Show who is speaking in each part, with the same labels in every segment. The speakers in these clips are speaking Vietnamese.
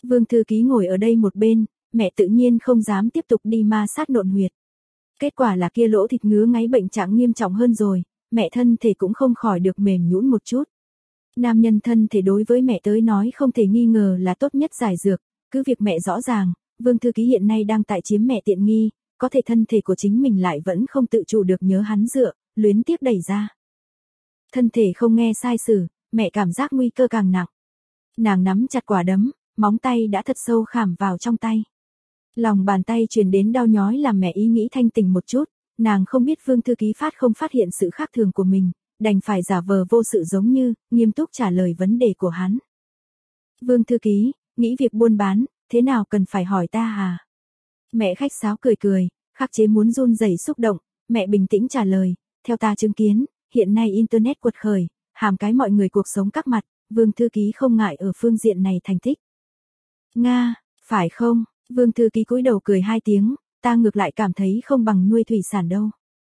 Speaker 1: Vương thư ký ngồi ở đây một bên, mẹ tự nhiên không dám tiếp tục đi ma sát nộn huyệt. Kết quả là kia lỗ thịt ngứa ngáy bệnh trạng nghiêm trọng hơn rồi, mẹ thân thể cũng không khỏi được mềm nhũn một chút. Nam nhân thân thể đối với mẹ tới nói không thể nghi ngờ là tốt nhất giải dược, cứ việc mẹ rõ ràng, Vương thư ký hiện nay đang tại chiếm mẹ tiện nghi, có thể thân thể của chính mình lại vẫn không tự chủ được nhớ hắn dựa, luyến tiếc đẩy ra. Thân thể không nghe sai sử, mẹ cảm giác nguy cơ càng nặng. Nàng nắm chặt quả đấm, móng tay đã thật sâu khảm vào trong tay. Lòng bàn tay truyền đến đau nhói làm mẹ ý nghĩ thanh tỉnh một chút, nàng không biết Vương thư ký không phát hiện sự khác thường của mình, đành phải giả vờ vô sự giống như, nghiêm túc trả lời vấn đề của hắn. Vương thư ký, nghĩ việc buôn bán, thế nào cần phải hỏi ta à? Mẹ khách sáo cười cười, khắc chế muốn run rẩy xúc động, mẹ bình tĩnh trả lời, theo ta chứng kiến, hiện nay Internet quật khởi, hàm cái mọi người cuộc sống các mặt, Vương thư ký không ngại ở phương diện này thành tích. Nga, phải không? Vương thư ký cúi đầu cười 2 tiếng, ta ngược lại cảm thấy không bằng nuôi thủy sản đâu.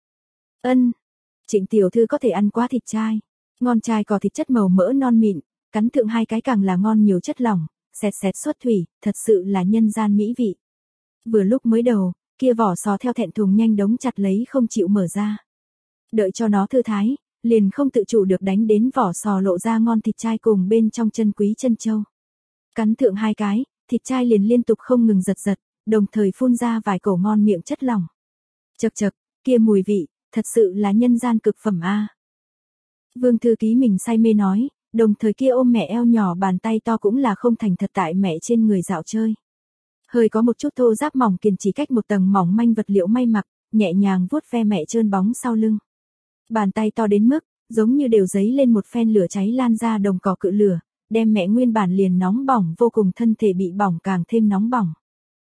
Speaker 1: Ân, Trịnh tiểu thư có thể ăn quá thịt trai. Ngon trai có thịt chất màu mỡ non mịn, cắn thượng 2 cái càng là ngon nhiều chất lỏng, xẹt xẹt xuất thủy, thật sự là nhân gian mỹ vị. Vừa lúc mới đầu, kia vỏ sò theo thẹn thùng nhanh đống chặt lấy không chịu mở ra. Đợi cho nó thư thái, liền không tự chủ được đánh đến vỏ sò lộ ra ngon thịt trai cùng bên trong chân quý chân châu. Cắn thượng 2 cái, thịt trai liền liên tục không ngừng giật giật, đồng thời phun ra vài cổ ngon miệng chất lỏng. Chậc chậc, kia mùi vị, thật sự là nhân gian cực phẩm a. Vương thư ký mình say mê nói, đồng thời kia ôm mẹ eo nhỏ bàn tay to cũng là không thành thật tại mẹ trên người dạo chơi. Hơi có một chút thô ráp mỏng kiên chỉ cách một tầng mỏng manh vật liệu may mặc, nhẹ nhàng vuốt ve mẹ trơn bóng sau lưng. Bàn tay to đến mức, giống như đều dấy lên một phen lửa cháy lan ra đồng cỏ cự lửa, đem mẹ nguyên bản liền nóng bỏng vô cùng thân thể bị bỏng càng thêm nóng bỏng.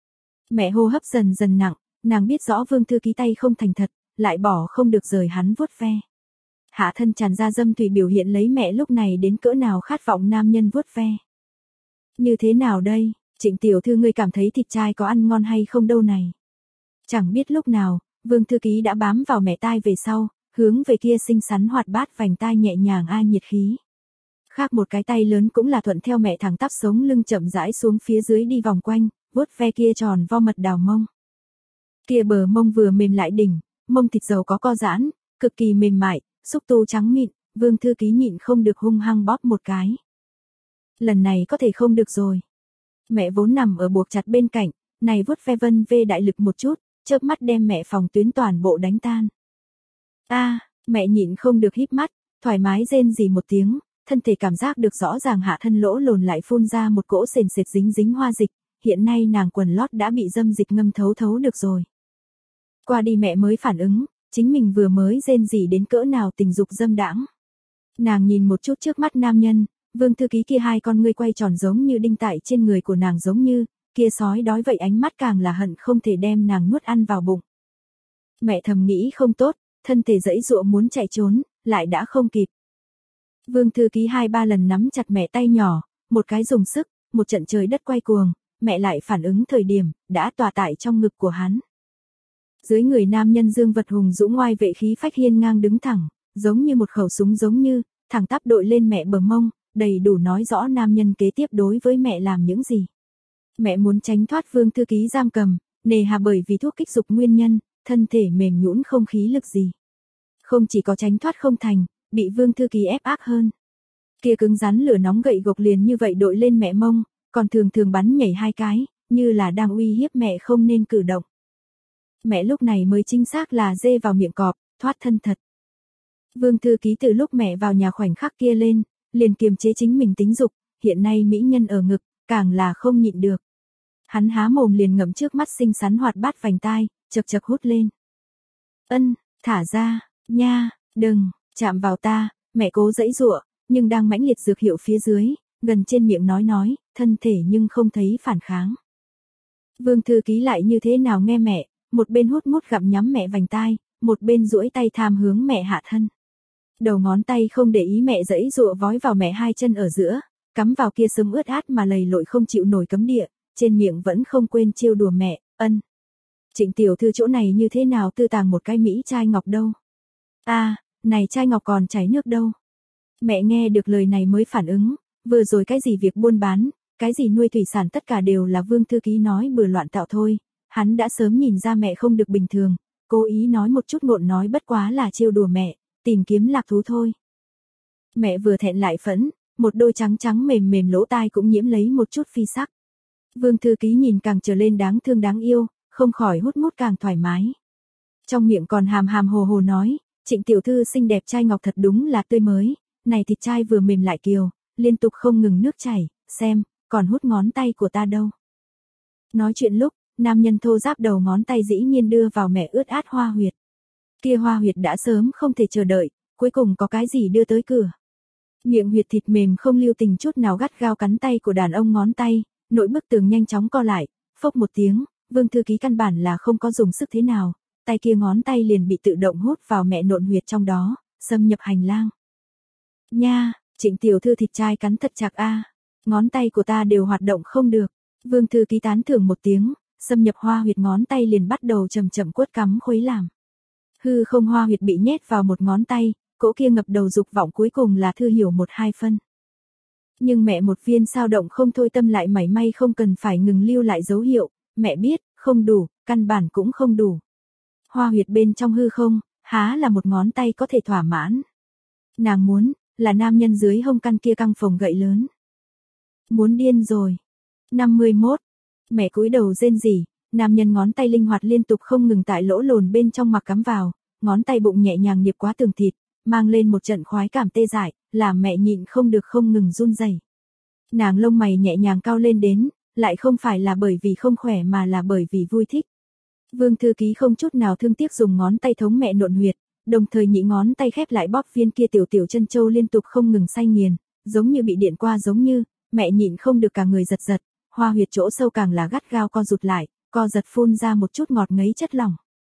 Speaker 1: Mẹ hô hấp dần dần nặng, nàng biết rõ Vương thư ký tay không thành thật, lại bỏ không được rời hắn vuốt ve. Hạ thân tràn ra dâm thủy biểu hiện lấy mẹ lúc này đến cỡ nào khát vọng nam nhân vuốt ve. Như thế nào đây, Trịnh tiểu thư ngươi cảm thấy thịt trai có ăn ngon hay không đâu này. Chẳng biết lúc nào, Vương thư ký đã bám vào mẹ tai về sau, hướng về kia xinh xắn hoạt bát vành tai nhẹ nhàng ai nhiệt khí. Khác một cái tay lớn cũng là thuận theo mẹ thẳng tắp sống lưng chậm rãi xuống phía dưới đi vòng quanh, vuốt ve kia tròn vo mật đào mông. Kia bờ mông vừa mềm lại đỉnh, mông thịt dầu có co giãn, cực kỳ mềm mại, xúc tu trắng mịn, Vương thư ký nhịn không được hung hăng bóp một cái. Lần này có thể không được rồi. Mẹ vốn nằm ở buộc chặt bên cạnh, này vuốt ve vân vê đại lực một chút, chớp mắt đem mẹ phòng tuyến toàn bộ đánh tan. Mẹ nhịn không được híp mắt, thoải mái rên rỉ một tiếng, thân thể cảm giác được rõ ràng hạ thân lỗ lồn lại phun ra một cỗ sền sệt dính dính hoa dịch, hiện nay nàng quần lót đã bị dâm dịch ngâm thấu thấu được rồi. Qua đi mẹ mới phản ứng, chính mình vừa mới rên rỉ đến cỡ nào tình dục dâm đãng. Nàng nhìn một chút trước mắt nam nhân, Vương thư ký kia 2 con ngươi quay tròn giống như đinh tại trên người của nàng giống như, kia sói đói vậy ánh mắt càng là hận không thể đem nàng nuốt ăn vào bụng. Mẹ thầm nghĩ không tốt, thân thể giãy giụa muốn chạy trốn, lại đã không kịp. Vương thư ký 2-3 lần nắm chặt mẹ tay nhỏ, một cái dùng sức, một trận trời đất quay cuồng, mẹ lại phản ứng thời điểm, đã tòa tại trong ngực của hắn. Dưới người nam nhân dương vật hùng dũng ngoai vệ khí phách hiên ngang đứng thẳng, giống như một khẩu súng giống như, thẳng tắp đội lên mẹ bờ mông, đầy đủ nói rõ nam nhân kế tiếp đối với mẹ làm những gì. Mẹ muốn tránh thoát Vương thư ký giam cầm, nề hà bởi vì thuốc kích dục nguyên nhân, thân thể mềm nhũn không khí lực gì. Không chỉ có tránh thoát không thành, bị Vương thư ký ép ác hơn. Kia cứng rắn lửa nóng gậy gộc liền như vậy đội lên mẹ mông, còn thường thường bắn nhảy 2 cái, như là đang uy hiếp mẹ không nên cử động. Mẹ lúc này mới chính xác là dê vào miệng cọp, thoát thân thật. Vương thư ký từ lúc mẹ vào nhà khoảnh khắc kia lên, liền kiềm chế chính mình tính dục, hiện nay mỹ nhân ở ngực, càng là không nhịn được. Hắn há mồm liền ngậm trước mắt xinh xắn hoạt bát vành tai, chật chật hút lên. Thả ra, nha, đừng, chạm vào ta, mẹ cố giãy giụa, nhưng đang mãnh liệt dược hiệu phía dưới, gần trên miệng nói, thân thể nhưng không thấy phản kháng. Vương thư ký lại như thế nào nghe mẹ, một bên hút mút gặm nhắm mẹ vành tai, một bên duỗi tay tham hướng mẹ hạ thân. Đầu ngón tay không để ý mẹ giãy giụa vói vào mẹ 2 chân ở giữa, cắm vào kia sớm ướt át mà lầy lội không chịu nổi cấm địa, trên miệng vẫn không quên trêu đùa mẹ, Trịnh tiểu thư chỗ này như thế nào tư tàng một cái mỹ chai ngọc đâu. Này chai ngọc còn chảy nước đâu. Mẹ nghe được lời này mới phản ứng, vừa rồi cái gì việc buôn bán, cái gì nuôi thủy sản tất cả đều là Vương thư ký nói bừa loạn tạo thôi, hắn đã sớm nhìn ra mẹ không được bình thường, cố ý nói một chút ngộn nói bất quá là trêu đùa mẹ, tìm kiếm lạc thú thôi. Mẹ vừa thẹn lại phẫn, một đôi trắng trắng mềm mềm lỗ tai cũng nhiễm lấy một chút phi sắc. Vương thư ký nhìn càng trở lên đáng thương đáng yêu, không khỏi hút mút càng thoải mái. Trong miệng còn hàm hàm hồ hồ nói, Trịnh tiểu thư xinh đẹp trai ngọc thật đúng là tươi mới, này thịt trai vừa mềm lại kiều, liên tục không ngừng nước chảy, xem, còn hút ngón tay của ta đâu. Nói chuyện lúc, nam nhân thô ráp đầu ngón tay dĩ nhiên đưa vào mẹ ướt át hoa huyệt. Kia hoa huyệt đã sớm không thể chờ đợi, cuối cùng có cái gì đưa tới cửa. Miệng huyệt thịt mềm không lưu tình chút nào gắt gao cắn tay của đàn ông ngón tay, nội bức tường nhanh chóng co lại, phốc một tiếng, Vương thư ký căn bản là không có dùng sức thế nào, tay kia ngón tay liền bị tự động hút vào mẹ nộn huyệt trong đó, xâm nhập hành lang. Nha, Trịnh tiểu thư thịt trai cắn thật chặt a, ngón tay của ta đều hoạt động không được. Vương thư ký tán thưởng một tiếng, xâm nhập hoa huyệt ngón tay liền bắt đầu chậm chậm quất cắm khuấy làm. Hư không hoa huyệt bị nhét vào một ngón tay, cỗ kia ngập đầu dục vọng cuối cùng là thư hiểu 1-2 phân. Nhưng mẹ một viên sao động không thôi tâm lại mảy may không cần phải ngừng lưu lại dấu hiệu, mẹ biết, không đủ, căn bản cũng không đủ. Hoa huyệt bên trong hư không, há là một ngón tay có thể thỏa mãn. Nàng muốn, là nam nhân dưới hông căn kia căng phồng gậy lớn. Muốn điên rồi. 51. Mẹ cúi đầu rên rỉ, nam nhân ngón tay linh hoạt liên tục không ngừng tại lỗ lồn bên trong mặc cắm vào, ngón tay bụng nhẹ nhàng niệp quá tường thịt, mang lên một trận khoái cảm tê dại, làm mẹ nhịn không được không ngừng run rẩy. Nàng lông mày nhẹ nhàng cao lên đến, lại không phải là bởi vì không khỏe mà là bởi vì vui thích. Vương thư ký không chút nào thương tiếc dùng ngón tay thống mẹ nộn huyệt, đồng thời nhị ngón tay khép lại bóp viên kia tiểu tiểu chân châu liên tục không ngừng say nghiền, giống như bị điện qua giống như, mẹ nhịn không được cả người giật giật, hoa huyệt chỗ sâu càng là gắt gao co rụt lại, co giật phun ra một chút ngọt ngấy chất lỏng.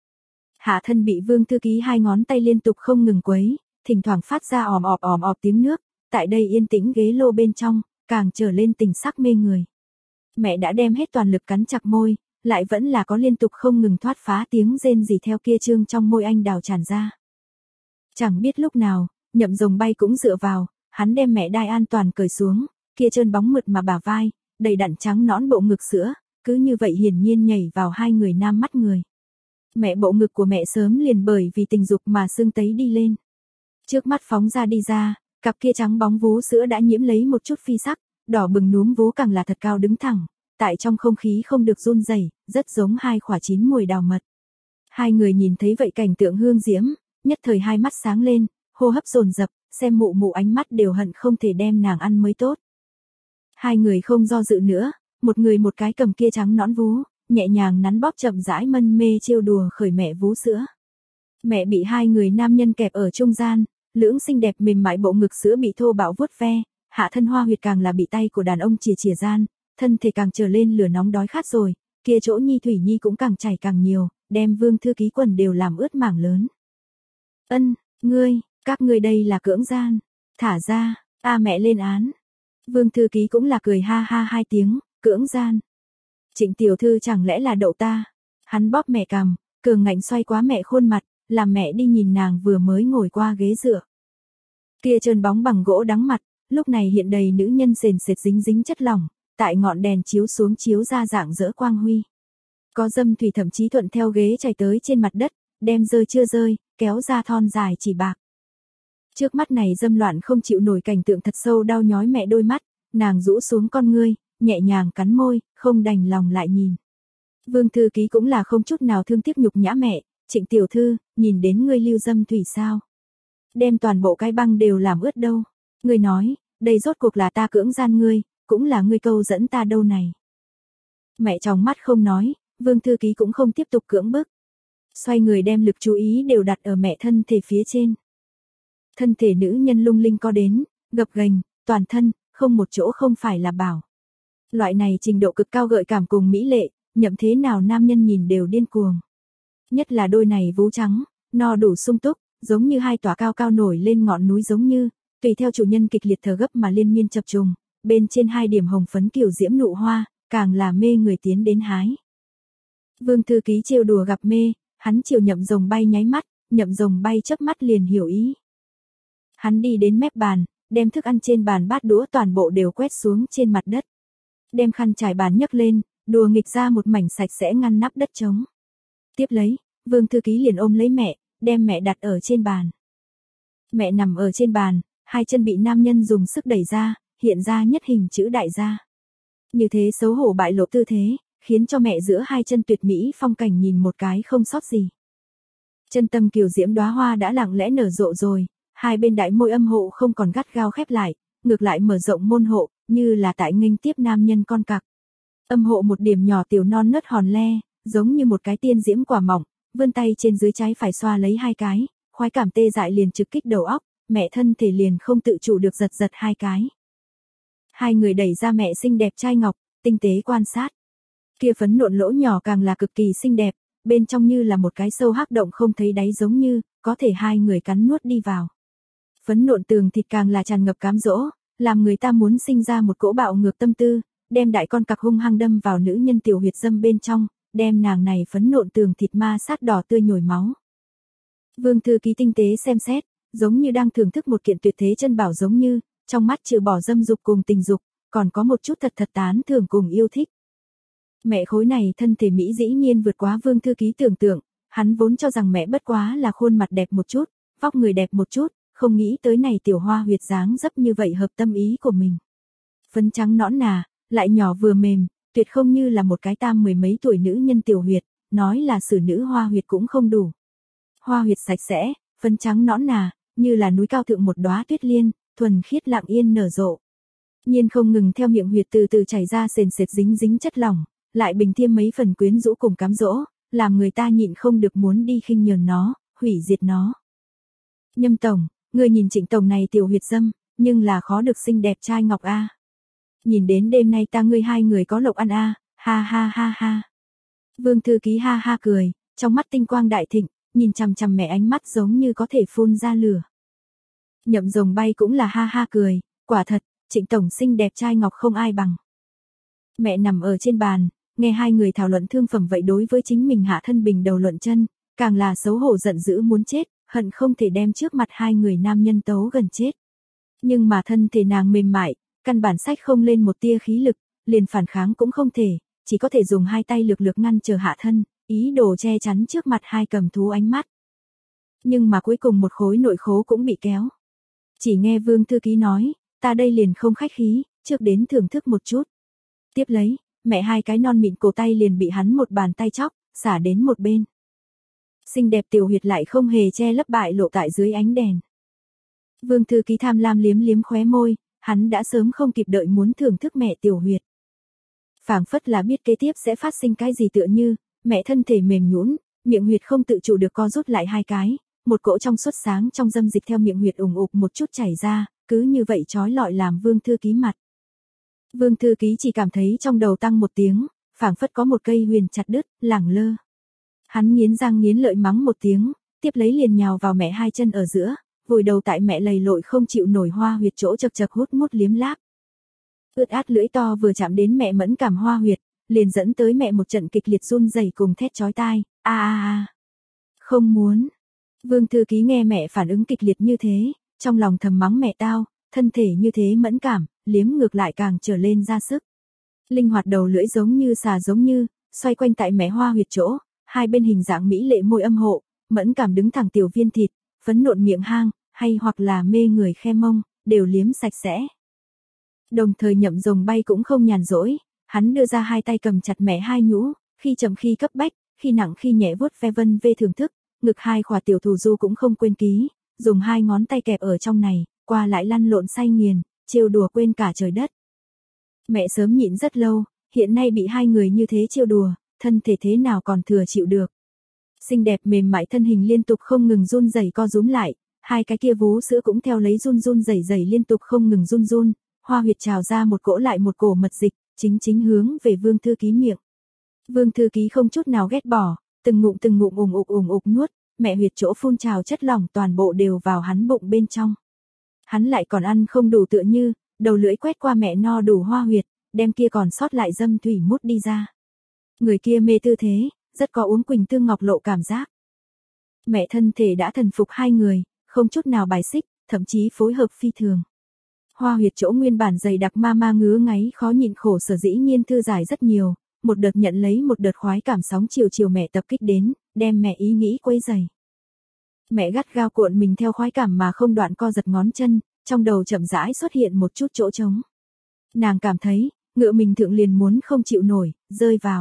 Speaker 1: Hạ thân bị Vương thư ký hai ngón tay liên tục không ngừng quấy, thỉnh thoảng phát ra òm ọp tiếng nước, tại đây yên tĩnh ghế lô bên trong, càng trở lên tình sắc mê người. Mẹ đã đem hết toàn lực cắn chặt môi, lại vẫn là có liên tục không ngừng thoát phá tiếng rên rỉ theo kia trương trong môi anh đào tràn ra. Chẳng biết lúc nào, Nhậm Rồng Bay cũng dựa vào, hắn đem mẹ đai an toàn cởi xuống, kia trơn bóng mượt mà bả vai, đầy đặn trắng nõn bộ ngực sữa, cứ như vậy hiển nhiên nhảy vào hai người nam mắt người. Mẹ bộ ngực của mẹ sớm liền bởi vì tình dục mà sưng tấy đi lên. Trước mắt phóng ra đi ra, cặp kia trắng bóng vú sữa đã nhiễm lấy một chút phi sắc, đỏ bừng núm vú càng là thật cao đứng thẳng, tại trong không khí không được run rẩy, rất giống hai quả chín mùi đào mật. Hai người nhìn thấy vậy cảnh tượng hương diễm, nhất thời hai mắt sáng lên, hô hấp dồn dập, xem mụ mụ ánh mắt đều hận không thể đem nàng ăn mới tốt. Hai người không do dự nữa, một người một cái cầm kia trắng nõn vú, nhẹ nhàng nắn bóp chậm rãi mân mê trêu đùa khởi mẹ vú sữa. Mẹ bị hai người nam nhân kẹp ở trung gian, lưỡng xinh đẹp mềm mại bộ ngực sữa bị thô bạo vuốt ve, hạ thân hoa huyệt càng là bị tay của đàn ông chìa chìa gian, thân thể càng trở lên lửa nóng đói khát rồi, kia chỗ nhi thủy nhi cũng càng chảy càng nhiều, đem Vương thư ký quần đều làm ướt mảng lớn. Ân, các ngươi đây là cưỡng gian, thả ra, mẹ lên án. Vương thư ký cũng là cười ha ha hai tiếng, cưỡng gian. Trịnh tiểu thư chẳng lẽ là đậu ta? Hắn bóp mẹ cằm, cường ngạnh xoay quá mẹ khuôn mặt, làm mẹ đi nhìn nàng vừa mới ngồi qua ghế dựa. Kia trơn bóng bằng gỗ đắng mặt, lúc này hiện đầy nữ nhân sền sệt dính dính chất lỏng, tại ngọn đèn chiếu xuống chiếu ra dạng dỡ quang huy. Có dâm thủy thậm chí thuận theo ghế chảy tới trên mặt đất, đem rơi chưa rơi, kéo ra thon dài chỉ bạc. Trước mắt này dâm loạn không chịu nổi cảnh tượng thật sâu đau nhói mẹ đôi mắt, nàng rũ xuống con ngươi, nhẹ nhàng cắn môi, không đành lòng lại nhìn. Vương thư ký cũng là không chút nào thương tiếc nhục nhã mẹ, Trịnh tiểu thư, nhìn đến ngươi lưu dâm thủy sao? Đem toàn bộ cái băng đều làm ướt đâu. Ngươi nói, đây rốt cuộc là ta cưỡng gian ngươi, cũng là ngươi câu dẫn ta đâu này. Mẹ trong mắt không nói, Vương thư ký cũng không tiếp tục cưỡng bức. Xoay người đem lực chú ý đều đặt ở mẹ thân thể phía trên. Thân thể nữ nhân lung linh co đến, gập ghềnh, toàn thân, không một chỗ không phải là bảo. Loại này trình độ cực cao gợi cảm cùng mỹ lệ, nhậm thế nào nam nhân nhìn đều điên cuồng. Nhất là đôi này vú trắng, no đủ sung túc, giống như hai tòa cao cao nổi lên ngọn núi giống như, tùy theo chủ nhân kịch liệt thở gấp mà liên miên chập trùng, bên trên hai điểm hồng phấn kiểu diễm nụ hoa, càng là mê người tiến đến hái. Vương thư ký trêu đùa gặp mê, hắn chiều Nhậm Rồng Bay nháy mắt, Nhậm Rồng Bay chớp mắt liền hiểu ý. Hắn đi đến mép bàn, đem thức ăn trên bàn bát đũa toàn bộ đều quét xuống trên mặt đất. Đem khăn trải bàn nhấc lên, đùa nghịch ra một mảnh sạch sẽ ngăn nắp đất trống. Tiếp lấy, Vương thư ký liền ôm lấy mẹ, đem mẹ đặt ở trên bàn. Mẹ nằm ở trên bàn, hai chân bị nam nhân dùng sức đẩy ra, hiện ra nhất hình chữ đại gia. Như thế xấu hổ bại lộ tư thế, khiến cho mẹ giữa hai chân tuyệt mỹ phong cảnh nhìn một cái không sót gì. Chân tâm kiều diễm đóa hoa đã lặng lẽ nở rộ rồi, hai bên đại môi âm hộ không còn gắt gao khép lại, ngược lại mở rộng môn hộ, như là tại nghênh tiếp nam nhân con cặc. Âm hộ một điểm nhỏ tiểu non nớt hòn le, giống như một cái tiên diễm quả mọng, vươn tay trên dưới trái phải xoa lấy hai cái, khoái cảm tê dại liền trực kích đầu óc, mẹ thân thể liền không tự chủ được giật giật hai cái. Hai người đẩy ra mẹ xinh đẹp trai ngọc, tinh tế quan sát. Kia phấn nộn lỗ nhỏ càng là cực kỳ xinh đẹp, bên trong như là một cái sâu hắc động không thấy đáy giống như, có thể hai người cắn nuốt đi vào. Phấn nộn tường thịt càng là tràn ngập cám dỗ, làm người ta muốn sinh ra một cỗ bạo ngược tâm tư, đem đại con cặc hung hăng đâm vào nữ nhân tiểu huyệt dâm bên trong, đem nàng này phấn nộn tường thịt ma sát đỏ tươi nhồi máu. Vương thư ký tinh tế xem xét, giống như đang thưởng thức một kiện tuyệt thế chân bảo giống như, trong mắt trừ bỏ dâm dục cùng tình dục, còn có một chút thật thật tán thưởng cùng yêu thích. Mẹ khối này thân thể mỹ dĩ nhiên vượt quá Vương thư ký tưởng tượng, hắn vốn cho rằng mẹ bất quá là khuôn mặt đẹp một chút, vóc người đẹp một chút, không nghĩ tới này tiểu hoa huyệt dáng dấp như vậy hợp tâm ý của mình. Phấn trắng nõn nà, lại nhỏ vừa mềm, tuyệt không như là một cái tam mười mấy tuổi nữ nhân tiểu huyệt, nói là xử nữ hoa huyệt cũng không đủ. Hoa huyệt sạch sẽ, phấn trắng nõn nà, như là núi cao thượng một đóa tuyết liên, thuần khiết lặng yên nở rộ. Nhiên không ngừng theo miệng huyệt từ từ chảy ra sền sệt dính dính chất lỏng, lại bình thêm mấy phần quyến rũ cùng cám dỗ, làm người ta nhịn không được muốn đi khinh nhờn nó, hủy diệt nó. Nhâm tổng, người nhìn Trịnh tổng này tiểu huyệt dâm, nhưng là khó được xinh đẹp trai ngọc a. Nhìn đến đêm nay ta ngươi hai người có lộc ăn a, ha ha ha ha. Vương thư ký ha ha cười, trong mắt tinh quang đại thịnh, nhìn chằm chằm mẹ ánh mắt giống như có thể phun ra lửa. Nhậm Rồng Bay cũng là ha ha cười, quả thật, Trịnh tổng xinh đẹp trai ngọc không ai bằng. Mẹ nằm ở trên bàn, nghe hai người thảo luận thương phẩm vậy đối với chính mình hạ thân bình đầu luận chân, càng là xấu hổ giận dữ muốn chết, hận không thể đem trước mặt hai người nam nhân tấu gần chết. Nhưng mà thân thể nàng mềm mại, căn bản sách không lên một tia khí lực, liền phản kháng cũng không thể, chỉ có thể dùng hai tay lược lược ngăn chờ hạ thân, ý đồ che chắn trước mặt hai cầm thú ánh mắt. Nhưng mà cuối cùng một khối nội khố cũng bị kéo. Chỉ nghe Vương thư ký nói, ta đây liền không khách khí, trước đến thưởng thức một chút. Tiếp lấy, mẹ hai cái non mịn cổ tay liền bị hắn một bàn tay chóc, xả đến một bên. Xinh đẹp tiểu huyệt lại không hề che lấp bại lộ tại dưới ánh đèn. Vương thư ký tham lam liếm liếm khóe môi, hắn đã sớm không kịp đợi muốn thưởng thức mẹ tiểu huyệt. Phảng phất là biết kế tiếp sẽ phát sinh cái gì tựa như, mẹ thân thể mềm nhũn, miệng huyệt không tự chủ được co rút lại hai cái, một cỗ trong suốt sáng trong dâm dịch theo miệng huyệt ủng ục một chút chảy ra, cứ như vậy trói lọi làm Vương thư ký mặt. Vương thư ký chỉ cảm thấy trong đầu tăng một tiếng, phảng phất có một cây huyền chặt đứt, lẳng lơ. Hắn nghiến răng nghiến lợi mắng một tiếng, tiếp lấy liền nhào vào mẹ hai chân ở giữa, vùi đầu tại mẹ lầy lội không chịu nổi hoa huyệt chỗ chật chật hút mút liếm láp. Ướt át lưỡi to vừa chạm đến mẹ mẫn cảm hoa huyệt, liền dẫn tới mẹ một trận kịch liệt run rẩy cùng thét chói tai, a a a. Không muốn. Vương thư ký nghe mẹ phản ứng kịch liệt như thế, trong lòng thầm mắng mẹ tao, thân thể như thế mẫn cảm, liếm ngược lại càng trở lên ra sức. Linh hoạt đầu lưỡi giống như xà giống như, xoay quanh tại mẹ hoa huyệt chỗ, hai bên hình dạng mỹ lệ môi âm hộ, mẫn cảm đứng thẳng tiểu viên thịt, phấn nộn miệng hang, hay hoặc là mê người khe mông, đều liếm sạch sẽ. Đồng thời Nhậm Rồng Bay cũng không nhàn rỗi, hắn đưa ra hai tay cầm chặt mẹ hai nhũ, khi chậm khi cấp bách, khi nặng khi nhẹ vuốt ve vân vê thưởng thức, ngực hai khỏa tiểu thù du cũng không quên ký, dùng hai ngón tay kẹp ở trong này, qua lại lăn lộn say nghiền, trêu đùa quên cả trời đất. Mẹ sớm nhịn rất lâu, hiện nay bị hai người như thế trêu đùa, thân thể thế nào còn thừa chịu được. Xinh đẹp mềm mại thân hình liên tục không ngừng run rẩy co rúm lại, hai cái kia vú sữa cũng theo lấy run run rẩy rẩy liên tục không ngừng run run, hoa huyệt trào ra một cỗ lại một cổ mật dịch, chính hướng về Vương thư ký miệng. Vương thư ký không chút nào ghét bỏ, từng ngụm ủng ục nuốt, mẹ huyệt chỗ phun trào chất lỏng toàn bộ đều vào hắn bụng bên trong. Hắn lại còn ăn không đủ tựa như, đầu lưỡi quét qua mẹ no đủ hoa huyệt, đem kia còn sót lại dâm thủy mút đi ra. Người kia mê tư thế, rất có uống quỳnh tương ngọc lộ cảm giác. Mẹ thân thể đã thần phục hai người, không chút nào bài xích, thậm chí phối hợp phi thường. Hoa huyệt chỗ nguyên bản dày đặc ma ngứa ngáy khó nhịn khổ sở dĩ nhiên thư giải rất nhiều, một đợt nhận lấy một đợt khoái cảm sóng chiều mẹ tập kích đến, đem mẹ ý nghĩ quấy dày. Mẹ gắt gao cuộn mình theo khoái cảm mà không đoạn co giật ngón chân, trong đầu chậm rãi xuất hiện một chút chỗ trống. Nàng cảm thấy, ngựa mình thượng liền muốn không chịu nổi, rơi vào.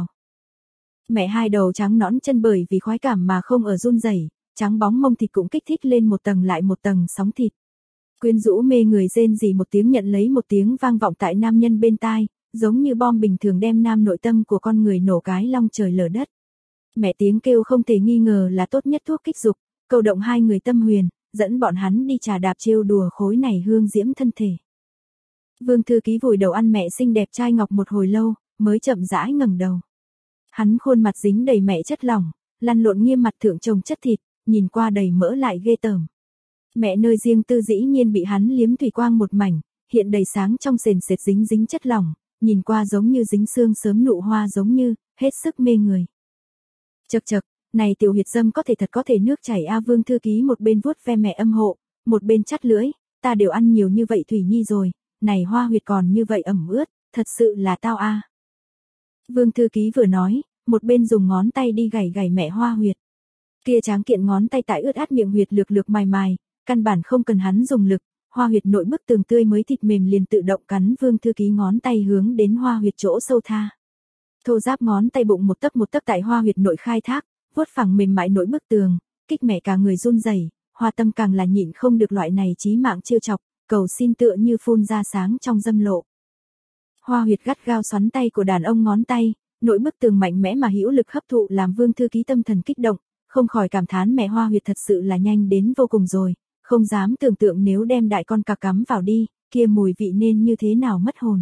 Speaker 1: Mẹ hai đầu trắng nõn chân bởi vì khoái cảm mà không ở run rẩy, trắng bóng mông thịt cũng kích thích lên một tầng lại một tầng sóng thịt. Quyến rũ mê người rên rỉ một tiếng nhận lấy một tiếng vang vọng tại nam nhân bên tai, giống như bom bình thường đem nam nội tâm của con người nổ cái long trời lở đất. Mẹ tiếng kêu không thể nghi ngờ là tốt nhất thuốc kích dục, cầu động hai người tâm huyền, dẫn bọn hắn đi trà đạp trêu đùa khối này hương diễm thân thể. Vương thư ký vùi đầu ăn mẹ xinh đẹp trai ngọc một hồi lâu, mới chậm rãi ngẩng đầu. Hắn khuôn mặt dính đầy mẹ chất lỏng, lăn lộn nghiêm mặt thượng chồng chất thịt, nhìn qua đầy mỡ lại ghê tởm. Mẹ nơi riêng tư dĩ nhiên bị hắn liếm thủy quang một mảnh, hiện đầy sáng trong sền sệt dính chất lỏng, nhìn qua giống như dính xương sớm nụ hoa giống như, hết sức mê người. Chậc, này tiểu huyệt dâm có thể thật có thể nước chảy a. Vương thư ký một bên vuốt ve mẹ âm hộ, một bên chắt lưỡi, ta đều ăn nhiều như vậy thủy nhi rồi, này hoa huyệt còn như vậy ẩm ướt, thật sự là tao a. Vương thư ký vừa nói, một bên dùng ngón tay đi gảy mẹ hoa huyệt. Kia tráng kiện ngón tay tại ướt át miệng huyệt lược mài, căn bản không cần hắn dùng lực, hoa huyệt nội bức tường tươi mới thịt mềm liền tự động cắn Vương thư ký ngón tay hướng đến hoa huyệt chỗ sâu tha. Thô giáp ngón tay bụng một tấc tại hoa huyệt nội khai thác, vuốt phẳng mềm mại nội bức tường, kích mẹ cả người run rẩy, Hoa Tâm càng là nhịn không được loại này chí mạng trêu chọc, cầu xin tựa như phun ra sáng trong dâm lộ. Hoa huyệt gắt gao xoắn tay của đàn ông ngón tay, nội bức tường mạnh mẽ mà hữu lực hấp thụ làm Vương thư ký tâm thần kích động, không khỏi cảm thán mẹ hoa huyệt thật sự là nhanh đến vô cùng rồi, không dám tưởng tượng nếu đem đại con cà cắm vào đi, kia mùi vị nên như thế nào mất hồn.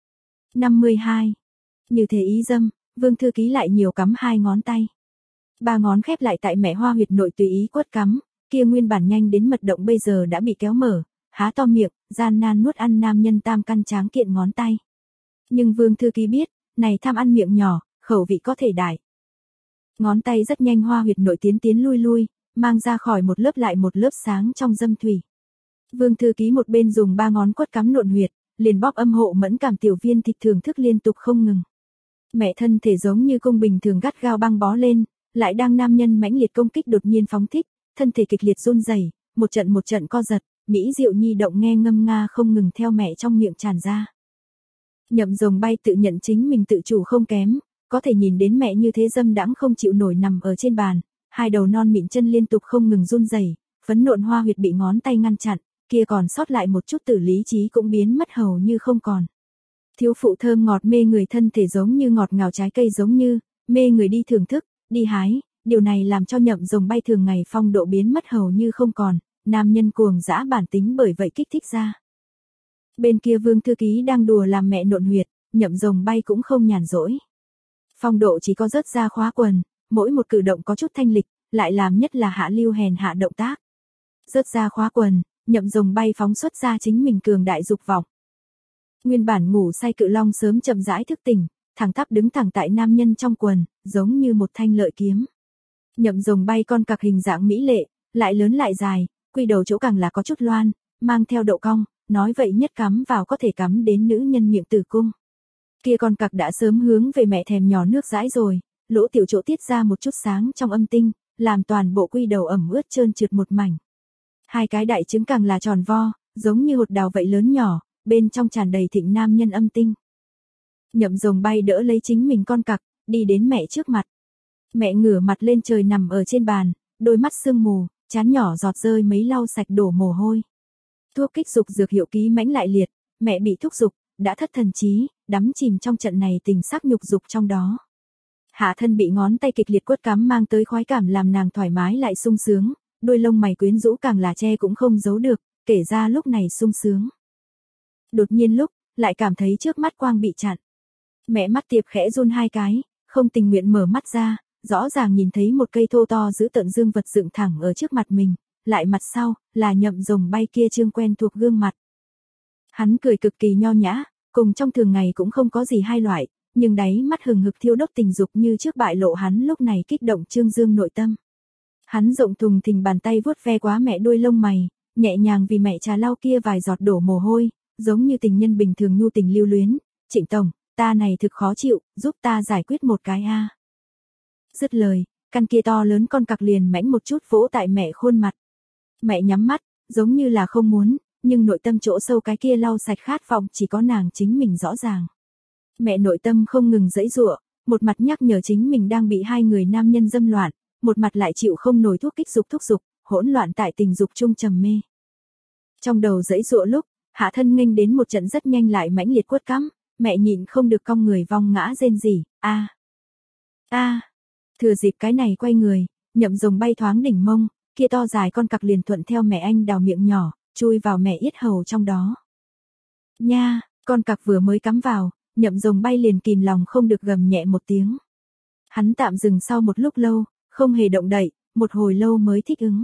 Speaker 1: 52. Như thế ý dâm, Vương thư ký lại nhiều cắm hai ngón tay. Ba ngón khép lại tại mẹ hoa huyệt nội tùy ý quất cắm, kia nguyên bản nhanh đến mật động bây giờ đã bị kéo mở, há to miệng, gian nan nuốt ăn nam nhân tam căn tráng kiện ngón tay. Nhưng Vương thư ký biết, này tham ăn miệng nhỏ, khẩu vị có thể đại. Ngón tay rất nhanh hoa huyệt nội tiến lui, mang ra khỏi một lớp lại một lớp sáng trong dâm thủy. Vương thư ký một bên dùng ba ngón quất cắm nộn huyệt, liền bóp âm hộ mẫn cảm tiểu viên thịt thưởng thức liên tục không ngừng. Mẹ thân thể giống như cung bình thường gắt gao băng bó lên, lại đang nam nhân mãnh liệt công kích đột nhiên phóng thích, thân thể kịch liệt run rẩy, một trận co giật, mỹ diệu nhi động nghe ngâm nga không ngừng theo mẹ trong miệng tràn ra. Nhậm Rồng Bay tự nhận chính mình tự chủ không kém, có thể nhìn đến mẹ như thế dâm đãng không chịu nổi nằm ở trên bàn, hai đầu non mịn chân liên tục không ngừng run rẩy, phấn nộn hoa huyệt bị ngón tay ngăn chặn, kia còn sót lại một chút tử lý trí cũng biến mất hầu như không còn. Thiếu phụ thơm ngọt mê người thân thể giống như ngọt ngào trái cây giống như, mê người đi thưởng thức, đi hái, điều này làm cho Nhậm Rồng Bay thường ngày phong độ biến mất hầu như không còn, nam nhân cuồng dã bản tính bởi vậy kích thích ra. Bên kia Vương thư ký đang đùa làm mẹ nộn huyệt, Nhậm Rồng Bay cũng không nhàn rỗi. Phong độ chỉ có rớt ra khóa quần, mỗi một cử động có chút thanh lịch, lại làm nhất là hạ lưu hèn hạ động tác. Rớt ra khóa quần, Nhậm Rồng Bay phóng xuất ra chính mình cường đại dục vọng. Nguyên bản ngủ say cự long sớm chậm rãi thức tỉnh, thẳng tắp đứng thẳng tại nam nhân trong quần, giống như một thanh lợi kiếm. Nhậm Rồng Bay con cặc hình dạng mỹ lệ, lại lớn lại dài, quy đầu chỗ càng là có chút loan, mang theo độ cong, nói vậy nhất cắm vào có thể cắm đến nữ nhân miệng tử cung. Kia con cặc đã sớm hướng về mẹ thèm nhỏ nước dãi rồi, lỗ tiểu chỗ tiết ra một chút sáng trong âm tinh, làm toàn bộ quy đầu ẩm ướt trơn trượt một mảnh. Hai cái đại trứng càng là tròn vo, giống như hột đào vậy lớn nhỏ, bên trong tràn đầy thịnh nam nhân âm tinh. Nhậm Rồng Bay đỡ lấy chính mình con cặc, đi đến mẹ trước mặt. Mẹ ngửa mặt lên trời nằm ở trên bàn, đôi mắt sương mù, trán nhỏ giọt rơi mấy lau sạch đổ mồ hôi. Thuốc kích dục dược hiệu ký mãnh lại liệt, mẹ bị thúc dục, đã thất thần trí, đắm chìm trong trận này tình sắc nhục dục trong đó. Hạ thân bị ngón tay kịch liệt quất cắm mang tới khoái cảm làm nàng thoải mái lại sung sướng, đôi lông mày quyến rũ càng là che cũng không giấu được, kể ra lúc này sung sướng. Đột nhiên lúc, lại cảm thấy trước mắt quang bị chặn. Mẹ mắt tiệp khẽ run hai cái, không tình nguyện mở mắt ra, rõ ràng nhìn thấy một cây thô to giữ tợn dương vật dựng thẳng ở trước mặt mình, lại mặt sau, là Nhậm Rồng Bay kia trương quen thuộc gương mặt. Hắn cười cực kỳ nho nhã, cùng trong thường ngày cũng không có gì hai loại, nhưng đáy mắt hừng hực thiêu đốt tình dục như trước bại lộ hắn lúc này kích động trương dương nội tâm. Hắn rộng thùng thình bàn tay vuốt ve quá mẹ đuôi lông mày, nhẹ nhàng vì mẹ trà lau kia vài giọt đổ mồ hôi, giống như tình nhân bình thường nhu tình lưu luyến, Trịnh tổng, ta này thực khó chịu, giúp ta giải quyết một cái a. Dứt lời, căn kia to lớn con cặc liền mãnh một chút vỗ tại mẹ khuôn mặt. Mẹ nhắm mắt, giống như là không muốn, nhưng nội tâm chỗ sâu cái kia lau sạch khát vọng chỉ có nàng chính mình rõ ràng. Mẹ nội tâm không ngừng giãy giụa, một mặt nhắc nhở chính mình đang bị hai người nam nhân dâm loạn, một mặt lại chịu không nổi thuốc kích dục thúc giục, hỗn loạn tại tình dục chung trầm mê. Trong đầu giãy giụa lúc, hạ thân nghênh đến một trận rất nhanh lại mãnh liệt quất cắm, mẹ nhịn không được cong người vong ngã rên rỉ, a. Thừa dịp cái này quay người, Nhậm Rồng bay thoáng đỉnh mông, kia to dài con cặc liền thuận theo mẹ anh đào miệng nhỏ, chui vào mẹ yết hầu trong đó. Nha, con cặc vừa mới cắm vào, Nhậm Rồng bay liền kìm lòng không được gầm nhẹ một tiếng. Hắn tạm dừng sau một lúc lâu, không hề động đậy, một hồi lâu mới thích ứng.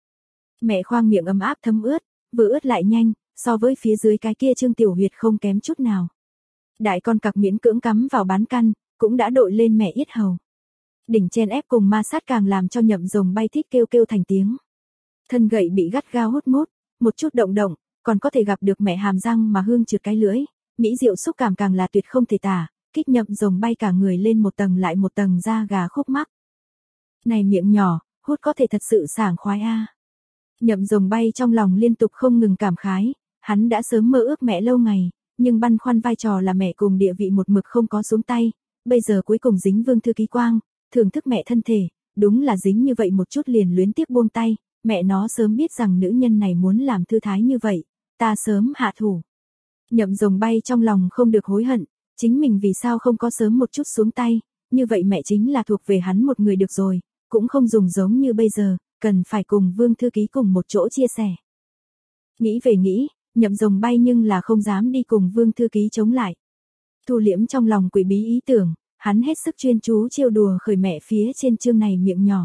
Speaker 1: Mẹ khoang miệng ấm áp thấm ướt, vừa ướt lại nhanh, so với phía dưới cái kia Trương Tiểu Huyệt không kém chút nào. Đại con cặc miễn cưỡng cắm vào bán căn, cũng đã đội lên mẹ yết hầu. Đỉnh chen ép cùng ma sát càng làm cho Nhậm Rồng bay thích kêu kêu thành tiếng. Thân gậy bị gắt gao hút mút, một chút động động, còn có thể gặp được mẹ hàm răng mà hương trượt cái lưỡi, mỹ diệu xúc cảm càng là tuyệt không thể tả, kích Nhậm Rồng bay cả người lên một tầng lại một tầng da gà khúc mắc. Này miệng nhỏ, hút có thể thật sự sảng khoái a. Nhậm Rồng bay trong lòng liên tục không ngừng cảm khái, hắn đã sớm mơ ước mẹ lâu ngày, nhưng băn khoăn vai trò là mẹ cùng địa vị một mực không có xuống tay, bây giờ cuối cùng dính Vương thư ký quang, thưởng thức mẹ thân thể, đúng là dính như vậy một chút liền luyến tiếc buông tay, mẹ nó sớm biết rằng nữ nhân này muốn làm thư thái như vậy, ta sớm hạ thủ. Nhậm Rồng bay trong lòng không được hối hận, chính mình vì sao không có sớm một chút xuống tay, như vậy mẹ chính là thuộc về hắn một người được rồi, cũng không dùng giống như bây giờ, cần phải cùng Vương thư ký cùng một chỗ chia sẻ. Nghĩ về nghĩ, Nhậm Rồng bay nhưng là không dám đi cùng Vương thư ký chống lại. Thu liễm trong lòng quỷ bí ý tưởng, hắn hết sức chuyên chú trêu đùa khởi mẹ phía trên chương này miệng nhỏ.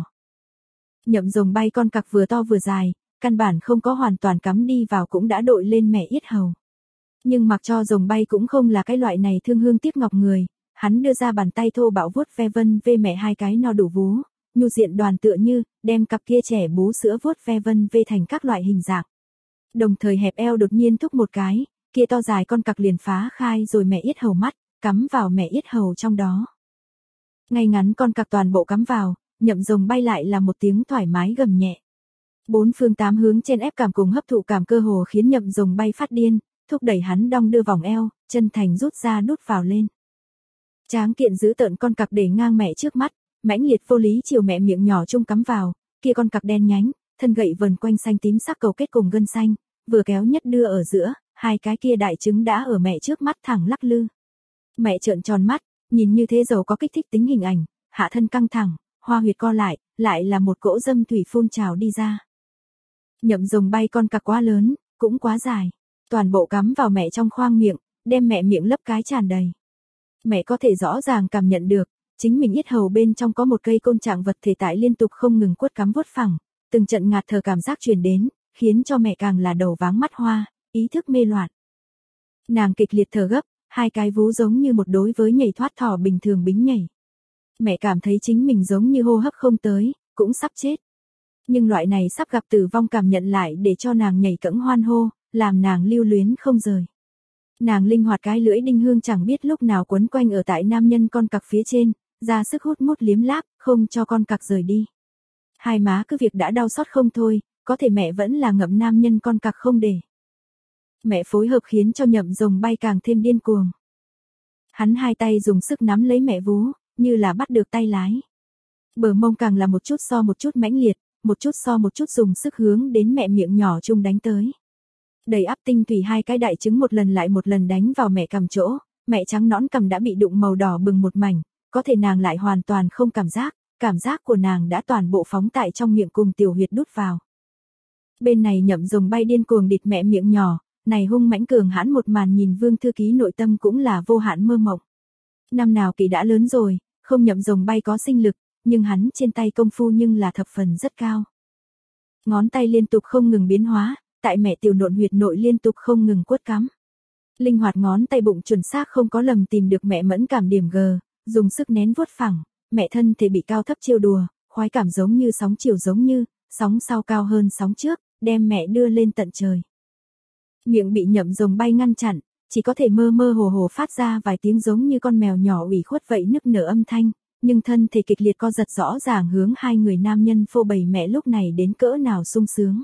Speaker 1: Nhậm Rồng bay con cặc vừa to vừa dài, căn bản không có hoàn toàn cắm đi vào cũng đã đội lên mẹ yết hầu. Nhưng mặc cho Rồng bay cũng không là cái loại này thương hương tiếc ngọc người, hắn đưa ra bàn tay thô bạo vuốt ve vân vê mẹ hai cái no đủ vú, nhu diện đoàn tựa như, đem cặp kia trẻ bú sữa vuốt ve vân vê thành các loại hình dạng. Đồng thời hẹp eo đột nhiên thúc một cái, kia to dài con cặc liền phá khai rồi mẹ yết hầu mắt, cắm vào mẹ yết hầu trong đó. Ngay ngắn con cặc toàn bộ cắm vào, Nhậm Rồng bay lại là một tiếng thoải mái gầm nhẹ. Bốn phương tám hướng trên ép cảm cùng hấp thụ cảm cơ hồ khiến Nhậm Rồng bay phát điên, thúc đẩy hắn đong đưa vòng eo, chân thành rút ra đút vào lên. Tráng kiện giữ tợn con cặc để ngang mẹ trước mắt, mãnh liệt vô lý chiều mẹ miệng nhỏ chung cắm vào, kia con cặc đen nhánh, thân gậy vần quanh xanh tím sắc cầu kết cùng gân xanh, vừa kéo nhất đưa ở giữa, hai cái kia đại trứng đã ở mẹ trước mắt thẳng lắc lư. Mẹ trợn tròn mắt, nhìn như thế giàu có kích thích tính hình ảnh, hạ thân căng thẳng, hoa huyệt co lại là một cỗ dâm thủy phun trào đi ra. Nhậm Rồng bay con cặc quá lớn, cũng quá dài, toàn bộ cắm vào mẹ trong khoang miệng, đem mẹ miệng lấp cái tràn đầy. Mẹ có thể rõ ràng cảm nhận được, chính mình yết hầu bên trong có một cây côn trạng vật thể tại liên tục không ngừng quất cắm vuốt phẳng, từng trận ngạt thở cảm giác truyền đến, khiến cho mẹ càng là đầu váng mắt hoa, ý thức mê loạn. Nàng kịch liệt thở gấp, hai cái vú giống như một đối với nhảy thoát thỏ bình thường bính nhảy. Mẹ cảm thấy chính mình giống như hô hấp không tới, cũng sắp chết. Nhưng loại này sắp gặp tử vong cảm nhận lại để cho nàng nhảy cẫng hoan hô, làm nàng lưu luyến không rời. Nàng linh hoạt cái lưỡi đinh hương chẳng biết lúc nào quấn quanh ở tại nam nhân con cặc phía trên, ra sức hút mút liếm láp, không cho con cặc rời đi. Hai má cứ việc đã đau xót không thôi, có thể mẹ vẫn là ngậm nam nhân con cặc không để. Mẹ phối hợp khiến cho Nhậm Rồng bay càng thêm điên cuồng. Hắn hai tay dùng sức nắm lấy mẹ vú, như là bắt được tay lái. Bờ mông càng là một chút so một chút mãnh liệt, một chút so một chút dùng sức hướng đến mẹ miệng nhỏ chung đánh tới. Đầy ắp tinh thủy hai cái đại trứng một lần lại một lần đánh vào mẹ cằm chỗ, mẹ trắng nõn cằm đã bị đụng màu đỏ bừng một mảnh, có thể nàng lại hoàn toàn không cảm giác của nàng đã toàn bộ phóng tại trong miệng cùng tiểu huyệt đút vào. Bên này Nhậm Rồng bay điên cuồng địt mẹ miệng nhỏ, này hung mãnh cường hãn một màn nhìn Vương thư ký nội tâm cũng là vô hạn mơ mộng. Năm nào Kỳ đã lớn rồi, không Nhậm Rồng bay có sinh lực, nhưng hắn trên tay công phu nhưng là thập phần rất cao. Ngón tay liên tục không ngừng biến hóa, tại mẹ tiểu nộn huyệt nội liên tục không ngừng quất cắm. Linh hoạt ngón tay bụng chuẩn xác không có lầm tìm được mẹ mẫn cảm điểm G, dùng sức nén vuốt phẳng, mẹ thân thể bị cao thấp trêu đùa, khoái cảm giống như sóng chiều giống như, sóng sau cao hơn sóng trước, đem mẹ đưa lên tận trời. Miệng bị Nhậm Rồng Bay ngăn chặn, chỉ có thể mơ mơ hồ hồ phát ra vài tiếng giống như con mèo nhỏ ủy khuất vậy nức nở âm thanh, nhưng thân thể kịch liệt co giật rõ ràng hướng hai người nam nhân phô bày mẹ lúc này đến cỡ nào sung sướng.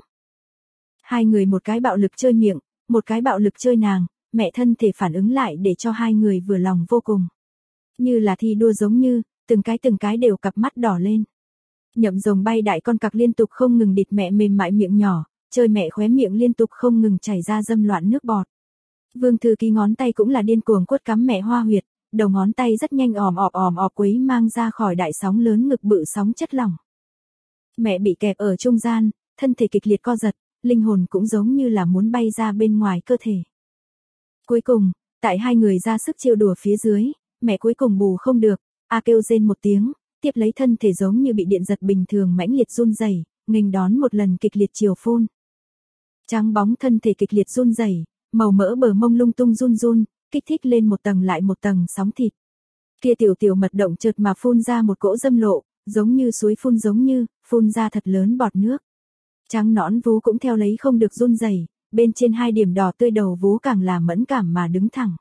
Speaker 1: Hai người một cái bạo lực chơi miệng, một cái bạo lực chơi nàng, mẹ thân thể phản ứng lại để cho hai người vừa lòng vô cùng. Như là thi đua giống như, từng cái đều cặp mắt đỏ lên. Nhậm Rồng Bay đại con cặc liên tục không ngừng địt mẹ mềm mại miệng nhỏ, chơi mẹ khóe miệng liên tục không ngừng chảy ra dâm loạn nước bọt. Vương Thư Ký ngón tay cũng là điên cuồng quất cắm mẹ hoa huyệt, đầu ngón tay rất nhanh òm ọp quấy mang ra khỏi đại sóng lớn ngực bự sóng chất lỏng. Mẹ bị kẹp ở trung gian, thân thể kịch liệt co giật, linh hồn cũng giống như là muốn bay ra bên ngoài cơ thể. Cuối cùng, tại hai người ra sức trêu đùa phía dưới, mẹ cuối cùng bù không được, kêu rên một tiếng, tiếp lấy thân thể giống như bị điện giật bình thường mãnh liệt run rẩy, nghênh đón một lần kịch liệt chiều phun. Trắng bóng thân thể kịch liệt run rẩy, màu mỡ bờ mông lung tung run run, kích thích lên một tầng lại một tầng sóng thịt. Kia tiểu mật động chợt mà phun ra một cỗ dâm lộ, giống như suối phun giống như, phun ra thật lớn bọt nước. Trắng nõn vú cũng theo lấy không được run rẩy, bên trên hai điểm đỏ tươi đầu vú càng là mẫn cảm mà đứng thẳng.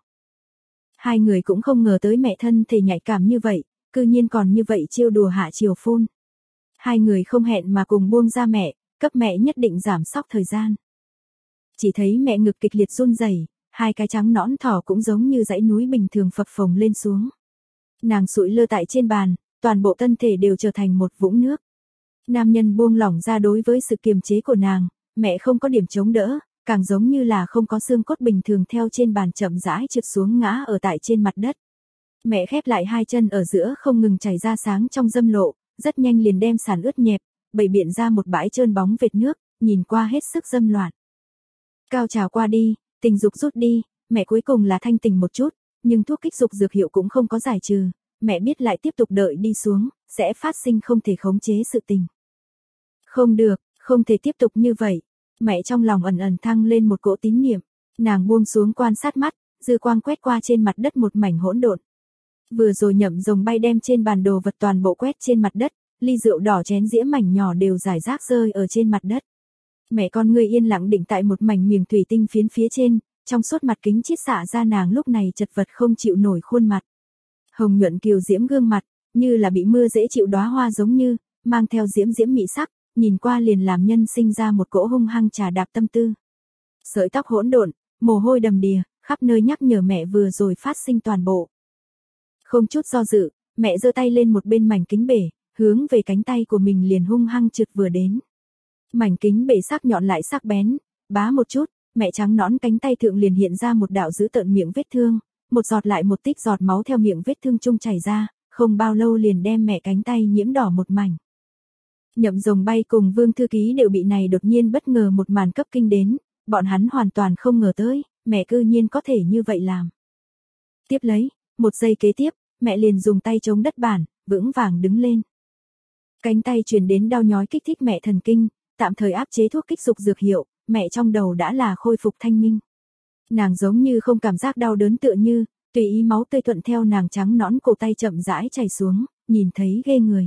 Speaker 1: Hai người cũng không ngờ tới mẹ thân thể nhạy cảm như vậy, cư nhiên còn như vậy trêu đùa hạ chiều phun. Hai người không hẹn mà cùng buông ra mẹ, cấp mẹ nhất định giảm sóc thời gian. Chỉ thấy mẹ ngực kịch liệt run rẩy, hai cái trắng nõn thỏ cũng giống như dãy núi bình thường phập phồng lên xuống. Nàng sụi lơ tại trên bàn, toàn bộ thân thể đều trở thành một vũng nước. Nam nhân buông lỏng ra đối với sự kiềm chế của nàng, mẹ không có điểm chống đỡ, càng giống như là không có xương cốt bình thường theo trên bàn chậm rãi trượt xuống ngã ở tại trên mặt đất. Mẹ khép lại hai chân ở giữa không ngừng chảy ra sáng trong dâm lộ, rất nhanh liền đem sàn ướt nhẹp, bày biện ra một bãi trơn bóng vệt nước, nhìn qua hết sức dâm loạn. Cao trào qua đi, tình dục rút đi, mẹ cuối cùng là thanh tỉnh một chút, nhưng thuốc kích dục dược hiệu cũng không có giải trừ, mẹ biết lại tiếp tục đợi đi xuống, sẽ phát sinh không thể khống chế sự tình. Không được, không thể tiếp tục như vậy, mẹ trong lòng ẩn ẩn thăng lên một cỗ tín niệm, nàng buông xuống quan sát mắt, dư quang quét qua trên mặt đất một mảnh hỗn độn. Vừa rồi Nhậm Rồng Bay đem trên bàn đồ vật toàn bộ quét trên mặt đất, ly rượu đỏ chén dĩa mảnh nhỏ đều rải rác rơi ở trên mặt đất. Mẹ con ngươi yên lặng định tại một mảnh miếng thủy tinh phiến phía trên, trong suốt mặt kính chiết xạ ra nàng lúc này chật vật không chịu nổi khuôn mặt. Hồng nhuận kiều diễm gương mặt, như là bị mưa dễ chịu đóa hoa giống như, mang theo diễm diễm mị sắc, nhìn qua liền làm nhân sinh ra một cỗ hung hăng trà đạp tâm tư. Sợi tóc hỗn độn, mồ hôi đầm đìa, khắp nơi nhắc nhở mẹ vừa rồi phát sinh toàn bộ. Không chút do dự, mẹ giơ tay lên một bên mảnh kính bể, hướng về cánh tay của mình liền hung hăng trượt vừa đến. Mảnh kính bể sắc nhọn lại sắc bén, bá một chút, mẹ trắng nõn cánh tay thượng liền hiện ra một đạo dữ tợn miệng vết thương, một giọt lại một tích giọt máu theo miệng vết thương trung chảy ra, không bao lâu liền đem mẹ cánh tay nhiễm đỏ một mảnh. Nhậm Rồng Bay cùng Vương Thư Ký đều bị này đột nhiên bất ngờ một màn cấp kinh đến, bọn hắn hoàn toàn không ngờ tới, mẹ cư nhiên có thể như vậy làm. Tiếp lấy, một giây kế tiếp, mẹ liền dùng tay chống đất bàn, vững vàng đứng lên. Cánh tay truyền đến đau nhói kích thích mẹ thần kinh, tạm thời áp chế thuốc kích dục dược hiệu, mẹ trong đầu đã là khôi phục thanh minh. Nàng giống như không cảm giác đau đớn tựa như, tùy ý máu tươi thuận theo nàng trắng nõn cổ tay chậm rãi chảy xuống, nhìn thấy ghê người.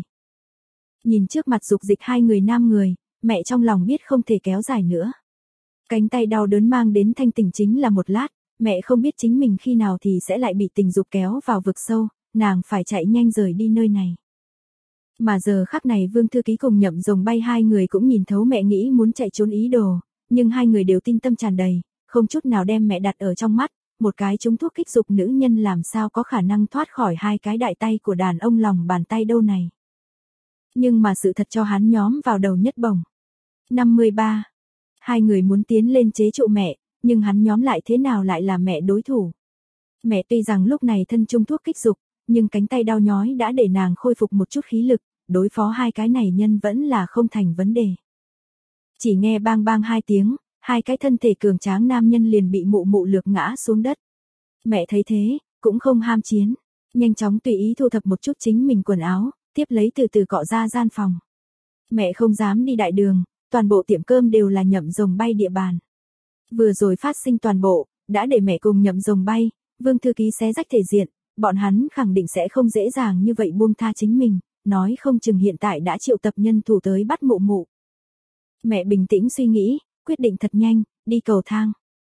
Speaker 1: Nhìn trước mặt dục dịch hai người nam người, mẹ trong lòng biết không thể kéo dài nữa. Cánh tay đau đớn mang đến thanh tỉnh chính là một lát, mẹ không biết chính mình khi nào thì sẽ lại bị tình dục kéo vào vực sâu, nàng phải chạy nhanh rời đi nơi này. Mà giờ khắc này Vương Thư Ký cùng Nhậm Rồng Bay hai người cũng nhìn thấu mẹ nghĩ muốn chạy trốn ý đồ, nhưng hai người đều tin tâm tràn đầy, không chút nào đem mẹ đặt ở trong mắt, một cái trúng thuốc kích dục nữ nhân làm sao có khả năng thoát khỏi hai cái đại tay của đàn ông lòng bàn tay đâu này. Nhưng mà sự thật cho hắn nhóm vào đầu nhất bổng. 53. Hai người muốn tiến lên chế trụ mẹ, nhưng hắn nhóm lại thế nào lại là mẹ đối thủ. Mẹ tuy rằng lúc này thân trung thuốc kích dục, nhưng cánh tay đau nhói đã để nàng khôi phục một chút khí lực, đối phó hai cái này nhân vẫn là không thành vấn đề. Chỉ nghe bang bang hai tiếng, hai cái thân thể cường tráng nam nhân liền bị mụ mụ lược ngã xuống đất. Mẹ thấy thế, cũng không ham chiến, nhanh chóng tùy ý thu thập một chút chính mình quần áo, tiếp lấy từ từ cọ ra gian phòng. Mẹ không dám đi đại đường, toàn bộ tiệm cơm đều là Nhậm Rồng Bay địa bàn. Vừa rồi phát sinh toàn bộ, đã để mẹ cùng Nhậm Rồng Bay, Vương Thư Ký xé rách thể diện, bọn hắn khẳng định sẽ không dễ dàng như vậy buông tha chính mình, nói không chừng hiện tại đã triệu tập nhân thủ tới bắt mụ mụ. Mẹ bình tĩnh suy nghĩ, quyết định thật nhanh, đi cầu thang.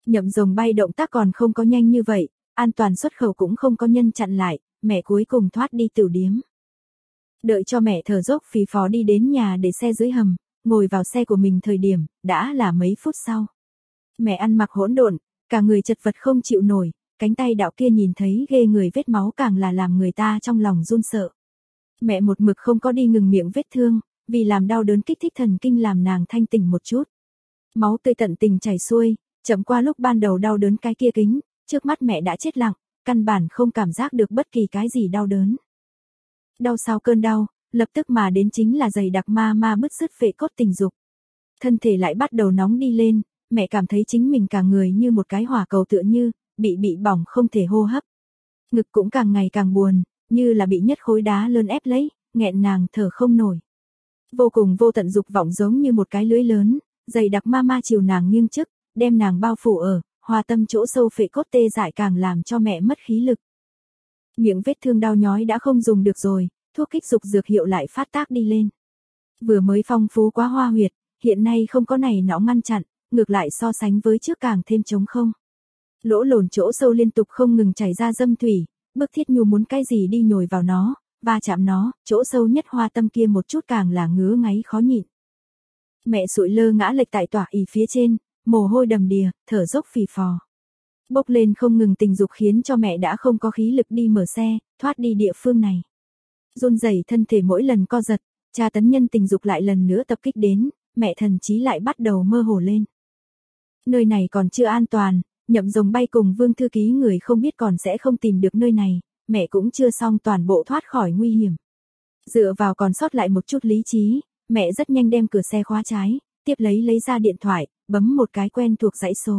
Speaker 1: Nhậm Rồng Bay động tác còn không có nhanh như vậy, an toàn xuất khẩu cũng không có nhân chặn lại, mẹ cuối cùng thoát đi tửu điếm. Đợi cho mẹ thở dốc phì phò đi đến nhà để xe dưới hầm, ngồi vào xe của mình thời điểm, đã là mấy phút sau. Mẹ ăn mặc hỗn độn, cả người chật vật không chịu nổi, cánh tay đạo kia nhìn thấy ghê người vết máu càng là làm người ta trong lòng run sợ. Mẹ một mực không có đi ngừng miệng vết thương, vì làm đau đớn kích thích thần kinh làm nàng thanh tỉnh một chút. Máu tươi tận tình chảy xuôi, chậm qua lúc ban đầu đau đớn cái kia kính, trước mắt mẹ đã chết lặng, căn bản không cảm giác được bất kỳ cái gì đau đớn. Đau sau cơn đau, lập tức mà đến chính là dày đặc ma bứt rứt phệ cốt tình dục. Thân thể lại bắt đầu nóng đi lên, mẹ cảm thấy chính mình cả người như một cái hỏa cầu tựa như, bị bỏng không thể hô hấp. Ngực cũng càng ngày càng buồn, như là bị nhất khối đá lớn ép lấy, nghẹn nàng thở không nổi. Vô cùng vô tận dục vọng giống như một cái lưới lớn, dày đặc ma chiều nàng nghiêng trước, đem nàng bao phủ ở, hòa tâm chỗ sâu phệ cốt tê dại càng làm cho mẹ mất khí lực. Miệng vết thương đau nhói đã không dùng được rồi, thuốc kích dục dược hiệu lại phát tác đi lên. Vừa mới phong phú quá hoa huyệt, hiện nay không có này nó ngăn chặn, ngược lại so sánh với trước càng thêm trống không. Lỗ lồn chỗ sâu liên tục không ngừng chảy ra dâm thủy, bức thiết nhu muốn cái gì đi nhồi vào nó, va chạm nó, chỗ sâu nhất hoa tâm kia một chút càng là ngứa ngáy khó nhịn. Mẹ sụi lơ ngã lệch tại tỏa ỉ phía trên, mồ hôi đầm đìa, thở dốc phì phò. Bốc lên không ngừng tình dục khiến cho mẹ đã không có khí lực đi mở xe, thoát đi địa phương này. Run rẩy thân thể mỗi lần co giật, tra tấn nhân tình dục lại lần nữa tập kích đến, mẹ thần trí lại bắt đầu mơ hồ lên. Nơi này còn chưa an toàn, Nhậm Rồng Bay cùng Vương thư ký người không biết còn sẽ không tìm được nơi này, mẹ cũng chưa xong toàn bộ thoát khỏi nguy hiểm. Dựa vào còn sót lại một chút lý trí, mẹ rất nhanh đem cửa xe khóa trái, tiếp lấy ra điện thoại, bấm một cái quen thuộc dãy số.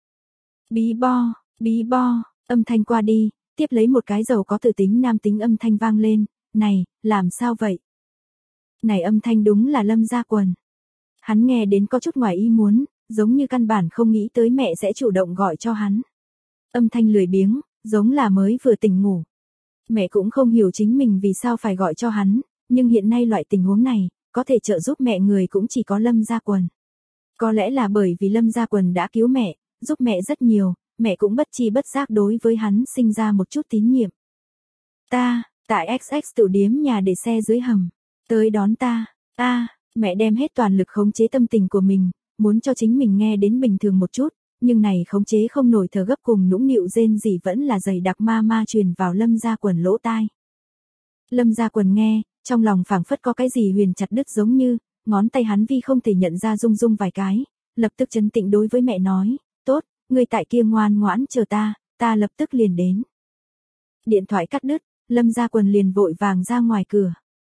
Speaker 1: Bí bo, âm thanh qua đi, tiếp lấy một cái giàu có tự tính nam tính âm thanh vang lên, này, làm sao vậy? Này âm thanh đúng là Lâm Gia Quần. Hắn nghe đến có chút ngoài ý muốn, giống như căn bản không nghĩ tới mẹ sẽ chủ động gọi cho hắn. Âm thanh lười biếng, giống là mới vừa tỉnh ngủ. Mẹ cũng không hiểu chính mình vì sao phải gọi cho hắn, nhưng hiện nay loại tình huống này, có thể trợ giúp mẹ người cũng chỉ có Lâm Gia Quần. Có lẽ là bởi vì Lâm Gia Quần đã cứu mẹ, giúp mẹ rất nhiều, mẹ cũng bất chi bất giác đối với hắn sinh ra một chút tín nhiệm. Tại XX tửu điếm nhà để xe dưới hầm, tới đón ta. Mẹ đem hết toàn lực khống chế tâm tình của mình, muốn cho chính mình nghe đến bình thường một chút, nhưng này khống chế không nổi thở gấp cùng nũng nịu rên rỉ vẫn là dày đặc ma truyền vào Lâm Gia Quần lỗ tai. Lâm Gia Quần nghe, trong lòng phảng phất có cái gì huyền chặt đứt giống như, ngón tay hắn vi không thể nhận ra rung vài cái, lập tức trấn tĩnh đối với mẹ nói, tốt, người tại kia ngoan ngoãn chờ ta lập tức liền đến. Điện thoại cắt đứt, Lâm Gia Quần liền vội vàng ra ngoài cửa.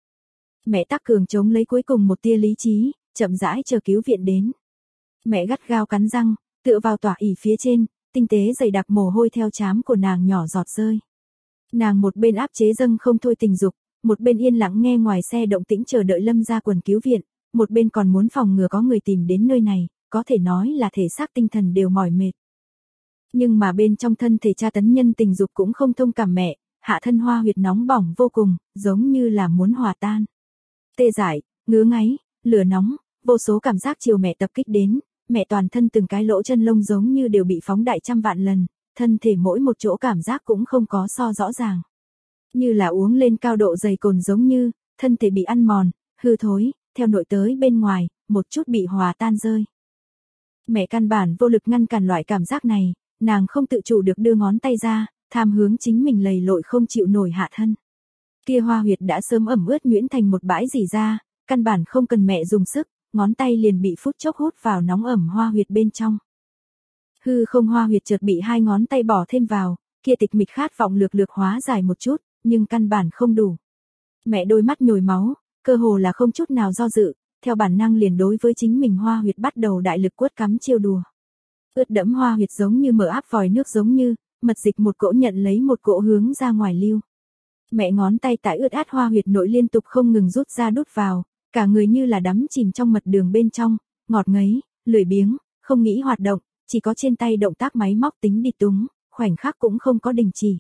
Speaker 1: Mẹ Tắc Cường chống lấy cuối cùng một tia lý trí, chậm rãi chờ cứu viện đến. Mẹ gắt gao cắn răng, tựa vào tỏa ỉ phía trên, tinh tế dày đặc mồ hôi theo trám của nàng nhỏ giọt rơi. Nàng một bên áp chế dâng không thôi tình dục, một bên yên lặng nghe ngoài xe động tĩnh chờ đợi Lâm Gia Quần cứu viện, một bên còn muốn phòng ngừa có người tìm đến nơi này, có thể nói là thể xác tinh thần đều mỏi mệt. Nhưng mà bên trong thân thể tra tấn nhân tình dục cũng không thông cảm mẹ, hạ thân hoa huyệt nóng bỏng vô cùng, giống như là muốn hòa tan. Tê dại, ngứa ngáy, lửa nóng, vô số cảm giác chiều mẹ tập kích đến, mẹ toàn thân từng cái lỗ chân lông giống như đều bị phóng đại trăm vạn lần, thân thể mỗi một chỗ cảm giác cũng không có so rõ ràng. Như là uống lên cao độ dày cồn giống như, thân thể bị ăn mòn, hư thối, theo nội tới bên ngoài, một chút bị hòa tan rơi. Mẹ căn bản vô lực ngăn cản loại cảm giác này, nàng không tự chủ được đưa ngón tay ra, tham hướng chính mình lầy lội không chịu nổi hạ thân. Kia hoa huyệt đã sớm ẩm ướt nhuyễn thành một bãi rỉ ra, căn bản không cần mẹ dùng sức, ngón tay liền bị phút chốc hút vào nóng ẩm hoa huyệt bên trong. Hư không hoa huyệt chợt bị hai ngón tay bỏ thêm vào, kia tịch mịch khát vọng lược hóa giải một chút, nhưng căn bản không đủ. Mẹ đôi mắt nhồi máu, cơ hồ là không chút nào do dự, theo bản năng liền đối với chính mình hoa huyệt bắt đầu đại lực quất cắm chiêu đùa. Ướt đẫm hoa huyệt giống như mở áp vòi nước giống như, mật dịch một cỗ nhận lấy một cỗ hướng ra ngoài lưu. Mẹ ngón tay tại ướt át hoa huyệt nội liên tục không ngừng rút ra đút vào, cả người như là đắm chìm trong mật đường bên trong, ngọt ngấy, lười biếng, không nghĩ hoạt động, chỉ có trên tay động tác máy móc tính đi túng, khoảnh khắc cũng không có đình chỉ.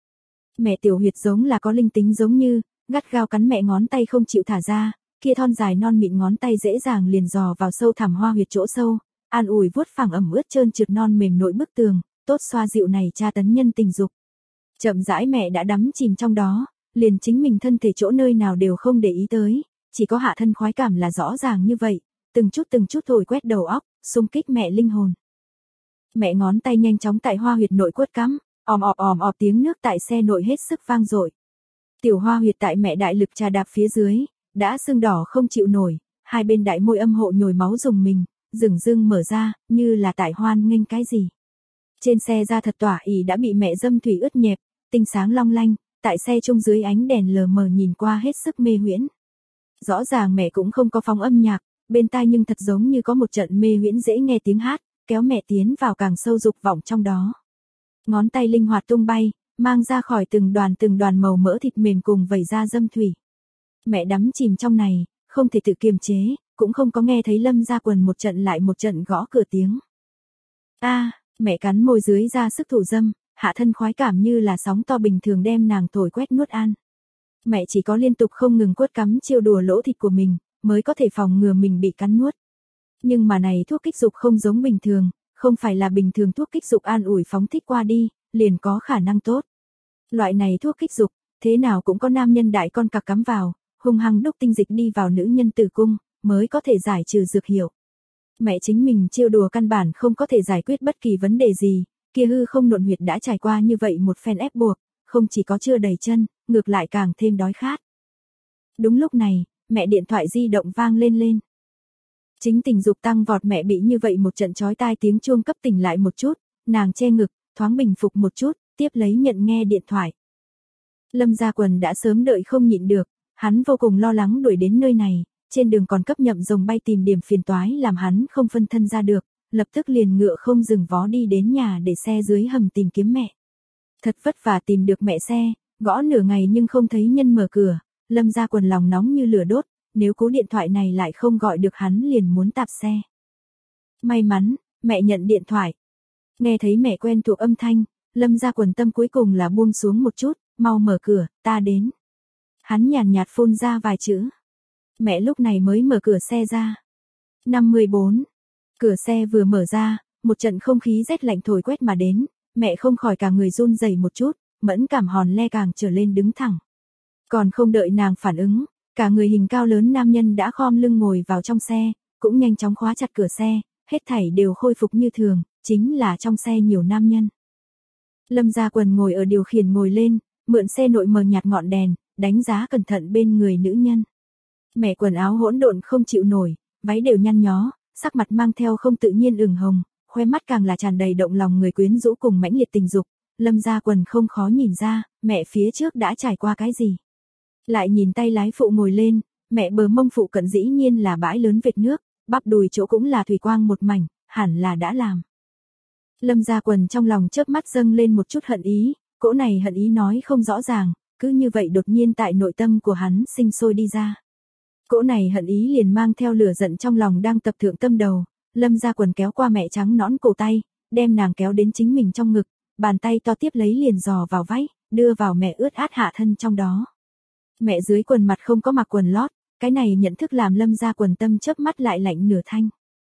Speaker 1: Mẹ tiểu huyệt giống là có linh tính giống như, gắt gao cắn mẹ ngón tay không chịu thả ra, kia thon dài non mịn ngón tay dễ dàng liền dò vào sâu thẳm hoa huyệt chỗ sâu, an ủi vuốt phẳng ẩm ướt trơn trượt non mềm nỗi bức tường, tốt xoa dịu này tra tấn nhân tình dục. Chậm rãi mẹ đã đắm chìm trong đó, liền chính mình thân thể chỗ nơi nào đều không để ý tới, chỉ có hạ thân khoái cảm là rõ ràng như vậy, từng chút thổi quét đầu óc, xung kích mẹ linh hồn. Mẹ ngón tay nhanh chóng tại hoa huyệt nội quất cắm, òm ọp tiếng nước tại xe nội hết sức vang dội. Tiểu hoa huyệt tại mẹ đại lực trà đạp phía dưới, đã sưng đỏ không chịu nổi, hai bên đại môi âm hộ nhồi máu rùng mình, rừng rưng mở ra, như là tại hoan nghênh cái gì. Trên xe da thật tỏa ỉ đã bị mẹ dâm thủy ướt nhẹp, tinh sáng long lanh, tại xe chung dưới ánh đèn lờ mờ nhìn qua hết sức mê huyễn. Rõ ràng mẹ cũng không có phóng âm nhạc, bên tai nhưng thật giống như có một trận mê huyễn dễ nghe tiếng hát, kéo mẹ tiến vào càng sâu dục vọng trong đó. Ngón tay linh hoạt tung bay, mang ra khỏi từng đoàn màu mỡ thịt mềm cùng vẩy ra dâm thủy. Mẹ đắm chìm trong này, không thể tự kiềm chế, cũng không có nghe thấy Lâm Gia Quần một trận lại một trận gõ cửa tiếng. Mẹ cắn môi dưới ra sức thủ dâm, hạ thân khoái cảm như là sóng to bình thường đem nàng thổi quét nuốt an. Mẹ chỉ có liên tục không ngừng quất cắm chiêu đùa lỗ thịt của mình, mới có thể phòng ngừa mình bị cắn nuốt. Nhưng mà này thuốc kích dục không giống bình thường, không phải là bình thường thuốc kích dục an ủi phóng thích qua đi, liền có khả năng tốt. Loại này thuốc kích dục, thế nào cũng có nam nhân đại con cặc cắm vào, hung hăng đúc tinh dịch đi vào nữ nhân tử cung, mới có thể giải trừ dược hiệu. Mẹ chính mình trêu đùa căn bản không có thể giải quyết bất kỳ vấn đề gì, kia hư không nộn huyệt đã trải qua như vậy một phen ép buộc, không chỉ có chưa đầy chân, ngược lại càng thêm đói khát. Đúng lúc này, mẹ điện thoại di động vang lên. Chính tình dục tăng vọt mẹ bị như vậy một trận chói tai tiếng chuông cấp tỉnh lại một chút, nàng che ngực, thoáng bình phục một chút, tiếp lấy nhận nghe điện thoại. Lâm Gia Quần đã sớm đợi không nhịn được, hắn vô cùng lo lắng đuổi đến nơi này, trên đường còn cấp Nhậm Rồng bay tìm điểm phiền toái làm hắn không phân thân ra được, lập tức liền ngựa không dừng vó đi đến nhà để xe dưới hầm tìm kiếm mẹ. Thật vất vả tìm được mẹ xe, gõ nửa ngày nhưng không thấy nhân mở cửa, Lâm Gia Quần lòng nóng như lửa đốt, nếu cú điện thoại này lại không gọi được hắn liền muốn tạp xe. May mắn, mẹ nhận điện thoại. Nghe thấy mẹ quen thuộc âm thanh, Lâm Gia Quần tâm cuối cùng là buông xuống một chút, mau mở cửa, ta đến. Hắn nhàn nhạt phun ra vài chữ. Mẹ lúc này mới mở cửa xe ra. 54. Cửa xe vừa mở ra, một trận không khí rét lạnh thổi quét mà đến, mẹ không khỏi cả người run rẩy một chút, mẫn cảm hòn le càng trở lên đứng thẳng. Còn không đợi nàng phản ứng, cả người hình cao lớn nam nhân đã khom lưng ngồi vào trong xe, cũng nhanh chóng khóa chặt cửa xe, hết thảy đều khôi phục như thường, chính là trong xe nhiều nam nhân. Lâm Gia Quần ngồi ở điều khiển ngồi lên, mượn xe nội mờ nhạt ngọn đèn, đánh giá cẩn thận bên người nữ nhân. Mẹ quần áo hỗn độn không chịu nổi, váy đều nhăn nhó, sắc mặt mang theo không tự nhiên ửng hồng, khoe mắt càng là tràn đầy động lòng người quyến rũ cùng mãnh liệt tình dục. Lâm Gia Quần không khó nhìn ra, mẹ phía trước đã trải qua cái gì. Lại nhìn tay lái phụ ngồi lên, mẹ bờ mông phụ cận dĩ nhiên là bãi lớn vệt nước, bắp đùi chỗ cũng là thủy quang một mảnh, hẳn là đã làm. Lâm Gia Quần trong lòng chớp mắt dâng lên một chút hận ý, cỗ này hận ý nói không rõ ràng, cứ như vậy đột nhiên tại nội tâm của hắn sinh sôi đi ra. Cỗ này hận ý liền mang theo lửa giận trong lòng đang tập thượng tâm đầu, Lâm Gia Quần kéo qua mẹ trắng nõn cổ tay, đem nàng kéo đến chính mình trong ngực, bàn tay to tiếp lấy liền dò vào váy, đưa vào mẹ ướt át hạ thân trong đó. Mẹ dưới quần mặt không có mặc quần lót, cái này nhận thức làm Lâm Gia Quần tâm chớp mắt lại lạnh nửa thanh.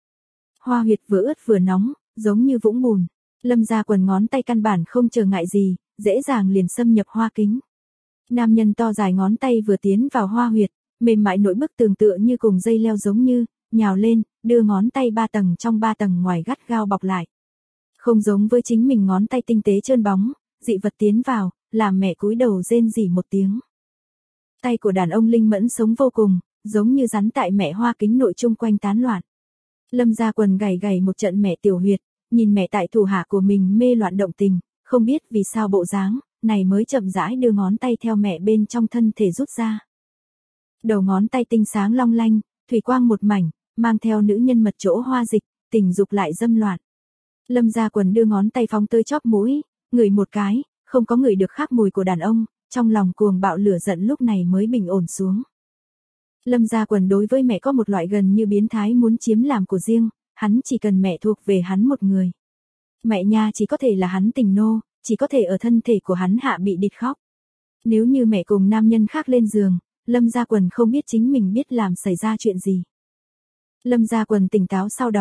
Speaker 1: Hoa huyệt vừa ướt vừa nóng, giống như vũng bùn. Lâm Gia Quần ngón tay căn bản không chờ ngại gì, dễ dàng liền xâm nhập hoa kính. Nam nhân to dài ngón tay vừa tiến vào hoa huyệt, mềm mại nội bức tường tựa như cùng dây leo giống như, nhào lên, đưa ngón tay 3 tầng trong 3 tầng ngoài gắt gao bọc lại. Không giống với chính mình ngón tay tinh tế trơn bóng, dị vật tiến vào, làm mẹ cúi đầu rên rỉ một tiếng. Tay của đàn ông linh mẫn sống vô cùng, giống như rắn tại mẹ hoa kính nội chung quanh tán loạn. Lâm Gia Quần gầy một trận mẹ tiểu huyệt, nhìn mẹ tại thủ hạ của mình mê loạn động tình, không biết vì sao bộ dáng này mới chậm rãi đưa ngón tay theo mẹ bên trong thân thể rút ra. Đầu ngón tay tinh sáng long lanh, thủy quang một mảnh, mang theo nữ nhân mật chỗ hoa dịch, tình dục lại dâm loạn. Lâm Gia Quần đưa ngón tay phóng tới chóp mũi, ngửi một cái, không có ngửi được khác mùi của đàn ông, trong lòng cuồng bạo lửa giận lúc này mới bình ổn xuống. Lâm Gia Quần đối với mẹ có một loại gần như biến thái muốn chiếm làm của riêng, hắn chỉ cần mẹ thuộc về hắn một người. Mẹ nha chỉ có thể là hắn tình nô, chỉ có thể ở thân thể của hắn hạ bị địt khóc. Nếu như mẹ cùng nam nhân khác lên giường, Lâm Gia Quần không biết chính mình biết làm xảy ra chuyện gì. Lâm Gia Quần tỉnh táo sau đó,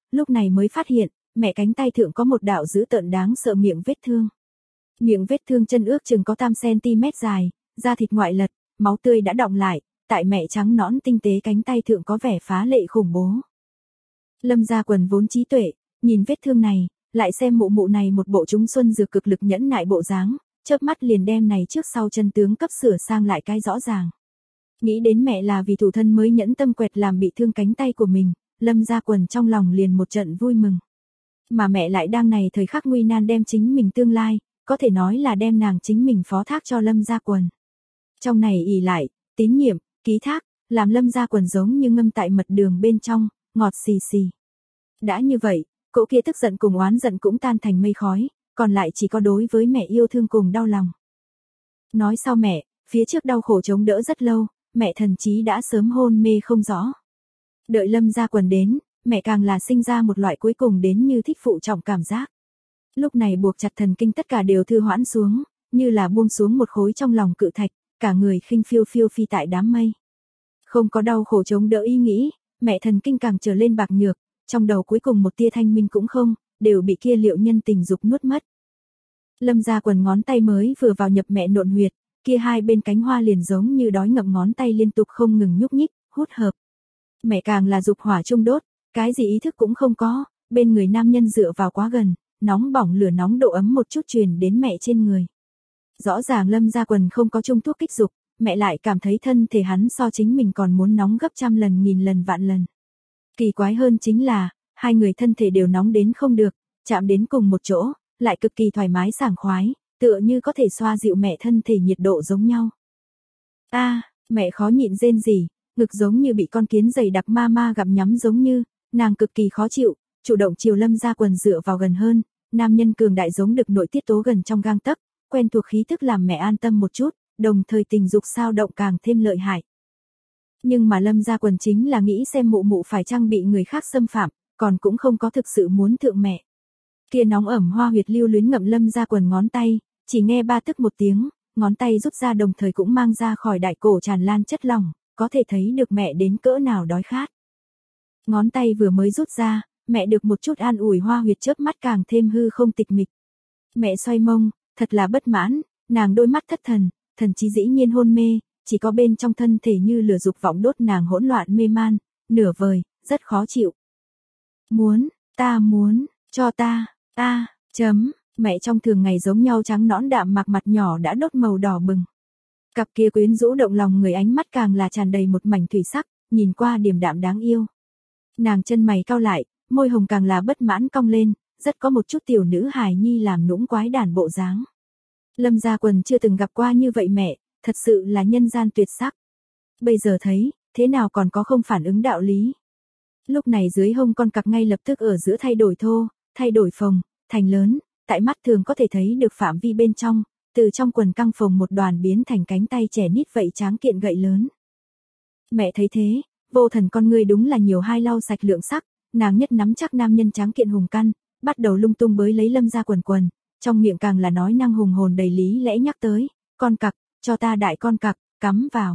Speaker 1: lúc này mới phát hiện, mẹ cánh tay thượng có một đạo dữ tợn đáng sợ miệng vết thương. Miệng vết thương chân ước chừng có tam cm dài, da thịt ngoại lật, máu tươi đã đọng lại, tại mẹ trắng nõn tinh tế cánh tay thượng có vẻ phá lệ khủng bố. Lâm Gia Quần vốn trí tuệ, nhìn vết thương này, lại xem mụ mụ này một bộ chúng xuân dược cực lực nhẫn nại bộ dáng, chớp mắt liền đem này trước sau chân tướng cấp sửa sang lại cái rõ ràng. Nghĩ đến mẹ là vì thủ thân mới nhẫn tâm quẹt làm bị thương cánh tay của mình, Lâm Gia Quần trong lòng liền một trận vui mừng. Mà mẹ lại đang này thời khắc nguy nan đem chính mình tương lai, có thể nói là đem nàng chính mình phó thác cho Lâm Gia Quần. Trong này ỷ lại, tín nhiệm, ký thác, làm Lâm Gia Quần giống như ngâm tại mật đường bên trong, ngọt xì xì. Đã như vậy, cỗ kia tức giận cùng oán giận cũng tan thành mây khói, còn lại chỉ có đối với mẹ yêu thương cùng đau lòng. Nói sau mẹ, phía trước đau khổ chống đỡ rất lâu, mẹ thần chí đã sớm hôn mê không rõ. Đợi Lâm Gia Quần đến, mẹ càng là sinh ra một loại cuối cùng đến như thích phụ trọng cảm giác. Lúc này buộc chặt thần kinh tất cả đều thư hoãn xuống, như là buông xuống một khối trong lòng cự thạch, cả người khinh phiêu phiêu phi tại đám mây. Không có đau khổ chống đỡ ý nghĩ, mẹ thần kinh càng trở lên bạc nhược, trong đầu cuối cùng một tia thanh minh cũng không, đều bị kia liệu nhân tình dục nuốt mất. Lâm Gia Quần ngón tay mới vừa vào nhập mẹ nộn huyệt, kia hai bên cánh hoa liền giống như đói ngậm ngón tay liên tục không ngừng nhúc nhích, hút hợp. Mẹ càng là dục hỏa trung đốt, cái gì ý thức cũng không có, bên người nam nhân dựa vào quá gần, nóng bỏng lửa nóng độ ấm một chút truyền đến mẹ trên người. Rõ ràng Lâm Gia Quần không có chung thuốc kích dục, mẹ lại cảm thấy thân thể hắn so chính mình còn muốn nóng gấp trăm lần nghìn lần vạn lần. Kỳ quái hơn chính là, hai người thân thể đều nóng đến không được, chạm đến cùng một chỗ, lại cực kỳ thoải mái sảng khoái, tựa như có thể xoa dịu mẹ thân thể nhiệt độ giống nhau. Mẹ khó nhịn rên rỉ, ngực giống như bị con kiến dày đặc ma ma gặm nhắm giống như, nàng cực kỳ khó chịu, chủ động chiều Lâm Gia Quần dựa vào gần hơn, nam nhân cường đại giống được nội tiết tố gần trong gang tấc, quen thuộc khí thức làm mẹ an tâm một chút, đồng thời tình dục sao động càng thêm lợi hại. Nhưng mà Lâm Gia Quần chính là nghĩ xem mụ mụ phải chăng bị người khác xâm phạm, còn cũng không có thực sự muốn thượng mẹ. Kia nóng ẩm hoa huyệt lưu luyến ngậm Lâm Gia Quần ngón tay, chỉ nghe ba tức một tiếng, ngón tay rút ra đồng thời cũng mang ra khỏi đại cổ tràn lan chất lỏng, có thể thấy được mẹ đến cỡ nào đói khát. Ngón tay vừa mới rút ra, mẹ được một chút an ủi hoa huyệt chớp mắt càng thêm hư không tịch mịch. Mẹ xoay mông, thật là bất mãn, nàng đôi mắt thất thần, thần chí dĩ nhiên hôn mê, chỉ có bên trong thân thể như lửa dục vọng đốt nàng hỗn loạn mê man, nửa vời, rất khó chịu. Ta muốn, cho ta, mẹ trong thường ngày giống nhau trắng nõn đạm mạc mặt nhỏ đã đốt màu đỏ bừng. Cặp kia quyến rũ động lòng người ánh mắt càng là tràn đầy một mảnh thủy sắc, nhìn qua điềm đạm đáng yêu. Nàng chân mày cau lại, môi hồng càng là bất mãn cong lên, rất có một chút tiểu nữ hài nhi làm nũng quái đản bộ dáng. Lâm Gia Quần chưa từng gặp qua như vậy mẹ, thật sự là nhân gian tuyệt sắc. Bây giờ thấy, thế nào còn có không phản ứng đạo lý. Lúc này dưới hông con cặc ngay lập tức ở giữa thay đổi thô, thay đổi phồng, thành lớn, tại mắt thường có thể thấy được phạm vi bên trong, từ trong quần căng phồng một đoàn biến thành cánh tay trẻ nít vậy tráng kiện gậy lớn. Mẹ thấy thế, vô thần con người đúng là nhiều hai lau sạch lượng sắc, nàng nhất nắm chắc nam nhân tráng kiện hùng căn, bắt đầu lung tung bới lấy Lâm Gia Quần, trong miệng càng là nói năng hùng hồn đầy lý lẽ nhắc tới, con cặc, cho ta đại con cặc, cắm vào.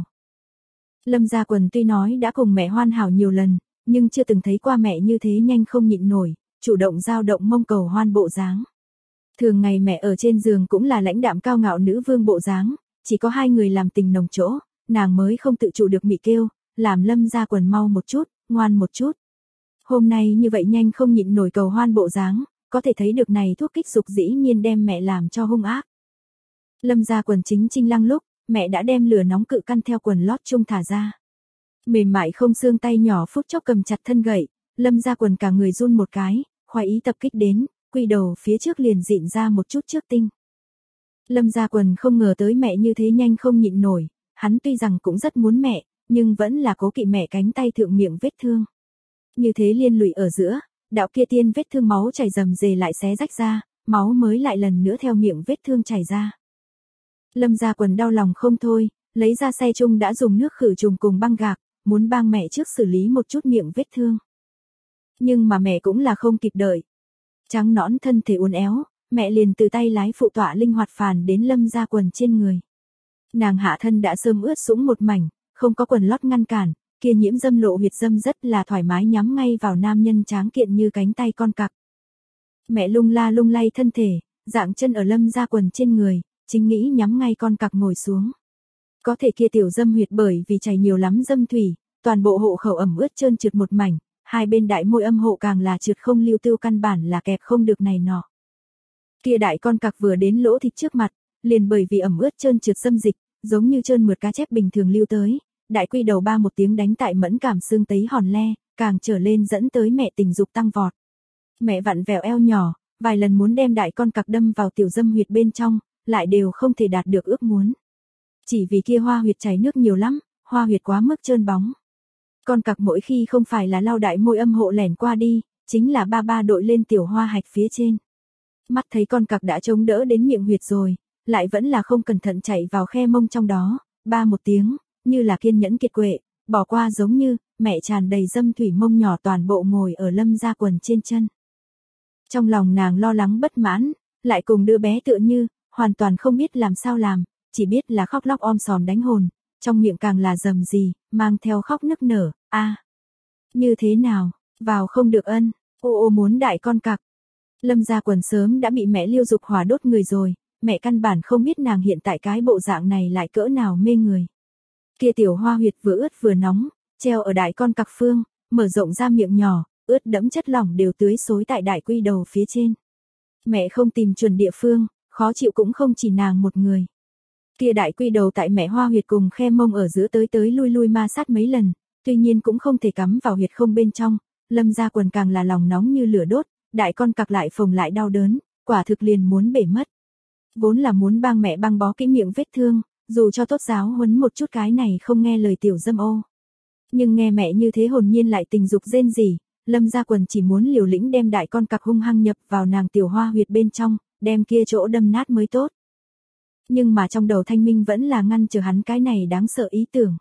Speaker 1: Lâm Gia Quần tuy nói đã cùng mẹ hoàn hảo nhiều lần, nhưng chưa từng thấy qua mẹ như thế nhanh không nhịn nổi, chủ động giao động mông cầu hoan bộ dáng. Thường ngày mẹ ở trên giường cũng là lãnh đạm cao ngạo nữ vương bộ dáng, chỉ có hai người làm tình nồng chỗ, nàng mới không tự chủ được mị kêu, làm Lâm Gia Quần mau một chút, ngoan một chút. Hôm nay như vậy nhanh không nhịn nổi cầu hoan bộ dáng, có thể thấy được này thuốc kích dục dĩ nhiên đem mẹ làm cho hung ác. Lâm Gia Quần chính trinh lăng lúc, mẹ đã đem lửa nóng cự căn theo quần lót chung thả ra. Mềm mại không xương tay nhỏ phút chốc cầm chặt thân gậy, Lâm Gia Quần cả người run một cái, khoái ý tập kích đến, quy đầu phía trước liền dịn ra một chút trước tinh. Lâm Gia Quần không ngờ tới mẹ như thế nhanh không nhịn nổi, hắn tuy rằng cũng rất muốn mẹ, nhưng vẫn là cố kỵ mẹ cánh tay thượng miệng vết thương. Như thế liên lụy ở giữa, đạo kia tiên vết thương máu chảy rầm rề lại xé rách ra, máu mới lại lần nữa theo miệng vết thương chảy ra. Lâm Gia Quần đau lòng không thôi, lấy ra xe chung đã dùng nước khử trùng cùng băng gạc, muốn bang mẹ trước xử lý một chút miệng vết thương. Nhưng mà mẹ cũng là không kịp đợi. Trắng nõn thân thể uốn éo, mẹ liền từ tay lái phụ tọa linh hoạt phàn đến Lâm Gia Quần trên người. Nàng hạ thân đã sớm ướt sũng một mảnh, không có quần lót ngăn cản, kia nhiễm dâm lộ huyệt dâm rất là thoải mái nhắm ngay vào nam nhân tráng kiện như cánh tay con cặc. Mẹ lung la lung lay thân thể, dạng chân ở Lâm Gia Quần trên người, chính nghĩ nhắm ngay con cặc ngồi xuống. Có thể kia tiểu dâm huyệt bởi vì chảy nhiều lắm dâm thủy, toàn bộ hộ khẩu ẩm ướt trơn trượt một mảnh, hai bên đại môi âm hộ càng là trượt không lưu tiêu, căn bản là kẹp không được này nọ. Kia đại con cặc vừa đến lỗ thịt trước mặt, liền bởi vì ẩm ướt trơn trượt dâm dịch, giống như trơn mượt cá chép bình thường lưu tới, đại quy đầu ba một tiếng đánh tại mẫn cảm xương tấy hòn le, càng trở lên dẫn tới mẹ tình dục tăng vọt. Mẹ vặn vẹo eo nhỏ, vài lần muốn đem đại con cặc đâm vào tiểu dâm huyệt bên trong, lại đều không thể đạt được ước muốn. Chỉ vì kia hoa huyệt chảy nước nhiều lắm, hoa huyệt quá mức trơn bóng. Con cặc mỗi khi không phải là lau đại môi âm hộ lẻn qua đi, chính là ba đội lên tiểu hoa hạch phía trên. Mắt thấy con cặc đã chống đỡ đến miệng huyệt rồi, lại vẫn là không cẩn thận chạy vào khe mông trong đó, ba một tiếng, như là kiên nhẫn kiệt quệ, bỏ qua giống như, mẹ tràn đầy dâm thủy mông nhỏ toàn bộ ngồi ở Lâm Gia Quần trên chân. Trong lòng nàng lo lắng bất mãn, lại cùng đứa bé tựa như, hoàn toàn không biết làm sao làm, chỉ biết là khóc lóc om sòm đánh hồn, trong miệng càng là rầm rì, mang theo khóc nức nở, như thế nào, vào không được ân, ô muốn đại con cặc. Lâm Gia Quần sớm đã bị mẹ liêu dục hỏa đốt người rồi, mẹ căn bản không biết nàng hiện tại cái bộ dạng này lại cỡ nào mê người. Kia tiểu hoa huyệt vừa ướt vừa nóng, treo ở đại con cặc phương, mở rộng ra miệng nhỏ, ướt đẫm chất lỏng đều tưới xối tại đại quy đầu phía trên. Mẹ không tìm chuẩn địa phương, khó chịu cũng không chỉ nàng một người. Kia đại quy đầu tại mẹ hoa huyệt cùng khe mông ở giữa tới lui ma sát mấy lần, tuy nhiên cũng không thể cắm vào huyệt không bên trong, Lâm Gia Quần càng là lòng nóng như lửa đốt, đại con cặc lại phồng lại đau đớn, quả thực liền muốn bể mất. Vốn là muốn băng mẹ băng bó kỹ miệng vết thương, dù cho tốt giáo huấn một chút cái này không nghe lời tiểu dâm ô. Nhưng nghe mẹ như thế hồn nhiên lại tình dục rên rỉ, Lâm Gia Quần chỉ muốn liều lĩnh đem đại con cặc hung hăng nhập vào nàng tiểu hoa huyệt bên trong, đem kia chỗ đâm nát mới tốt. Nhưng mà trong đầu thanh minh vẫn là ngăn trở hắn cái này đáng sợ ý tưởng.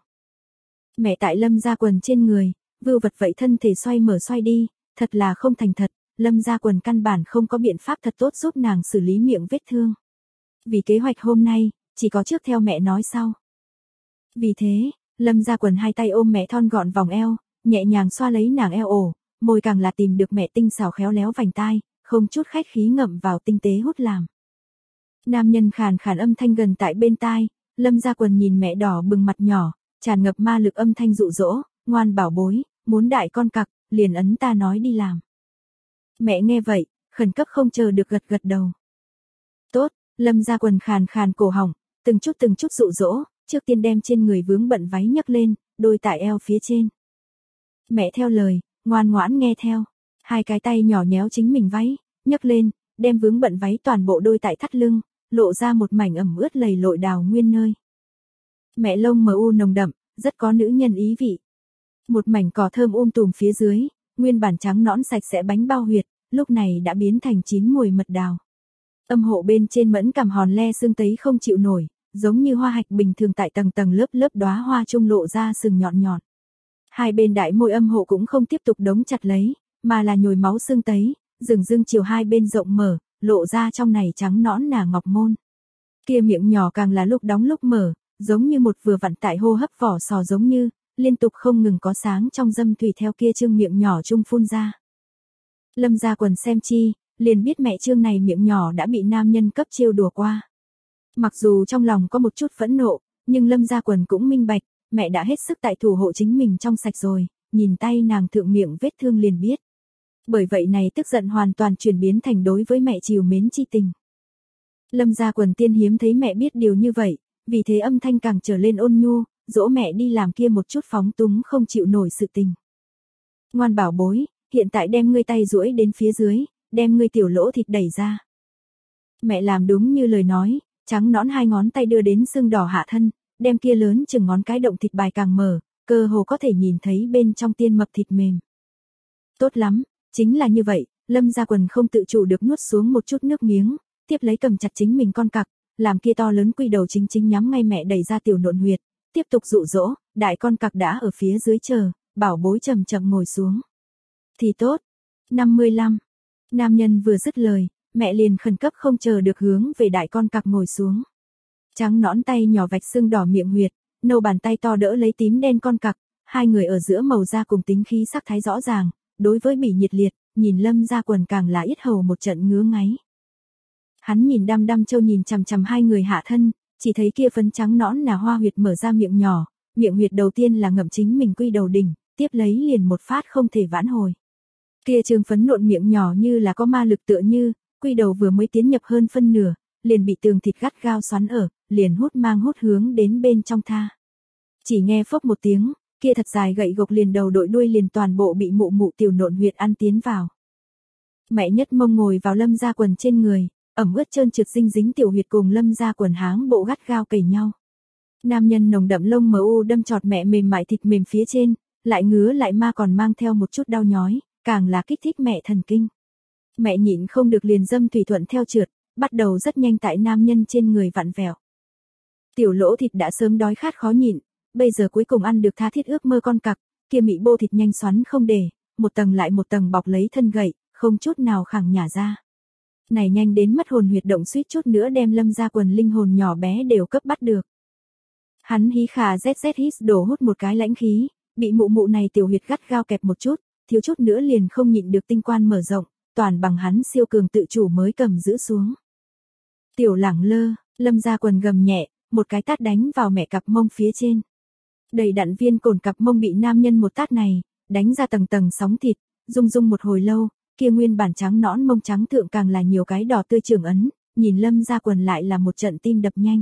Speaker 1: Mẹ tại Lâm Gia Quần trên người, vưu vật vậy thân thể xoay mở xoay đi, thật là không thành thật, Lâm Gia Quần căn bản không có biện pháp thật tốt giúp nàng xử lý miệng vết thương. Vì kế hoạch hôm nay, chỉ có trước theo mẹ nói sau. Vì thế, Lâm Gia Quần hai tay ôm mẹ thon gọn vòng eo, nhẹ nhàng xoa lấy nàng eo ổ, môi càng là tìm được mẹ tinh xảo khéo léo vành tai, không chút khách khí ngậm vào tinh tế hút làm. Nam nhân khàn khàn âm thanh gần tại bên tai, Lâm Gia Quần nhìn mẹ đỏ bừng mặt nhỏ, tràn ngập ma lực âm thanh dụ dỗ, ngoan bảo bối, muốn đại con cặc, liền ấn ta nói đi làm. Mẹ nghe vậy, khẩn cấp không chờ được gật gật đầu. Tốt, Lâm Gia Quần khàn khàn cổ họng, từng chút dụ dỗ, trước tiên đem trên người vướng bận váy nhấc lên, đôi tại eo phía trên. Mẹ theo lời, ngoan ngoãn nghe theo, hai cái tay nhỏ nhéo chính mình váy, nhấc lên, đem vướng bận váy toàn bộ đôi tại thắt lưng, lộ ra một mảnh ẩm ướt lầy lội đào nguyên nơi. Mẹ lông mờ u nồng đậm, rất có nữ nhân ý vị. Một mảnh cỏ thơm tùm phía dưới, nguyên bản trắng nõn sạch sẽ bánh bao huyệt, lúc này đã biến thành chín mùi mật đào. Âm hộ bên trên mẫn cảm hòn le xương tấy không chịu nổi, giống như hoa hạch bình thường tại tầng lớp đóa hoa trung lộ ra sừng nhọn nhọn. Hai bên đại môi âm hộ cũng không tiếp tục đóng chặt lấy, mà là nhồi máu xương tấy, dừng chiều hai bên rộng mở, lộ ra trong này trắng nõn nà ngọc môn. Kia miệng nhỏ càng là lúc đóng lúc mở, giống như một vừa vặn tại hô hấp vỏ sò giống như, liên tục không ngừng có sáng trong dâm thủy theo kia trương miệng nhỏ trung phun ra. Lâm Gia Quần xem chi, liền biết mẹ trương này miệng nhỏ đã bị nam nhân cấp trêu đùa qua. Mặc dù trong lòng có một chút phẫn nộ, nhưng Lâm Gia Quần cũng minh bạch, mẹ đã hết sức tại thủ hộ chính mình trong sạch rồi, nhìn tay nàng thượng miệng vết thương liền biết. Bởi vậy này tức giận hoàn toàn chuyển biến thành đối với mẹ trìu mến chi tình. Lâm Gia Quần tiên hiếm thấy mẹ biết điều như vậy, vì thế âm thanh càng trở lên ôn nhu, dỗ mẹ đi làm kia một chút phóng túng không chịu nổi sự tình. Ngoan bảo bối, hiện tại đem ngươi tay duỗi đến phía dưới, đem ngươi tiểu lỗ thịt đẩy ra. Mẹ làm đúng như lời nói, trắng nõn hai ngón tay đưa đến xương đỏ hạ thân, đem kia lớn chừng ngón cái động thịt bài càng mở, cơ hồ có thể nhìn thấy bên trong tiên mập thịt mềm. Tốt lắm, chính là như vậy, Lâm Gia Quần không tự chủ được nuốt xuống một chút nước miếng, tiếp lấy cầm chặt chính mình con cặc, làm kia to lớn quy đầu chính nhắm ngay mẹ đẩy ra tiểu nộn huyệt, tiếp tục dụ dỗ, đại con cặc đã ở phía dưới chờ, bảo bối chậm ngồi xuống. Thì tốt. 55. Nam nhân vừa dứt lời, mẹ liền khẩn cấp không chờ được hướng về đại con cặc ngồi xuống. Trắng nõn tay nhỏ vạch xương đỏ miệng huyệt, nâu bàn tay to đỡ lấy tím đen con cặc, hai người ở giữa màu da cùng tính khí sắc thái rõ ràng, đối với Bỉ nhiệt liệt, nhìn Lâm Gia Quần càng là yết hầu một trận ngứa ngáy. Hắn nhìn đăm đăm châu nhìn chằm chằm hai người hạ thân, chỉ thấy kia phấn trắng nõn là hoa huyệt mở ra miệng nhỏ, miệng huyệt đầu tiên là ngậm chính mình quy đầu đỉnh, tiếp lấy liền một phát không thể vãn hồi. Kia trường phấn nộn miệng nhỏ như là có ma lực tựa như, quy đầu vừa mới tiến nhập hơn phân nửa, liền bị tường thịt gắt gao xoắn ở, liền hút hướng đến bên trong tha. Chỉ nghe phốc một tiếng, kia thật dài gậy gộc liền đầu đội đuôi liền toàn bộ bị mụ mụ tiểu nộn huyệt ăn tiến vào. Mẹ nhất mông ngồi vào Lâm Gia Quần trên người, ẩm ướt trơn trượt dinh dính tiểu huyệt cùng Lâm Gia Quần háng bộ gắt gao kề nhau. Nam nhân nồng đậm lông mờ u đâm chọt mẹ mềm mại thịt mềm phía trên, lại ngứa lại ma còn mang theo một chút đau nhói, càng là kích thích mẹ thần kinh. Mẹ nhịn không được liền dâm thủy thuận theo trượt, bắt đầu rất nhanh tại nam nhân trên người vặn vẹo. Tiểu lỗ thịt đã sớm đói khát khó nhịn, bây giờ cuối cùng ăn được tha thiết ước mơ con cặc, kia mị bô thịt nhanh xoắn không để, một tầng lại một tầng bọc lấy thân gậy, không chút nào khẳng nhả ra. Này nhanh đến mất hồn huyệt động suýt chút nữa đem Lâm Gia Quần linh hồn nhỏ bé đều cấp bắt được. Hắn hí khà zz hít đổ hút một cái lãnh khí, bị mụ mụ này tiểu huyệt gắt gao kẹp một chút, thiếu chút nữa liền không nhịn được tinh quan mở rộng, toàn bằng hắn siêu cường tự chủ mới cầm giữ xuống. Tiểu lẳng lơ, Lâm Gia Quần gầm nhẹ, một cái tát đánh vào mẹ cặp mông phía trên. Đầy đặn viên cồn cặp mông bị nam nhân một tát này, đánh ra tầng tầng sóng thịt, rung rung một hồi lâu, kia nguyên bản trắng nõn mông trắng thượng càng là nhiều cái đỏ tươi trưởng ấn, nhìn Lâm Gia Quần lại là một trận tim đập nhanh.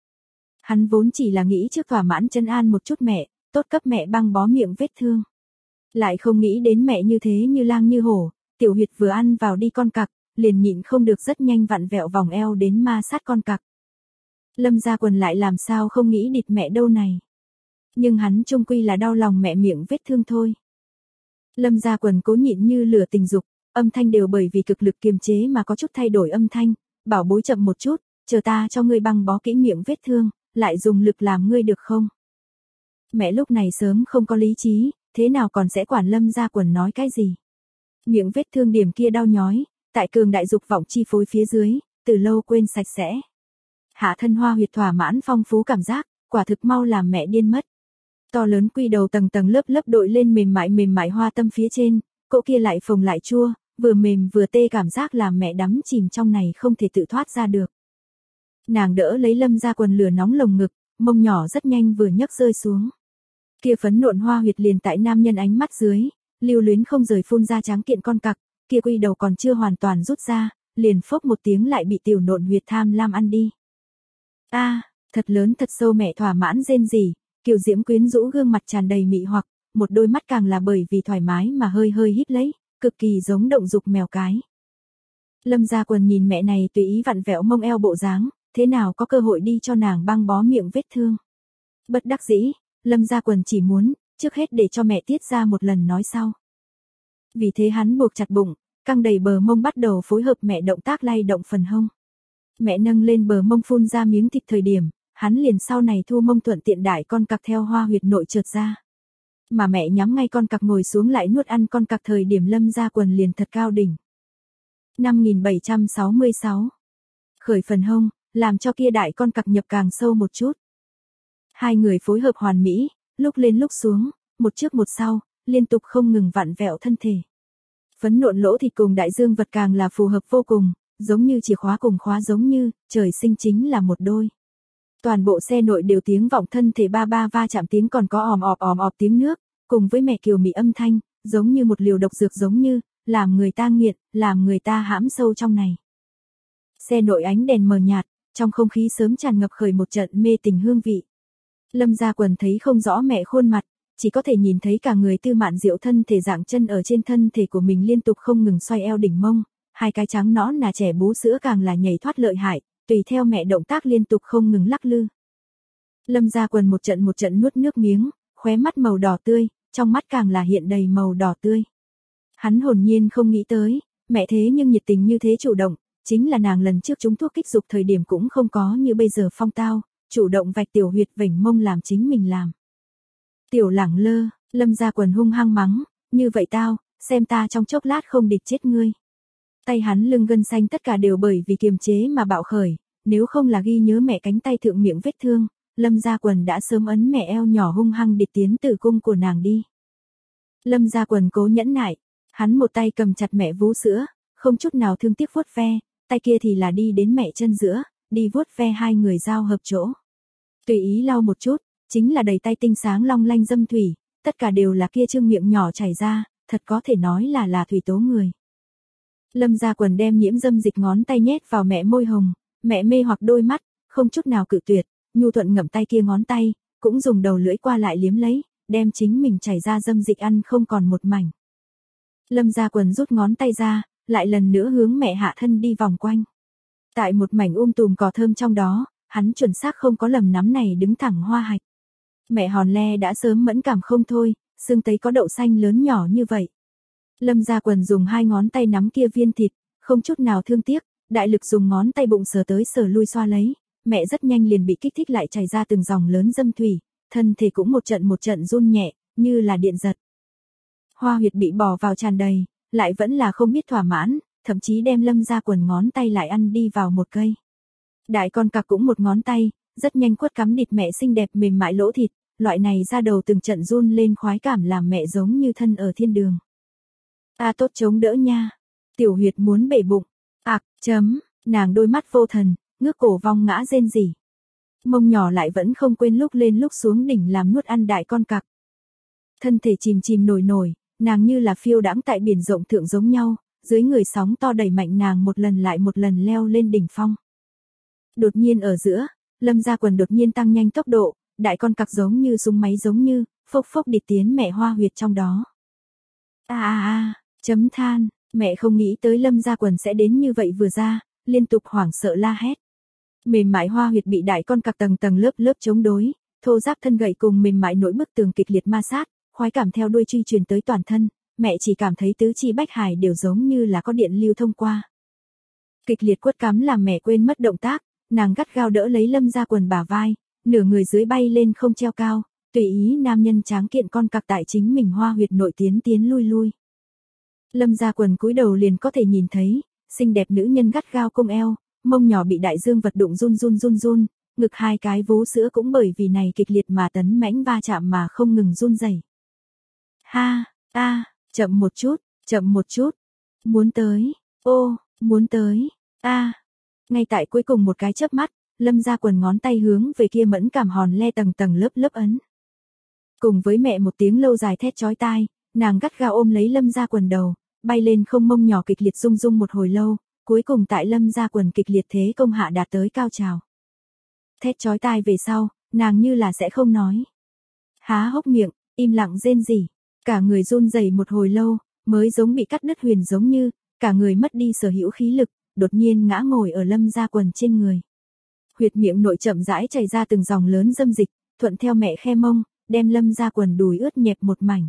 Speaker 1: Hắn vốn chỉ là nghĩ trước thỏa mãn trấn an một chút mẹ, tốt cấp mẹ băng bó miệng vết thương. Lại không nghĩ đến mẹ như thế như lang như hổ, tiểu huyệt vừa ăn vào đi con cặc, liền nhịn không được rất nhanh vặn vẹo vòng eo đến ma sát con cặc. Lâm Gia Quần lại làm sao không nghĩ địt mẹ đâu này. Nhưng hắn chung quy là đau lòng mẹ miệng vết thương thôi. Lâm Gia Quần cố nhịn như lửa tình dục, âm thanh đều bởi vì cực lực kiềm chế mà có chút thay đổi âm thanh, bảo bối chậm một chút, chờ ta cho ngươi băng bó kỹ miệng vết thương, lại dùng lực làm ngươi được không? Mẹ lúc này sớm không có lý trí, thế nào còn sẽ quản Lâm Gia Quần nói cái gì? Miệng vết thương điểm kia đau nhói, tại cường đại dục vọng chi phối phía dưới, từ lâu quên sạch sẽ. Hạ thân hoa huyệt thỏa mãn phong phú cảm giác, quả thực mau làm mẹ điên mất. To lớn quy đầu tầng tầng lớp lớp đội lên mềm mại hoa tâm phía trên, cỗ kia lại phồng lại chua, vừa mềm vừa tê cảm giác làm mẹ đắm chìm trong này không thể tự thoát ra được. Nàng đỡ lấy Lâm Gia Quần lửa nóng lồng ngực, mông nhỏ rất nhanh vừa nhấc rơi xuống. Kia phấn nộn hoa huyệt liền tại nam nhân ánh mắt dưới, lưu luyến không rời phun ra tráng kiện con cặc, kia quy đầu còn chưa hoàn toàn rút ra, liền phốc một tiếng lại bị tiểu nộn huyệt tham lam ăn đi. Thật lớn thật sâu mẹ thỏa mãn rên rỉ, kiều diễm quyến rũ gương mặt tràn đầy mị hoặc, một đôi mắt càng là bởi vì thoải mái mà hơi hơi híp lấy, cực kỳ giống động dục mèo cái. Lâm Gia Quần nhìn mẹ này tùy ý vặn vẹo mông eo bộ dáng, thế nào có cơ hội đi cho nàng băng bó miệng vết thương. Bất đắc dĩ, Lâm Gia Quần chỉ muốn, trước hết để cho mẹ tiết ra một lần nói sau. Vì thế hắn buộc chặt bụng, căng đầy bờ mông bắt đầu phối hợp mẹ động tác lay động phần hông. Mẹ nâng lên bờ mông phun ra miếng thịt thời điểm, hắn liền sau này thu mông thuận tiện đại con cặc theo hoa huyệt nội trượt ra. Mà mẹ nhắm ngay con cặc ngồi xuống lại nuốt ăn con cặc thời điểm Lâm Gia Quần liền thật cao đỉnh. 5766 Khởi phần hông, làm cho kia đại con cặc nhập càng sâu một chút. Hai người phối hợp hoàn mỹ, lúc lên lúc xuống, một trước một sau, liên tục không ngừng vặn vẹo thân thể. Phấn nộn lỗ thịt cùng đại dương vật càng là phù hợp vô cùng, giống như chìa khóa cùng khóa giống như, trời sinh chính là một đôi. Toàn bộ xe nội đều tiếng vọng thân thể ba ba va chạm tiếng còn có òm ọp tiếng nước, cùng với mẹ kiều mị âm thanh, giống như một liều độc dược giống như, làm người ta nghiện, làm người ta hãm sâu trong này. Xe nội ánh đèn mờ nhạt, trong không khí sớm tràn ngập khởi một trận mê tình hương vị. Lâm Gia Quần thấy không rõ mẹ khuôn mặt, chỉ có thể nhìn thấy cả người tư mạn diệu thân thể dạng chân ở trên thân thể của mình liên tục không ngừng xoay eo đỉnh mông, hai cái trắng nõn là trẻ bú sữa càng là nhảy thoát lợi hại, tùy theo mẹ động tác liên tục không ngừng lắc lư. Lâm Gia Quần một trận nuốt nước miếng, khóe mắt màu đỏ tươi, trong mắt càng là hiện đầy màu đỏ tươi. Hắn hồn nhiên không nghĩ tới, mẹ thế nhưng nhiệt tình như thế chủ động, chính là nàng lần trước trúng thuốc kích dục thời điểm cũng không có như bây giờ phong tao, chủ động vạch tiểu huyệt vểnh mông làm chính mình làm. Tiểu lẳng lơ, Lâm Gia Quần hung hăng mắng, như vậy tao, xem ta trong chốc lát không địch chết ngươi. Tay hắn lưng gân xanh tất cả đều bởi vì kiềm chế mà bạo khởi, nếu không là ghi nhớ mẹ cánh tay thượng miệng vết thương, Lâm Gia Quần đã sớm ấn mẹ eo nhỏ hung hăng địt tiến tử cung của nàng đi. Lâm Gia Quần cố nhẫn nại, hắn một tay cầm chặt mẹ vú sữa, không chút nào thương tiếc vuốt ve, tay kia thì là đi đến mẹ chân giữa, đi vuốt ve hai người giao hợp chỗ. Tùy ý lau một chút, chính là đầy tay tinh sáng long lanh dâm thủy, tất cả đều là kia trương miệng nhỏ chảy ra, thật có thể nói là thủy tố người. Lâm Gia Quần đem nhiễm dâm dịch ngón tay nhét vào mẹ môi hồng, mẹ mê hoặc đôi mắt, không chút nào cự tuyệt, nhu thuận ngậm tay kia ngón tay, cũng dùng đầu lưỡi qua lại liếm lấy, đem chính mình chảy ra dâm dịch ăn không còn một mảnh. Lâm Gia Quần rút ngón tay ra, lại lần nữa hướng mẹ hạ thân đi vòng quanh. Tại một mảnh tùm cỏ thơm trong đó, hắn chuẩn xác không có lầm nắm này đứng thẳng hoa hạch. Mẹ hòn le đã sớm mẫn cảm không thôi, xương tấy có đậu xanh lớn nhỏ như vậy. Lâm Gia Quần dùng hai ngón tay nắm kia viên thịt, không chút nào thương tiếc, đại lực dùng ngón tay bụng sờ tới sờ lui xoa lấy, mẹ rất nhanh liền bị kích thích lại chảy ra từng dòng lớn dâm thủy, thân thể cũng một trận run nhẹ, như là điện giật. Hoa huyệt bị bỏ vào tràn đầy, lại vẫn là không biết thỏa mãn, thậm chí đem Lâm Gia Quần ngón tay lại ăn đi vào một cây. Đại con cặc cũng một ngón tay, rất nhanh quất cắm địt mẹ xinh đẹp mềm mại lỗ thịt, loại này ra đầu từng trận run lên khoái cảm làm mẹ giống như thân ở thiên đường. A tốt chống đỡ nha. Tiểu huyệt muốn bể bụng. Nàng đôi mắt vô thần, ngước cổ vong ngã rên rỉ. Mông nhỏ lại vẫn không quên lúc lên lúc xuống đỉnh làm nuốt ăn đại con cặc. Thân thể chìm nổi, nàng như là phiêu đãng tại biển rộng thượng giống nhau, dưới người sóng to đẩy mạnh nàng một lần lại một lần leo lên đỉnh phong. Đột nhiên ở giữa, Lâm Gia Quần đột nhiên tăng nhanh tốc độ, đại con cặc giống như súng máy giống như, phốc phốc địt tiến mẹ hoa huyệt trong đó. Chấm than, mẹ không nghĩ tới Lâm Gia Quần sẽ đến như vậy vừa ra, liên tục hoảng sợ la hét. Mềm mại hoa huyệt bị đại con cặc tầng lớp chống đối, thô ráp thân gậy cùng mềm mại nỗi bức tường kịch liệt ma sát, khoái cảm theo đuôi truy truyền tới toàn thân, mẹ chỉ cảm thấy tứ chi bách hải đều giống như là có điện lưu thông qua. Kịch liệt quất cắm làm mẹ quên mất động tác, nàng gắt gao đỡ lấy Lâm Gia Quần bả vai, nửa người dưới bay lên không treo cao, tùy ý nam nhân tráng kiện con cặc tại chính mình hoa huyệt nội tiến lui. Lâm Gia Quần cúi đầu liền có thể nhìn thấy, xinh đẹp nữ nhân gắt gao cong eo, mông nhỏ bị đại dương vật đụng run, ngực hai cái vú sữa cũng bởi vì này kịch liệt mà tấn mãnh va chạm mà không ngừng run rẩy. Chậm một chút, muốn tới, Ngay tại cuối cùng một cái chớp mắt, Lâm Gia Quần ngón tay hướng về kia mẫn cảm hòn le tầng lớp ấn. Cùng với mẹ một tiếng lâu dài thét chói tai, nàng gắt gao ôm lấy Lâm Gia Quần đầu, bay lên không mông nhỏ kịch liệt rung một hồi lâu, cuối cùng tại Lâm Gia Quần kịch liệt thế công hạ đạt tới cao trào. Thét chói tai về sau, nàng như là sẽ không nói. Há hốc miệng, im lặng rên rỉ, cả người run rẩy một hồi lâu, mới giống bị cắt đứt huyền giống như, cả người mất đi sở hữu khí lực, đột nhiên ngã ngồi ở Lâm Gia Quần trên người. Huyệt miệng nội chậm rãi chảy ra từng dòng lớn dâm dịch, thuận theo mẹ khe mông, đem Lâm Gia Quần đùi ướt nhẹp một mảnh.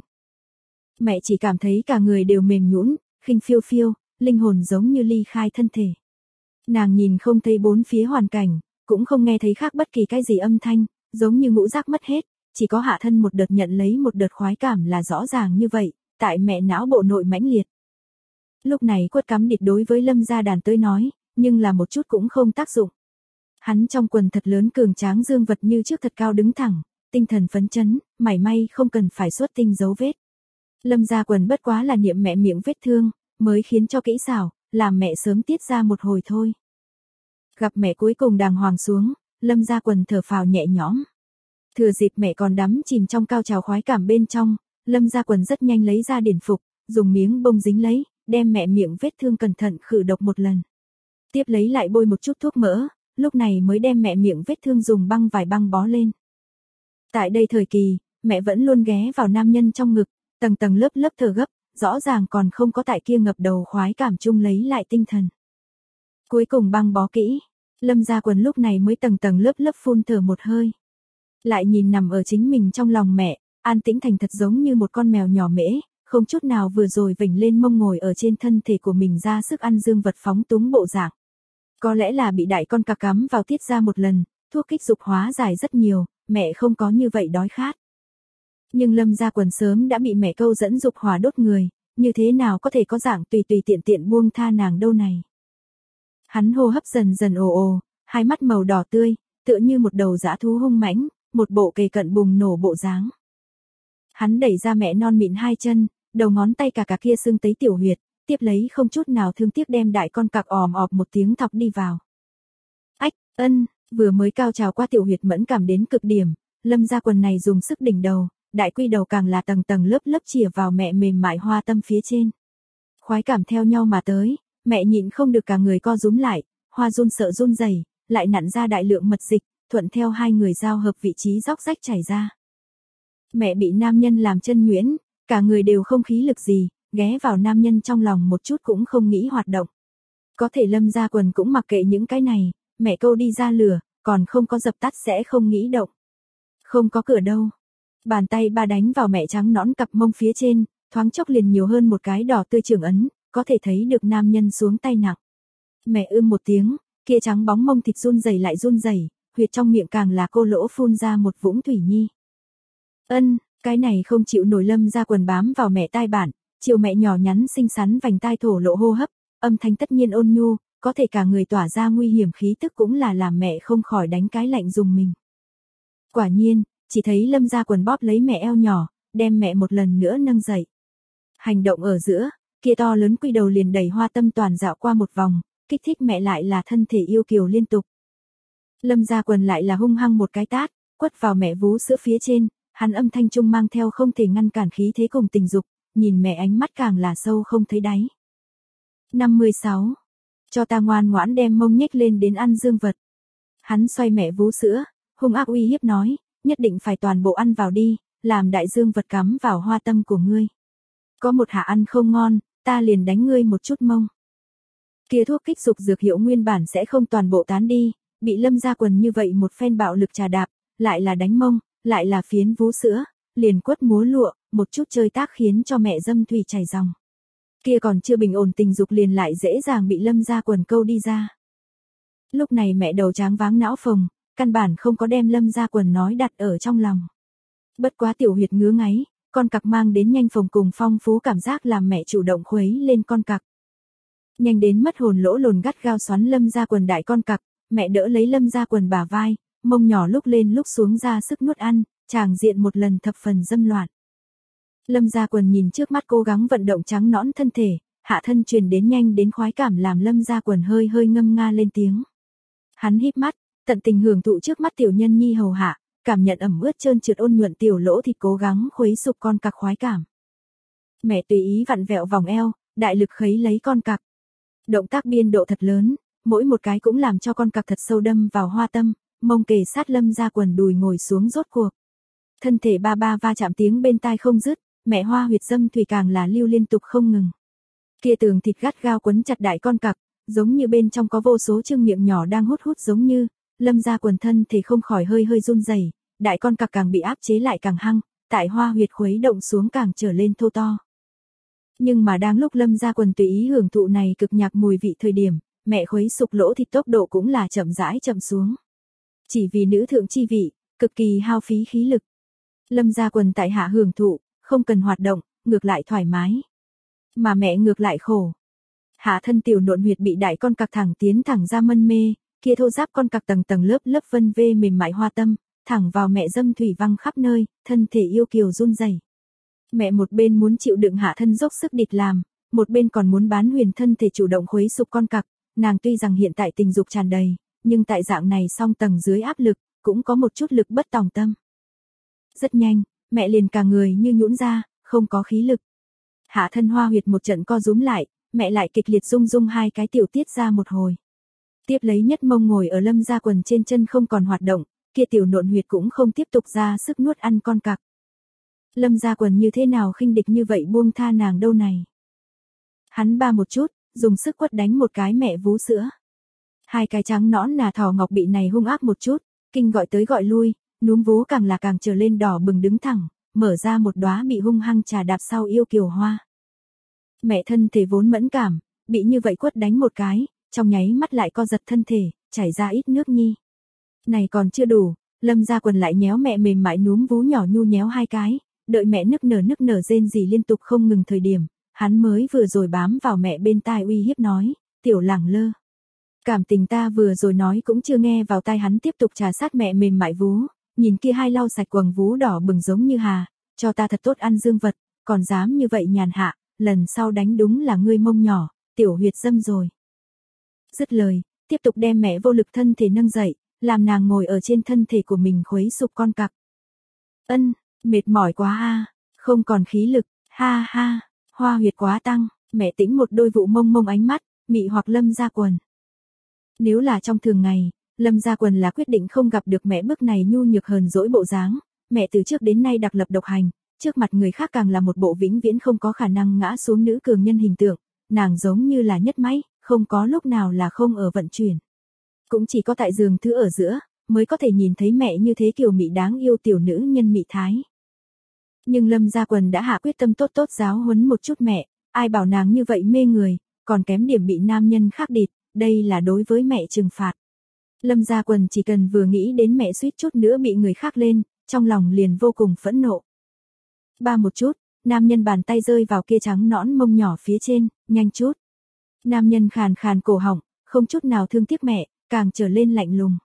Speaker 1: Mẹ chỉ cảm thấy cả người đều mềm nhũn, khinh phiêu, linh hồn giống như ly khai thân thể. Nàng nhìn không thấy bốn phía hoàn cảnh, cũng không nghe thấy khác bất kỳ cái gì âm thanh, giống như ngũ giác mất hết, chỉ có hạ thân một đợt nhận lấy một đợt khoái cảm là rõ ràng như vậy, tại mẹ não bộ nội mãnh liệt. Lúc này quất cắm địt đối với Lâm Gia Đàn tới nói, nhưng là một chút cũng không tác dụng. Hắn trong quần thật lớn cường tráng dương vật như trước thật cao đứng thẳng, tinh thần phấn chấn, mảy may không cần phải xuất tinh dấu vết. Lâm Gia Quần bất quá là niệm mẹ miệng vết thương, mới khiến cho kỹ xảo, làm mẹ sớm tiết ra một hồi thôi. Gặp mẹ cuối cùng đàng hoàng xuống, Lâm Gia Quần thở phào nhẹ nhõm. Thừa dịp mẹ còn đắm chìm trong cao trào khoái cảm bên trong, Lâm Gia Quần rất nhanh lấy ra điển phục, dùng miếng bông dính lấy, đem mẹ miệng vết thương cẩn thận khử độc một lần. Tiếp lấy lại bôi một chút thuốc mỡ, lúc này mới đem mẹ miệng vết thương dùng vải băng bó lên. Tại đây thời kỳ, mẹ vẫn luôn ghé vào nam nhân trong ngực, tầng lớp thở gấp, rõ ràng còn không có tại kia ngập đầu khoái cảm chung lấy lại tinh thần. Cuối cùng băng bó kỹ, Lâm Gia Quần lúc này mới tầng lớp phun thở một hơi. Lại nhìn nằm ở chính mình trong lòng mẹ, an tĩnh thành thật giống như một con mèo nhỏ mễ, không chút nào vừa rồi vểnh lên mông ngồi ở trên thân thể của mình ra sức ăn dương vật phóng túng bộ dạng. Có lẽ là bị đại con cặc cắm vào tiết ra một lần, thuốc kích dục hóa giải rất nhiều, mẹ không có như vậy đói khát. Nhưng Lâm Gia Quần sớm đã bị mẹ câu dẫn dục hỏa đốt người, như thế nào có thể có dạng tùy tiện buông tha nàng đâu này. Hắn hô hấp dần ồ, hai mắt màu đỏ tươi, tựa như một đầu dã thú hung mãnh, một bộ kề cận bùng nổ bộ dáng. Hắn đẩy ra mẹ non mịn hai chân, đầu ngón tay cả kia sưng tấy tiểu huyệt, tiếp lấy không chút nào thương tiếc đem đại con cặc òm ọp một tiếng thọc đi vào. Ách, vừa mới cao trào qua tiểu huyệt mẫn cảm đến cực điểm, Lâm Gia Quần này dùng sức đỉnh đầu, đại quy đầu càng là tầng tầng lớp lớp chìa vào mẹ mềm mại hoa tâm phía trên. Khoái cảm theo nhau mà tới, mẹ nhịn không được cả người co rúm lại, hoa run sợ run rẩy, lại nặn ra đại lượng mật dịch, thuận theo hai người giao hợp vị trí róc rách chảy ra. Mẹ bị nam nhân làm chân nhuyễn, cả người đều không khí lực gì, ghé vào nam nhân trong lòng một chút cũng không nghĩ hoạt động. Có thể Lâm Gia Quần cũng mặc kệ những cái này, mẹ câu đi ra lửa, còn không có dập tắt sẽ không nghĩ động. Không có cửa đâu. Bàn tay ba đánh vào mẹ trắng nõn cặp mông phía trên, thoáng chốc liền nhiều hơn một cái đỏ tươi trưởng ấn, có thể thấy được nam nhân xuống tay nặng. Mẹ một tiếng, kia trắng bóng mông thịt run rẩy lại run rẩy, huyệt trong miệng càng là cô lỗ phun ra một vũng thủy nhi. Cái này không chịu nổi. Lâm Gia Quần bám vào mẹ tai bản, chiều mẹ nhỏ nhắn xinh xắn vành tai thổ lộ hô hấp, âm thanh tất nhiên ôn nhu, có thể cả người tỏa ra nguy hiểm khí tức cũng là làm mẹ không khỏi đánh cái lạnh dùng mình. Quả nhiên, chỉ thấy Lâm Gia Quần bóp lấy mẹ eo nhỏ, đem mẹ một lần nữa nâng dậy. Hành động ở giữa, kia to lớn quy đầu liền đẩy hoa tâm toàn dạo qua một vòng, kích thích mẹ lại là thân thể yêu kiều liên tục. Lâm Gia Quần lại là hung hăng một cái tát, quất vào mẹ vú sữa phía trên, hắn âm thanh trung mang theo không thể ngăn cản khí thế cùng tình dục, nhìn mẹ ánh mắt càng là sâu không thấy đáy. 56. Cho ta ngoan ngoãn đem mông nhếch lên đến ăn dương vật. Hắn xoay mẹ vú sữa, hung ác uy hiếp nói, nhất định phải toàn bộ ăn vào đi, làm đại dương vật cắm vào hoa tâm của ngươi. Có một hạ ăn không ngon, ta liền đánh ngươi một chút mông. Kia thuốc kích dục dược hiệu nguyên bản sẽ không toàn bộ tán đi, bị Lâm Gia Quần như vậy một phen bạo lực trà đạp, lại là đánh mông, lại là phiến vú sữa, liền quất múa lụa, một chút chơi tác khiến cho mẹ dâm thủy chảy ròng. Kia còn chưa bình ổn tình dục liền lại dễ dàng bị Lâm Gia Quần câu đi ra. Lúc này mẹ đầu tráng váng não phồng, căn bản không có đem Lâm Gia Quần nói đặt ở trong lòng. Bất quá tiểu huyệt ngứa ngáy, con cặc mang đến nhanh phồng cùng phong phú cảm giác làm mẹ chủ động khuấy lên con cặc. Nhanh đến mất hồn lỗ lồn gắt gao xoắn Lâm Gia Quần đại con cặc, mẹ đỡ lấy Lâm Gia Quần bả vai, mông nhỏ lúc lên lúc xuống ra sức nuốt ăn, tràng diện một lần thập phần dâm loạn. Lâm Gia Quần nhìn trước mắt cố gắng vận động trắng nõn thân thể, hạ thân truyền đến nhanh đến khoái cảm làm Lâm Gia Quần hơi hơi ngâm nga lên tiếng. Hắn híp mắt, tận tình hưởng thụ trước mắt tiểu nhân nhi hầu hạ, cảm nhận ẩm ướt trơn trượt ôn nhuận tiểu lỗ thịt cố gắng khuấy sụp con cặc khoái cảm. Mẹ tùy ý vặn vẹo vòng eo, đại lực khấy lấy con cặc. Động tác biên độ thật lớn, mỗi một cái cũng làm cho con cặc thật sâu đâm vào hoa tâm, mông kề sát Lâm Gia Quần đùi ngồi xuống rốt cuộc. Thân thể ba ba va chạm tiếng bên tai không dứt, mẹ hoa huyệt dâm thủy càng là lưu liên tục không ngừng. Kia tường thịt gắt gao quấn chặt đại con cặc, giống như bên trong có vô số trương miệng nhỏ đang hút hút giống như, Lâm Gia Quần thân thể không khỏi hơi hơi run rẩy, đại con cặc càng bị áp chế lại càng hăng, tại hoa huyệt khuấy động xuống càng trở lên thô to. Nhưng mà đang lúc Lâm Gia Quần tùy ý hưởng thụ này cực nhạc mùi vị thời điểm, mẹ khuấy sụp lỗ thịt tốc độ cũng là chậm rãi chậm xuống. Chỉ vì nữ thượng chi vị, cực kỳ hao phí khí lực. Lâm Gia Quần tại hạ hưởng thụ, không cần hoạt động, ngược lại thoải mái. Mà mẹ ngược lại khổ. Hạ thân tiểu nộn huyệt bị đại con cặc thẳng tiến thẳng ra mân mê, kia thô giáp con cặc tầng tầng lớp lớp vân vê mềm mại hoa tâm, thẳng vào mẹ dâm thủy văng khắp nơi, thân thể yêu kiều run rẩy. Mẹ một bên muốn chịu đựng hạ thân dốc sức địch làm, một bên còn muốn bán huyền thân thể chủ động khuấy sụp con cặc, nàng tuy rằng hiện tại tình dục tràn đầy, nhưng tại dạng này song tầng dưới áp lực, cũng có một chút lực bất tòng tâm. Rất nhanh, mẹ liền cả người như nhũn ra, không có khí lực. Hạ thân hoa huyệt một trận co rúm lại, mẹ lại kịch liệt rung rung hai cái tiểu tiết ra một hồi. Tiếp lấy nhất mông ngồi ở Lâm Gia Quần trên chân không còn hoạt động, kia tiểu nộn huyệt cũng không tiếp tục ra sức nuốt ăn con cặc. Lâm Gia Quần như thế nào khinh địch như vậy buông tha nàng đâu này. Hắn ba một chút, dùng sức quất đánh một cái mẹ vú sữa. Hai cái trắng nõn nà thỏ ngọc bị này hung ác một chút, kinh gọi tới gọi lui, núm vú càng là càng trở lên đỏ bừng đứng thẳng, mở ra một đóa bị hung hăng trà đạp sau yêu kiều hoa. Mẹ thân thể vốn mẫn cảm, bị như vậy quất đánh một cái, trong nháy mắt lại co giật thân thể, chảy ra ít nước nhi. Này còn chưa đủ, Lâm Gia Quần lại nhéo mẹ mềm mại núm vú nhỏ nhu nhéo hai cái, đợi mẹ nức nở rên rỉ liên tục không ngừng thời điểm, hắn mới vừa rồi bám vào mẹ bên tai uy hiếp nói, tiểu lẳng lơ. Cảm tình ta vừa rồi nói cũng chưa nghe vào tai hắn, tiếp tục trà sát mẹ mềm mại vú, nhìn kia hai lau sạch quầng vú đỏ bừng giống như hà, cho ta thật tốt ăn dương vật, còn dám như vậy nhàn hạ, lần sau đánh đúng là ngươi mông nhỏ, tiểu huyệt dâm rồi. Dứt lời, tiếp tục đem mẹ vô lực thân thể nâng dậy, làm nàng ngồi ở trên thân thể của mình khuấy sụp con cặc. Ân, mệt mỏi quá a, không còn khí lực, ha ha, hoa huyệt quá tăng, mẹ tĩnh một đôi vụ mông mông ánh mắt, mị hoặc Lâm Gia Quần. Nếu là trong thường ngày, Lâm Gia Quần là quyết định không gặp được mẹ bước này nhu nhược hờn dỗi bộ dáng, mẹ từ trước đến nay đặc lập độc hành, trước mặt người khác càng là một bộ vĩnh viễn không có khả năng ngã xuống nữ cường nhân hình tượng, nàng giống như là nhất máy, không có lúc nào là không ở vận chuyển. Cũng chỉ có tại giường thứ ở giữa, mới có thể nhìn thấy mẹ như thế kiều mị đáng yêu tiểu nữ nhân mị thái. Nhưng Lâm Gia Quần đã hạ quyết tâm tốt tốt giáo huấn một chút mẹ, ai bảo nàng như vậy mê người, còn kém điểm bị nam nhân khác địt, đây là đối với mẹ trừng phạt. Lâm Gia Quần chỉ cần vừa nghĩ đến mẹ suýt chút nữa bị người khác lên, trong lòng liền vô cùng phẫn nộ. Ba một chút, nam nhân bàn tay rơi vào kia trắng nõn mông nhỏ phía trên, nhanh chút. Nam nhân khàn khàn cổ họng, không chút nào thương tiếc mẹ, càng trở lên lạnh lùng.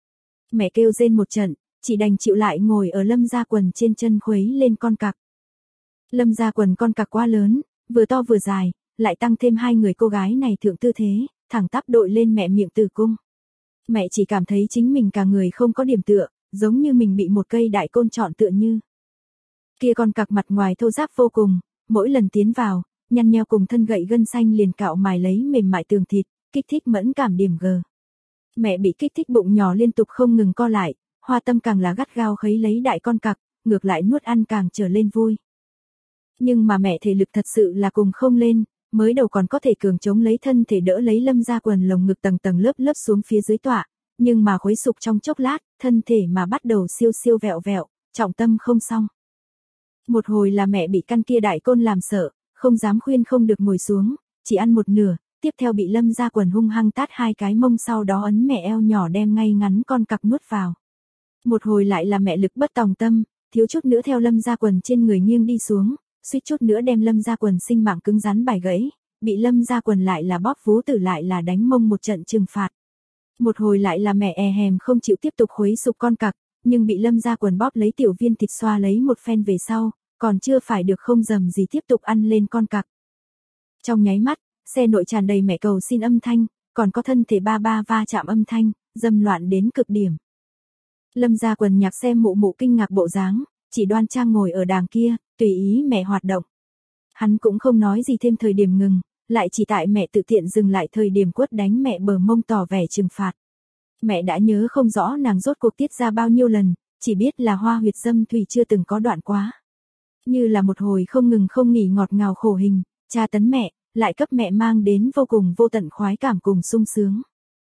Speaker 1: Mẹ kêu rên một trận, chỉ đành chịu lại ngồi ở Lâm Gia Quần trên chân khuấy lên con cặc. Lâm Gia Quần con cặc quá lớn, vừa to vừa dài, lại tăng thêm hai người cô gái này thượng tư thế, thẳng tắp đội lên mẹ miệng tử cung. Mẹ chỉ cảm thấy chính mình cả người không có điểm tựa, giống như mình bị một cây đại côn trọn tựa như. Kia con cặc mặt ngoài thô ráp vô cùng, mỗi lần tiến vào, nhăn nheo cùng thân gậy gân xanh liền cạo mài lấy mềm mại tường thịt, kích thích mẫn cảm điểm g. Mẹ bị kích thích bụng nhỏ liên tục không ngừng co lại, hoa tâm càng là gắt gao khấy lấy đại con cặc, ngược lại nuốt ăn càng trở lên vui. Nhưng mà mẹ thể lực thật sự là cùng không lên, mới đầu còn có thể cường chống lấy thân thể đỡ lấy Lâm Gia Quần lồng ngực tầng tầng lớp lớp xuống phía dưới tọa, nhưng mà khuấy sụp trong chốc lát, thân thể mà bắt đầu siêu siêu vẹo vẹo, trọng tâm không xong. Một hồi là mẹ bị căn kia đại côn làm sợ, không dám khuyên không được ngồi xuống, chỉ ăn một nửa, tiếp theo bị Lâm Gia Quần hung hăng tát hai cái mông, sau đó ấn mẹ eo nhỏ đem ngay ngắn con cặc nuốt vào. Một hồi lại là mẹ lực bất tòng tâm, thiếu chút nữa theo Lâm Gia Quần trên người nghiêng đi xuống, suýt chút nữa đem Lâm Gia Quần sinh mạng cứng rắn bài gãy, bị Lâm Gia Quần lại là bóp vú tử lại là đánh mông một trận trừng phạt. Một hồi lại là mẹ e hèm không chịu tiếp tục khuấy sụp con cặc, nhưng bị Lâm Gia Quần bóp lấy tiểu viên thịt xoa lấy một phen về sau, còn chưa phải được không dầm gì tiếp tục ăn lên con cặc. Trong nháy mắt, xe nội tràn đầy mẹ cầu xin âm thanh, còn có thân thể ba ba va chạm âm thanh, dâm loạn đến cực điểm. Lâm Gia Quần nhạc xem mụ mụ kinh ngạc bộ dáng, chỉ đoan trang ngồi ở đàng kia, tùy ý mẹ hoạt động. Hắn cũng không nói gì thêm thời điểm ngừng, lại chỉ tại mẹ tự tiện dừng lại thời điểm quất đánh mẹ bờ mông tỏ vẻ trừng phạt. Mẹ đã nhớ không rõ nàng rốt cuộc tiết ra bao nhiêu lần, chỉ biết là hoa huyệt dâm thủy chưa từng có đoạn quá. Như là một hồi không ngừng không nghỉ ngọt ngào khổ hình, tra tấn mẹ, lại cấp mẹ mang đến vô cùng vô tận khoái cảm cùng sung sướng.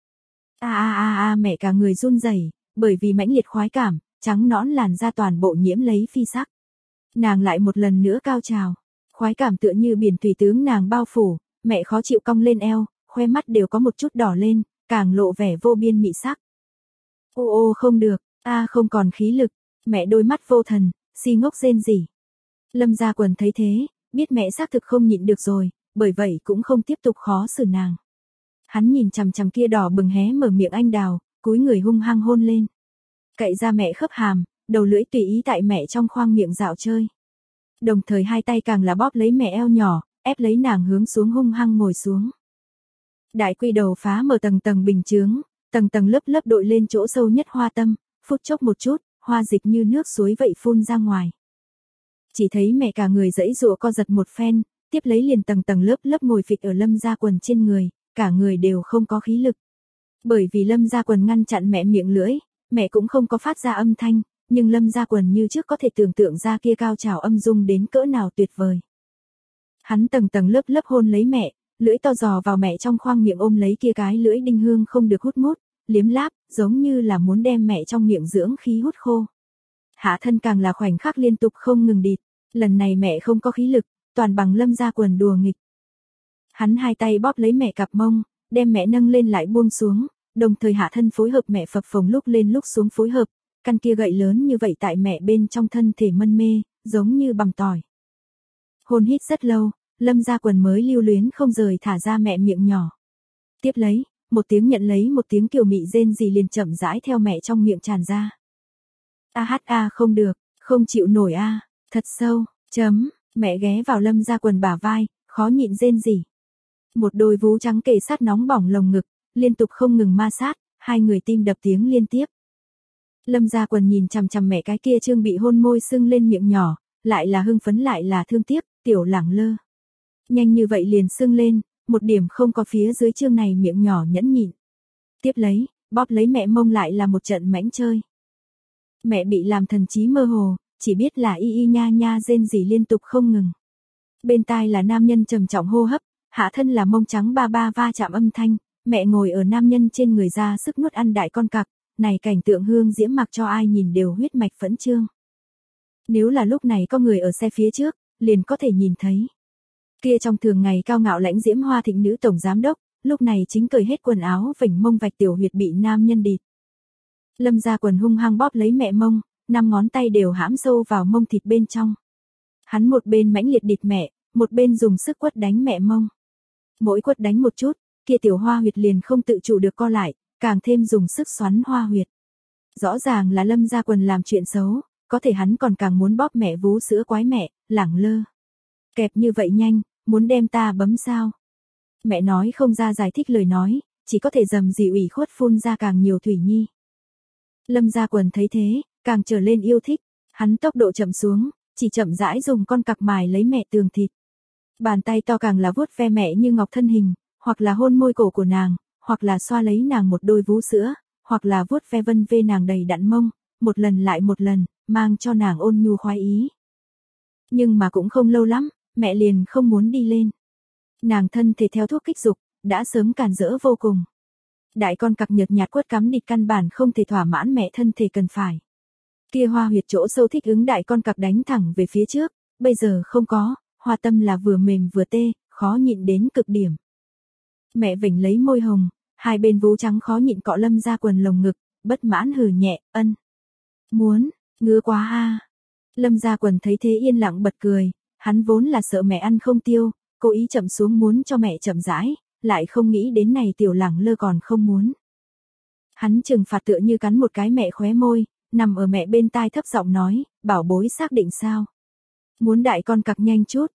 Speaker 1: Mẹ cả người run rẩy, bởi vì mãnh liệt khoái cảm, trắng nõn làn da toàn bộ nhiễm lấy phi sắc. Nàng lại một lần nữa cao trào, khoái cảm tựa như biển thủy tướng nàng bao phủ, mẹ khó chịu cong lên eo, khoe mắt đều có một chút đỏ lên, càng lộ vẻ vô biên mị sắc. Ô không được, không còn khí lực, mẹ đôi mắt vô thần, si ngốc rên rỉ. Lâm Gia Quần thấy thế, biết mẹ xác thực không nhịn được rồi, bởi vậy cũng không tiếp tục khó xử nàng. Hắn nhìn chằm chằm kia đỏ bừng hé mở miệng anh đào, cúi người hung hăng hôn lên. Cậy ra mẹ khớp hàm, đầu lưỡi tùy ý tại mẹ trong khoang miệng dạo chơi. Đồng thời hai tay càng là bóp lấy mẹ eo nhỏ, ép lấy nàng hướng xuống hung hăng ngồi xuống. Đại quy đầu phá mở tầng tầng bình chướng, tầng tầng lớp lớp đội lên chỗ sâu nhất hoa tâm, phút chốc một chút, hoa dịch như nước suối vậy phun ra ngoài. Chỉ thấy mẹ cả người giãy giụa co giật một phen, tiếp lấy liền tầng tầng lớp lớp ngồi phịch ở Lâm Gia Quần trên người, cả người đều không có khí lực. Bởi vì Lâm Gia Quần ngăn chặn mẹ miệng lưỡi, mẹ cũng không có phát ra âm thanh, nhưng Lâm Gia Quần như trước có thể tưởng tượng ra kia cao trào âm dung đến cỡ nào tuyệt vời. Hắn tầng tầng lớp lớp hôn lấy mẹ, lưỡi to giò vào mẹ trong khoang miệng ôm lấy kia cái lưỡi đinh hương không được hút mút, liếm láp, giống như là muốn đem mẹ trong miệng dưỡng khí hút khô. Hạ thân càng là khoảnh khắc liên tục không ngừng địt, lần này mẹ không có khí lực, toàn bằng Lâm Gia Quần đùa nghịch. Hắn hai tay bóp lấy mẹ cặp mông, đem mẹ nâng lên lại buông xuống, đồng thời hạ thân phối hợp mẹ phập phồng lúc lên lúc xuống phối hợp, căn kia gậy lớn như vậy tại mẹ bên trong thân thể mân mê, giống như bằng tỏi. Hôn hít rất lâu, Lâm Gia Quần mới lưu luyến không rời thả ra mẹ miệng nhỏ. Tiếp lấy, một tiếng nhận lấy một tiếng kiều mị rên rỉ liền chậm rãi theo mẹ trong miệng tràn ra. Không được, không chịu nổi thật sâu, mẹ ghé vào Lâm Gia Quần bả vai, khó nhịn rên rỉ. Một đôi vú trắng kề sát nóng bỏng lồng ngực, liên tục không ngừng ma sát, hai người tim đập tiếng liên tiếp. Lâm Gia Quần nhìn chằm chằm mẹ cái kia trương bị hôn môi sưng lên miệng nhỏ, lại là hưng phấn lại là thương tiếc, tiểu lẳng lơ. Nhanh như vậy liền sưng lên, một điểm không có phía dưới trương này miệng nhỏ nhẫn nhịn. Tiếp lấy, bóp lấy mẹ mông lại là một trận mãnh chơi. Mẹ bị làm thần trí mơ hồ, chỉ biết là y nha nha rên rỉ liên tục không ngừng. Bên tai là nam nhân trầm trọng hô hấp, hạ thân là mông trắng ba ba va chạm âm thanh, mẹ ngồi ở nam nhân trên người ra sức nuốt ăn đại con cặc, này cảnh tượng hương diễm mặc cho ai nhìn đều huyết mạch phẫn trương. Nếu là lúc này có người ở xe phía trước, liền có thể nhìn thấy. Kia trong thường ngày cao ngạo lãnh diễm hoa thịnh nữ tổng giám đốc, lúc này chính cởi hết quần áo vểnh mông vạch tiểu huyệt bị nam nhân địt. Lâm Gia Quần hung hăng bóp lấy mẹ mông, 5 ngón tay đều hãm sâu vào mông thịt bên trong. Hắn một bên mãnh liệt địt mẹ, một bên dùng sức quất đánh mẹ mông. Mỗi quất đánh một chút, kia tiểu hoa huyệt liền không tự chủ được co lại, càng thêm dùng sức xoắn hoa huyệt. Rõ ràng là Lâm Gia Quần làm chuyện xấu, có thể hắn còn càng muốn bóp mẹ vú sữa quái mẹ, lẳng lơ. Kẹp như vậy nhanh, muốn đem ta bấm sao? Mẹ nói không ra giải thích lời nói, chỉ có thể dầm dì ủy khuất phun ra càng nhiều thủy nhi. Lâm Gia Quần thấy thế, càng trở lên yêu thích, hắn tốc độ chậm xuống, chỉ chậm rãi dùng con cặc mài lấy mẹ tường thịt. Bàn tay to càng là vuốt ve mẹ như ngọc thân hình, hoặc là hôn môi cổ của nàng, hoặc là xoa lấy nàng một đôi vú sữa, hoặc là vuốt ve vân vê nàng đầy đặn mông, một lần lại một lần, mang cho nàng ôn nhu khoái ý. Nhưng mà cũng không lâu lắm, mẹ liền không muốn đi lên. Nàng thân thể theo thuốc kích dục, đã sớm càn rỡ vô cùng. Đại con cặc nhợt nhạt quất cắm địt căn bản không thể thỏa mãn mẹ thân thể cần phải. Kia hoa huyệt chỗ sâu thích ứng đại con cặc đánh thẳng về phía trước, bây giờ không có, hoa tâm là vừa mềm vừa tê, khó nhịn đến cực điểm. Mẹ vểnh lấy môi hồng, hai bên vú trắng khó nhịn cọ Lâm Gia Quần lồng ngực, bất mãn hừ nhẹ, muốn, ngứa quá Lâm Gia Quần thấy thế yên lặng bật cười, hắn vốn là sợ mẹ ăn không tiêu, cố ý chậm xuống muốn cho mẹ chậm rãi, lại không nghĩ đến này tiểu lẳng lơ còn không muốn. Hắn trừng phạt tựa như cắn một cái mẹ khóe môi, nằm ở mẹ bên tai thấp giọng nói, bảo bối xác định sao? Muốn đại con cặc nhanh chút.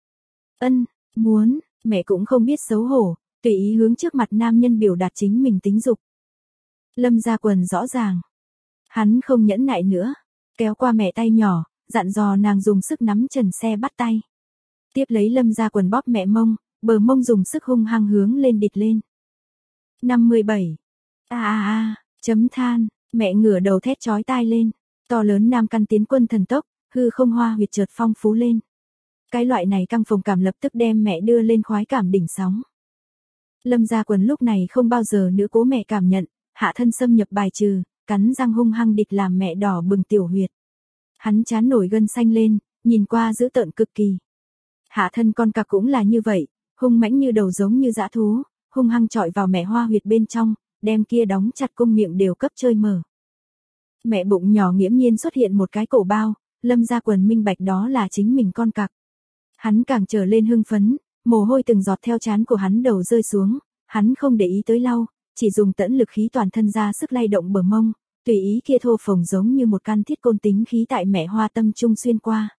Speaker 1: Muốn, mẹ cũng không biết xấu hổ, tùy ý hướng trước mặt nam nhân biểu đạt chính mình tính dục. Lâm Gia Quần rõ ràng. Hắn không nhẫn nại nữa, kéo qua mẹ tay nhỏ, dặn dò nàng dùng sức nắm trần xe bắt tay. Tiếp lấy Lâm Gia Quần bóp mẹ mông, bờ mông dùng sức hung hăng hướng lên địt lên. 57. Chấm than, mẹ ngửa đầu thét chói tai lên, to lớn nam căn tiến quân thần tốc, hư không hoa huyệt chợt phong phú lên. Cái loại này căng phồng cảm lập tức đem mẹ đưa lên khoái cảm đỉnh sóng. Lâm Gia Quần lúc này không bao giờ nữa cố mẹ cảm nhận, hạ thân xâm nhập bài trừ, cắn răng hung hăng địt làm mẹ đỏ bừng tiểu huyệt. Hắn trán nổi gân xanh lên, nhìn qua dữ tợn cực kỳ. Hạ thân con cặc cũng là như vậy, hung mãnh như đầu giống như dã thú, hung hăng chọi vào mẹ hoa huyệt bên trong, đem kia đóng chặt cung miệng đều cấp chơi mở. Mẹ bụng nhỏ nghiễm nhiên xuất hiện một cái cổ bao, Lâm Gia Quần minh bạch đó là chính mình con cặc. Hắn càng trở lên hưng phấn, mồ hôi từng giọt theo trán của hắn đầu rơi xuống, hắn không để ý tới lau, chỉ dùng tẫn lực khí toàn thân ra sức lay động bờ mông, tùy ý kia thô phồng giống như một căn thiết côn tính khí tại mẹ hoa tâm trung xuyên qua.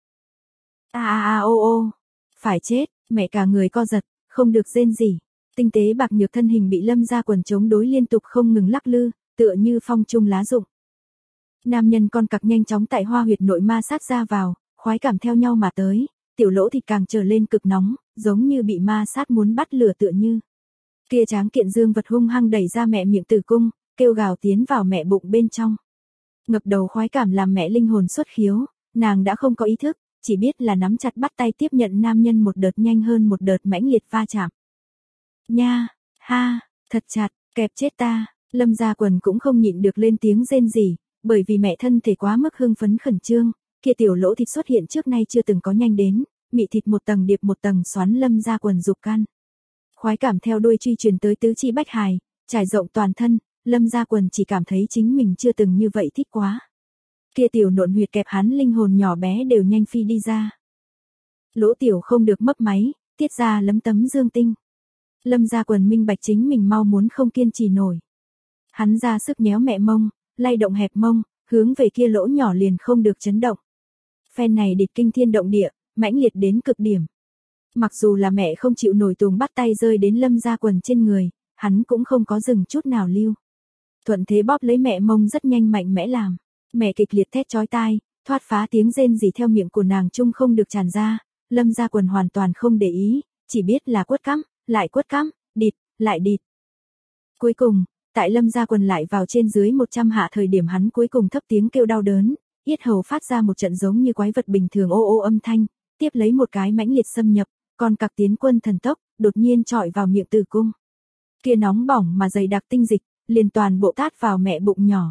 Speaker 1: Phải chết, mẹ cả người co giật, không được rên rỉ. Tinh tế bạc nhược thân hình bị Lâm Gia Quần chống đối liên tục không ngừng lắc lư, tựa như phong trung lá rụng. Nam nhân con cặc nhanh chóng tại hoa huyệt nội ma sát ra vào, khoái cảm theo nhau mà tới, tiểu lỗ thịt càng trở lên cực nóng, giống như bị ma sát muốn bắt lửa tựa như. Kia tráng kiện dương vật hung hăng đẩy ra mẹ miệng tử cung, kêu gào tiến vào mẹ bụng bên trong. Ngập đầu khoái cảm làm mẹ linh hồn xuất khiếu, nàng đã không có ý thức, chỉ biết là nắm chặt bắt tay tiếp nhận nam nhân một đợt nhanh hơn một đợt mãnh liệt va chạm. Nha, thật chặt, kẹp chết ta, Lâm Gia Quần cũng không nhịn được lên tiếng rên rỉ, bởi vì mẹ thân thể quá mức hưng phấn khẩn trương, kia tiểu lỗ thịt xuất hiện trước nay chưa từng có nhanh đến, mị thịt một tầng điệp một tầng xoắn Lâm Gia Quần dục can. Khoái cảm theo đuôi truy truyền tới tứ chi bách hài, trải rộng toàn thân, Lâm Gia Quần chỉ cảm thấy chính mình chưa từng như vậy thích quá. Kia tiểu nộn huyệt kẹp hắn linh hồn nhỏ bé đều nhanh phi đi ra. Lỗ tiểu không được mấp máy, tiết ra lấm tấm dương tinh. Lâm Gia Quần minh bạch chính mình mau muốn không kiên trì nổi. Hắn ra sức nhéo mẹ mông, lay động hẹp mông, hướng về kia lỗ nhỏ liền không được chấn động. Phen này địch kinh thiên động địa, mãnh liệt đến cực điểm. Mặc dù là mẹ không chịu nổi tùng bắt tay rơi đến Lâm Gia Quần trên người, hắn cũng không có dừng chút nào lưu. Thuận thế bóp lấy mẹ mông rất nhanh mạnh mẽ làm. Mẹ kịch liệt thét chói tai, thoát phá tiếng rên rỉ theo miệng của nàng chung không được tràn ra. Lâm Gia Quần hoàn toàn không để ý, chỉ biết là quất cắm, địt, lại địt. Cuối cùng, tại Lâm Gia Quần lại vào trên dưới 100 hạ thời điểm hắn cuối cùng thấp tiếng kêu đau đớn, yết hầu phát ra một trận giống như quái vật bình thường ô ô âm thanh, tiếp lấy một cái mãnh liệt xâm nhập, còn cặc tiến quân thần tốc, đột nhiên chọi vào miệng tử cung. Kia nóng bỏng mà dày đặc tinh dịch, liền toàn bộ tát vào mẹ bụng nhỏ.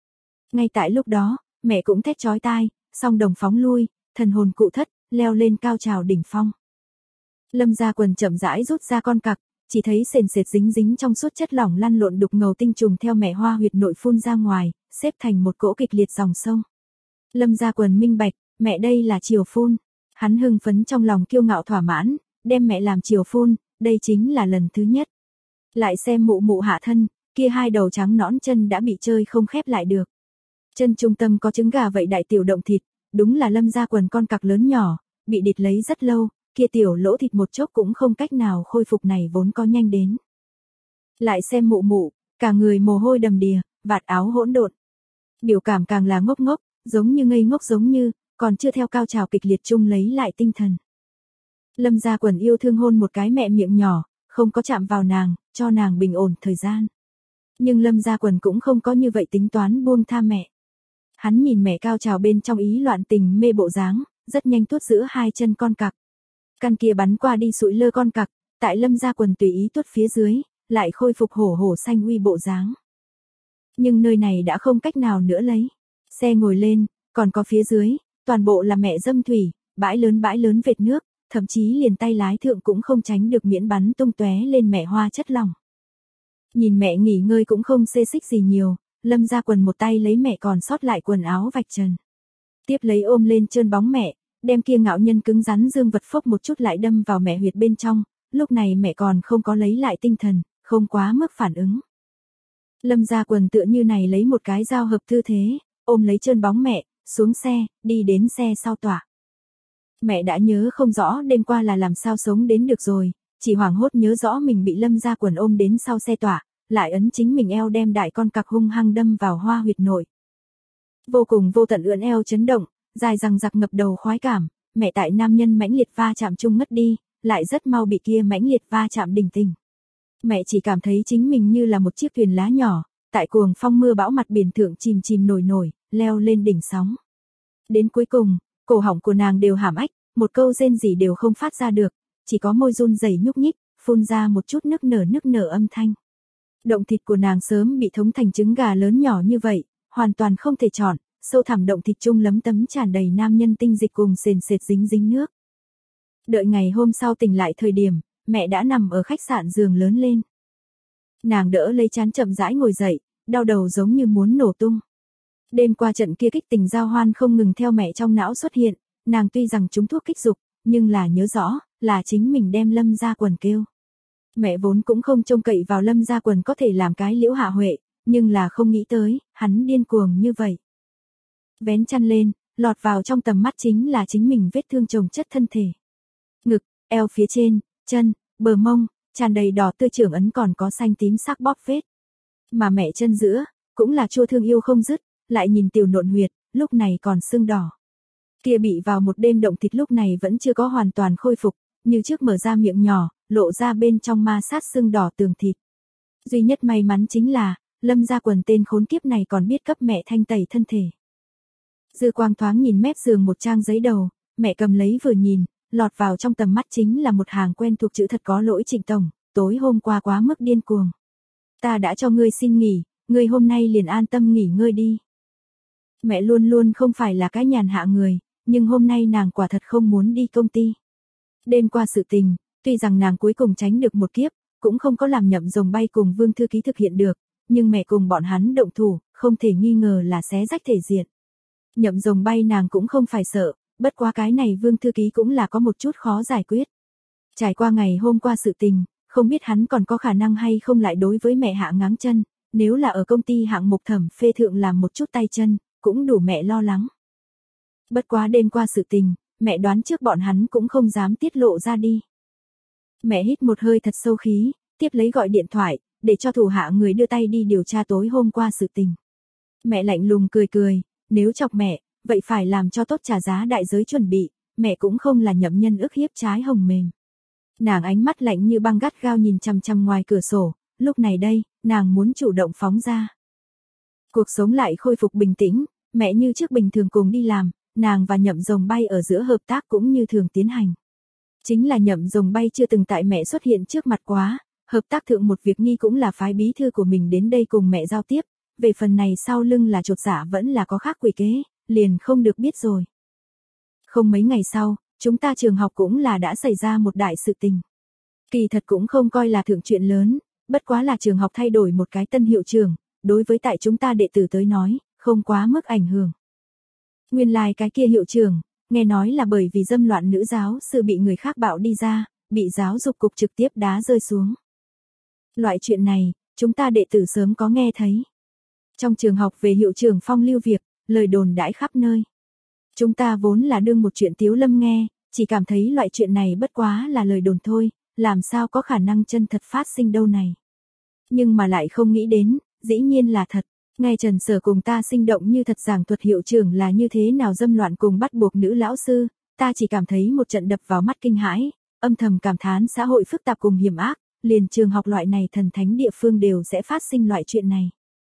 Speaker 1: Ngay tại lúc đó, mẹ cũng thét chói tai, song đồng phóng lui, thần hồn cụ thất, leo lên cao trào đỉnh phong. Lâm Gia Quần chậm rãi rút ra con cặc, chỉ thấy sền sệt dính dính trong suốt chất lỏng lăn lộn đục ngầu tinh trùng theo mẹ hoa huyệt nội phun ra ngoài, xếp thành một cỗ kịch liệt dòng sông. Lâm Gia Quần minh bạch, mẹ đây là chiều phun. Hắn hưng phấn trong lòng kiêu ngạo thỏa mãn, đem mẹ làm chiều phun, đây chính là lần thứ nhất. Lại xem mụ mụ hạ thân, kia hai đầu trắng nõn chân đã bị chơi không khép lại được. Chân trung tâm có trứng gà vậy đại tiểu động thịt, đúng là Lâm Gia Quần con cặc lớn nhỏ, bị địt lấy rất lâu, kia tiểu lỗ thịt một chốc cũng không cách nào khôi phục này vốn có nhanh đến. Lại xem mụ mụ, cả người mồ hôi đầm đìa, vạt áo hỗn độn. Biểu cảm càng là ngốc ngốc, giống như ngây ngốc giống như, còn chưa theo cao trào kịch liệt chung lấy lại tinh thần. Lâm Gia Quần yêu thương hôn một cái mẹ miệng nhỏ, không có chạm vào nàng, cho nàng bình ổn thời gian. Nhưng Lâm Gia Quần cũng không có như vậy tính toán buông tha mẹ. Hắn nhìn mẹ cao trào bên trong ý loạn tình mê bộ dáng, rất nhanh tuốt giữa hai chân con cặc. Căn kia bắn qua đi sụi lơ con cặc, tại Lâm Gia Quần tùy ý tuốt phía dưới, lại khôi phục hổ hổ xanh uy bộ dáng. Nhưng nơi này đã không cách nào nữa lấy. Xe ngồi lên, còn có phía dưới, toàn bộ là mẹ dâm thủy, bãi lớn vệt nước, thậm chí liền tay lái thượng cũng không tránh được miễn bắn tung tóe lên mẹ hoa chất lỏng. Nhìn mẹ nghỉ ngơi cũng không xê xích gì nhiều, Lâm Gia Quần một tay lấy mẹ còn sót lại quần áo vạch trần. Tiếp lấy ôm lên trơn bóng mẹ, đem kia ngạo nhân cứng rắn dương vật phốc một chút lại đâm vào mẹ huyệt bên trong, lúc này mẹ còn không có lấy lại tinh thần, không quá mức phản ứng. Lâm Gia Quần tựa như này lấy một cái giao hợp tư thế, ôm lấy trơn bóng mẹ, xuống xe, đi đến xe sau tỏa. Mẹ đã nhớ không rõ đêm qua là làm sao sống đến được rồi, chỉ hoảng hốt nhớ rõ mình bị Lâm Gia Quần ôm đến sau xe tỏa, lại ấn chính mình eo đem đại con cặc hung hăng đâm vào hoa huyệt nội. Vô cùng vô tận ưỡn eo chấn động, dài dằng dặc ngập đầu khoái cảm, mẹ tại nam nhân mãnh liệt va chạm chung mất đi, lại rất mau bị kia mãnh liệt va chạm đình tình. Mẹ chỉ cảm thấy chính mình như là một chiếc thuyền lá nhỏ, tại cuồng phong mưa bão mặt biển thượng chìm chìm nổi, leo lên đỉnh sóng. Đến cuối cùng, cổ họng của nàng đều hàm ách, một câu rên gì đều không phát ra được, chỉ có môi run rẩy nhúc nhích, phun ra một chút nức nở âm thanh. Động thịt của nàng sớm bị thống thành trứng gà lớn nhỏ như vậy, hoàn toàn không thể chọn, sâu thẳm động thịt chung lấm tấm tràn đầy nam nhân tinh dịch cùng sền sệt dính nước. Đợi ngày hôm sau tỉnh lại thời điểm, mẹ đã nằm ở khách sạn giường lớn lên. Nàng đỡ lấy chán chậm rãi ngồi dậy, đau đầu giống như muốn nổ tung. Đêm qua trận kia kích tình giao hoan không ngừng theo mẹ trong não xuất hiện, nàng tuy rằng trúng thuốc kích dục, nhưng là nhớ rõ, là chính mình đem Lâm Gia Quần kêu. Mẹ vốn cũng không trông cậy vào Lâm Gia Quần có thể làm cái liễu hạ huệ, nhưng là không nghĩ tới, hắn điên cuồng như vậy. Vén chăn lên, lọt vào trong tầm mắt chính là chính mình vết thương chồng chất thân thể. Ngực, eo phía trên, chân, bờ mông, tràn đầy đỏ tươi trưởng ấn còn có xanh tím sắc bóp vết. Mà mẹ chân giữa, cũng là chua thương yêu không dứt, lại nhìn tiểu nộn huyệt, lúc này còn sưng đỏ. Kia bị vào một đêm động thịt lúc này vẫn chưa có hoàn toàn khôi phục, như trước mở ra miệng nhỏ, lộ ra bên trong ma sát sưng đỏ tường thịt. Duy nhất may mắn chính là, Lâm Gia Quần tên khốn kiếp này còn biết cấp mẹ thanh tẩy thân thể. Dư quang thoáng nhìn mép giường một trang giấy đầu, mẹ cầm lấy vừa nhìn, lọt vào trong tầm mắt chính là một hàng quen thuộc chữ thật có lỗi Trịnh Tổng, tối hôm qua quá mức điên cuồng. Ta đã cho ngươi xin nghỉ, ngươi hôm nay liền an tâm nghỉ ngơi đi. Mẹ luôn luôn không phải là cái nhàn hạ người, nhưng hôm nay nàng quả thật không muốn đi công ty. Đêm qua sự tình, tuy rằng nàng cuối cùng tránh được một kiếp, cũng không có làm Nhậm Rồng Bay cùng Vương Thư Ký thực hiện được, nhưng mẹ cùng bọn hắn động thủ, không thể nghi ngờ là xé rách thể diện. Nhậm Rồng Bay nàng cũng không phải sợ, bất quá cái này Vương Thư Ký cũng là có một chút khó giải quyết. Trải qua ngày hôm qua sự tình, Không biết hắn còn có khả năng hay không lại đối với mẹ hạ ngáng chân, nếu là ở công ty hạng mục thẩm phê thượng làm một chút tay chân, cũng đủ mẹ lo lắng. Bất quá đêm qua sự tình, mẹ đoán trước bọn hắn cũng không dám tiết lộ ra đi. Mẹ hít một hơi thật sâu khí, tiếp lấy gọi điện thoại, để cho thủ hạ người đưa tay đi điều tra tối hôm qua sự tình. Mẹ lạnh lùng cười cười, nếu chọc mẹ, vậy phải làm cho tốt trả giá đại giới chuẩn bị, mẹ cũng không là nhậm nhân ức hiếp trái hồng mềm. Nàng ánh mắt lạnh như băng gắt gao nhìn chằm chằm ngoài cửa sổ, lúc này đây, nàng muốn chủ động phóng ra. Cuộc sống lại khôi phục bình tĩnh, mẹ như trước bình thường cùng đi làm, nàng và Nhậm Rồng Bay ở giữa hợp tác cũng như thường tiến hành. Chính là Nhậm Rồng Bay chưa từng tại mẹ xuất hiện trước mặt quá, hợp tác thượng một việc nghi cũng là phái bí thư của mình đến đây cùng mẹ giao tiếp, về phần này sau lưng là chột dạ vẫn là có khác quỷ kế, liền không được biết rồi. Không mấy ngày sau, chúng ta trường học cũng là đã xảy ra một đại sự tình. Kỳ thật cũng không coi là thượng chuyện lớn, bất quá là trường học thay đổi một cái tân hiệu trưởng, đối với tại chúng ta đệ tử tới nói, không quá mức ảnh hưởng. Nguyên lai cái kia hiệu trưởng, nghe nói là bởi vì dâm loạn nữ giáo sư bị người khác bạo đi ra, bị giáo dục cục trực tiếp đá rơi xuống. Loại chuyện này, chúng ta đệ tử sớm có nghe thấy. Trong trường học về hiệu trưởng phong lưu việc, lời đồn đãi khắp nơi. Chúng ta vốn là đương một chuyện tiếu lâm nghe, chỉ cảm thấy loại chuyện này bất quá là lời đồn thôi, làm sao có khả năng chân thật phát sinh đâu này. Nhưng mà lại không nghĩ đến, dĩ nhiên là thật. Nghe Trần Sở cùng ta sinh động như thật giảng thuật hiệu trưởng là như thế nào dâm loạn cùng bắt buộc nữ lão sư, ta chỉ cảm thấy một trận đập vào mắt kinh hãi, âm thầm cảm thán xã hội phức tạp cùng hiểm ác, liền trường học loại này thần thánh địa phương đều sẽ phát sinh loại chuyện này.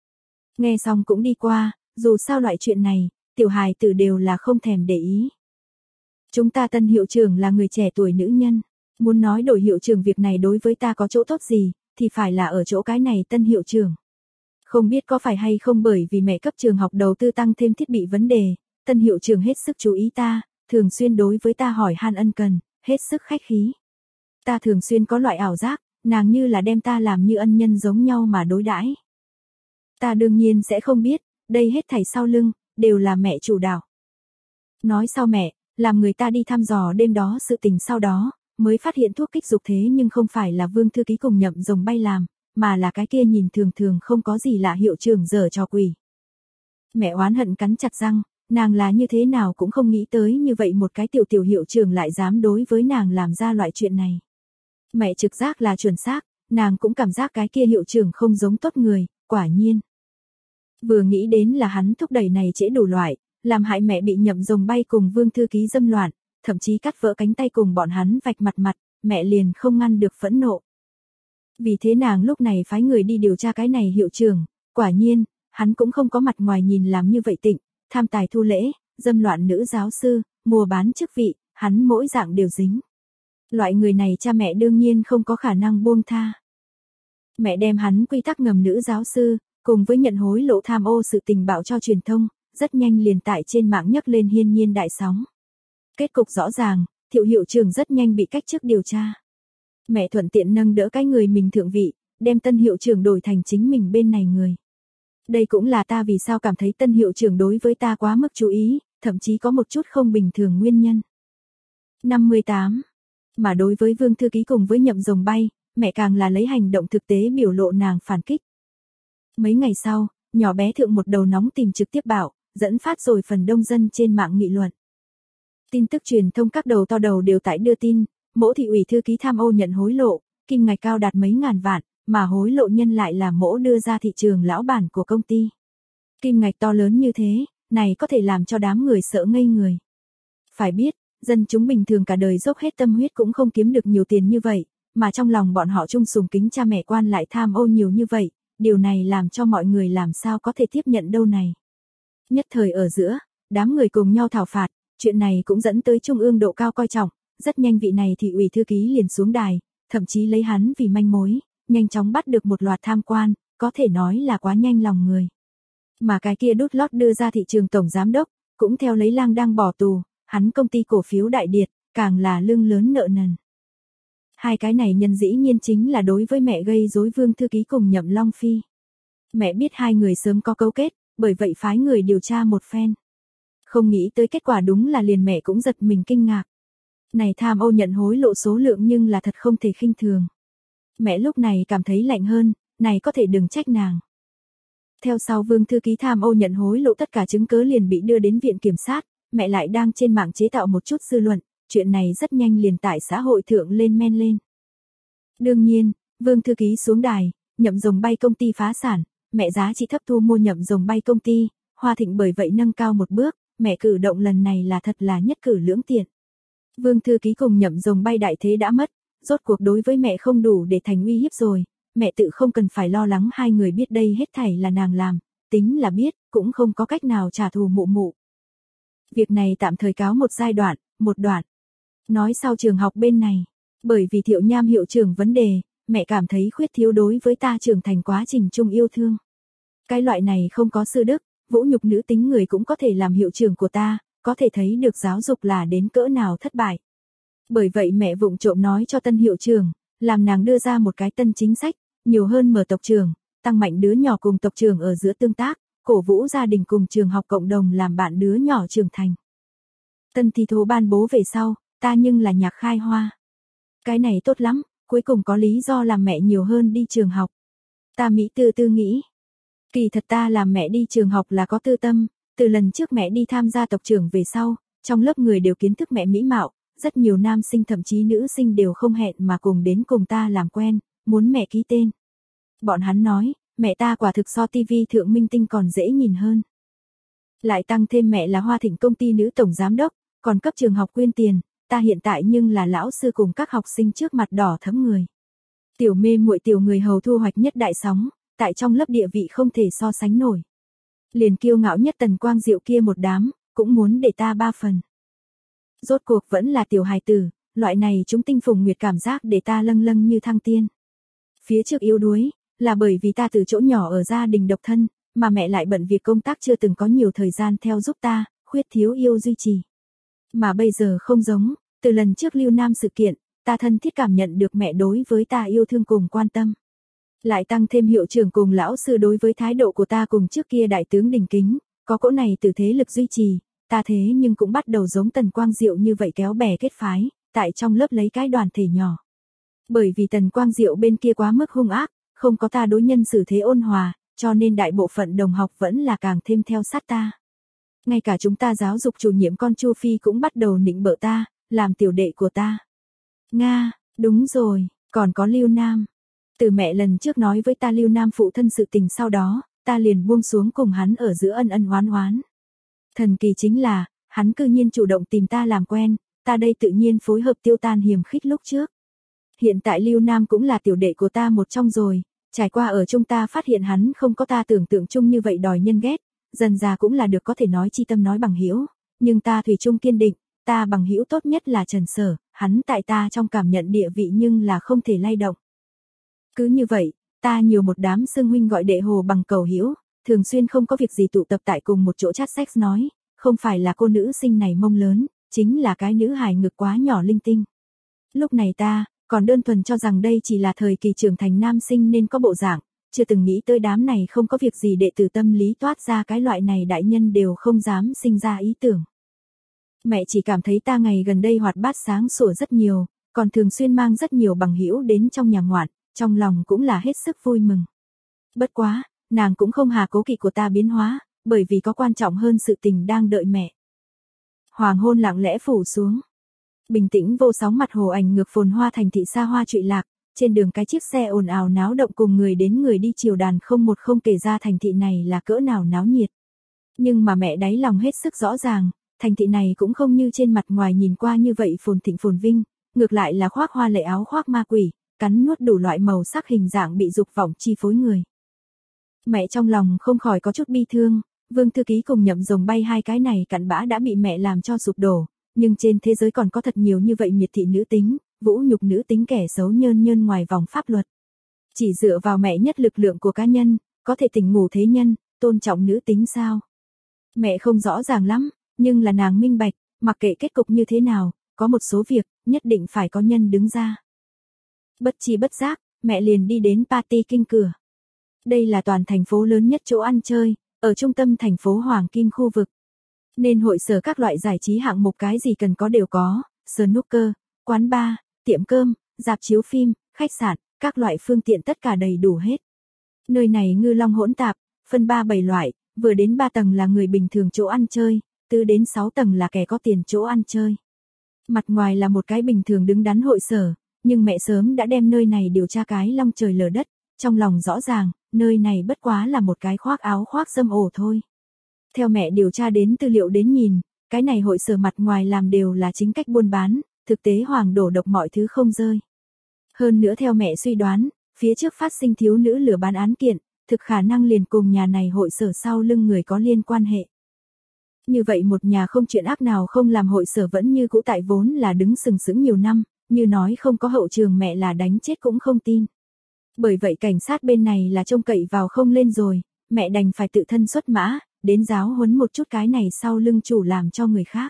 Speaker 1: Nghe xong cũng đi qua, dù sao loại chuyện này, tiểu hài tử đều là không thèm để ý. Chúng ta tân hiệu trưởng là người trẻ tuổi nữ nhân, muốn nói đổi hiệu trưởng việc này đối với ta có chỗ tốt gì, thì phải là ở chỗ cái này tân hiệu trưởng. Không biết có phải hay không bởi vì mẹ cấp trường học đầu tư tăng thêm thiết bị vấn đề, tân hiệu trưởng hết sức chú ý ta, thường xuyên đối với ta hỏi han ân cần, hết sức khách khí. Ta thường xuyên có loại ảo giác, nàng như là đem ta làm như ân nhân giống nhau mà đối đãi. Ta đương nhiên sẽ không biết, đây hết thảy sau lưng, đều là mẹ chủ đạo. Nói sau mẹ, làm người ta đi thăm dò đêm đó sự tình sau đó, mới phát hiện thuốc kích dục thế nhưng không phải là Vương thư ký cùng Nhậm Rồng Bay làm, mà là cái kia nhìn thường thường không có gì lạ hiệu trưởng dở trò quỷ. Mẹ oán hận cắn chặt răng, nàng là như thế nào cũng không nghĩ tới như vậy một cái tiểu hiệu trưởng lại dám đối với nàng làm ra loại chuyện này. Mẹ trực giác là chuẩn xác, nàng cũng cảm giác cái kia hiệu trưởng không giống tốt người, quả nhiên. Vừa nghĩ đến là hắn thúc đẩy này trễ đủ loại, làm hại mẹ bị Nhậm Rồng Bay cùng Vương thư ký dâm loạn, thậm chí cắt vỡ cánh tay cùng bọn hắn vạch mặt, mẹ liền không ngăn được phẫn nộ. Vì thế nàng lúc này phái người đi điều tra cái này hiệu trưởng, quả nhiên, hắn cũng không có mặt ngoài nhìn làm như vậy tịnh, tham tài thu lễ, dâm loạn nữ giáo sư, mua bán chức vị, hắn mỗi dạng đều dính. Loại người này cha mẹ đương nhiên không có khả năng buông tha. Mẹ đem hắn quy tắc ngầm nữ giáo sư, cùng với nhận hối lộ tham ô sự tình bạo cho truyền thông, rất nhanh liền tại trên mạng nhấc lên hiên nhiên đại sóng. Kết cục rõ ràng, Thiệu hiệu trưởng rất nhanh bị cách chức điều tra. Mẹ thuận tiện nâng đỡ cái người mình thượng vị, đem tân hiệu trưởng đổi thành chính mình bên này người. Đây cũng là ta vì sao cảm thấy tân hiệu trưởng đối với ta quá mức chú ý, thậm chí có một chút không bình thường nguyên nhân. 58. Mà đối với Vương thư ký cùng với Nhậm Rồng Bay, mẹ càng là lấy hành động thực tế biểu lộ nàng phản kích. Mấy ngày sau, nhỏ bé thượng một đầu nóng tìm trực tiếp bảo, dẫn phát rồi phần đông dân trên mạng nghị luận. Tin tức truyền thông các đầu to đầu đều tại đưa tin, Mỗ thị ủy thư ký tham ô nhận hối lộ, kim ngạch cao đạt mấy ngàn vạn, mà hối lộ nhân lại là Mỗ đưa ra thị trường lão bản của công ty. Kim ngạch to lớn như thế, này có thể làm cho đám người sợ ngây người. Phải biết, dân chúng bình thường cả đời dốc hết tâm huyết cũng không kiếm được nhiều tiền như vậy, mà trong lòng bọn họ chung sùng kính cha mẹ quan lại tham ô nhiều như vậy, điều này làm cho mọi người làm sao có thể tiếp nhận đâu này. Nhất thời ở giữa, đám người cùng nhau thảo phạt, chuyện này cũng dẫn tới trung ương độ cao coi trọng, rất nhanh vị này thị ủy thư ký liền xuống đài, thậm chí lấy hắn vì manh mối, nhanh chóng bắt được một loạt tham quan, có thể nói là quá nhanh lòng người. Mà cái kia đút lót đưa ra thị trường tổng giám đốc, cũng theo lấy lang đang bỏ tù, hắn công ty cổ phiếu Đại Điệt, càng là lưng lớn nợ nần. Hai cái này nhân dĩ nhiên chính là đối với mẹ gây rối Vương thư ký cùng Nhậm Long Phi. Mẹ biết hai người sớm có cấu kết, bởi vậy phái người điều tra một phen. Không nghĩ tới kết quả đúng là liền mẹ cũng giật mình kinh ngạc. Này tham ô nhận hối lộ số lượng nhưng là thật không thể khinh thường. Mẹ lúc này cảm thấy lạnh hơn, này có thể đừng trách nàng. Theo sau Vương thư ký tham ô nhận hối lộ tất cả chứng cứ liền bị đưa đến viện kiểm sát, mẹ lại đang trên mạng chế tạo một chút dư luận, chuyện này rất nhanh liền tại xã hội thượng lên men lên. Đương nhiên, Vương thư ký xuống đài, nhậm rồng bay công ty phá sản, mẹ giá trị thấp thu mua nhậm rồng bay công ty, Hoa Thịnh bởi vậy nâng cao một bước, mẹ cử động lần này là thật là nhất cử lưỡng tiện. Vương thư ký cùng nhậm rồng bay đại thế đã mất, rốt cuộc đối với mẹ không đủ để thành uy hiếp rồi, mẹ tự không cần phải lo lắng hai người biết đây hết thảy là nàng làm, tính là biết, cũng không có cách nào trả thù mụ mụ. Việc này tạm thời cáo một giai đoạn, một đoạn. Nói sau trường học bên này, bởi vì Thiệu Nham hiệu trưởng vấn đề, mẹ cảm thấy khuyết thiếu đối với ta trưởng thành quá trình chung yêu thương. Cái loại này không có sư đức, vũ nhục nữ tính người cũng có thể làm hiệu trưởng của ta, có thể thấy được giáo dục là đến cỡ nào thất bại. Bởi vậy mẹ vụng trộm nói cho tân hiệu trưởng, làm nàng đưa ra một cái tân chính sách, nhiều hơn mở tộc trường, tăng mạnh đứa nhỏ cùng tộc trường ở giữa tương tác, cổ vũ gia đình cùng trường học cộng đồng làm bạn đứa nhỏ trưởng thành. Tân thi thố ban bố về sau, ta nhưng là nhạc khai hoa. Cái này tốt lắm, cuối cùng có lý do làm mẹ nhiều hơn đi trường học. Ta Mỹ tư nghĩ. Kỳ thật ta làm mẹ đi trường học là có tư tâm, từ lần trước mẹ đi tham gia tộc trưởng về sau, trong lớp người đều kiến thức mẹ mỹ mạo, rất nhiều nam sinh thậm chí nữ sinh đều không hẹn mà cùng đến cùng ta làm quen, muốn mẹ ký tên. Bọn hắn nói, mẹ ta quả thực so TV thượng minh tinh còn dễ nhìn hơn. Lại tăng thêm mẹ là Hoa Thịnh công ty nữ tổng giám đốc, còn cấp trường học quyên tiền, ta hiện tại nhưng là lão sư cùng các học sinh trước mặt đỏ thấm người. Tiểu mê muội tiểu người hầu thu hoạch nhất đại sóng, tại trong lớp địa vị không thể so sánh nổi. Liền kiêu ngạo nhất Tần Quang Diệu kia một đám, cũng muốn để ta 3 phần. Rốt cuộc vẫn là tiểu hài tử, loại này chúng tinh phùng nguyệt cảm giác để ta lâng lâng như thăng tiên. Phía trước yếu đuối, là bởi vì ta từ chỗ nhỏ ở gia đình độc thân, mà mẹ lại bận việc công tác chưa từng có nhiều thời gian theo giúp ta, khuyết thiếu yêu duy trì. Mà bây giờ không giống, từ lần trước Lưu Nam sự kiện, ta thân thiết cảm nhận được mẹ đối với ta yêu thương cùng quan tâm. Lại tăng thêm hiệu trưởng cùng lão sư đối với thái độ của ta cùng trước kia đại tướng đình kính, có cỗ này từ thế lực duy trì, ta thế nhưng cũng bắt đầu giống Tần Quang Diệu như vậy kéo bè kết phái, tại trong lớp lấy cái đoàn thể nhỏ. Bởi vì Tần Quang Diệu bên kia quá mức hung ác, không có ta đối nhân xử thế ôn hòa, cho nên đại bộ phận đồng học vẫn là càng thêm theo sát ta. Ngay cả chúng ta giáo dục chủ nhiệm con Chu Phi cũng bắt đầu nịnh bợ ta, làm tiểu đệ của ta. Nga, đúng rồi, còn có Lưu Nam. Từ mẹ lần trước nói với ta Lưu Nam phụ thân sự tình sau đó, ta liền buông xuống cùng hắn ở giữa ân ân oán oán. Thần kỳ chính là, hắn cư nhiên chủ động tìm ta làm quen, ta đây tự nhiên phối hợp tiêu tan hiềm khích lúc trước. Hiện tại Lưu Nam cũng là tiểu đệ của ta một trong rồi, trải qua ở chung ta phát hiện hắn không có ta tưởng tượng chung như vậy đòi nhân ghét, dần già cũng là được có thể nói chi tâm nói bằng hữu, nhưng ta thủy chung kiên định, ta bằng hữu tốt nhất là Trần Sở, hắn tại ta trong cảm nhận địa vị nhưng là không thể lay động. Cứ như vậy, ta nhiều một đám xưng huynh gọi đệ hồ bằng cầu hữu, thường xuyên không có việc gì tụ tập tại cùng một chỗ chat sex nói, không phải là cô nữ sinh này mông lớn, chính là cái nữ hài ngực quá nhỏ linh tinh. Lúc này ta, còn đơn thuần cho rằng đây chỉ là thời kỳ trưởng thành nam sinh nên có bộ dạng, chưa từng nghĩ tới đám này không có việc gì đệ tử tâm lý toát ra cái loại này đại nhân đều không dám sinh ra ý tưởng. Mẹ chỉ cảm thấy ta ngày gần đây hoạt bát sáng sủa rất nhiều, còn thường xuyên mang rất nhiều bằng hữu đến trong nhà ngoạn, trong lòng cũng là hết sức vui mừng. Bất quá, nàng cũng không hà cố kỵ của ta biến hóa, bởi vì có quan trọng hơn sự tình đang đợi mẹ. Hoàng hôn lặng lẽ phủ xuống. Bình tĩnh vô sóng mặt hồ ảnh ngược phồn hoa thành thị xa hoa trụy lạc, trên đường cái chiếc xe ồn ào náo động cùng người đến người đi chiều đàn không một không kể ra thành thị này là cỡ nào náo nhiệt. Nhưng mà mẹ đáy lòng hết sức rõ ràng, thành thị này cũng không như trên mặt ngoài nhìn qua như vậy phồn thịnh phồn vinh, ngược lại là khoác hoa lệ áo khoác ma quỷ, cắn nuốt đủ loại màu sắc hình dạng bị dục vọng chi phối người. Mẹ trong lòng không khỏi có chút bi thương, Vương thư ký cùng nhậm rồng bay hai cái này cặn bã đã bị mẹ làm cho sụp đổ, nhưng trên thế giới còn có thật nhiều như vậy miệt thị nữ tính, vũ nhục nữ tính kẻ xấu nhơn nhơn ngoài vòng pháp luật. Chỉ dựa vào mẹ nhất lực lượng của cá nhân, có thể tỉnh ngủ thế nhân, tôn trọng nữ tính sao? Mẹ không rõ ràng lắm, nhưng là nàng minh bạch, mặc kệ kết cục như thế nào, có một số việc, nhất định phải có nhân đứng ra. Bất chi bất giác, mẹ liền đi đến Party Kinh cửa. Đây là toàn thành phố lớn nhất chỗ ăn chơi, ở trung tâm thành phố Hoàng Kim khu vực. Nên hội sở các loại giải trí hạng mục cái gì cần có đều có, snooker, quán bar, tiệm cơm, rạp chiếu phim, khách sạn, các loại phương tiện tất cả đầy đủ hết. Nơi này ngư long hỗn tạp, phân 3-7 loại, vừa đến 3 tầng là người bình thường chỗ ăn chơi, từ đến 6 tầng là kẻ có tiền chỗ ăn chơi. Mặt ngoài là một cái bình thường đứng đắn hội sở, nhưng mẹ sớm đã đem nơi này điều tra cái long trời lở đất, trong lòng rõ ràng, nơi này bất quá là một cái khoác áo khoác dâm ổ thôi. Theo mẹ điều tra đến tư liệu đến nhìn, cái này hội sở mặt ngoài làm đều là chính cách buôn bán, thực tế hoàng đổ độc mọi thứ không rơi. Hơn nữa theo mẹ suy đoán, phía trước phát sinh thiếu nữ lừa bán án kiện, thực khả năng liền cùng nhà này hội sở sau lưng người có liên quan hệ. Như vậy một nhà không chuyện ác nào không làm hội sở vẫn như cũ tại vốn là đứng sừng sững nhiều năm, như nói không có hậu trường mẹ là đánh chết cũng không tin. Bởi vậy cảnh sát bên này là trông cậy vào không lên rồi, mẹ đành phải tự thân xuất mã, đến giáo huấn một chút cái này sau lưng chủ làm cho người khác.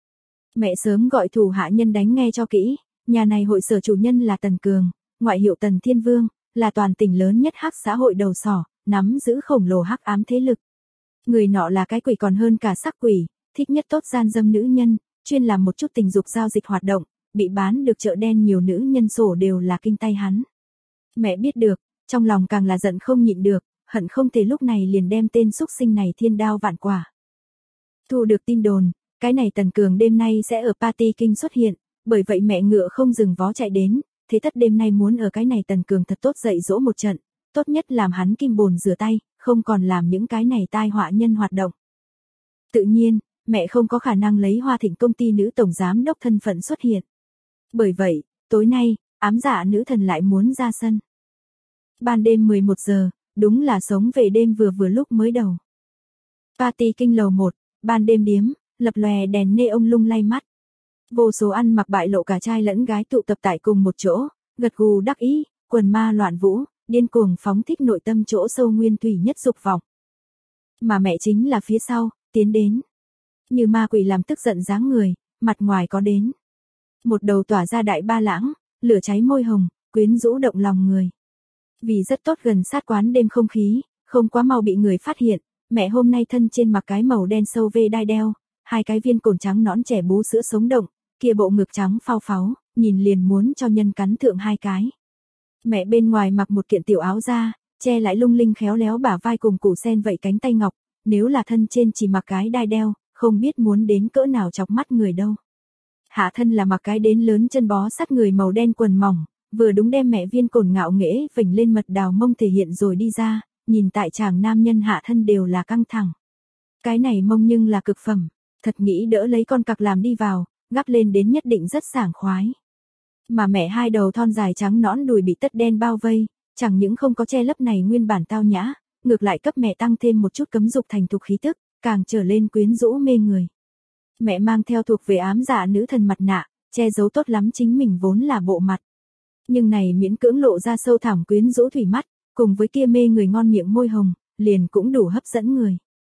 Speaker 1: Mẹ sớm gọi thủ hạ nhân đánh nghe cho kỹ, nhà này hội sở chủ nhân là Tần Cường, ngoại hiệu Tần Thiên Vương, là toàn tỉnh lớn nhất hắc xã hội đầu sỏ, nắm giữ khổng lồ hắc ám thế lực. Người nọ là cái quỷ còn hơn cả sắc quỷ, thích nhất tốt gian dâm nữ nhân, chuyên làm một chút tình dục giao dịch hoạt động, bị bán được chợ đen nhiều nữ nhân sổ đều là kinh tay hắn. Mẹ biết được, trong lòng càng là giận không nhịn được, hận không thể lúc này liền đem tên xúc sinh này thiên đao vạn quả. Thu được tin đồn, cái này Tần Cường đêm nay sẽ ở Party Kinh xuất hiện, bởi vậy mẹ ngựa không dừng vó chạy đến, thế tất đêm nay muốn ở cái này Tần Cường thật tốt dạy dỗ một trận, tốt nhất làm hắn kim bồn rửa tay, không còn làm những cái này tai họa nhân hoạt động. Tự nhiên, mẹ không có khả năng lấy Hoa Thịnh công ty nữ tổng giám đốc thân phận xuất hiện. Bởi vậy, tối nay, ám dạ nữ thần lại muốn ra sân. Ban đêm 11 giờ, đúng là sống về đêm vừa lúc mới đầu. Party Kinh lầu 1, ban đêm điếm, lập lòe đèn neon lung lay mắt. Vô số ăn mặc bại lộ cả trai lẫn gái tụ tập tại cùng một chỗ, gật gù đắc ý, quần ma loạn vũ, điên cuồng phóng thích nội tâm chỗ sâu nguyên thủy nhất dục vọng. Mà mẹ chính là phía sau, tiến đến. Như ma quỷ làm tức giận dáng người, mặt ngoài có đến. Một đầu tỏa ra đại ba lãng, lửa cháy môi hồng, quyến rũ động lòng người. Vì rất tốt gần sát quán đêm không khí, không quá mau bị người phát hiện, mẹ hôm nay thân trên mặc cái màu đen sâu vê đai đeo, hai cái viên cồn trắng nõn trẻ bú sữa sống động, kia bộ ngực trắng phao pháo, nhìn liền muốn cho nhân cắn thượng hai cái. Mẹ bên ngoài mặc một kiện tiểu áo da, che lại lung linh khéo léo bả vai cùng củ sen vậy cánh tay ngọc, nếu là thân trên chỉ mặc cái đai đeo, không biết muốn đến cỡ nào chọc mắt người đâu. Hạ thân là mặc cái đến lớn chân bó sát người màu đen quần mỏng, vừa đúng đem mẹ viên cồn ngạo nghễ vểnh lên mật đào mông thể hiện rồi đi ra, nhìn tại chàng nam nhân hạ thân đều là căng thẳng. Cái này mông nhưng là cực phẩm, thật nghĩ đỡ lấy con cặc làm đi vào, gắp lên đến nhất định rất sảng khoái. Mà mẹ hai đầu thon dài trắng nõn đùi bị tất đen bao vây, chẳng những không có che lấp này nguyên bản tao nhã, ngược lại cấp mẹ tăng thêm một chút cấm dục thành thục khí tức, càng trở lên quyến rũ mê người. Mẹ mang theo thuộc về ám dạ nữ thần mặt nạ, che giấu tốt lắm chính mình vốn là bộ mặt. Nhưng này miễn cưỡng lộ ra sâu thẳm quyến rũ thủy mắt, cùng với kia mê người ngon miệng môi hồng, liền cũng đủ hấp dẫn người.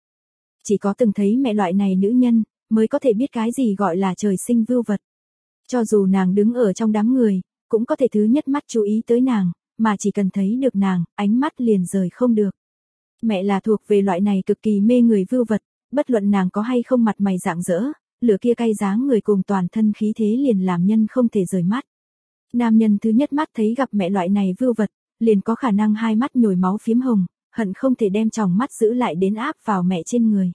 Speaker 1: Chỉ có từng thấy mẹ loại này nữ nhân, mới có thể biết cái gì gọi là trời sinh vưu vật. Cho dù nàng đứng ở trong đám người, cũng có thể thứ nhất mắt chú ý tới nàng, mà chỉ cần thấy được nàng, ánh mắt liền rời không được. Mẹ là thuộc về loại này cực kỳ mê người vưu vật, bất luận nàng có hay không mặt mày rạng rỡ, lửa kia cay dáng người cùng toàn thân khí thế liền làm nhân không thể rời mắt. Nam nhân thứ nhất mắt thấy gặp mẹ loại này vưu vật, liền có khả năng hai mắt nhồi máu phiếm hồng, hận không thể đem tròng mắt giữ lại đến áp vào mẹ trên người.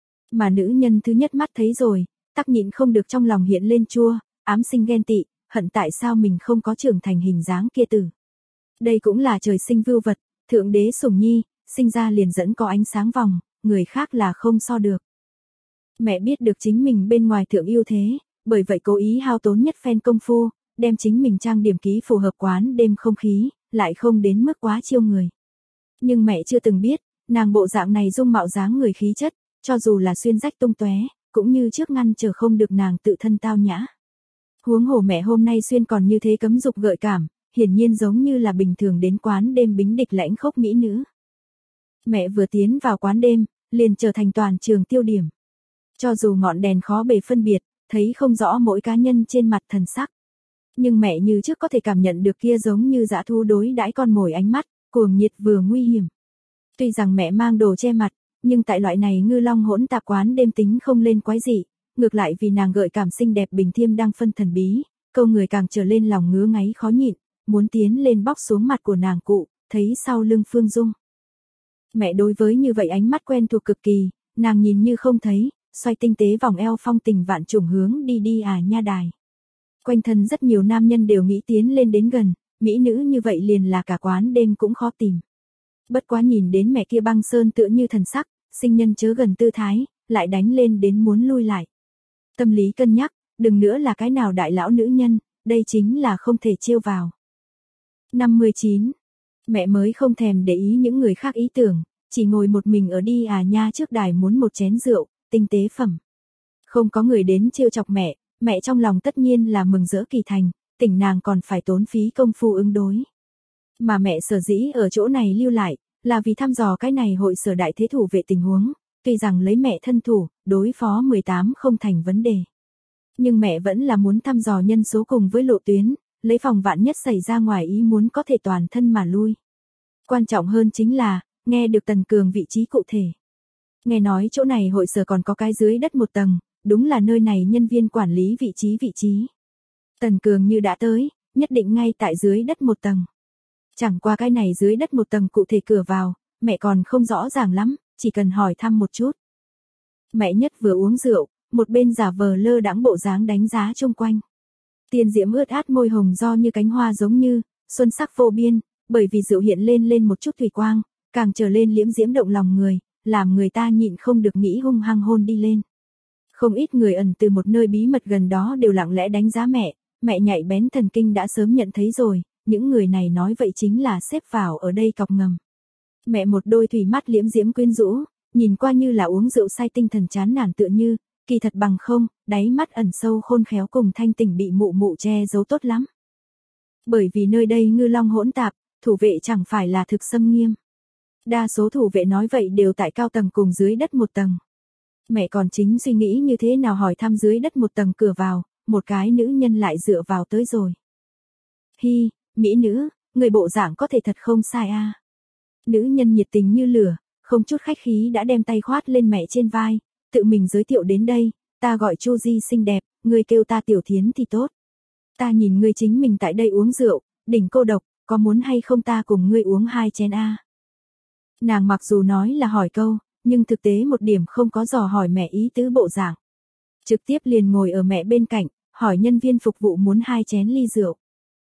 Speaker 1: Mà nữ nhân thứ nhất mắt thấy rồi, tắc nhịn không được trong lòng hiện lên chua, ám sinh ghen tị, hận tại sao mình không có trưởng thành hình dáng kia tử. Đây cũng là trời sinh vưu vật, thượng đế sủng nhi, sinh ra liền dẫn có ánh sáng vòng, người khác là không so được. Mẹ biết được chính mình bên ngoài thượng ưu thế, bởi vậy cố ý hao tốn nhất phen công phu, đem chính mình trang điểm ký phù hợp quán đêm không khí, lại không đến mức quá chiêu người. Nhưng mẹ chưa từng biết, nàng bộ dạng này dung mạo dáng người khí chất, cho dù là xuyên rách tung tóe, cũng như trước ngăn trở không được nàng tự thân tao nhã. Huống hồ mẹ hôm nay xuyên còn như thế cấm dục gợi cảm, hiển nhiên giống như là bình thường đến quán đêm bính địch lãnh khốc mỹ nữ. Mẹ vừa tiến vào quán đêm, liền trở thành toàn trường tiêu điểm. Cho dù ngọn đèn khó bề phân biệt, thấy không rõ mỗi cá nhân trên mặt thần sắc. Nhưng mẹ như trước có thể cảm nhận được kia giống như dã thú đối đãi con mồi ánh mắt, cuồng nhiệt vừa nguy hiểm. Tuy rằng mẹ mang đồ che mặt, nhưng tại loại này ngư long hỗn tạp quán đêm tính không lên quái dị, ngược lại vì nàng gợi cảm xinh đẹp bình thiêm đang phân thần bí, câu người càng trở lên lòng ngứa ngáy khó nhịn, muốn tiến lên bóc xuống mặt của nàng cụ, thấy sau lưng Phương Dung. Mẹ đối với như vậy ánh mắt quen thuộc cực kỳ, nàng nhìn như không thấy, xoay tinh tế vòng eo phong tình vạn trùng hướng đi nha đài. Quanh thân rất nhiều nam nhân đều nghĩ tiến lên đến gần, mỹ nữ như vậy liền là cả quán đêm cũng khó tìm. Bất quá nhìn đến mẹ kia băng sơn tựa như thần sắc, sinh nhân chớ gần tư thái, lại đánh lên đến muốn lui lại. Tâm lý cân nhắc, đừng nữa là cái nào đại lão nữ nhân, đây chính là không thể trêu vào. 59. Mẹ mới không thèm để ý những người khác ý tưởng, chỉ ngồi một mình ở đi nha trước đài muốn một chén rượu, tinh tế phẩm. Không có người đến trêu chọc mẹ trong lòng tất nhiên là mừng rỡ kỳ thành, tỉnh nàng còn phải tốn phí công phu ứng đối. Mà mẹ sở dĩ ở chỗ này lưu lại, là vì thăm dò cái này hội sở đại thế thủ vệ tình huống, tuy rằng lấy mẹ thân thủ, đối phó 18 không thành vấn đề. Nhưng mẹ vẫn là muốn thăm dò nhân số cùng với lộ tuyến, lấy phòng vạn nhất xảy ra ngoài ý muốn có thể toàn thân mà lui. Quan trọng hơn chính là, nghe được Tần Cường vị trí cụ thể. Nghe nói chỗ này hội sở còn có cái dưới đất một tầng, đúng là nơi này nhân viên quản lý vị trí. Tần Cường như đã tới, nhất định ngay tại dưới đất một tầng. Chẳng qua cái này dưới đất một tầng cụ thể cửa vào, mẹ còn không rõ ràng lắm, chỉ cần hỏi thăm một chút. Mẹ nhất vừa uống rượu, một bên giả vờ lơ đãng bộ dáng đánh giá xung quanh. Tiên diễm ướt át môi hồng do như cánh hoa giống như, xuân sắc vô biên, bởi vì rượu hiện lên một chút thủy quang, càng trở lên liễm diễm động lòng người, làm người ta nhịn không được nghĩ hung hăng hôn đi lên. Không ít người ẩn từ một nơi bí mật gần đó đều lặng lẽ đánh giá mẹ nhạy bén thần kinh đã sớm nhận thấy rồi, những người này nói vậy chính là xếp vào ở đây cọc ngầm. Mẹ một đôi thủy mắt liễm diễm quyến rũ, nhìn qua như là uống rượu say tinh thần chán nản tựa như, kỳ thật bằng không, đáy mắt ẩn sâu khôn khéo cùng thanh tỉnh bị mụ che giấu tốt lắm. Bởi vì nơi đây ngư long hỗn tạp, thủ vệ chẳng phải là thực xâm nghiêm. Đa số thủ vệ nói vậy đều tại cao tầng cùng dưới đất một tầng. Mẹ còn chính suy nghĩ như thế nào hỏi thăm dưới đất một tầng cửa vào, một cái nữ nhân lại dựa vào tới rồi. Hi, mỹ nữ, người bộ dạng có thể thật không sai a. Nữ nhân nhiệt tình như lửa, không chút khách khí đã đem tay khoát lên mẹ trên vai, tự mình giới thiệu đến đây, ta gọi Chu Di xinh đẹp, ngươi kêu ta Tiểu Thiến thì tốt. Ta nhìn ngươi chính mình tại đây uống rượu, đỉnh cô độc, có muốn hay không ta cùng ngươi uống 2 chén a. Nàng mặc dù nói là hỏi câu, nhưng thực tế một điểm không có dò hỏi mẹ ý tứ bộ dạng. Trực tiếp liền ngồi ở mẹ bên cạnh, hỏi nhân viên phục vụ muốn 2 chén ly rượu.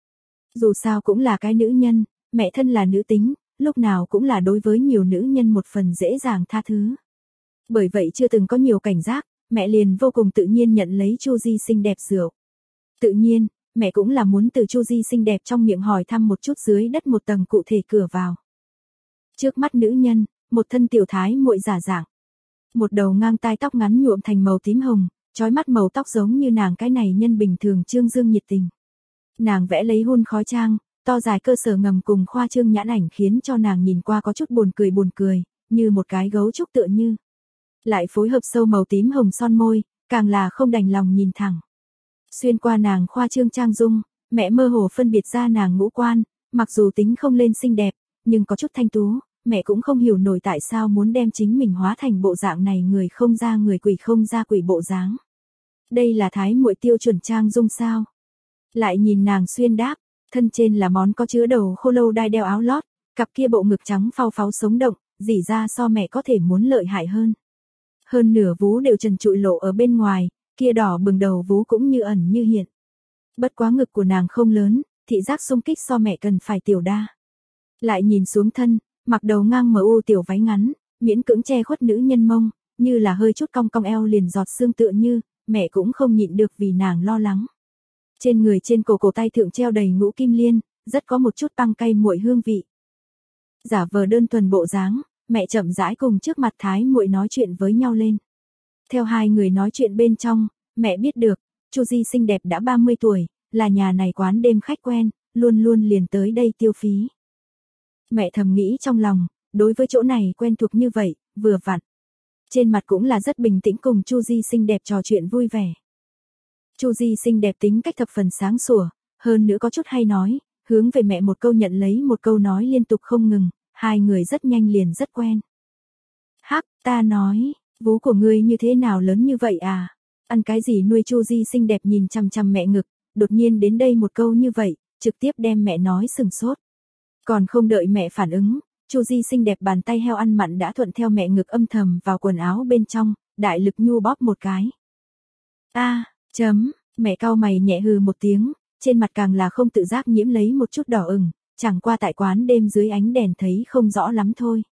Speaker 1: Dù sao cũng là cái nữ nhân, mẹ thân là nữ tính, lúc nào cũng là đối với nhiều nữ nhân một phần dễ dàng tha thứ. Bởi vậy chưa từng có nhiều cảnh giác, mẹ liền vô cùng tự nhiên nhận lấy Chu Di xinh đẹp rượu. Tự nhiên, mẹ cũng là muốn từ Chu Di xinh đẹp trong miệng hỏi thăm một chút dưới đất một tầng cụ thể cửa vào. Trước mắt nữ nhân, một thân tiểu thái muội giả dạng. Một đầu ngang tai tóc ngắn nhuộm thành màu tím hồng, chói mắt màu tóc giống như nàng cái này nhân bình thường trương dương nhiệt tình. Nàng vẽ lấy hun khói trang, to dài cơ sở ngầm cùng khoa trương nhãn ảnh khiến cho nàng nhìn qua có chút buồn cười, như một cái gấu trúc tựa như. Lại phối hợp sâu màu tím hồng son môi, càng là không đành lòng nhìn thẳng. Xuyên qua nàng khoa trương trang dung, mẹ mơ hồ phân biệt ra nàng ngũ quan, mặc dù tính không lên xinh đẹp, nhưng có chút thanh tú, mẹ cũng không hiểu nổi tại sao muốn đem chính mình hóa thành bộ dạng này người không ra người quỷ không ra quỷ bộ dáng. Đây là thái muội tiêu chuẩn trang dung sao? Lại nhìn nàng xuyên đáp, thân trên là món có chứa đầu khô lâu đai đeo áo lót, cặp kia bộ ngực trắng phao pháo sống động, dỉ ra so mẹ có thể muốn lợi hại hơn. Hơn nửa vú đều trần trụi lộ ở bên ngoài, kia đỏ bừng đầu vú cũng như ẩn như hiện. Bất quá ngực của nàng không lớn, thị giác xung kích so mẹ cần phải tiểu đa. Lại nhìn xuống thân, mặc đầu ngang MU tiểu váy ngắn, miễn cưỡng che khuất nữ nhân mông, như là hơi chút cong cong eo liền giọt xương tựa như, mẹ cũng không nhịn được vì nàng lo lắng. Trên người trên cổ tay thượng treo đầy ngũ kim liên, rất có một chút băng cay muội hương vị. Giả vờ đơn thuần bộ dáng, mẹ chậm rãi cùng trước mặt thái muội nói chuyện với nhau lên. Theo hai người nói chuyện bên trong, mẹ biết được, Chu Di xinh đẹp đã 30 tuổi, là nhà này quán đêm khách quen, luôn luôn liền tới đây tiêu phí. Mẹ thầm nghĩ trong lòng, đối với chỗ này quen thuộc như vậy, vừa vặn. Trên mặt cũng là rất bình tĩnh cùng Chu Di xinh đẹp trò chuyện vui vẻ. Chu Di xinh đẹp tính cách thập phần sáng sủa, hơn nữa có chút hay nói, hướng về mẹ một câu nhận lấy một câu nói liên tục không ngừng, hai người rất nhanh liền rất quen. Hắc, ta nói, vú của ngươi như thế nào lớn như vậy à? Ăn cái gì nuôi? Chu Di xinh đẹp nhìn chằm chằm mẹ ngực, đột nhiên đến đây một câu như vậy, trực tiếp đem mẹ nói sừng sốt. Còn không đợi mẹ phản ứng, Chu Di xinh đẹp bàn tay heo ăn mặn đã thuận theo mẹ ngực âm thầm vào quần áo bên trong, đại lực nhu bóp một cái. Mẹ cau mày nhẹ hừ một tiếng, trên mặt càng là không tự giác nhiễm lấy một chút đỏ ửng, chẳng qua tại quán đêm dưới ánh đèn thấy không rõ lắm thôi.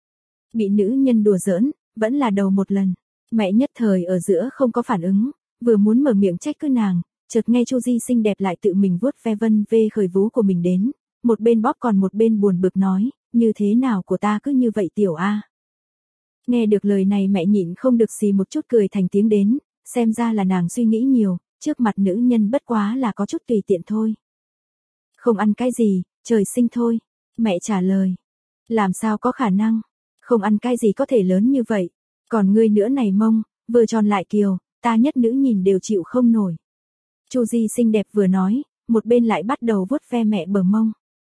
Speaker 1: Bị nữ nhân đùa giỡn, vẫn là đầu một lần, mẹ nhất thời ở giữa không có phản ứng, vừa muốn mở miệng trách cứ nàng, chợt nghe Chu Di xinh đẹp lại tự mình vuốt ve vân vê khởi vú của mình đến, một bên bóp còn một bên buồn bực nói, như thế nào của ta cứ như vậy tiểu a. Nghe được lời này mẹ nhịn không được xì một chút cười thành tiếng đến, xem ra là nàng suy nghĩ nhiều, trước mặt nữ nhân bất quá là có chút tùy tiện thôi. Không ăn cái gì, trời sinh thôi, mẹ trả lời. Làm sao có khả năng, không ăn cái gì có thể lớn như vậy, còn ngươi nữa này mông, vừa tròn lại kiều, ta nhất nữ nhìn đều chịu không nổi. Chu Di xinh đẹp vừa nói, một bên lại bắt đầu vuốt ve mẹ bờ mông.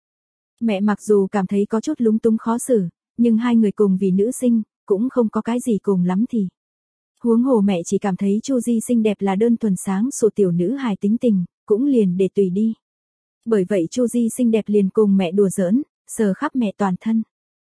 Speaker 1: Mẹ mặc dù cảm thấy có chút lúng túng khó xử, nhưng hai người cùng vì nữ sinh, cũng không có cái gì cùng lắm thì. Huống hồ mẹ chỉ cảm thấy Chu Di xinh đẹp là đơn thuần sáng sủa tiểu nữ hài tính tình, cũng liền để tùy đi. Bởi vậy Chu Di xinh đẹp liền cùng mẹ đùa giỡn, sờ khắp mẹ toàn thân.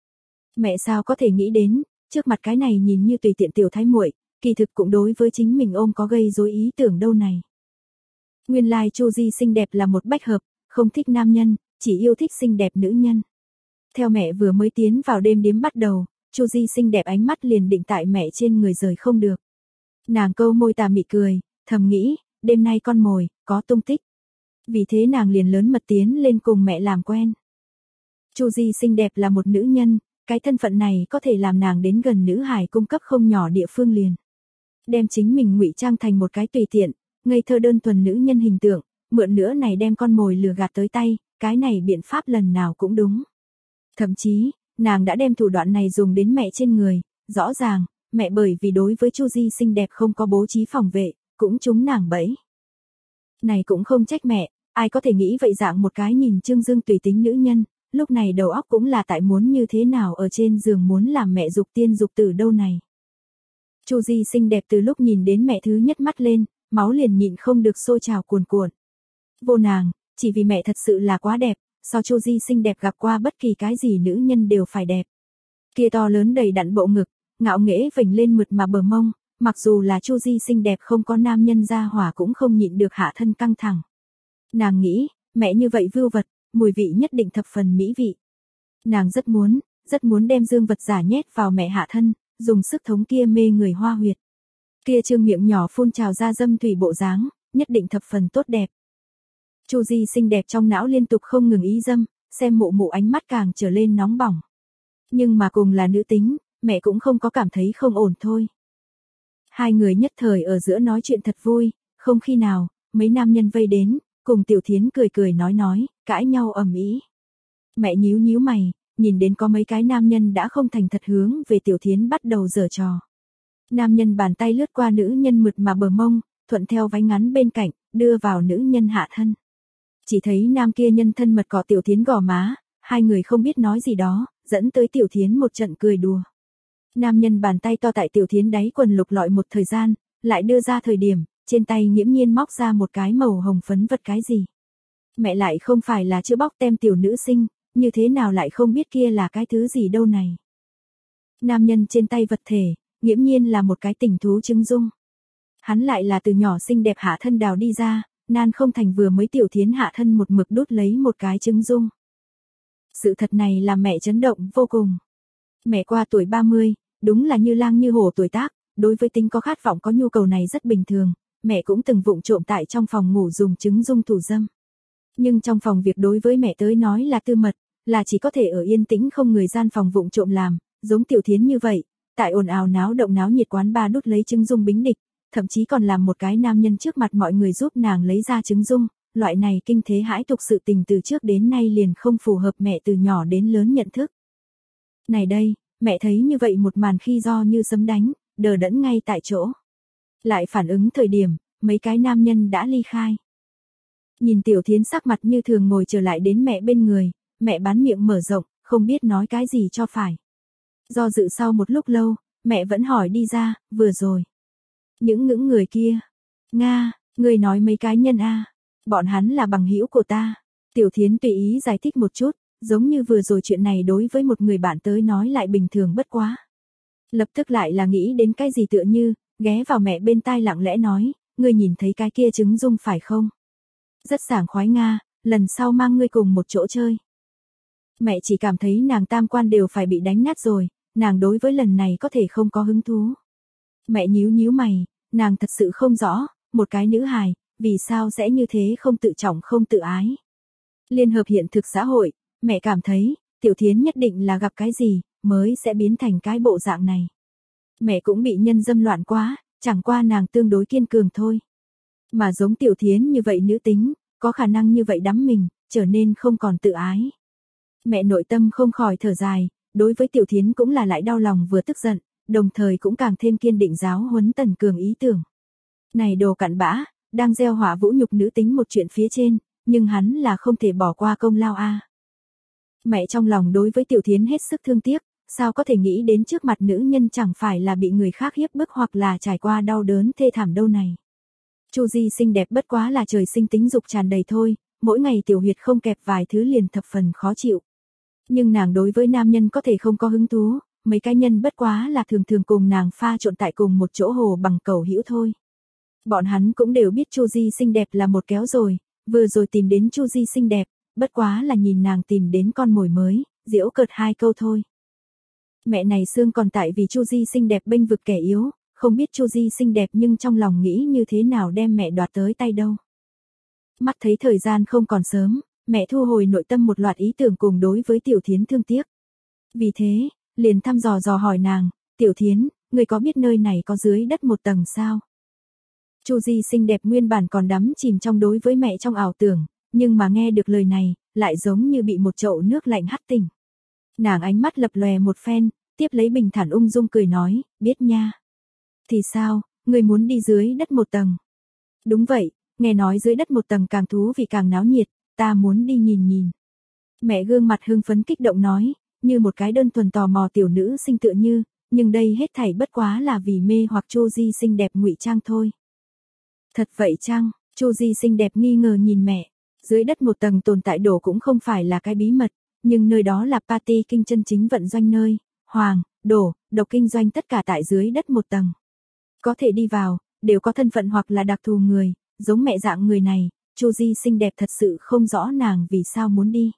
Speaker 1: Mẹ sao có thể nghĩ đến, trước mặt cái này nhìn như tùy tiện tiểu thái muội, kỳ thực cũng đối với chính mình ôm có gây rối ý tưởng đâu này. Nguyên lai Chu Di xinh đẹp là một bách hợp, không thích nam nhân, chỉ yêu thích xinh đẹp nữ nhân. Theo mẹ vừa mới tiến vào đêm điếm bắt đầu, Chu Di xinh đẹp ánh mắt liền định tại mẹ trên người rời không được. Nàng câu môi tà mị cười, thầm nghĩ, đêm nay con mồi, có tung tích. Vì thế nàng liền lớn mật tiến lên cùng mẹ làm quen. Chu Di xinh đẹp là một nữ nhân, cái thân phận này có thể làm nàng đến gần nữ hài cung cấp không nhỏ địa phương liền. Đem chính mình ngụy trang thành một cái tùy tiện, ngây thơ đơn thuần nữ nhân hình tượng, mượn nữa này đem con mồi lừa gạt tới tay, cái này biện pháp lần nào cũng đúng. Thậm chí, nàng đã đem thủ đoạn này dùng đến mẹ trên người, rõ ràng, mẹ bởi vì đối với Chu Di xinh đẹp không có bố trí phòng vệ, cũng trúng nàng bẫy. Này cũng không trách mẹ, ai có thể nghĩ vậy dạng một cái nhìn trương dương tùy tính nữ nhân, lúc này đầu óc cũng là tại muốn như thế nào ở trên giường muốn làm mẹ dục tiên dục tử đâu này. Chu Di xinh đẹp từ lúc nhìn đến mẹ thứ nhất mắt lên, máu liền nhịn không được sôi trào cuồn cuộn. Vô nàng, chỉ vì mẹ thật sự là quá đẹp, so Chu Di xinh đẹp gặp qua bất kỳ cái gì nữ nhân đều phải đẹp. Kia to lớn đầy đặn bộ ngực, ngạo nghễ vểnh lên mượt mà bờ mông, mặc dù là Chu Di xinh đẹp không có nam nhân ra hỏa cũng không nhịn được hạ thân căng thẳng. Nàng nghĩ, mẹ như vậy vưu vật, mùi vị nhất định thập phần mỹ vị. Nàng rất muốn đem dương vật giả nhét vào mẹ hạ thân, dùng sức thống kia mê người hoa huyệt. Kia trương miệng nhỏ phun trào ra dâm thủy bộ dáng, nhất định thập phần tốt đẹp. Chu Di xinh đẹp trong não liên tục không ngừng ý dâm, xem mụ mụ ánh mắt càng trở lên nóng bỏng. Nhưng mà cùng là nữ tính, mẹ cũng không có cảm thấy không ổn thôi. Hai người nhất thời ở giữa nói chuyện thật vui, không khi nào, mấy nam nhân vây đến, cùng Tiểu Thiến cười cười nói, cãi nhau ầm ĩ. Mẹ nhíu nhíu mày, nhìn đến có mấy cái nam nhân đã không thành thật hướng về Tiểu Thiến bắt đầu giở trò. Nam nhân bàn tay lướt qua nữ nhân mượt mà bờ mông, thuận theo váy ngắn bên cạnh, đưa vào nữ nhân hạ thân. Chỉ thấy nam kia nhân thân mật cọ Tiểu Thiến gò má, hai người không biết nói gì đó, dẫn tới Tiểu Thiến một trận cười đùa. Nam nhân bàn tay to tại Tiểu Thiến đáy quần lục lọi một thời gian, lại đưa ra thời điểm, trên tay nghiễm nhiên móc ra một cái màu hồng phấn vật cái gì. Mẹ lại không phải là chữa bóc tem tiểu nữ sinh, như thế nào lại không biết kia là cái thứ gì đâu này. Nam nhân trên tay vật thể, nghiễm nhiên là một cái tình thú trứng dung. Hắn lại là từ nhỏ xinh đẹp hạ thân đào đi ra, nan không thành vừa mới Tiểu Thiến hạ thân một mực đút lấy một cái trứng dung. Sự thật này làm mẹ chấn động vô cùng. Mẹ qua tuổi 30, đúng là như lang như hổ tuổi tác, đối với tính có khát vọng có nhu cầu này rất bình thường, mẹ cũng từng vụng trộm tại trong phòng ngủ dùng trứng dung thủ dâm. Nhưng trong phòng việc đối với mẹ tới nói là tư mật, là chỉ có thể ở yên tĩnh không người gian phòng vụng trộm làm, giống Tiểu Thiến như vậy, tại ồn ào náo động náo nhiệt quán bar đút lấy trứng dung bính địch, thậm chí còn làm một cái nam nhân trước mặt mọi người giúp nàng lấy ra trứng dung, loại này kinh thế hãi tục sự tình từ trước đến nay liền không phù hợp mẹ từ nhỏ đến lớn nhận thức. Này đây, mẹ thấy như vậy một màn khi do như sấm đánh, đờ đẫn ngay tại chỗ. Lại phản ứng thời điểm, mấy cái nam nhân đã ly khai. Nhìn Tiểu Thiến sắc mặt như thường ngồi trở lại đến mẹ bên người, mẹ bán miệng mở rộng, không biết nói cái gì cho phải. Do dự sau một lúc lâu, mẹ vẫn hỏi đi ra, vừa rồi. Những người kia. Nga, người nói mấy cái nhân a, bọn hắn là bằng hữu của ta. Tiểu Thiến tùy ý giải thích một chút, giống như vừa rồi chuyện này đối với một người bạn tới nói lại bình thường bất quá. Lập tức lại là nghĩ đến cái gì tựa như, ghé vào mẹ bên tai lặng lẽ nói, ngươi nhìn thấy cái kia trứng dung phải không? Rất sảng khoái nga, lần sau mang ngươi cùng một chỗ chơi. Mẹ chỉ cảm thấy nàng tam quan đều phải bị đánh nát rồi, nàng đối với lần này có thể không có hứng thú. Mẹ nhíu nhíu mày, nàng thật sự không rõ, một cái nữ hài, vì sao sẽ như thế không tự trọng không tự ái. Liên hợp hiện thực xã hội, mẹ cảm thấy, Tiểu Thiến nhất định là gặp cái gì, mới sẽ biến thành cái bộ dạng này. Mẹ cũng bị nhân dâm loạn quá, chẳng qua nàng tương đối kiên cường thôi. Mà giống Tiểu Thiến như vậy nữ tính, có khả năng như vậy đắm mình, trở nên không còn tự ái. Mẹ nội tâm không khỏi thở dài, đối với Tiểu Thiến cũng là lại đau lòng vừa tức giận, đồng thời cũng càng thêm kiên định giáo huấn Tần Cường ý tưởng. Này đồ cặn bã, đang gieo họa vũ nhục nữ tính một chuyện phía trên, nhưng hắn là không thể bỏ qua công lao a. Mẹ trong lòng đối với Tiểu Thiến hết sức thương tiếc, sao có thể nghĩ đến trước mặt nữ nhân chẳng phải là bị người khác hiếp bức hoặc là trải qua đau đớn thê thảm đâu này. Chu Di xinh đẹp bất quá là trời sinh tính dục tràn đầy thôi, mỗi ngày tiểu huyệt không kẹp vài thứ liền thập phần khó chịu. Nhưng nàng đối với nam nhân có thể không có hứng thú, mấy cái nhân bất quá là thường thường cùng nàng pha trộn tại cùng một chỗ hồ bằng cầu hữu thôi. Bọn hắn cũng đều biết Chu Di xinh đẹp là một kéo rồi, vừa rồi tìm đến Chu Di xinh đẹp, bất quá là nhìn nàng tìm đến con mồi mới, giễu cợt hai câu thôi. Mẹ này xương còn tại vì Chu Di xinh đẹp bênh vực kẻ yếu, không biết Chu Di xinh đẹp nhưng trong lòng nghĩ như thế nào đem mẹ đoạt tới tay đâu. Mắt thấy thời gian không còn sớm, mẹ thu hồi nội tâm một loạt ý tưởng cùng đối với Tiểu Thiến thương tiếc. Vì thế, liền thăm dò hỏi nàng, Tiểu Thiến, người có biết nơi này có dưới đất một tầng sao? Chu Di xinh đẹp nguyên bản còn đắm chìm trong đối với mẹ trong ảo tưởng, nhưng mà nghe được lời này, lại giống như bị một chậu nước lạnh hắt tỉnh. Nàng ánh mắt lập lòe một phen, tiếp lấy bình thản ung dung cười nói, biết nha. Thì sao, người muốn đi dưới đất một tầng? Đúng vậy, nghe nói dưới đất một tầng càng thú vị càng náo nhiệt, ta muốn đi nhìn nhìn. Mẹ gương mặt hưng phấn kích động nói, như một cái đơn thuần tò mò tiểu nữ sinh tựa như, nhưng đây hết thảy bất quá là vì mê hoặc Chu Di xinh đẹp ngụy trang thôi. Thật vậy chăng? Chu Di xinh đẹp nghi ngờ nhìn mẹ, dưới đất một tầng tồn tại đồ cũng không phải là cái bí mật, nhưng nơi đó là party kinh chân chính vận doanh nơi, hoàng, đổ, độc kinh doanh tất cả tại dưới đất một tầng. Có thể đi vào, đều có thân phận hoặc là đặc thù người, giống mẹ dạng người này, Chu Di xinh đẹp thật sự không rõ nàng vì sao muốn đi.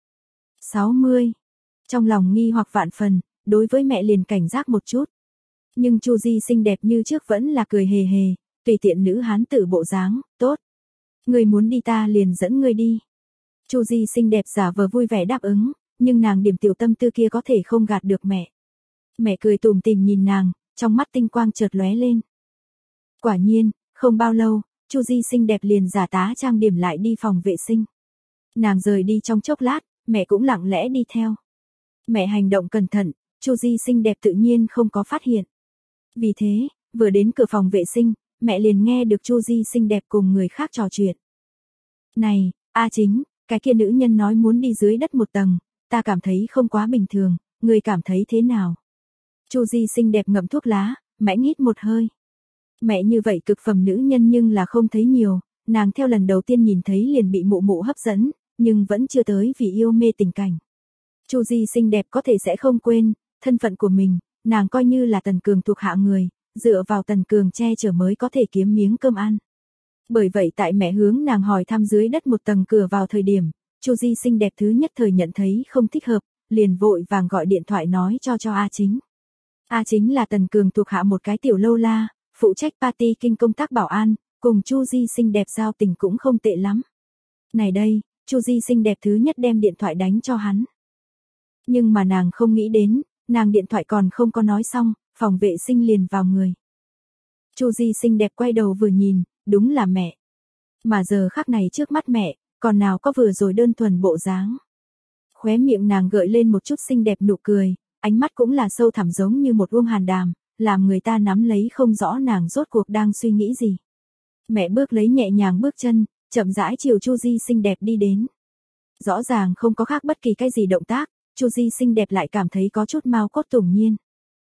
Speaker 1: 60. Trong lòng nghi hoặc vạn phần, đối với mẹ liền cảnh giác một chút. Nhưng Chu Di xinh đẹp như trước vẫn là cười hề hề, tùy tiện nữ hán tử bộ dáng, tốt. Người muốn đi ta liền dẫn người đi. Chu Di xinh đẹp giả vờ vui vẻ đáp ứng, nhưng nàng điểm tiểu tâm tư kia có thể không gạt được mẹ. Mẹ cười tủm tỉm nhìn nàng, trong mắt tinh quang chợt lóe lên. Quả nhiên, không bao lâu, Chu Di xinh đẹp liền giả tá trang điểm lại đi phòng vệ sinh. Nàng rời đi trong chốc lát, mẹ cũng lặng lẽ đi theo. Mẹ hành động cẩn thận, Chu Di xinh đẹp tự nhiên không có phát hiện. Vì thế, vừa đến cửa phòng vệ sinh, mẹ liền nghe được Chu Di xinh đẹp cùng người khác trò chuyện. Này, A Chính, cái kia nữ nhân nói muốn đi dưới đất một tầng, ta cảm thấy không quá bình thường, người cảm thấy thế nào? Chu Di xinh đẹp ngậm thuốc lá, mãnh hít một hơi. Mẹ như vậy cực phẩm nữ nhân nhưng là không thấy nhiều, nàng theo lần đầu tiên nhìn thấy liền bị mụ mụ hấp dẫn, nhưng vẫn chưa tới vì yêu mê tình cảnh. Chu Di xinh đẹp có thể sẽ không quên thân phận của mình, nàng coi như là Tần Cường thuộc hạ người, dựa vào Tần Cường che chở mới có thể kiếm miếng cơm ăn. Bởi vậy tại mẹ hướng nàng hỏi thăm dưới đất một tầng cửa vào thời điểm, Chu Di xinh đẹp thứ nhất thời nhận thấy không thích hợp, liền vội vàng gọi điện thoại nói cho A Chính. A Chính là Tần Cường thuộc hạ một cái tiểu lâu la, phụ trách party kinh công tác bảo an, cùng Chu Di xinh đẹp giao tình cũng không tệ lắm. Này đây, Chu Di xinh đẹp thứ nhất đem điện thoại đánh cho hắn. Nhưng mà nàng không nghĩ đến, nàng điện thoại còn không có nói xong, phòng vệ sinh liền vào người. Chu Di xinh đẹp quay đầu vừa nhìn, đúng là mẹ. Mà giờ khắc này trước mắt mẹ, còn nào có vừa rồi đơn thuần bộ dáng. Khóe miệng nàng gợi lên một chút xinh đẹp nụ cười, ánh mắt cũng là sâu thẳm giống như một uông hàn đàm, làm người ta nắm lấy không rõ nàng rốt cuộc đang suy nghĩ gì. Mẹ bước lấy nhẹ nhàng bước chân, chậm rãi chiều Chu Di xinh đẹp đi đến. Rõ ràng không có khác bất kỳ cái gì động tác, Chu Di xinh đẹp lại cảm thấy có chút mau cốt tủng nhiên.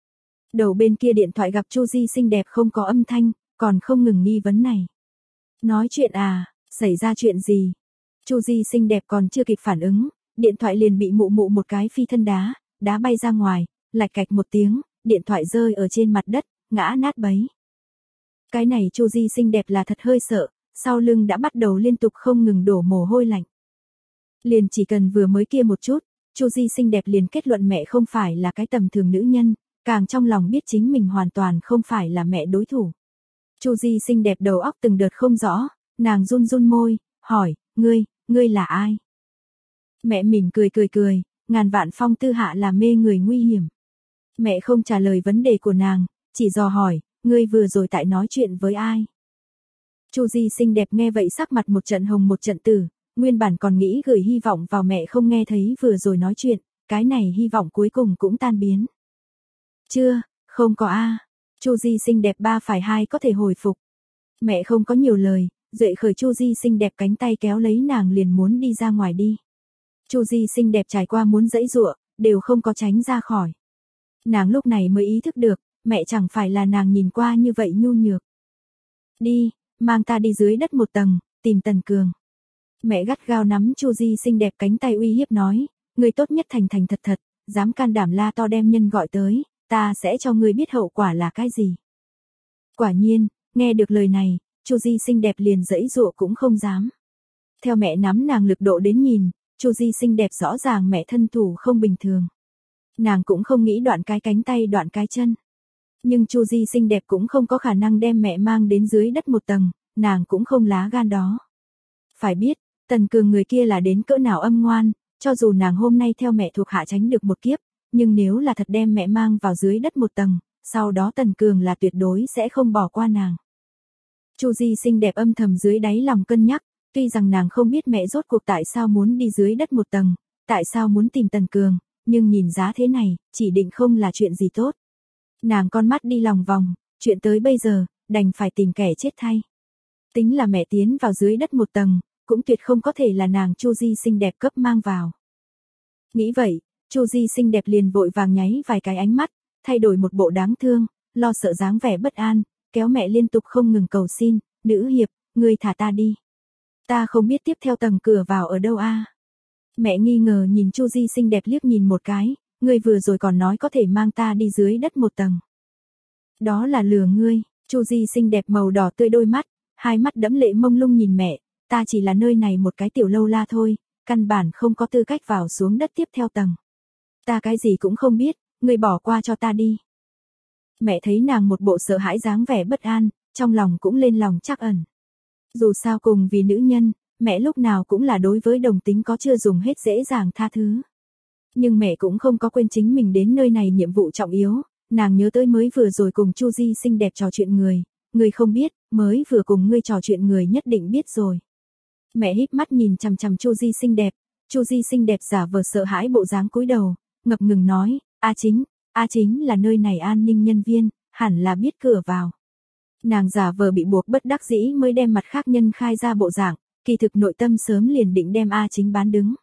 Speaker 1: Đầu bên kia điện thoại gặp Chu Di xinh đẹp không có âm thanh, còn không ngừng nghi vấn này. Nói chuyện à, xảy ra chuyện gì? Chu Di xinh đẹp còn chưa kịp phản ứng, điện thoại liền bị mụ mụ một cái phi thân đá bay ra ngoài, lạch cạch một tiếng, điện thoại rơi ở trên mặt đất, ngã nát bấy. Cái này Chu Di xinh đẹp là thật hơi sợ, sau lưng đã bắt đầu liên tục không ngừng đổ mồ hôi lạnh. Liền chỉ cần vừa mới kia một chút, Chu Di xinh đẹp liền kết luận mẹ không phải là cái tầm thường nữ nhân, càng trong lòng biết chính mình hoàn toàn không phải là mẹ đối thủ. Chu Di xinh đẹp đầu óc từng đợt không rõ, nàng run run môi, hỏi, ngươi là ai? Mẹ mỉm cười, ngàn vạn phong tư hạ là mê người nguy hiểm. Mẹ không trả lời vấn đề của nàng, chỉ dò hỏi, ngươi vừa rồi tại nói chuyện với ai? Chu Di xinh đẹp nghe vậy sắc mặt một trận hồng một trận tử, nguyên bản còn nghĩ gửi hy vọng vào mẹ không nghe thấy vừa rồi nói chuyện, cái này hy vọng cuối cùng cũng tan biến. Không có a. Chu Di xinh đẹp 3-2 có thể hồi phục. Mẹ không có nhiều lời, duệ khởi Chu Di xinh đẹp cánh tay kéo lấy nàng liền muốn đi ra ngoài đi. Chu Di xinh đẹp trải qua muốn giãy giụa, đều không có tránh ra khỏi. Nàng lúc này mới ý thức được, mẹ chẳng phải là nàng nhìn qua như vậy nhu nhược. Đi, mang ta đi dưới đất một tầng, tìm Tần Cường. Mẹ gắt gao nắm Chu Di xinh đẹp cánh tay uy hiếp nói, ngươi tốt nhất thành thành thật, dám can đảm la to đem nhân gọi tới, ta sẽ cho ngươi biết hậu quả là cái gì. Quả nhiên, nghe được lời này, Chu Di xinh đẹp liền giãy giụa cũng không dám. Theo mẹ nắm nàng lực độ đến nhìn, Chu Di xinh đẹp rõ ràng mẹ thân thủ không bình thường. Nàng cũng không nghĩ đoạn cái cánh tay đoạn cái chân. Nhưng Chu Di xinh đẹp cũng không có khả năng đem mẹ mang đến dưới đất một tầng, nàng cũng không lá gan đó. Phải biết, Tần Cường người kia là đến cỡ nào âm ngoan, cho dù nàng hôm nay theo mẹ thuộc hạ tránh được một kiếp, nhưng nếu là thật đem mẹ mang vào dưới đất một tầng, sau đó Tần Cường là tuyệt đối sẽ không bỏ qua nàng. Chu Di xinh đẹp âm thầm dưới đáy lòng cân nhắc, tuy rằng nàng không biết mẹ rốt cuộc tại sao muốn đi dưới đất một tầng, tại sao muốn tìm Tần Cường, nhưng nhìn giá thế này, chỉ định không là chuyện gì tốt. Nàng con mắt đi lòng vòng, chuyện tới bây giờ, đành phải tìm kẻ chết thay. Tính là mẹ tiến vào dưới đất một tầng, cũng tuyệt không có thể là nàng Chu Di xinh đẹp cấp mang vào. Nghĩ vậy, Chu Di xinh đẹp liền vội vàng nháy vài cái ánh mắt, thay đổi một bộ đáng thương, lo sợ dáng vẻ bất an, kéo mẹ liên tục không ngừng cầu xin, nữ hiệp, ngươi thả ta đi. Ta không biết tiếp theo tầng cửa vào ở đâu a. Mẹ nghi ngờ nhìn Chu Di xinh đẹp liếc nhìn một cái, ngươi vừa rồi còn nói có thể mang ta đi dưới đất một tầng. Đó là lừa ngươi. Chu Di xinh đẹp màu đỏ tươi đôi mắt, hai mắt đẫm lệ mông lung nhìn mẹ, ta chỉ là nơi này một cái tiểu lâu la thôi, căn bản không có tư cách vào xuống đất tiếp theo tầng. Ta cái gì cũng không biết, ngươi bỏ qua cho ta đi. Mẹ thấy nàng một bộ sợ hãi dáng vẻ bất an, trong lòng cũng lên lòng trắc ẩn. Dù sao cùng vì nữ nhân, mẹ lúc nào cũng là đối với đồng tính có chưa dùng hết dễ dàng tha thứ. Nhưng mẹ cũng không có quên chính mình đến nơi này nhiệm vụ trọng yếu, nàng nhớ tới mới vừa rồi cùng Chu Di xinh đẹp trò chuyện người không biết, mới vừa cùng ngươi trò chuyện người nhất định biết rồi. Mẹ híp mắt nhìn chằm chằm Chu Di xinh đẹp giả vờ sợ hãi bộ dáng cúi đầu, ngập ngừng nói, A Chính là nơi này an ninh nhân viên, hẳn là biết cửa vào. Nàng giả vờ bị buộc bất đắc dĩ mới đem mặt khác nhân khai ra bộ dạng, kỳ thực nội tâm sớm liền định đem A Chính bán đứng.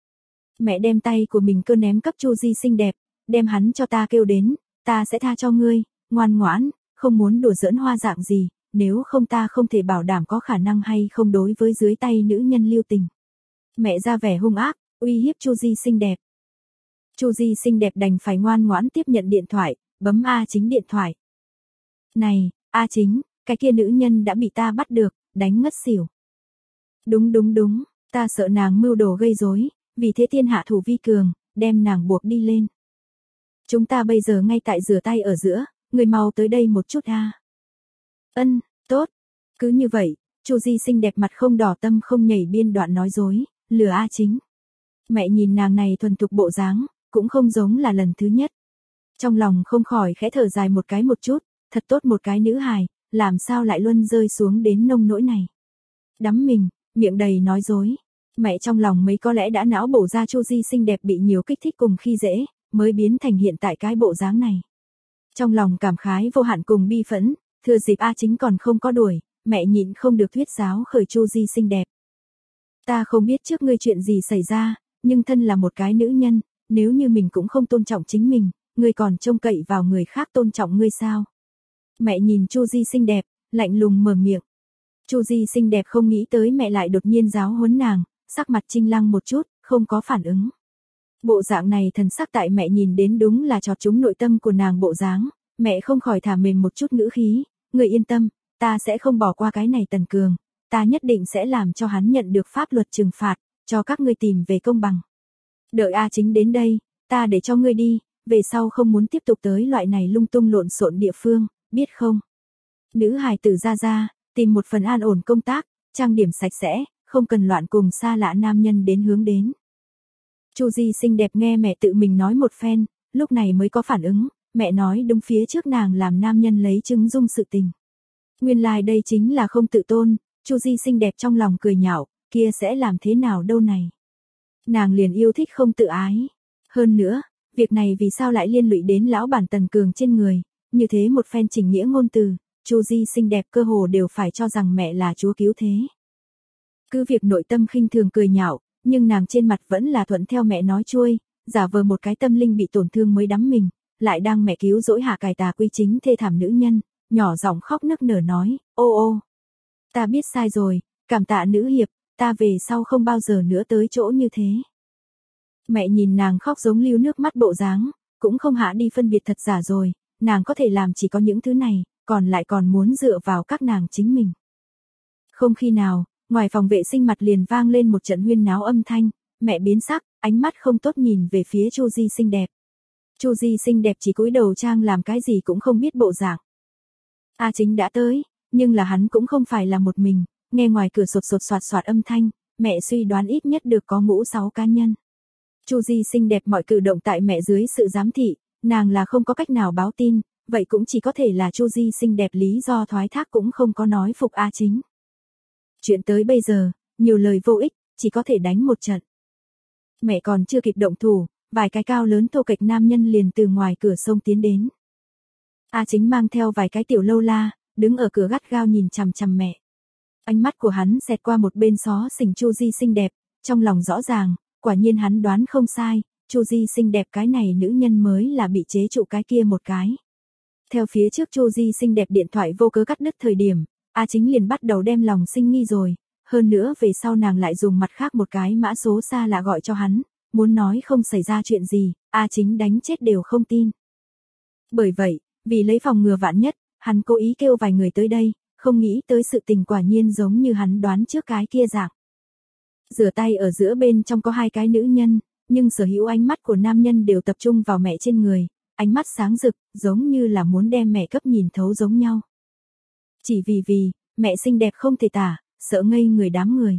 Speaker 1: Mẹ đem tay của mình cơ ném cấp Chu Di xinh đẹp, đem hắn cho ta kêu đến, ta sẽ tha cho ngươi, ngoan ngoãn, không muốn đùa giỡn hoa dạng gì, nếu không ta không thể bảo đảm có khả năng hay không đối với dưới tay nữ nhân lưu tình. Mẹ ra vẻ hung ác, uy hiếp Chu Di xinh đẹp. Chu Di xinh đẹp đành phải ngoan ngoãn tiếp nhận điện thoại, bấm A Chính điện thoại. Này, A Chính, cái kia nữ nhân đã bị ta bắt được, đánh ngất xỉu. Đúng, ta sợ nàng mưu đồ gây rối, vì thế thiên hạ thủ vi cường, đem nàng buộc đi lên. Chúng ta bây giờ ngay tại rửa tay ở giữa, người mau tới đây một chút a. Ân, tốt. Cứ như vậy, Chu Di xinh đẹp mặt không đỏ tâm không nhảy biên đoạn nói dối, lừa A Chính. Mẹ nhìn nàng này thuần thục bộ dáng, cũng không giống là lần thứ nhất. Trong lòng không khỏi khẽ thở dài một chút, thật tốt một cái nữ hài, làm sao lại luân rơi xuống đến nông nỗi này. Đắm mình, miệng đầy nói dối. Mẹ trong lòng mấy có lẽ đã não bổ ra Chu Di xinh đẹp bị nhiều kích thích cùng khi dễ, mới biến thành hiện tại cái bộ dáng này. Trong lòng cảm khái vô hạn cùng bi phẫn, thừa dịp A Chính còn không có đuổi, mẹ nhịn không được thuyết giáo khởi Chu Di xinh đẹp. Ta không biết trước ngươi chuyện gì xảy ra, nhưng thân là một cái nữ nhân, nếu như mình cũng không tôn trọng chính mình, ngươi còn trông cậy vào người khác tôn trọng ngươi sao? Mẹ nhìn Chu Di xinh đẹp, lạnh lùng mở miệng. Chu Di xinh đẹp không nghĩ tới mẹ lại đột nhiên giáo huấn nàng, sắc mặt Trinh Lăng một chút, không có phản ứng. Bộ dạng này thần sắc tại mẹ nhìn đến đúng là chọt trúng nội tâm của nàng bộ dáng, mẹ không khỏi thả mềm một chút ngữ khí, người yên tâm, ta sẽ không bỏ qua cái này Tần Cường, ta nhất định sẽ làm cho hắn nhận được pháp luật trừng phạt, cho các ngươi tìm về công bằng. Đợi A Chính đến đây, ta để cho ngươi đi, về sau không muốn tiếp tục tới loại này lung tung lộn xộn địa phương, biết không? Nữ hài tử ra, tìm một phần an ổn công tác, trang điểm sạch sẽ, không cần loạn cùng xa lạ nam nhân đến hướng đến. Chu Di xinh đẹp nghe mẹ tự mình nói một phen, lúc này mới có phản ứng, mẹ nói đúng phía trước nàng làm nam nhân lấy chứng dung sự tình. Nguyên lai đây chính là không tự tôn, Chu Di xinh đẹp trong lòng cười nhạo, kia sẽ làm thế nào đâu này. Nàng liền yêu thích không tự ái. Hơn nữa, việc này vì sao lại liên lụy đến lão bản Tần Cường trên người, như thế một phen chỉnh nghĩa ngôn từ, Chu Di xinh đẹp cơ hồ đều phải cho rằng mẹ là chúa cứu thế. Cứ việc nội tâm khinh thường cười nhạo, nhưng nàng trên mặt vẫn là thuận theo mẹ nói chuôi, giả vờ một cái tâm linh bị tổn thương mới đắm mình, lại đang mẹ cứu rỗi hạ cài tà quy chính thê thảm nữ nhân, nhỏ giọng khóc nức nở nói, ô, ta biết sai rồi, cảm tạ nữ hiệp, ta về sau không bao giờ nữa tới chỗ như thế. Mẹ nhìn nàng khóc giống lưu nước mắt bộ dáng, cũng không hạ đi phân biệt thật giả rồi, nàng có thể làm chỉ có những thứ này, còn lại còn muốn dựa vào các nàng chính mình. Không khi nào, ngoài phòng vệ sinh mặt liền vang lên một trận huyên náo âm thanh, mẹ biến sắc, ánh mắt không tốt nhìn về phía Chu Di xinh đẹp. Chu Di xinh đẹp chỉ cúi đầu trang làm cái gì cũng không biết bộ dạng. A Chính đã tới, nhưng là hắn cũng không phải là một mình, nghe ngoài cửa sột soạt âm thanh, mẹ suy đoán ít nhất được có 5-6 cá nhân. Chu Di xinh đẹp mọi cử động tại mẹ dưới sự giám thị, nàng là không có cách nào báo tin, vậy cũng chỉ có thể là Chu Di xinh đẹp lý do thoái thác cũng không có nói phục A Chính. Chuyện tới bây giờ, nhiều lời vô ích, chỉ có thể đánh một trận. Mẹ còn chưa kịp động thủ, vài cái cao lớn thô kệch nam nhân liền từ ngoài cửa sông tiến đến. A Chính mang theo vài cái tiểu lâu la, đứng ở cửa gắt gao nhìn chằm chằm mẹ. Ánh mắt của hắn xẹt qua một bên xó xỉnh Chu Di xinh đẹp, trong lòng rõ ràng, quả nhiên hắn đoán không sai, Chu Di xinh đẹp cái này nữ nhân mới là bị chế trụ cái kia một cái. Theo phía trước Chu Di xinh đẹp điện thoại vô cớ cắt đứt thời điểm, A Chính liền bắt đầu đem lòng sinh nghi rồi, hơn nữa về sau nàng lại dùng mặt khác một cái mã số xa lạ gọi cho hắn, muốn nói không xảy ra chuyện gì, A Chính đánh chết đều không tin. Bởi vậy, vì lấy phòng ngừa vạn nhất, hắn cố ý kêu vài người tới đây, không nghĩ tới sự tình quả nhiên giống như hắn đoán trước cái kia dạng. Rửa tay ở giữa bên trong có 2 cái nữ nhân, nhưng sở hữu ánh mắt của nam nhân đều tập trung vào mẹ trên người, ánh mắt sáng rực, giống như là muốn đem mẹ cấp nhìn thấu giống nhau. Chỉ vì, mẹ xinh đẹp không thể tả, sợ ngây người đám người.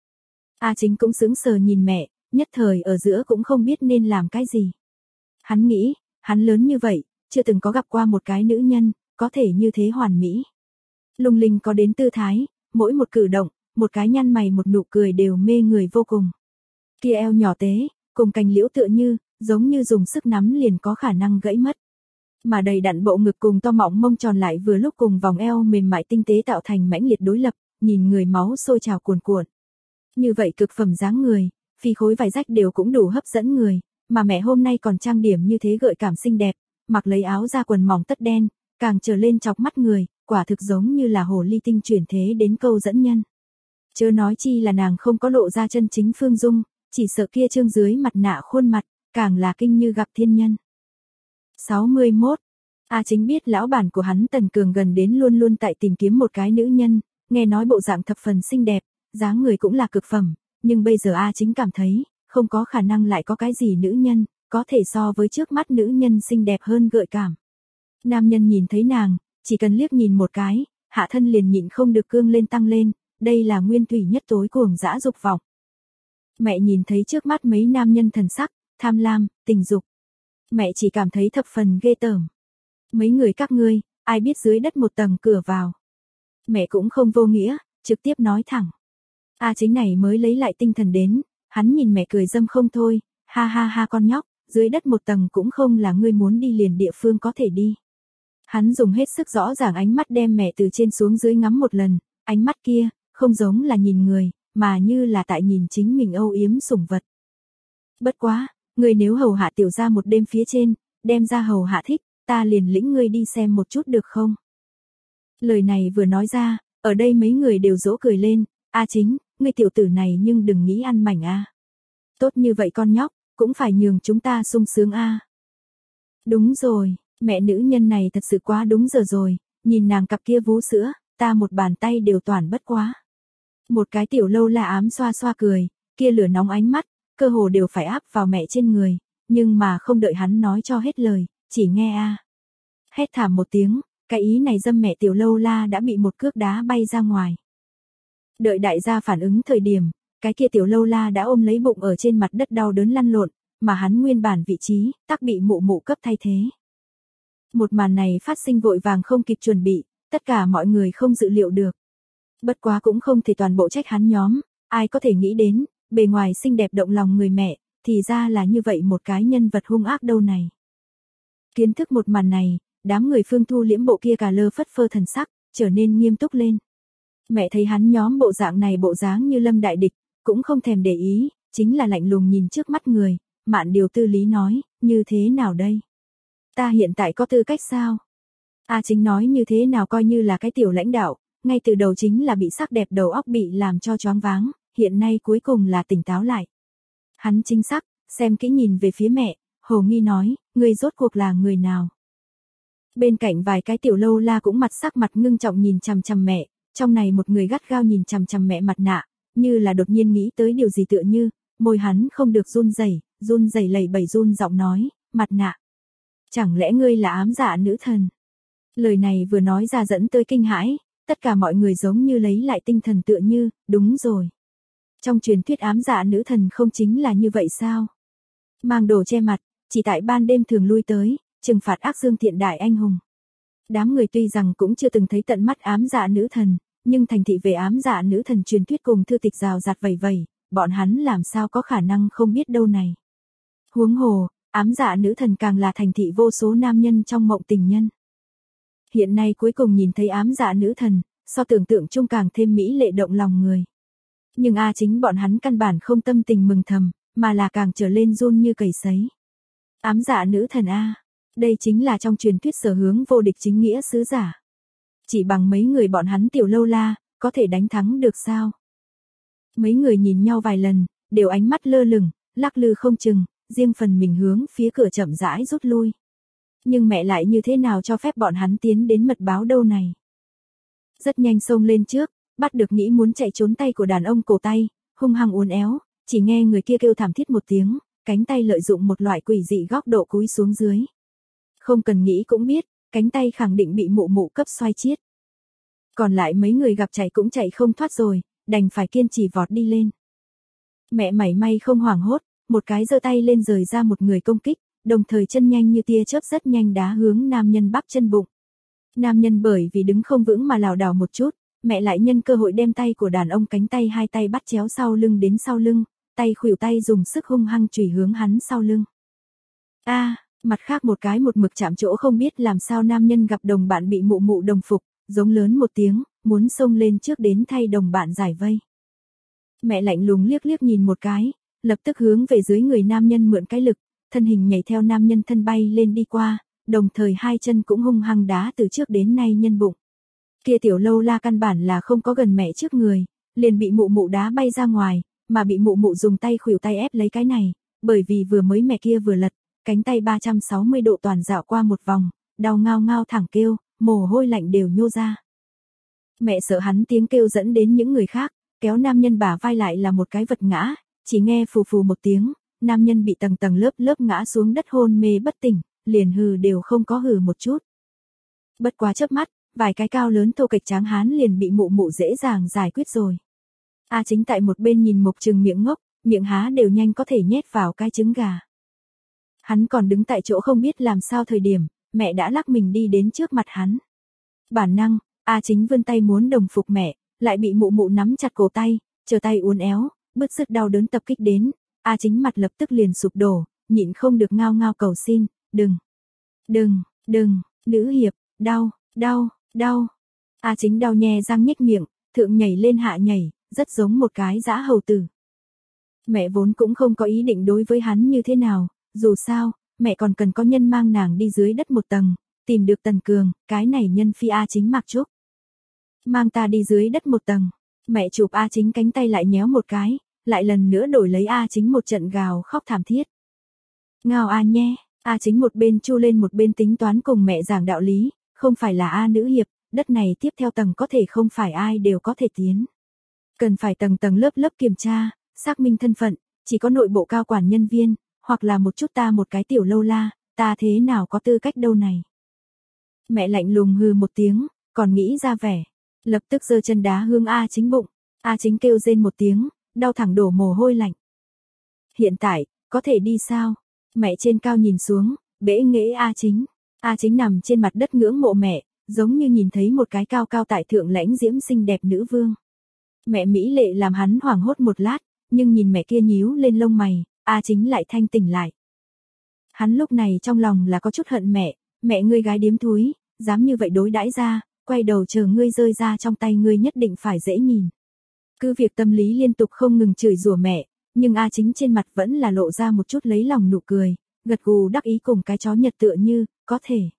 Speaker 1: A Chính cũng sững sờ nhìn mẹ, nhất thời ở giữa cũng không biết nên làm cái gì. Hắn nghĩ, hắn lớn như vậy, chưa từng có gặp qua một cái nữ nhân, có thể như thế hoàn mỹ. Lung linh có đến tư thái, mỗi một cử động, một cái nhăn mày một nụ cười đều mê người vô cùng. Kia eo nhỏ tế, cùng cành liễu tựa như, giống như dùng sức nắm liền có khả năng gãy mất. Mà đầy đặn bộ ngực cùng to mọng mông tròn lại vừa lúc cùng vòng eo mềm mại tinh tế tạo thành mãnh liệt đối lập, nhìn người máu sôi trào cuồn cuộn. Như vậy cực phẩm dáng người, phi khối vải rách đều cũng đủ hấp dẫn người, mà mẹ hôm nay còn trang điểm như thế gợi cảm xinh đẹp, mặc lấy áo da quần mỏng tất đen, càng trở lên chọc mắt người, quả thực giống như là hồ ly tinh chuyển thế đến câu dẫn nhân. Chớ nói chi là nàng không có lộ ra chân chính phương dung, chỉ sợ kia trương dưới mặt nạ khuôn mặt, càng là kinh như gặp thiên nhân. 61. A Chính biết lão bản của hắn Tần Cường gần đến luôn luôn tại tìm kiếm một cái nữ nhân, nghe nói bộ dạng thập phần xinh đẹp, dáng người cũng là cực phẩm, nhưng bây giờ A Chính cảm thấy, không có khả năng lại có cái gì nữ nhân, có thể so với trước mắt nữ nhân xinh đẹp hơn gợi cảm. Nam nhân nhìn thấy nàng, chỉ cần liếc nhìn một cái, hạ thân liền nhịn không được cương lên tăng lên, đây là nguyên thủy nhất tối cuồng dã dục vọng. Mẹ nhìn thấy trước mắt mấy nam nhân thần sắc, tham lam, tình dục. Mẹ chỉ cảm thấy thập phần ghê tởm. Mấy người các ngươi, ai biết dưới đất một tầng cửa vào. Mẹ cũng không vô nghĩa, trực tiếp nói thẳng. A Chính này mới lấy lại tinh thần đến, hắn nhìn mẹ cười dâm không thôi, ha ha ha con nhóc, dưới đất một tầng cũng không là ngươi muốn đi liền địa phương có thể đi. Hắn dùng hết sức rõ ràng ánh mắt đem mẹ từ trên xuống dưới ngắm một lần, ánh mắt kia, không giống là nhìn người, mà như là tại nhìn chính mình âu yếm sủng vật. Bất quá, ngươi nếu hầu hạ tiểu gia một đêm phía trên, đem ra hầu hạ thích, ta liền lĩnh ngươi đi xem một chút được không? Lời này vừa nói ra, ở đây mấy người đều dỗ cười lên, A Chính, ngươi tiểu tử này nhưng đừng nghĩ ăn mảnh a. Tốt như vậy con nhóc, cũng phải nhường chúng ta sung sướng a. Đúng rồi, mẹ nữ nhân này thật sự quá đúng giờ rồi, nhìn nàng cặp kia vú sữa, ta một bàn tay đều toàn bất quá. Một cái tiểu lâu la ám xoa xoa cười, kia lửa nóng ánh mắt, cơ hồ đều phải áp vào mẹ trên người, nhưng mà không đợi hắn nói cho hết lời, chỉ nghe a. Hét thảm một tiếng, cái ý này dâm mẹ tiểu lâu la đã bị một cước đá bay ra ngoài. Đợi đại gia phản ứng thời điểm, cái kia tiểu lâu la đã ôm lấy bụng ở trên mặt đất đau đớn lăn lộn, mà hắn nguyên bản vị trí, tắc bị mụ mụ cấp thay thế. Một màn này phát sinh vội vàng không kịp chuẩn bị, tất cả mọi người không dự liệu được. Bất quá cũng không thể toàn bộ trách hắn nhóm, ai có thể nghĩ đến, bề ngoài xinh đẹp động lòng người mẹ, thì ra là như vậy một cái nhân vật hung ác đâu này. Kiến thức một màn này, đám người Phương Thu Liễm bộ kia cà lơ phất phơ thần sắc, trở nên nghiêm túc lên. Mẹ thấy hắn nhóm bộ dạng này bộ dáng như lâm đại địch, cũng không thèm để ý, chính là lạnh lùng nhìn trước mắt người, Mạn Điều Tư Lý nói, như thế nào đây? Ta hiện tại có tư cách sao? A Chính nói như thế nào coi như là cái tiểu lãnh đạo, ngay từ đầu chính là bị sắc đẹp đầu óc bị làm cho choáng váng, hiện nay cuối cùng là tỉnh táo lại. Hắn chính xác, xem kỹ nhìn về phía mẹ, hồ nghi nói, ngươi rốt cuộc là người nào? Bên cạnh vài cái tiểu lâu la cũng mặt sắc mặt ngưng trọng nhìn chằm chằm mẹ, trong này một người gắt gao nhìn chằm chằm mẹ mặt nạ, như là đột nhiên nghĩ tới điều gì tựa như, môi hắn không được run rẩy lẩy bẩy run giọng nói, mặt nạ. Chẳng lẽ ngươi là ám dạ nữ thần? Lời này vừa nói ra dẫn tới kinh hãi, tất cả mọi người giống như lấy lại tinh thần tựa như, đúng rồi. Trong truyền thuyết ám dạ nữ thần không chính là như vậy sao? Mang đồ che mặt, chỉ tại ban đêm thường lui tới, trừng phạt ác dương thiện đại anh hùng. Đám người tuy rằng cũng chưa từng thấy tận mắt ám dạ nữ thần, nhưng thành thị về ám dạ nữ thần truyền thuyết cùng thư tịch rào rạt vầy vầy, bọn hắn làm sao có khả năng không biết đâu này. Huống hồ, ám dạ nữ thần càng là thành thị vô số nam nhân trong mộng tình nhân. Hiện nay cuối cùng nhìn thấy ám dạ nữ thần, so tưởng tượng chung càng thêm mỹ lệ động lòng người. Nhưng chính bọn hắn căn bản không tâm tình mừng thầm, mà là càng trở lên run như cầy sấy. Ám dạ nữ thần đây chính là trong truyền thuyết sở hướng vô địch chính nghĩa sứ giả. Chỉ bằng mấy người bọn hắn tiểu lâu la, có thể đánh thắng được sao? Mấy người nhìn nhau vài lần, đều ánh mắt lơ lửng, lắc lư không chừng, riêng phần mình hướng phía cửa chậm rãi rút lui. Nhưng mẹ lại như thế nào cho phép bọn hắn tiến đến mật báo đâu này? Rất nhanh xông lên trước, bắt được nghĩ muốn chạy trốn tay của đàn ông cổ tay, hung hăng uốn éo, chỉ nghe người kia kêu thảm thiết một tiếng, cánh tay lợi dụng một loại quỷ dị góc độ cúi xuống dưới. Không cần nghĩ cũng biết, cánh tay khẳng định bị mụ mụ cấp xoay chiết. Còn lại mấy người gặp chạy cũng chạy không thoát rồi, đành phải kiên trì vọt đi lên. Mẹ mảy may không hoảng hốt, một cái giơ tay lên rời ra một người công kích, đồng thời chân nhanh như tia chớp rất nhanh đá hướng nam nhân bắp chân bụng. Nam nhân bởi vì đứng không vững mà lảo đảo một chút, mẹ lại nhân cơ hội đem tay của đàn ông cánh tay hai tay bắt chéo sau lưng đến sau lưng, tay khuỷu tay dùng sức hung hăng chùy hướng hắn sau lưng. Mặt khác một cái một mực chạm chỗ không biết làm sao nam nhân gặp đồng bạn bị mụ mụ đồng phục, giống lớn một tiếng, muốn xông lên trước đến thay đồng bạn giải vây. Mẹ lạnh lùng liếc liếc nhìn một cái, lập tức hướng về dưới người nam nhân mượn cái lực, thân hình nhảy theo nam nhân thân bay lên đi qua, đồng thời hai chân cũng hung hăng đá từ trước đến nay nhân bụng. Kia tiểu lâu la căn bản là không có gần mẹ trước người, liền bị mụ mụ đá bay ra ngoài, mà bị mụ mụ dùng tay khuỷu tay ép lấy cái này, bởi vì vừa mới mẹ kia vừa lật, cánh tay 360 độ toàn dạo qua một vòng, đau ngao ngao thẳng kêu, mồ hôi lạnh đều nhô ra. Mẹ sợ hắn tiếng kêu dẫn đến những người khác, kéo nam nhân bả vai lại là một cái vật ngã, chỉ nghe phù phù một tiếng, nam nhân bị tầng tầng lớp lớp ngã xuống đất hôn mê bất tỉnh, liền hừ đều không có hừ một chút. Bất quá chớp mắt, vài cái cao lớn thô kệch tráng hán liền bị mụ mụ dễ dàng giải quyết rồi. Chính tại một bên nhìn mục trừng miệng ngốc, miệng há đều nhanh có thể nhét vào cái trứng gà. Hắn còn đứng tại chỗ không biết làm sao thời điểm, mẹ đã lắc mình đi đến trước mặt hắn. Bản năng, Chính vươn tay muốn đồng phục mẹ, lại bị mụ mụ nắm chặt cổ tay, chờ tay uốn éo, bứt rứt đau đớn tập kích đến, Chính mặt lập tức liền sụp đổ, nhịn không được ngao ngao cầu xin, đừng, nữ hiệp, đau. Chính đau nhè răng nhếch miệng, thượng nhảy lên hạ nhảy, rất giống một cái dã hầu tử. Mẹ vốn cũng không có ý định đối với hắn như thế nào, dù sao, mẹ còn cần có nhân mang nàng đi dưới đất một tầng, tìm được Tần Cường, cái này nhân phi Chính mặc chúc. Mang ta đi dưới đất một tầng, Mẹ chụp A Chính cánh tay lại nhéo một cái, lại lần nữa đổi lấy A Chính một trận gào khóc thảm thiết. Ngao A nhé, A Chính một bên chu lên một bên tính toán cùng mẹ giảng đạo lý, không phải là A nữ hiệp, đất này tiếp theo tầng có thể không phải ai đều có thể tiến. Cần phải tầng tầng lớp lớp kiểm tra, xác minh thân phận, chỉ có nội bộ cao quản nhân viên, hoặc là một chút ta một cái tiểu lâu la, ta thế nào có tư cách đâu này. Mẹ lạnh lùng hừ một tiếng, còn nghĩ ra vẻ, lập tức giơ chân đá hướng A Chính bụng, A Chính kêu rên một tiếng, đau thẳng đổ mồ hôi lạnh. Hiện tại, có thể đi sao? Mẹ trên cao nhìn xuống, bẽ nghễ A Chính. A Chính nằm trên mặt đất ngưỡng mộ mẹ, giống như nhìn thấy một cái cao cao tại thượng lãnh diễm xinh đẹp nữ vương. Mẹ mỹ lệ làm hắn hoảng hốt một lát, nhưng nhìn mẹ kia nhíu lên lông mày, A Chính lại thanh tỉnh lại. Hắn lúc này trong lòng là có chút hận mẹ ngươi gái điếm thúi, dám như vậy đối đãi ra, quay đầu chờ ngươi rơi ra trong tay ngươi nhất định phải dễ nhìn. Cứ việc tâm lý liên tục không ngừng chửi rủa mẹ, nhưng A Chính trên mặt vẫn là lộ ra một chút lấy lòng nụ cười, gật gù đắc ý cùng cái chó nhật tựa như, có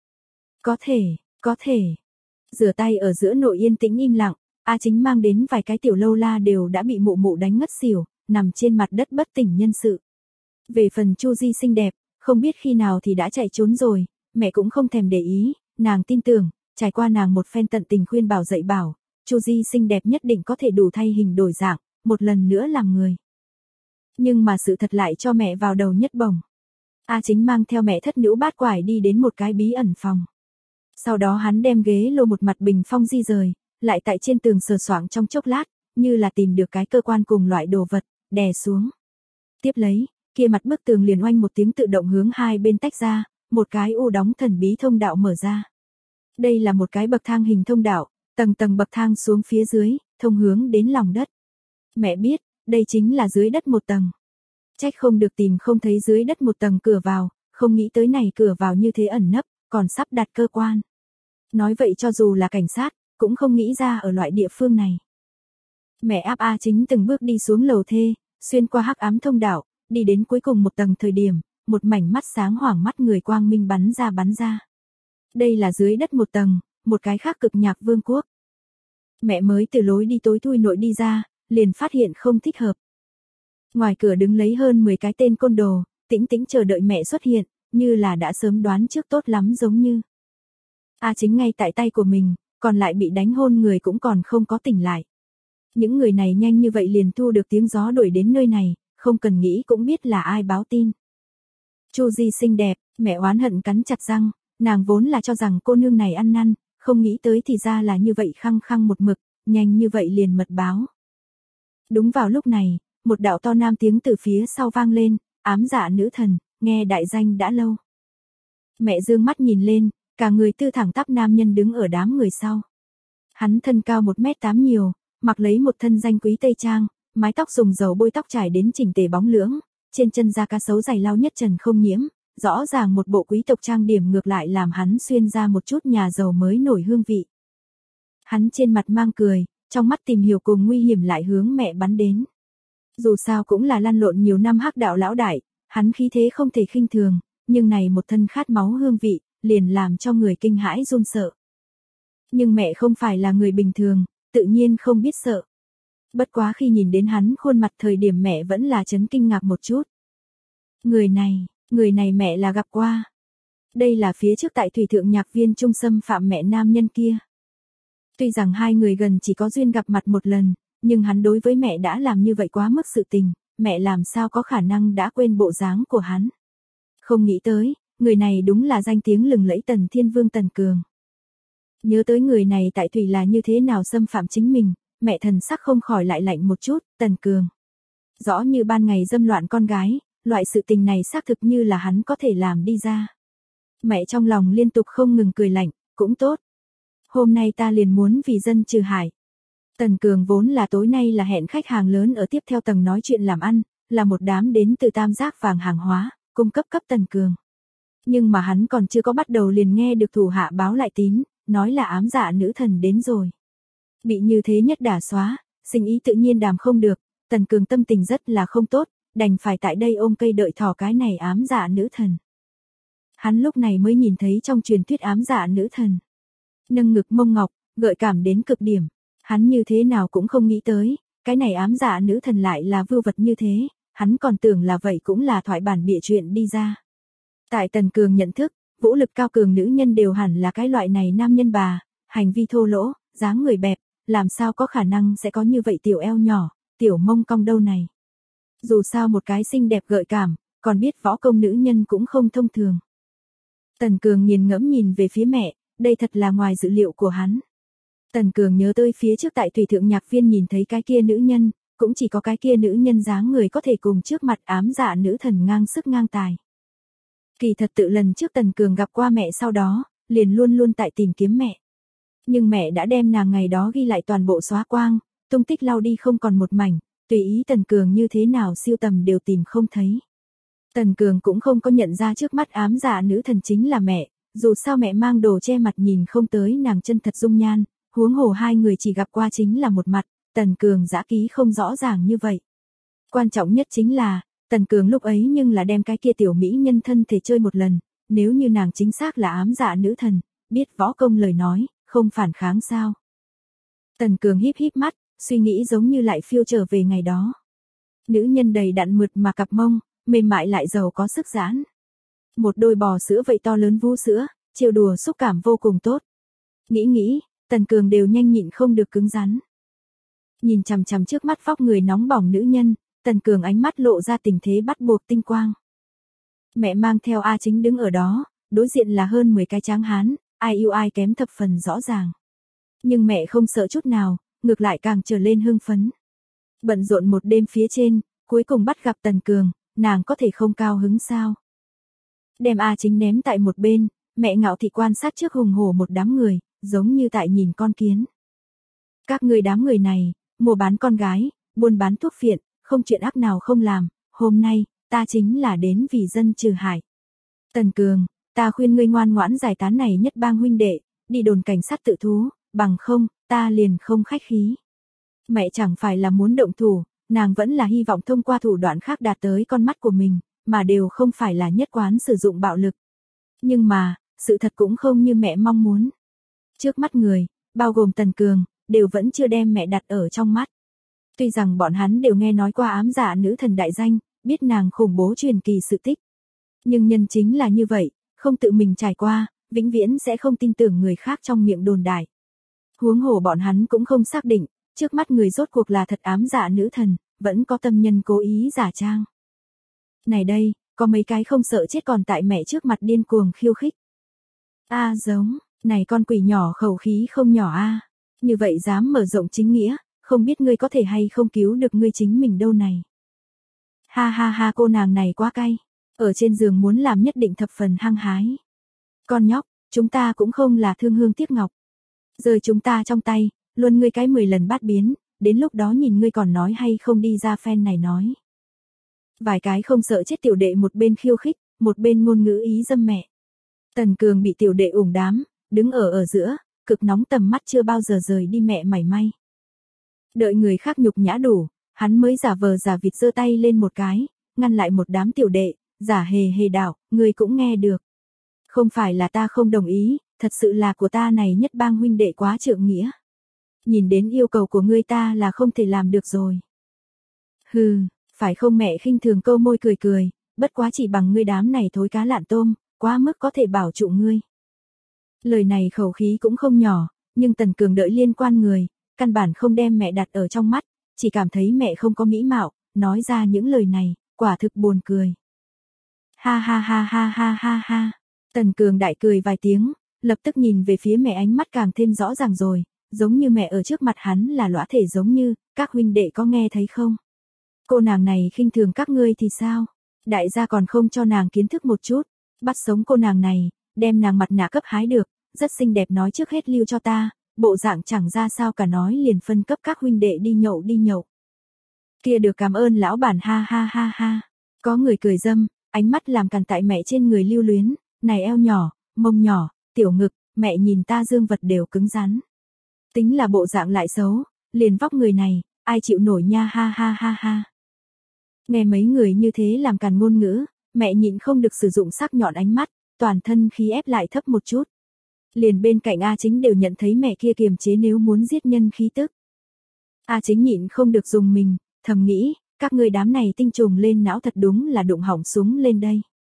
Speaker 1: thể. Rửa tay ở giữa nội yên tĩnh im lặng, A Chính mang đến vài cái tiểu lâu la đều đã bị mụ mụ đánh ngất xỉu, nằm trên mặt đất bất tỉnh nhân sự. Về phần Chu Di xinh đẹp, không biết khi nào thì đã chạy trốn rồi, mẹ cũng không thèm để ý, nàng tin tưởng, trải qua nàng một phen tận tình khuyên bảo dạy bảo, Chu Di xinh đẹp nhất định có thể đủ thay hình đổi dạng, một lần nữa làm người. Nhưng mà sự thật lại cho mẹ vào đầu nhất bổng. A Chính mang theo mẹ thất nữ bát quải đi đến một cái bí ẩn phòng. Sau đó hắn đem ghế lô một mặt bình phong di rời, lại tại trên tường sờ soạng trong chốc lát, như là tìm được cái cơ quan cùng loại đồ vật, đè xuống. Tiếp lấy, kia mặt bức tường liền oanh một tiếng tự động hướng hai bên tách ra, một cái u đóng thần bí thông đạo mở ra. Đây là một cái bậc thang hình thông đạo, tầng tầng bậc thang xuống phía dưới, thông hướng đến lòng đất. Mẹ biết, đây chính là dưới đất một tầng. Trách không được tìm không thấy dưới đất một tầng cửa vào, không nghĩ tới này cửa vào như thế ẩn nấp, còn sắp đặt cơ quan. Nói vậy cho dù là cảnh sát, cũng không nghĩ ra ở loại địa phương này. Mẹ áp A Chính từng bước đi xuống lầu thê, xuyên qua hắc ám thông đạo, đi đến cuối cùng một tầng thời điểm, một mảnh mắt sáng hoảng mắt người quang minh bắn ra. Đây là dưới đất một tầng, một cái khác cực nhạc vương quốc. Mẹ mới từ lối đi tối thui nội đi ra, liền phát hiện không thích hợp. Ngoài cửa đứng lấy hơn 10 cái tên côn đồ, tĩnh tĩnh chờ đợi mẹ xuất hiện, như là đã sớm đoán trước tốt lắm giống như. A Chính ngay tại tay của mình, còn lại bị đánh hôn người cũng còn không có tỉnh lại. Những người này nhanh như vậy liền thu được tiếng gió đuổi đến nơi này, không cần nghĩ cũng biết là ai báo tin. Chu Di xinh đẹp, mẹ oán hận cắn chặt răng, nàng vốn là cho rằng cô nương này ăn năn, không nghĩ tới thì ra là như vậy khăng khăng một mực, nhanh như vậy liền mật báo. Đúng vào lúc này, một đạo to nam tiếng từ phía sau vang lên, ám dạ nữ thần, nghe đại danh đã lâu. Mẹ dương mắt nhìn lên, cả người tư thẳng tắp nam nhân đứng ở đám người sau. Hắn thân cao 1m8 nhiều, mặc lấy một thân danh quý tây trang, mái tóc dùng dầu bôi tóc trải đến chỉnh tề bóng lưỡng, trên chân da cá sấu dày lau nhất trần không nhiễm, rõ ràng một bộ quý tộc trang điểm ngược lại làm hắn xuyên ra một chút nhà giàu mới nổi hương vị. Hắn trên mặt mang cười, trong mắt tìm hiểu cùng nguy hiểm lại hướng mẹ bắn đến. Dù sao cũng là lăn lộn nhiều năm hắc đạo lão đại, hắn khí thế không thể khinh thường, nhưng này một thân khát máu hương vị, liền làm cho người kinh hãi run sợ. Nhưng mẹ không phải là người bình thường, tự nhiên không biết sợ. Bất quá khi nhìn đến hắn khuôn mặt thời điểm mẹ vẫn là chấn kinh ngạc một chút. Người này mẹ là gặp qua. Đây là phía trước tại thủy thượng nhạc viên trung xâm phạm mẹ nam nhân kia. Tuy rằng hai người gần chỉ có duyên gặp mặt một lần, nhưng hắn đối với mẹ đã làm như vậy quá mức sự tình, mẹ làm sao có khả năng đã quên bộ dáng của hắn. Không nghĩ tới, người này đúng là danh tiếng lừng lẫy Tần Thiên Vương Tần Cường. Nhớ tới người này tại thủy là như thế nào xâm phạm chính mình, mẹ thần sắc không khỏi lại lạnh một chút, Tần Cường. Rõ như ban ngày dâm loạn con gái, loại sự tình này xác thực như là hắn có thể làm đi ra. Mẹ trong lòng liên tục không ngừng cười lạnh, cũng tốt. Hôm nay ta liền muốn vì dân trừ hại. Tần Cường vốn là tối nay là hẹn khách hàng lớn ở tiếp theo tầng nói chuyện làm ăn, là một đám đến từ tam giác vàng hàng hóa, cung cấp cấp Tần Cường. Nhưng mà hắn còn chưa có bắt đầu liền nghe được thủ hạ báo lại tín, nói là ám dạ nữ thần đến rồi. Bị như thế nhất đả xóa, sinh ý tự nhiên đàm không được, Tần Cường tâm tình rất là không tốt, đành phải tại đây ôm cây đợi thỏ cái này ám dạ nữ thần. Hắn lúc này mới nhìn thấy trong truyền thuyết ám dạ nữ thần. Nâng ngực mông ngọc, gợi cảm đến cực điểm. Hắn như thế nào cũng không nghĩ tới, cái này ám dạ nữ thần lại là vưu vật như thế, hắn còn tưởng là vậy cũng là thoại bản bịa chuyện đi ra. Tại Tần Cường nhận thức, vũ lực cao cường nữ nhân đều hẳn là cái loại này nam nhân bà, hành vi thô lỗ, dáng người bẹp, làm sao có khả năng sẽ có như vậy tiểu eo nhỏ, tiểu mông cong đâu này. Dù sao một cái xinh đẹp gợi cảm, còn biết võ công nữ nhân cũng không thông thường. Tần Cường nghiền ngẫm nhìn về phía mẹ, đây thật là ngoài dự liệu của hắn. Tần Cường nhớ tới phía trước tại Thủy Thượng Nhạc Viên nhìn thấy cái kia nữ nhân, cũng chỉ có cái kia nữ nhân dáng người có thể cùng trước mặt ám dạ nữ thần ngang sức ngang tài. Kỳ thật tự lần trước Tần Cường gặp qua mẹ sau đó, liền luôn luôn tại tìm kiếm mẹ. Nhưng mẹ đã đem nàng ngày đó ghi lại toàn bộ xóa quang, tung tích lau đi không còn một mảnh, tùy ý Tần Cường như thế nào siêu tầm đều tìm không thấy. Tần Cường cũng không có nhận ra trước mắt ám dạ nữ thần chính là mẹ, dù sao mẹ mang đồ che mặt nhìn không tới nàng chân thật dung nhan, huống hồ hai người chỉ gặp qua chính là một mặt, Tần Cường dã ký không rõ ràng như vậy. Quan trọng nhất chính là, Tần Cường lúc ấy nhưng là đem cái kia tiểu mỹ nhân thân thể chơi một lần, nếu như nàng chính xác là ám dạ nữ thần, biết võ công lời nói, không phản kháng sao. Tần Cường híp híp mắt, suy nghĩ giống như lại phiêu trở về ngày đó. Nữ nhân đầy đặn mượt mà cặp mông, mềm mại lại giàu có sức giãn. Một đôi bò sữa vậy to lớn vú sữa, trêu đùa xúc cảm vô cùng tốt. Nghĩ, Tần Cường đều nhanh nhịn không được cứng rắn. Nhìn chằm chằm trước mắt vóc người nóng bỏng nữ nhân, Tần Cường ánh mắt lộ ra tình thế bắt buộc tinh quang. Mẹ mang theo A Chính đứng ở đó, đối diện là hơn 10 cái tráng hán, ai yêu ai kém thập phần rõ ràng. Nhưng mẹ không sợ chút nào, ngược lại càng trở lên hưng phấn. Bận rộn một đêm phía trên, cuối cùng bắt gặp Tần Cường, nàng có thể không cao hứng sao. Đem A Chính ném tại một bên, mẹ ngạo thị quan sát trước hùng hổ một đám người, giống như tại nhìn con kiến. Các người đám người này, mua bán con gái, buôn bán thuốc phiện, không chuyện ác nào không làm, hôm nay, ta chính là đến vì dân trừ hại. Tần Cường, ta khuyên ngươi ngoan ngoãn giải tán này nhất bang huynh đệ, đi đồn cảnh sát tự thú, bằng không, ta liền không khách khí. Mẹ chẳng phải là muốn động thủ, nàng vẫn là hy vọng thông qua thủ đoạn khác đạt tới con mắt của mình, mà đều không phải là nhất quán sử dụng bạo lực. Nhưng mà, sự thật cũng không như mẹ mong muốn. Trước mắt người, bao gồm Tần Cường, đều vẫn chưa đem mẹ đặt ở trong mắt. Tuy rằng bọn hắn đều nghe nói qua ám dạ nữ thần đại danh, biết nàng khủng bố truyền kỳ sự tích. Nhưng nhân chính là như vậy, không tự mình trải qua, vĩnh viễn sẽ không tin tưởng người khác trong miệng đồn đại. Huống hồ bọn hắn cũng không xác định, trước mắt người rốt cuộc là thật ám dạ nữ thần, vẫn có tâm nhân cố ý giả trang. Này đây, có mấy cái không sợ chết còn tại mẹ trước mặt điên cuồng khiêu khích. Giống, này con quỷ nhỏ khẩu khí không nhỏ như vậy dám mở rộng chính nghĩa, không biết ngươi có thể hay không cứu được ngươi chính mình đâu này. Ha cô nàng này quá cay, ở trên giường muốn làm nhất định thập phần hăng hái. Con nhóc, chúng ta cũng không là thương hương tiếc ngọc. Rời chúng ta trong tay, luôn ngươi cái 10 lần bát biến, đến lúc đó nhìn ngươi còn nói hay không đi ra phen này nói. Vài cái không sợ chết tiểu đệ một bên khiêu khích, một bên ngôn ngữ ý dâm mẹ. Tần Cường bị tiểu đệ ủng đám, đứng ở giữa, cực nóng tầm mắt chưa bao giờ rời đi mẹ mảy may. Đợi người khác nhục nhã đủ, hắn mới giả vờ giả vịt giơ tay lên một cái, ngăn lại một đám tiểu đệ, giả hề đạo, người cũng nghe được. Không phải là ta không đồng ý, thật sự là của ta này nhất bang huynh đệ quá trượng nghĩa. Nhìn đến yêu cầu của ngươi ta là không thể làm được rồi. Hừ, phải không mẹ khinh thường câu môi cười, bất quá chỉ bằng ngươi đám này thối cá lạn tôm, quá mức có thể bảo trụ ngươi. Lời này khẩu khí cũng không nhỏ, nhưng Tần Cường đợi liên quan người, căn bản không đem mẹ đặt ở trong mắt, chỉ cảm thấy mẹ không có mỹ mạo, nói ra những lời này, quả thực buồn cười. Ha. Tần Cường đại cười vài tiếng, lập tức nhìn về phía mẹ ánh mắt càng thêm rõ ràng rồi, giống như mẹ ở trước mặt hắn là lõa thể giống như, các huynh đệ có nghe thấy không? Cô nàng này khinh thường các ngươi thì sao? Đại gia còn không cho nàng kiến thức một chút, bắt sống cô nàng này, đem nàng mặt nạ cấp hái được, rất xinh đẹp nói trước hết lưu cho ta, bộ dạng chẳng ra sao cả nói liền phân cấp các huynh đệ đi nhậu. Kia được cảm ơn lão bản ha. Có người cười dâm, ánh mắt làm càn tại mẹ trên người lưu luyến, này eo nhỏ, mông nhỏ, tiểu ngực, mẹ nhìn ta dương vật đều cứng rắn. Tính là bộ dạng lại xấu, liền vóc người này, ai chịu nổi nha ha. Nghe mấy người như thế làm càn ngôn ngữ, mẹ nhịn không được sử dụng sắc nhọn ánh mắt, toàn thân khí ép lại thấp một chút. Liền bên cạnh A Chính đều nhận thấy mẹ kia kiềm chế nếu muốn giết nhân khí tức. A Chính nhịn không được dùng mình, thầm nghĩ, các ngươi đám này tinh trùng lên não thật đúng là đụng hỏng súng lên đây.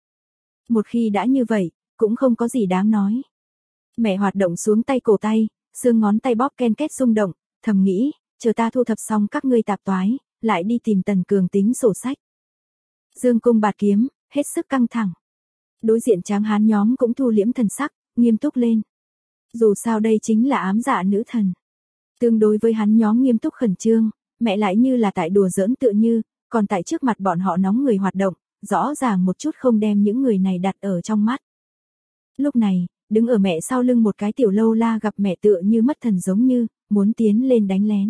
Speaker 1: Một khi đã như vậy, cũng không có gì đáng nói. Mẹ hoạt động xuống tay cổ tay, xương ngón tay bóp ken két rung động, thầm nghĩ, chờ ta thu thập xong các ngươi tạp toái, lại đi tìm Tần Cường tính sổ sách. Dương cung bạt kiếm, hết sức căng thẳng. Đối diện tráng hán nhóm cũng thu liễm thần sắc, nghiêm túc lên. Dù sao đây chính là ám dạ nữ thần. Tương đối với hắn nhóm nghiêm túc khẩn trương, mẹ lại như là tại đùa giỡn tựa như, còn tại trước mặt bọn họ nóng người hoạt động, rõ ràng một chút không đem những người này đặt ở trong mắt. Lúc này, đứng ở mẹ sau lưng một cái tiểu lâu la gặp mẹ tựa như mất thần giống như, muốn tiến lên đánh lén.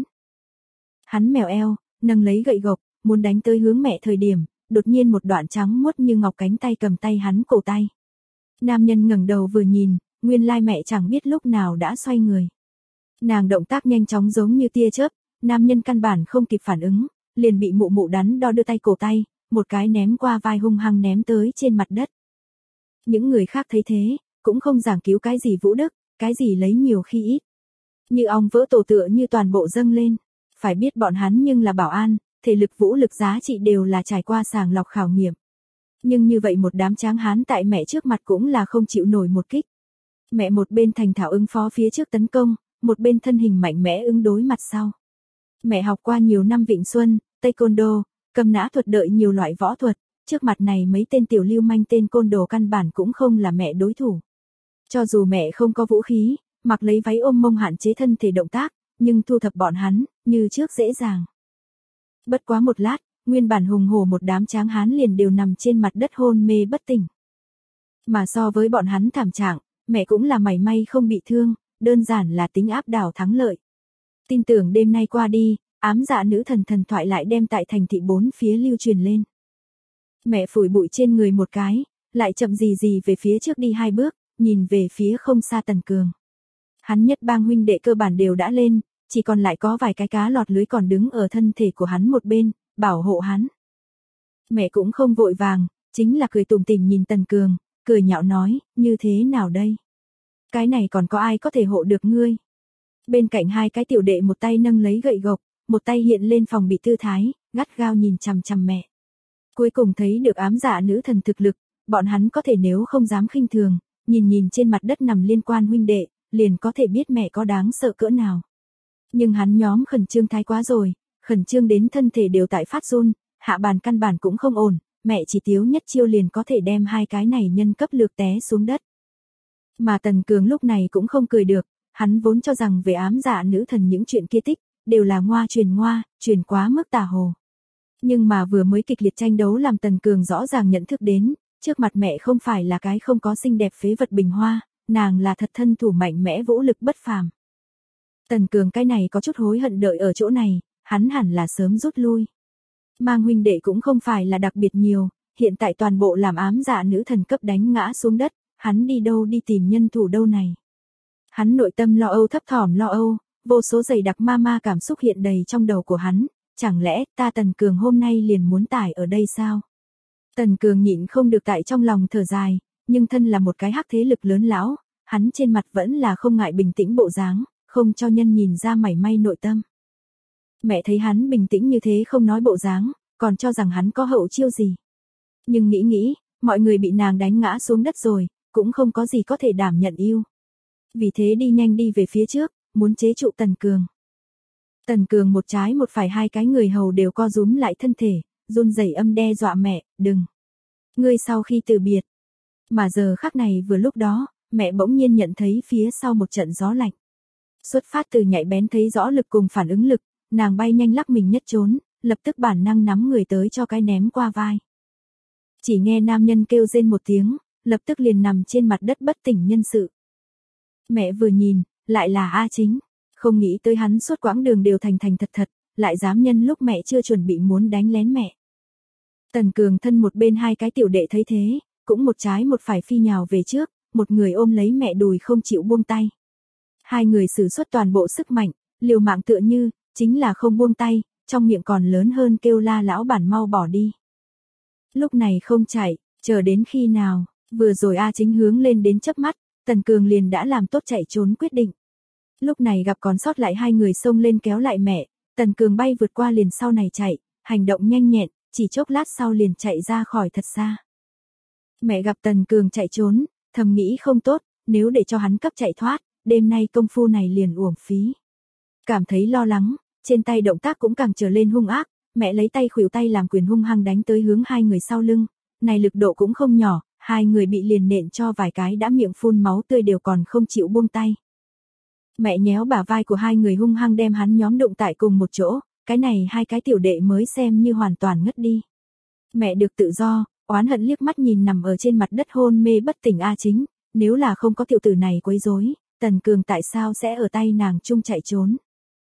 Speaker 1: Hắn mèo eo, nâng lấy gậy gộc, muốn đánh tới hướng mẹ thời điểm, đột nhiên một đoạn trắng muốt như ngọc cánh tay cầm tay hắn cổ tay. Nam nhân ngẩng đầu vừa nhìn, nguyên lai mẹ chẳng biết lúc nào đã xoay người. Nàng động tác nhanh chóng giống như tia chớp, nam nhân căn bản không kịp phản ứng, liền bị mụ mụ đắn đo đưa tay cổ tay, một cái ném qua vai hung hăng ném tới trên mặt đất. Những người khác thấy thế, cũng không giảng cứu cái gì vũ đức, cái gì lấy nhiều khi ít. Như ong vỡ tổ tựa như toàn bộ dâng lên, phải biết bọn hắn nhưng là bảo an, thể lực vũ lực giá trị đều là trải qua sàng lọc khảo nghiệm. Nhưng như vậy một đám tráng hán tại mẹ trước mặt cũng là không chịu nổi một kích. Mẹ một bên thành thạo ứng phó phía trước tấn công, một bên thân hình mạnh mẽ ứng đối mặt sau. Mẹ học qua nhiều năm Vịnh Xuân, Taekwondo, cầm nã thuật đợi nhiều loại võ thuật, trước mặt này mấy tên tiểu lưu manh tên côn đồ căn bản cũng không là mẹ đối thủ. Cho dù mẹ không có vũ khí, mặc lấy váy ôm mông hạn chế thân thể động tác, nhưng thu thập bọn hắn, như trước dễ dàng. Bất quá một lát, nguyên bản hùng hổ một đám tráng hán liền đều nằm trên mặt đất hôn mê bất tỉnh. Mà so với bọn hắn thảm trạng, mẹ cũng là mảy may không bị thương, đơn giản là tính áp đảo thắng lợi. Tin tưởng đêm nay qua đi, ám dạ nữ thần thần thoại lại đem tại thành thị bốn phía lưu truyền lên. Mẹ phủi bụi trên người một cái, lại chậm gì về phía trước đi 2 bước, nhìn về phía không xa Tần Cường. Hắn nhất bang huynh đệ cơ bản đều đã lên, chỉ còn lại có vài cái cá lọt lưới còn đứng ở thân thể của hắn một bên, bảo hộ hắn. Mẹ cũng không vội vàng, chính là cười tủm tỉm nhìn Tần Cường, cười nhạo nói, như thế nào đây? Cái này còn có ai có thể hộ được ngươi? Bên cạnh hai cái tiểu đệ một tay nâng lấy gậy gộc, một tay hiện lên phòng bị tư thái, gắt gao nhìn chằm chằm mẹ. Cuối cùng thấy được ám dạ nữ thần thực lực, bọn hắn có thể nếu không dám khinh thường, nhìn trên mặt đất nằm liên quan huynh đệ, liền có thể biết mẹ có đáng sợ cỡ nào. Nhưng hắn nhóm khẩn trương thái quá rồi, khẩn trương đến thân thể đều tại phát run, hạ bàn căn bản cũng không ổn, mẹ chỉ thiếu nhất chiêu liền có thể đem hai cái này nhân cấp lược té xuống đất. Mà Tần Cường lúc này cũng không cười được, hắn vốn cho rằng về ám dạ nữ thần những chuyện kia tích, đều là ngoa, truyền quá mức tà hồ. Nhưng mà vừa mới kịch liệt tranh đấu làm Tần Cường rõ ràng nhận thức đến, trước mặt mẹ không phải là cái không có xinh đẹp phế vật bình hoa, nàng là thật thân thủ mạnh mẽ vũ lực bất phàm. Tần Cường cái này có chút hối hận đợi ở chỗ này, hắn hẳn là sớm rút lui. Mang huynh đệ cũng không phải là đặc biệt nhiều, hiện tại toàn bộ làm ám dạ nữ thần cấp đánh ngã xuống đất, hắn đi đâu đi tìm nhân thủ đâu này. Hắn nội tâm lo âu thấp thỏm lo âu, vô số dày đặc ma cảm xúc hiện đầy trong đầu của hắn, chẳng lẽ ta Tần Cường hôm nay liền muốn tải ở đây sao? Tần Cường nhịn không được tại trong lòng thở dài, nhưng thân là một cái hắc thế lực lớn lão, hắn trên mặt vẫn là không ngại bình tĩnh bộ dáng, không cho nhân nhìn ra mảy may nội tâm. Mẹ thấy hắn bình tĩnh như thế không nói bộ dáng, còn cho rằng hắn có hậu chiêu gì. Nhưng nghĩ, mọi người bị nàng đánh ngã xuống đất rồi, cũng không có gì có thể đảm nhận yêu. Vì thế đi nhanh đi về phía trước, muốn chế trụ Tần Cường. Tần Cường một trái một phải hai cái người hầu đều co rúm lại thân thể, run rẩy âm đe dọa mẹ, đừng. Ngươi sau khi từ biệt. Mà giờ khắc này vừa lúc đó, mẹ bỗng nhiên nhận thấy phía sau một trận gió lạnh. Xuất phát từ nhạy bén thấy rõ lực cùng phản ứng lực, nàng bay nhanh lắc mình nhất trốn, lập tức bản năng nắm người tới cho cái ném qua vai. Chỉ nghe nam nhân kêu rên một tiếng, lập tức liền nằm trên mặt đất bất tỉnh nhân sự. Mẹ vừa nhìn, lại là A Chính, không nghĩ tới hắn suốt quãng đường đều thành thật, lại dám nhân lúc mẹ chưa chuẩn bị muốn đánh lén mẹ. Tần Cường thân một bên hai cái tiểu đệ thấy thế, cũng một trái một phải phi nhào về trước, một người ôm lấy mẹ đùi không chịu buông tay. Hai người sử xuất toàn bộ sức mạnh, liều mạng tựa như, chính là không buông tay, trong miệng còn lớn hơn kêu la lão bản mau bỏ đi. Lúc này không chạy, chờ đến khi nào, vừa rồi A Chính hướng lên đến chớp mắt, Tần Cường liền đã làm tốt chạy trốn quyết định. Lúc này gặp còn sót lại hai người xông lên kéo lại mẹ, Tần Cường bay vượt qua liền sau này chạy, hành động nhanh nhẹn, chỉ chốc lát sau liền chạy ra khỏi thật xa. Mẹ gặp Tần Cường chạy trốn, thầm nghĩ không tốt, nếu để cho hắn cấp chạy thoát, đêm nay công phu này liền uổng phí. Cảm thấy lo lắng, trên tay động tác cũng càng trở lên hung ác, mẹ lấy tay khuỷu tay làm quyền hung hăng đánh tới hướng hai người sau lưng, này lực độ cũng không nhỏ, hai người bị liền nện cho vài cái đã miệng phun máu tươi đều còn không chịu buông tay. Mẹ nhéo bả vai của hai người hung hăng đem hắn nhóm đụng tại cùng một chỗ, cái này hai cái tiểu đệ mới xem như hoàn toàn ngất đi. Mẹ được tự do, oán hận liếc mắt nhìn nằm ở trên mặt đất hôn mê bất tỉnh A Chính, nếu là không có tiểu tử này quấy rối, Tần Cường tại sao sẽ ở tay nàng chung chạy trốn.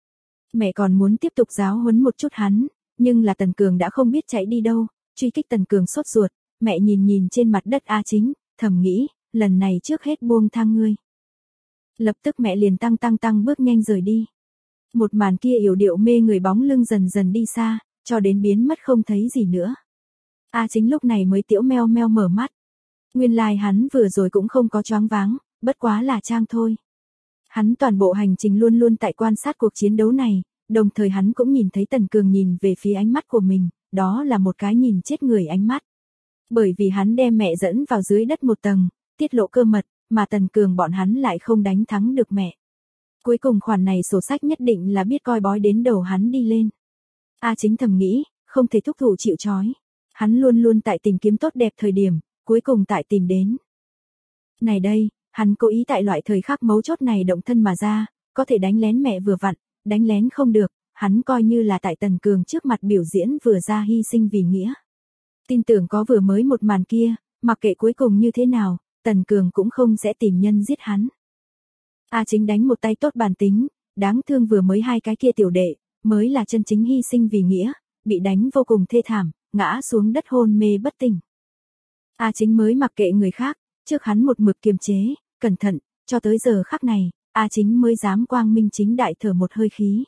Speaker 1: Mẹ còn muốn tiếp tục giáo huấn một chút hắn, nhưng là Tần Cường đã không biết chạy đi đâu, truy kích Tần Cường sốt ruột, mẹ nhìn trên mặt đất A Chính, thầm nghĩ, lần này trước hết buông tha ngươi. Lập tức mẹ liền tăng bước nhanh rời đi. Một màn kia yểu điệu mê người bóng lưng dần dần đi xa, cho đến biến mất không thấy gì nữa. A Chính lúc này mới tiễu meo meo mở mắt. Nguyên lai hắn vừa rồi cũng không có choáng váng, bất quá là trang thôi. Hắn toàn bộ hành trình luôn luôn tại quan sát cuộc chiến đấu này, đồng thời hắn cũng nhìn thấy Tần Cường nhìn về phía ánh mắt của mình, đó là một cái nhìn chết người ánh mắt. Bởi vì hắn đem mẹ dẫn vào dưới đất một tầng, tiết lộ cơ mật, mà Tần Cường bọn hắn lại không đánh thắng được mẹ. Cuối cùng khoản này sổ sách nhất định là biết coi bói đến đầu hắn đi lên. A Chính thầm nghĩ, không thể thúc thủ chịu trói. Hắn luôn luôn tại tìm kiếm tốt đẹp thời điểm, cuối cùng tại tìm đến. Này đây, hắn cố ý tại loại thời khắc mấu chốt này động thân mà ra, có thể đánh lén mẹ vừa vặn, đánh lén không được, hắn coi như là tại Tần Cường trước mặt biểu diễn vừa ra hy sinh vì nghĩa. Tin tưởng có vừa mới một màn kia, mặc kệ cuối cùng như thế nào, Tần Cường cũng không sẽ tìm nhân giết hắn. A Chính đánh một tay tốt bản tính, đáng thương vừa mới hai cái kia tiểu đệ, mới là chân chính hy sinh vì nghĩa, bị đánh vô cùng thê thảm, ngã xuống đất hôn mê bất tỉnh. A Chính mới mặc kệ người khác, trước hắn một mực kiềm chế, cẩn thận, cho tới giờ khắc này, A Chính mới dám quang minh chính đại thở một hơi khí.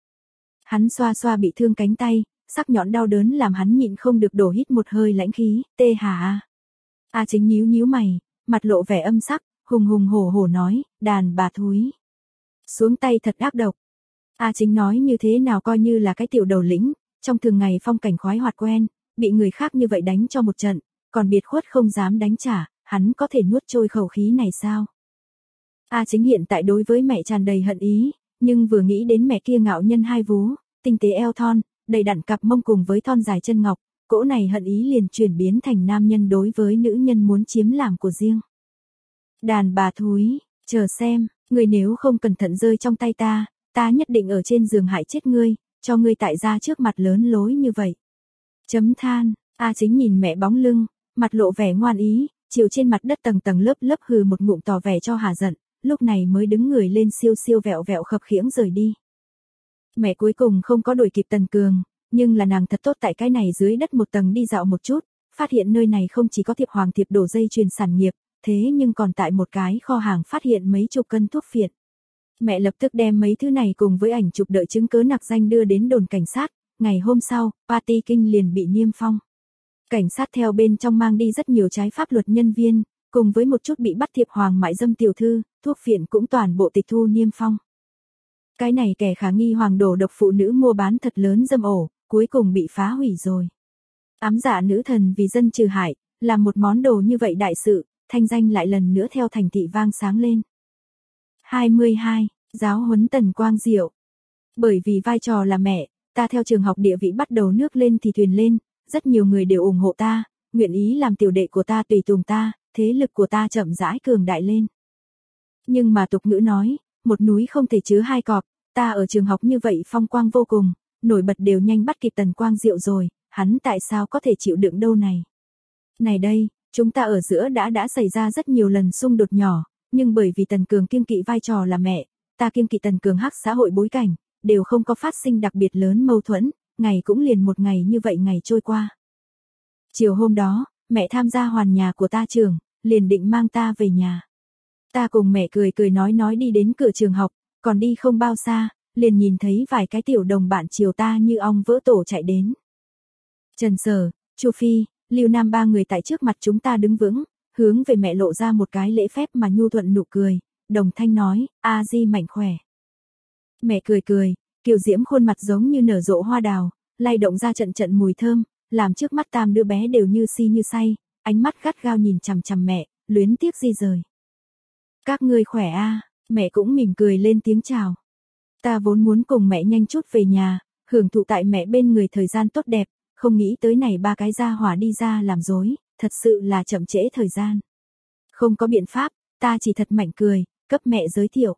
Speaker 1: Hắn xoa xoa bị thương cánh tay, sắc nhọn đau đớn làm hắn nhịn không được đổ hít một hơi lãnh khí, tê hà. A Chính nhíu mày, mặt lộ vẻ âm sắc, hùng hổ nói, đàn bà thúi. Xuống tay thật ác độc. A Chính nói như thế nào coi như là cái tiểu đầu lĩnh, trong thường ngày phong cảnh khoái hoạt quen, bị người khác như vậy đánh cho một trận, còn biệt khuất không dám đánh trả, hắn có thể nuốt trôi khẩu khí này sao? A Chính hiện tại đối với mẹ tràn đầy hận ý, nhưng vừa nghĩ đến mẹ kia ngạo nhân hai vú, tinh tế eo thon, đầy đặn cặp mông cùng với thon dài chân ngọc, cỗ này hận ý liền chuyển biến thành nam nhân đối với nữ nhân muốn chiếm làm của riêng. Đàn bà thúi, chờ xem, ngươi nếu không cẩn thận rơi trong tay ta nhất định ở trên giường hại chết ngươi, cho ngươi tại gia trước mặt lớn lối như vậy. Chấm than, A Chính nhìn mẹ bóng lưng, mặt lộ vẻ ngoan ý, chiều trên mặt đất tầng lớp hừ một ngụm tỏ vẻ cho hà giận, lúc này mới đứng người lên siêu vẹo khập khiễng rời đi. Mẹ cuối cùng không có đuổi kịp Tần Cường, nhưng là nàng thật tốt tại cái này dưới đất một tầng đi dạo một chút, phát hiện nơi này không chỉ có thiệp hoàng thiệp đổ dây chuyền sản nghiệp, thế nhưng còn tại một cái kho hàng phát hiện mấy chục cân thuốc phiện. Mẹ lập tức đem mấy thứ này cùng với ảnh chụp đợi chứng cứ nặc danh đưa đến đồn cảnh sát, ngày hôm sau, Party King liền bị niêm phong. Cảnh sát theo bên trong mang đi rất nhiều trái pháp luật nhân viên, cùng với một chút bị bắt thiệp hoàng mại dâm tiểu thư, thuốc phiện cũng toàn bộ tịch thu niêm phong. Cái này kẻ khả nghi hoàng đổ độc phụ nữ mua bán thật lớn dâm ổ, cuối cùng bị phá hủy rồi. Ám dạ nữ thần vì dân trừ hại, làm một món đồ như vậy đại sự, thanh danh lại lần nữa theo thành thị vang sáng lên. 22. Giáo huấn Tần Quang Diệu. Bởi vì vai trò là mẹ, ta theo trường học địa vị bắt đầu nước lên thì thuyền lên, rất nhiều người đều ủng hộ ta, nguyện ý làm tiểu đệ của ta tùy tùng ta, thế lực của ta chậm rãi cường đại lên. Nhưng mà tục ngữ nói, một núi không thể chứa hai cọp, ta ở trường học như vậy phong quang vô cùng, nổi bật đều nhanh bắt kịp Tần Quang Diệu rồi, hắn tại sao có thể chịu đựng đâu này. Này đây, chúng ta ở giữa đã xảy ra rất nhiều lần xung đột nhỏ, nhưng bởi vì Tần Cường kiêng kỵ vai trò là mẹ, ta kiêng kỵ Tần Cường hắc xã hội bối cảnh, đều không có phát sinh đặc biệt lớn mâu thuẫn, ngày cũng liền một ngày như vậy ngày trôi qua. Chiều hôm đó, mẹ tham gia hoàn nhà của ta trường, liền định mang ta về nhà. Ta cùng mẹ cười nói đi đến cửa trường học, còn đi không bao xa, liền nhìn thấy vài cái tiểu đồng bạn chiều ta như ong vỡ tổ chạy đến. Trần Sở, Chu Phi, Lưu Nam ba người tại trước mặt chúng ta đứng vững, hướng về mẹ lộ ra một cái lễ phép mà nhu thuận nụ cười, đồng thanh nói, a di mạnh khỏe. Mẹ cười cười, kiều diễm khuôn mặt giống như nở rộ hoa đào, lay động ra trận trận mùi thơm, làm trước mắt tam đứa bé đều như si như say, ánh mắt gắt gao nhìn chằm chằm mẹ, luyến tiếc di rời. Các ngươi khỏe a? Mẹ cũng mỉm cười lên tiếng chào. Ta vốn muốn cùng mẹ nhanh chút về nhà, hưởng thụ tại mẹ bên người thời gian tốt đẹp, không nghĩ tới này ba cái gia hỏa đi ra làm dối, thật sự là chậm trễ thời gian. Không có biện pháp, ta chỉ thật mạnh cười, cấp mẹ giới thiệu.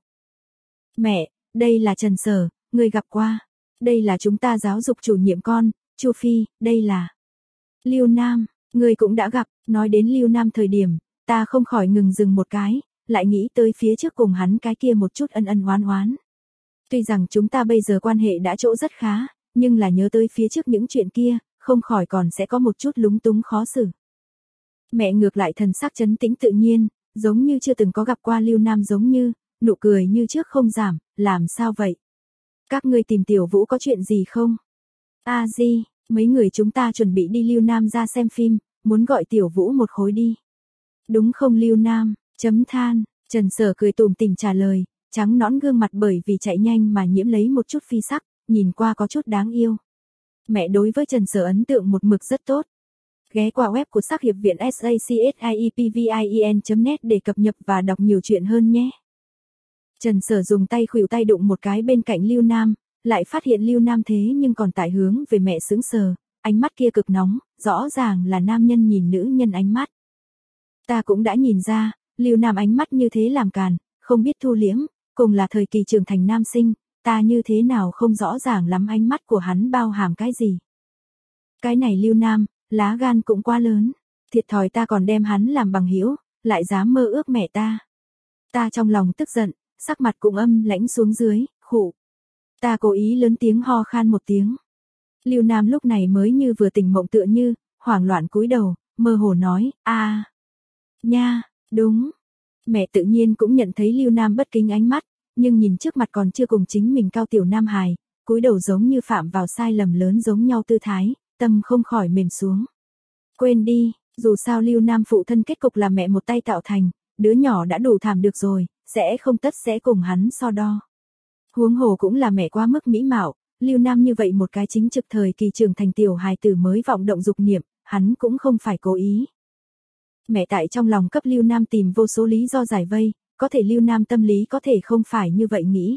Speaker 1: Mẹ, đây là Trần Sở, người gặp qua. Đây là chúng ta giáo dục chủ nhiệm con, Chu Phi, đây là Lưu Nam, người cũng đã gặp. Nói đến Lưu Nam thời điểm, ta không khỏi ngừng dừng một cái, lại nghĩ tới phía trước cùng hắn cái kia một chút ân ân oán oán. Tuy rằng chúng ta bây giờ quan hệ đã chỗ rất khá, nhưng là nhớ tới phía trước những chuyện kia, không khỏi còn sẽ có một chút lúng túng khó xử. Mẹ ngược lại thần sắc trấn tĩnh tự nhiên, giống như chưa từng có gặp qua Lưu Nam giống như, nụ cười như trước không giảm, làm sao vậy? Các ngươi tìm Tiểu Vũ có chuyện gì không? A Di, mấy người chúng ta chuẩn bị đi Lưu Nam ra xem phim, muốn gọi Tiểu Vũ một khối đi. Đúng không Lưu Nam? Chấm than, Trần Sở cười tủm tỉm trả lời, trắng nõn gương mặt bởi vì chạy nhanh mà nhiễm lấy một chút phi sắc, nhìn qua có chút đáng yêu. Mẹ đối với Trần Sở ấn tượng một mực rất tốt. Ghé qua web của Sắc Hiệp Viện SACSIEPVIEN.net để cập nhật và đọc nhiều chuyện hơn nhé. Trần Sở dùng tay khuỷu tay đụng một cái bên cạnh Lưu Nam, lại phát hiện Lưu Nam thế nhưng còn tải hướng về mẹ sững sờ, ánh mắt kia cực nóng, rõ ràng là nam nhân nhìn nữ nhân ánh mắt. Ta cũng đã nhìn ra, Lưu Nam ánh mắt như thế làm càn, không biết thu liễm, cùng là thời kỳ trưởng thành nam sinh, ta như thế nào không rõ ràng lắm ánh mắt của hắn bao hàm cái gì. Cái này Lưu Nam, lá gan cũng quá lớn, thiệt thòi ta còn đem hắn làm bằng hữu, lại dám mơ ước mẹ ta. Ta trong lòng tức giận, sắc mặt cũng âm lãnh xuống dưới, khụ. Ta cố ý lớn tiếng ho khan một tiếng. Lưu Nam lúc này mới như vừa tỉnh mộng tựa như, hoảng loạn cúi đầu, mơ hồ nói, a, nha, đúng. Mẹ tự nhiên cũng nhận thấy Lưu Nam bất kính ánh mắt, nhưng nhìn trước mặt còn chưa cùng chính mình cao tiểu nam hài, cúi đầu giống như phạm vào sai lầm lớn giống nhau tư thái, tâm không khỏi mềm xuống. Quên đi, dù sao Lưu Nam phụ thân kết cục là mẹ một tay tạo thành, đứa nhỏ đã đủ thảm được rồi, sẽ không tất sẽ cùng hắn so đo. Huống hồ cũng là mẹ quá mức mỹ mạo, Lưu Nam như vậy một cái chính trực thời kỳ trưởng thành tiểu hài tử mới vọng động dục niệm, hắn cũng không phải cố ý. Mẹ tại trong lòng cấp Lưu Nam tìm vô số lý do giải vây, có thể Lưu Nam tâm lý có thể không phải như vậy nghĩ.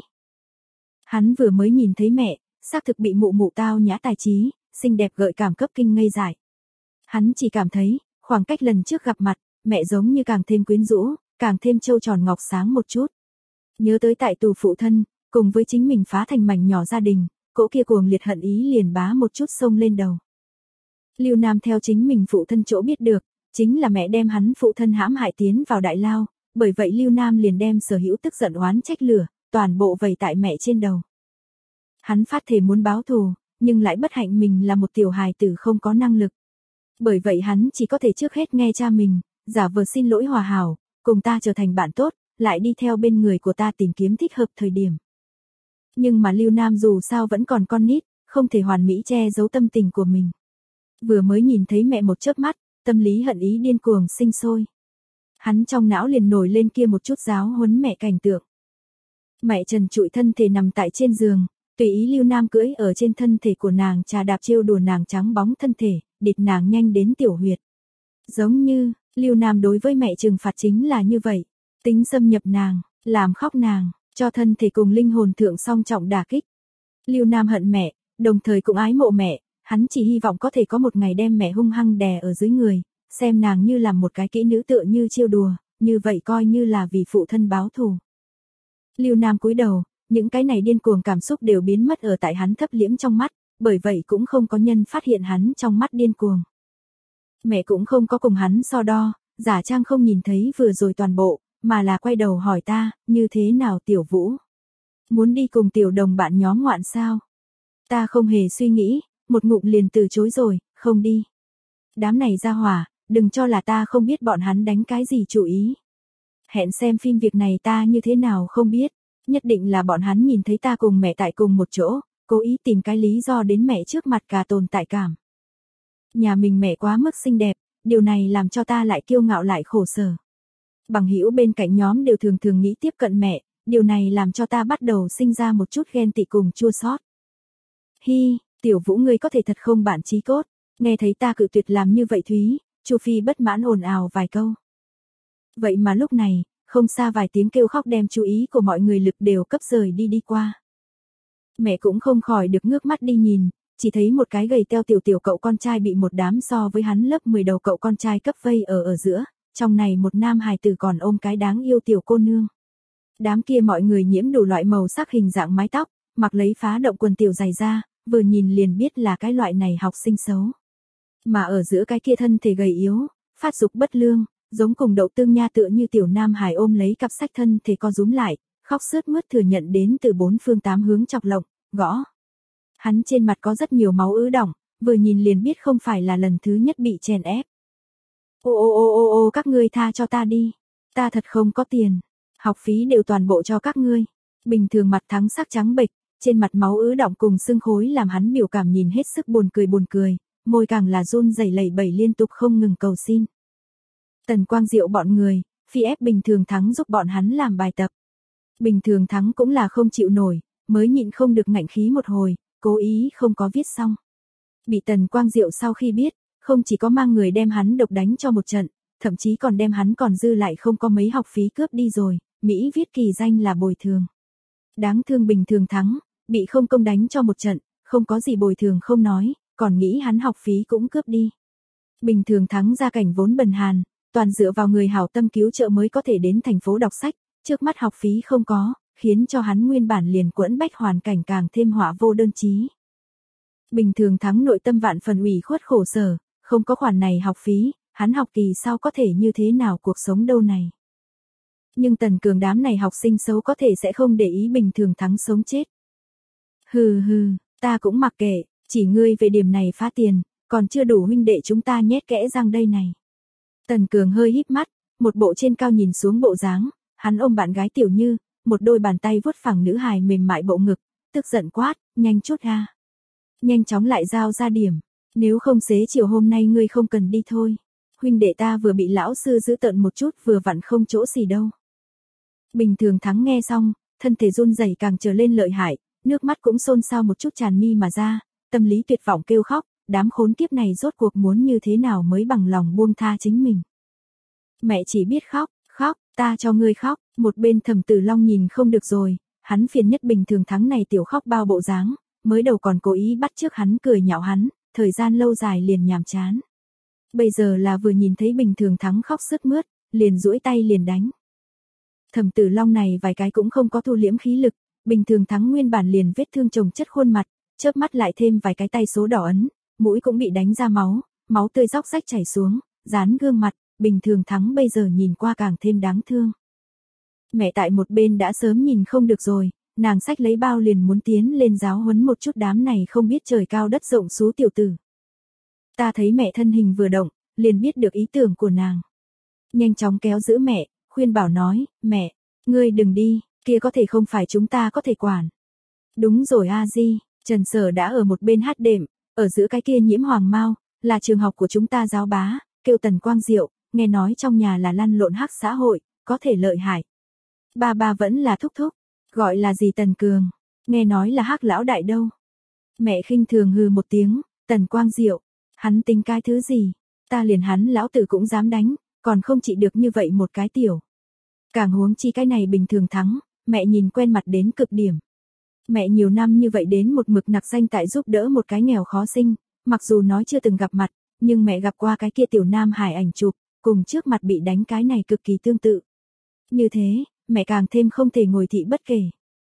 Speaker 1: Hắn vừa mới nhìn thấy mẹ, xác thực bị mụ mụ tao nhã tài trí, xinh đẹp gợi cảm cấp kinh ngây dại. Hắn chỉ cảm thấy, khoảng cách lần trước gặp mặt, mẹ giống như càng thêm quyến rũ, càng thêm trâu tròn ngọc sáng một chút. Nhớ tới tại tù phụ thân, cùng với chính mình phá thành mảnh nhỏ gia đình, cỗ kia cuồng liệt hận ý liền bá một chút xông lên đầu. Lưu Nam theo chính mình phụ thân chỗ biết được, chính là mẹ đem hắn phụ thân hãm hại tiến vào đại lao, bởi vậy Lưu Nam liền đem sở hữu tức giận oán trách lửa, toàn bộ vẩy tại mẹ trên đầu. Hắn phát thể muốn báo thù, nhưng lại bất hạnh mình là một tiểu hài tử không có năng lực. Bởi vậy hắn chỉ có thể trước hết nghe cha mình, giả vờ xin lỗi hòa hảo, cùng ta trở thành bạn tốt, lại đi theo bên người của ta tìm kiếm thích hợp thời điểm. Nhưng mà Lưu Nam dù sao vẫn còn con nít, không thể hoàn mỹ che giấu tâm tình của mình. Vừa mới nhìn thấy mẹ một chớp mắt, tâm lý hận ý điên cuồng sinh sôi. Hắn trong não liền nổi lên kia một chút giáo huấn mẹ cảnh tượng. Mẹ trần trụi thân thể nằm tại trên giường, tùy ý Lưu Nam cưỡi ở trên thân thể của nàng trà đạp trêu đùa nàng trắng bóng thân thể, địt nàng nhanh đến tiểu huyệt. Giống như, Lưu Nam đối với mẹ trừng phạt chính là như vậy, tính xâm nhập nàng, làm khóc nàng, cho thân thể cùng linh hồn thượng song trọng đả kích. Lưu Nam hận mẹ, đồng thời cũng ái mộ mẹ, hắn chỉ hy vọng có thể có một ngày đem mẹ hung hăng đè ở dưới người, xem nàng như là một cái kỹ nữ tựa như trêu đùa, như vậy coi như là vì phụ thân báo thù. Lưu Nam cúi đầu, những cái này điên cuồng cảm xúc đều biến mất ở tại hắn thấp liễm trong mắt, bởi vậy cũng không có nhân phát hiện hắn trong mắt điên cuồng. Mẹ cũng không có cùng hắn so đo, giả trang không nhìn thấy vừa rồi toàn bộ, mà là quay đầu hỏi ta, như thế nào Tiểu Vũ? Muốn đi cùng tiểu đồng bạn nhóm ngoạn sao? Ta không hề suy nghĩ, một ngụm liền từ chối rồi, không đi. Đám này ra hỏa, đừng cho là ta không biết bọn hắn đánh cái gì chủ ý. Hẹn xem phim việc này ta như thế nào không biết, nhất định là bọn hắn nhìn thấy ta cùng mẹ tại cùng một chỗ, cố ý tìm cái lý do đến mẹ trước mặt cả tồn tại cảm. Nhà mình mẹ quá mức xinh đẹp, điều này làm cho ta lại kiêu ngạo lại khổ sở. Bằng hữu bên cạnh nhóm đều thường thường nghĩ tiếp cận mẹ, điều này làm cho ta bắt đầu sinh ra một chút ghen tị cùng chua xót. Hi, Tiểu Vũ ngươi có thể thật không bản chí cốt, nghe thấy ta cự tuyệt làm như vậy Thúy, Chu Phi bất mãn ồn ào vài câu. Vậy mà lúc này, không xa vài tiếng kêu khóc đem chú ý của mọi người lực đều cấp rời đi qua. Mẹ cũng không khỏi được ngước mắt đi nhìn, chỉ thấy một cái gầy teo tiểu cậu con trai bị một đám so với hắn lớp 10 đầu cậu con trai cấp vây ở giữa, trong này một nam hài tử còn ôm cái đáng yêu tiểu cô nương. Đám kia mọi người nhiễm đủ loại màu sắc hình dạng mái tóc, mặc lấy phá động quần tiểu dày da, vừa nhìn liền biết là cái loại này học sinh xấu. Mà ở giữa cái kia thân thể gầy yếu, phát dục bất lương, giống cùng đậu tương nha tựa như tiểu nam hài ôm lấy cặp sách thân thể co rúm lại, khóc sướt mướt thừa nhận đến từ bốn phương tám hướng chọc lộng, gõ. Hắn trên mặt có rất nhiều máu ứ đọng, vừa nhìn liền biết không phải là lần thứ nhất bị chèn ép. Ô các ngươi tha cho ta đi, ta thật không có tiền, học phí đều toàn bộ cho các ngươi. Bình thường mặt thắng sắc trắng bệch, trên mặt máu ứ đọng cùng sưng khối làm hắn biểu cảm nhìn hết sức buồn cười, môi càng là run rẩy lẩy bẩy liên tục không ngừng cầu xin. Tần Quang Diệu bọn người, phi ép Bình Thường Thắng giúp bọn hắn làm bài tập. Bình Thường Thắng cũng là không chịu nổi, mới nhịn không được ngạnh khí một hồi, cố ý không có viết xong. Bị Tần Quang Diệu sau khi biết, không chỉ có mang người đem hắn độc đánh cho một trận, thậm chí còn đem hắn còn dư lại không có mấy học phí cướp đi rồi, Mỹ viết kỳ danh là bồi thường. Đáng thương Bình Thường Thắng, bị không công đánh cho một trận, không có gì bồi thường không nói, còn nghĩ hắn học phí cũng cướp đi. Bình Thường Thắng gia cảnh vốn bần hàn, toàn dựa vào người hảo tâm cứu trợ mới có thể đến thành phố đọc sách, trước mắt học phí không có, khiến cho hắn nguyên bản liền quẫn bách hoàn cảnh càng thêm họa vô đơn chí. Bình Thường Thắng nội tâm vạn phần ủy khuất khổ sở, không có khoản này học phí, hắn học kỳ sau có thể như thế nào cuộc sống đâu này. Nhưng Tần Cường đám này học sinh xấu có thể sẽ không để ý Bình Thường Thắng sống chết. Hừ, ta cũng mặc kệ, chỉ ngươi về điểm này phá tiền, còn chưa đủ huynh đệ chúng ta nhét kẽ răng đây này. Tần Cường hơi híp mắt, một bộ trên cao nhìn xuống bộ dáng, hắn ôm bạn gái Tiểu Như, một đôi bàn tay vuốt phẳng nữ hài mềm mại bộ ngực, tức giận quát, nhanh chút ha. Nhanh chóng lại giao ra điểm, nếu không xế chiều hôm nay ngươi không cần đi thôi. Huynh đệ ta vừa bị lão sư giữ tợn một chút vừa vặn không chỗ xì đâu. Bình Thường Thắng nghe xong, thân thể run rẩy càng trở lên lợi hại, nước mắt cũng xôn xao một chút tràn mi mà ra, tâm lý tuyệt vọng kêu khóc, đám khốn kiếp này rốt cuộc muốn như thế nào mới bằng lòng buông tha chính mình. Mẹ chỉ biết khóc, ta cho ngươi khóc, một bên Thẩm Tử Long nhìn không được rồi, hắn phiền nhất Bình Thường Thắng này tiểu khóc bao bộ dáng, mới đầu còn cố ý bắt chước hắn cười nhạo hắn, thời gian lâu dài liền nhàm chán. Bây giờ là vừa nhìn thấy Bình Thường Thắng khóc sướt mướt, liền duỗi tay liền đánh. Thẩm Tử Long này vài cái cũng không có thu liễm khí lực, Bình Thường Thắng nguyên bản liền vết thương chồng chất khuôn mặt, chớp mắt lại thêm vài cái tay số đỏ ấn, mũi cũng bị đánh ra máu tươi róc rách chảy xuống, dán gương mặt, Bình Thường Thắng bây giờ nhìn qua càng thêm đáng thương. Mẹ tại một bên đã sớm nhìn không được rồi, nàng xách lấy bao liền muốn tiến lên giáo huấn một chút đám này không biết trời cao đất rộng xú tiểu tử. Ta thấy mẹ thân hình vừa động, liền biết được ý tưởng của nàng. Nhanh chóng kéo giữ mẹ, khuyên bảo nói, mẹ, ngươi đừng đi, kia có thể không phải chúng ta có thể quản. Đúng rồi a di, Trần Sở đã ở một bên hát đệm, ở giữa cái kia nhiễm hoàng mau, là trường học của chúng ta giáo bá, kêu Tần Quang Diệu, nghe nói trong nhà là lăn lộn hắc xã hội, có thể lợi hại. Ba vẫn là thúc thúc, gọi là gì Tần Cường, nghe nói là hắc lão đại đâu. Mẹ khinh thường hừ một tiếng, Tần Quang Diệu, hắn tính cái thứ gì, ta liền hắn lão tử cũng dám đánh, còn không trị được như vậy một cái tiểu. Càng huống chi cái này Bình Thường Thắng, mẹ nhìn quen mặt đến cực điểm. Mẹ nhiều năm như vậy đến một mực nặc danh tại giúp đỡ một cái nghèo khó sinh, mặc dù nói chưa từng gặp mặt, nhưng mẹ gặp qua cái kia tiểu nam hải ảnh chụp, cùng trước mặt bị đánh cái này cực kỳ tương tự. Như thế, mẹ càng thêm không thể ngồi thị bất kể.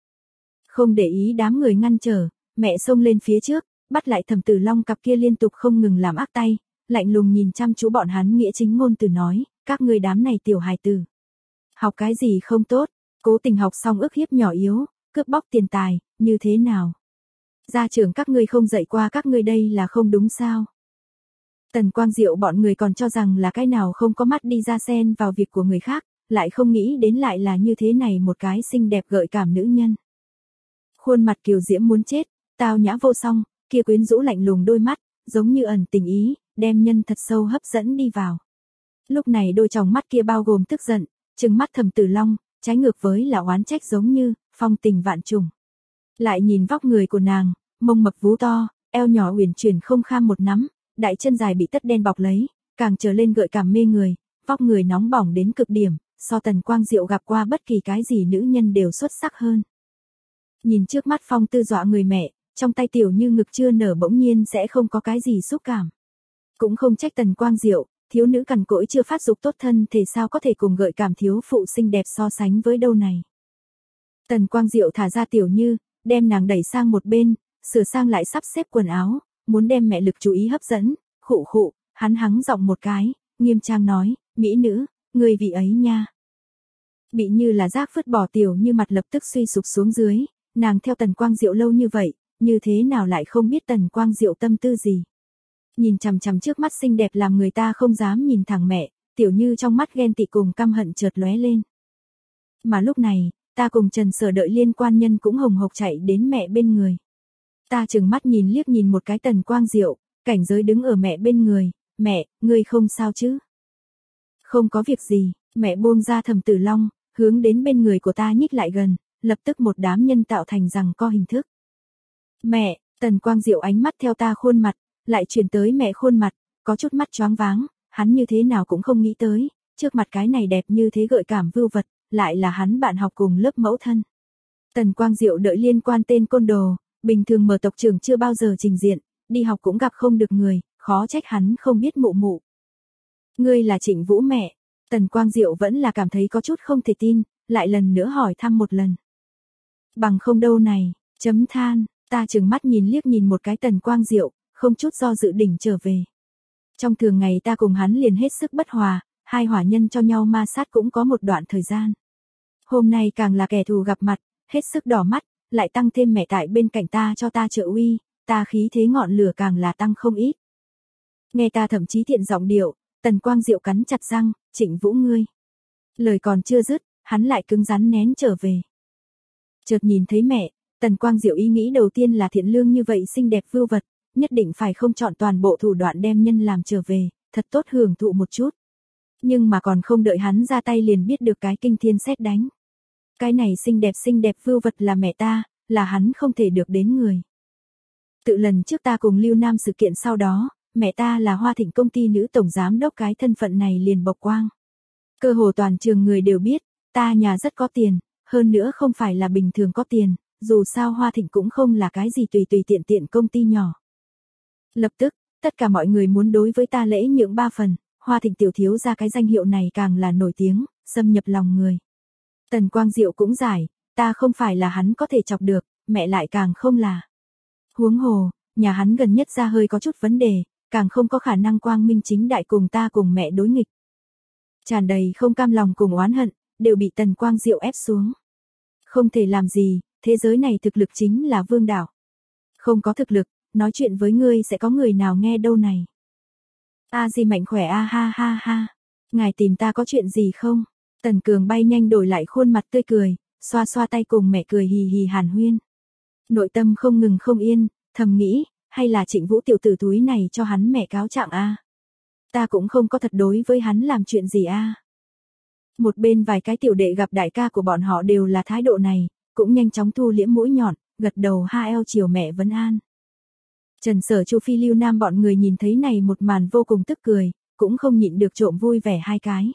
Speaker 1: Không để ý đám người ngăn trở, mẹ xông lên phía trước, bắt lại Thẩm Tử Long cặp kia liên tục không ngừng làm ác tay, lạnh lùng nhìn chăm chú bọn hắn nghĩa chính ngôn từ nói, các ngươi đám này tiểu hài tử. Học cái gì không tốt, cố tình học xong ức hiếp nhỏ yếu, cướp bóc tiền tài, như thế nào? Gia trưởng các ngươi không dạy qua các ngươi đây là không đúng sao? Tần Quang Diệu bọn người còn cho rằng là cái nào không có mắt đi ra xen vào việc của người khác, lại không nghĩ đến lại là như thế này một cái xinh đẹp gợi cảm nữ nhân. Khuôn mặt kiều diễm muốn chết, tao nhã vô song, kia quyến rũ lạnh lùng đôi mắt, giống như ẩn tình ý, đem nhân thật sâu hấp dẫn đi vào. Lúc này đôi tròng mắt kia bao gồm tức giận, trừng mắt Thẩm Tử Long, trái ngược với là oán trách giống như phong tình vạn trùng. Lại nhìn vóc người của nàng, mông mập vú to, eo nhỏ uyển chuyển không kham một nắm, đại chân dài bị tất đen bọc lấy, càng trở lên gợi cảm mê người, vóc người nóng bỏng đến cực điểm, so Tần Quang Diệu gặp qua bất kỳ cái gì nữ nhân đều xuất sắc hơn. Nhìn trước mắt phong tư dọa người mẹ, trong tay tiểu như ngực chưa nở bỗng nhiên sẽ không có cái gì xúc cảm. Cũng không trách Tần Quang Diệu, thiếu nữ cằn cỗi chưa phát dục tốt thân thể sao có thể cùng gợi cảm thiếu phụ xinh đẹp so sánh với đâu này. Tần Quang Diệu thả ra tiểu như, đem nàng đẩy sang một bên, sửa sang lại sắp xếp quần áo, muốn đem mẹ lực chú ý hấp dẫn, khụ khụ, hắn hắng giọng một cái, nghiêm trang nói, mỹ nữ, người vị ấy nha. Bị như là rác vứt bỏ tiểu như mặt lập tức suy sụp xuống dưới, nàng theo Tần Quang Diệu lâu như vậy, như thế nào lại không biết Tần Quang Diệu tâm tư gì. Nhìn chằm chằm trước mắt xinh đẹp làm người ta không dám nhìn thẳng mẹ, tiểu như trong mắt ghen tị cùng căm hận chợt lóe lên. Mà lúc này, ta cùng Trần Sở đợi liên quan nhân cũng hồng hộc chạy đến mẹ bên người. Ta trừng mắt nhìn liếc nhìn một cái Tần Quang Diệu, cảnh giới đứng ở mẹ bên người, mẹ, ngươi không sao chứ? Không có việc gì, mẹ buông ra Thẩm Tử Long, hướng đến bên người của ta nhích lại gần, lập tức một đám nhân tạo thành rằng co hình thức. Mẹ, Tần Quang Diệu ánh mắt theo ta khuôn mặt, lại chuyển tới mẹ khuôn mặt, có chút mắt choáng váng, hắn như thế nào cũng không nghĩ tới, trước mặt cái này đẹp như thế gợi cảm vưu vật, lại là hắn bạn học cùng lớp mẫu thân. Tần Quang Diệu đợi liên quan tên côn đồ, bình thường mở tộc trưởng chưa bao giờ trình diện, đi học cũng gặp không được người, khó trách hắn không biết mụ mụ. Ngươi là Trịnh Vũ mẹ, Tần Quang Diệu vẫn là cảm thấy có chút không thể tin, lại lần nữa hỏi thăm một lần. Bằng không đâu này, chấm than, ta trừng mắt nhìn liếc nhìn một cái Tần Quang Diệu, không chút do dự đỉnh trở về. Trong thường ngày ta cùng hắn liền hết sức bất hòa, hai hỏa nhân cho nhau ma sát cũng có một đoạn thời gian. Hôm nay càng là kẻ thù gặp mặt, hết sức đỏ mắt, lại tăng thêm mẹ tại bên cạnh ta cho ta trợ uy, ta khí thế ngọn lửa càng là tăng không ít. Nghe ta thậm chí thiện giọng điệu, Tần Quang Diệu cắn chặt răng, Trịnh Vũ ngươi. Lời còn chưa dứt, hắn lại cứng rắn nén trở về. Chợt nhìn thấy mẹ, Tần Quang Diệu ý nghĩ đầu tiên là thiện lương như vậy xinh đẹp vưu vật, nhất định phải không chọn toàn bộ thủ đoạn đem nhân làm trở về, thật tốt hưởng thụ một chút. Nhưng mà còn không đợi hắn ra tay liền biết được cái kinh thiên sét đánh. Cái này xinh đẹp vưu vật là mẹ ta, là hắn không thể được đến người. Tự lần trước ta cùng Lưu Nam sự kiện sau đó, mẹ ta là Hoa Thịnh công ty nữ tổng giám đốc, cái thân phận này liền bộc quang. Cơ hồ toàn trường người đều biết, ta nhà rất có tiền, hơn nữa không phải là bình thường có tiền, dù sao Hoa Thịnh cũng không là cái gì tùy tiện công ty nhỏ. Lập tức, tất cả mọi người muốn đối với ta lễ nhượng ba phần, Hoa Thịnh tiểu thiếu ra cái danh hiệu này càng là nổi tiếng, xâm nhập lòng người. Tần Quang Diệu cũng giải, ta không phải là hắn có thể chọc được, mẹ lại càng không là. Huống hồ, nhà hắn gần nhất ra hơi có chút vấn đề, càng không có khả năng quang minh chính đại cùng ta cùng mẹ đối nghịch. Tràn đầy không cam lòng cùng oán hận, đều bị Tần Quang Diệu ép xuống. Không thể làm gì, thế giới này thực lực chính là vương đạo. Không có thực lực, nói chuyện với ngươi sẽ có người nào nghe đâu này. A Di mạnh khỏe a ha ha ha. Ngài tìm ta có chuyện gì không? Tần Cường bay nhanh đổi lại khuôn mặt tươi cười, xoa xoa tay cùng mẹ cười hì hì hàn huyên. Nội tâm không ngừng không yên, thầm nghĩ, hay là Trịnh Vũ tiểu tử thúi này cho hắn mẹ cáo trạng a. Ta cũng không có thật đối với hắn làm chuyện gì a. Một bên vài cái tiểu đệ gặp đại ca của bọn họ đều là thái độ này, cũng nhanh chóng thu liễm mũi nhọn, gật đầu ha eo chiều mẹ vấn an. Trần Sở Chu Phi Lưu Nam bọn người nhìn thấy này một màn vô cùng tức cười, cũng không nhịn được trộm vui vẻ hai cái.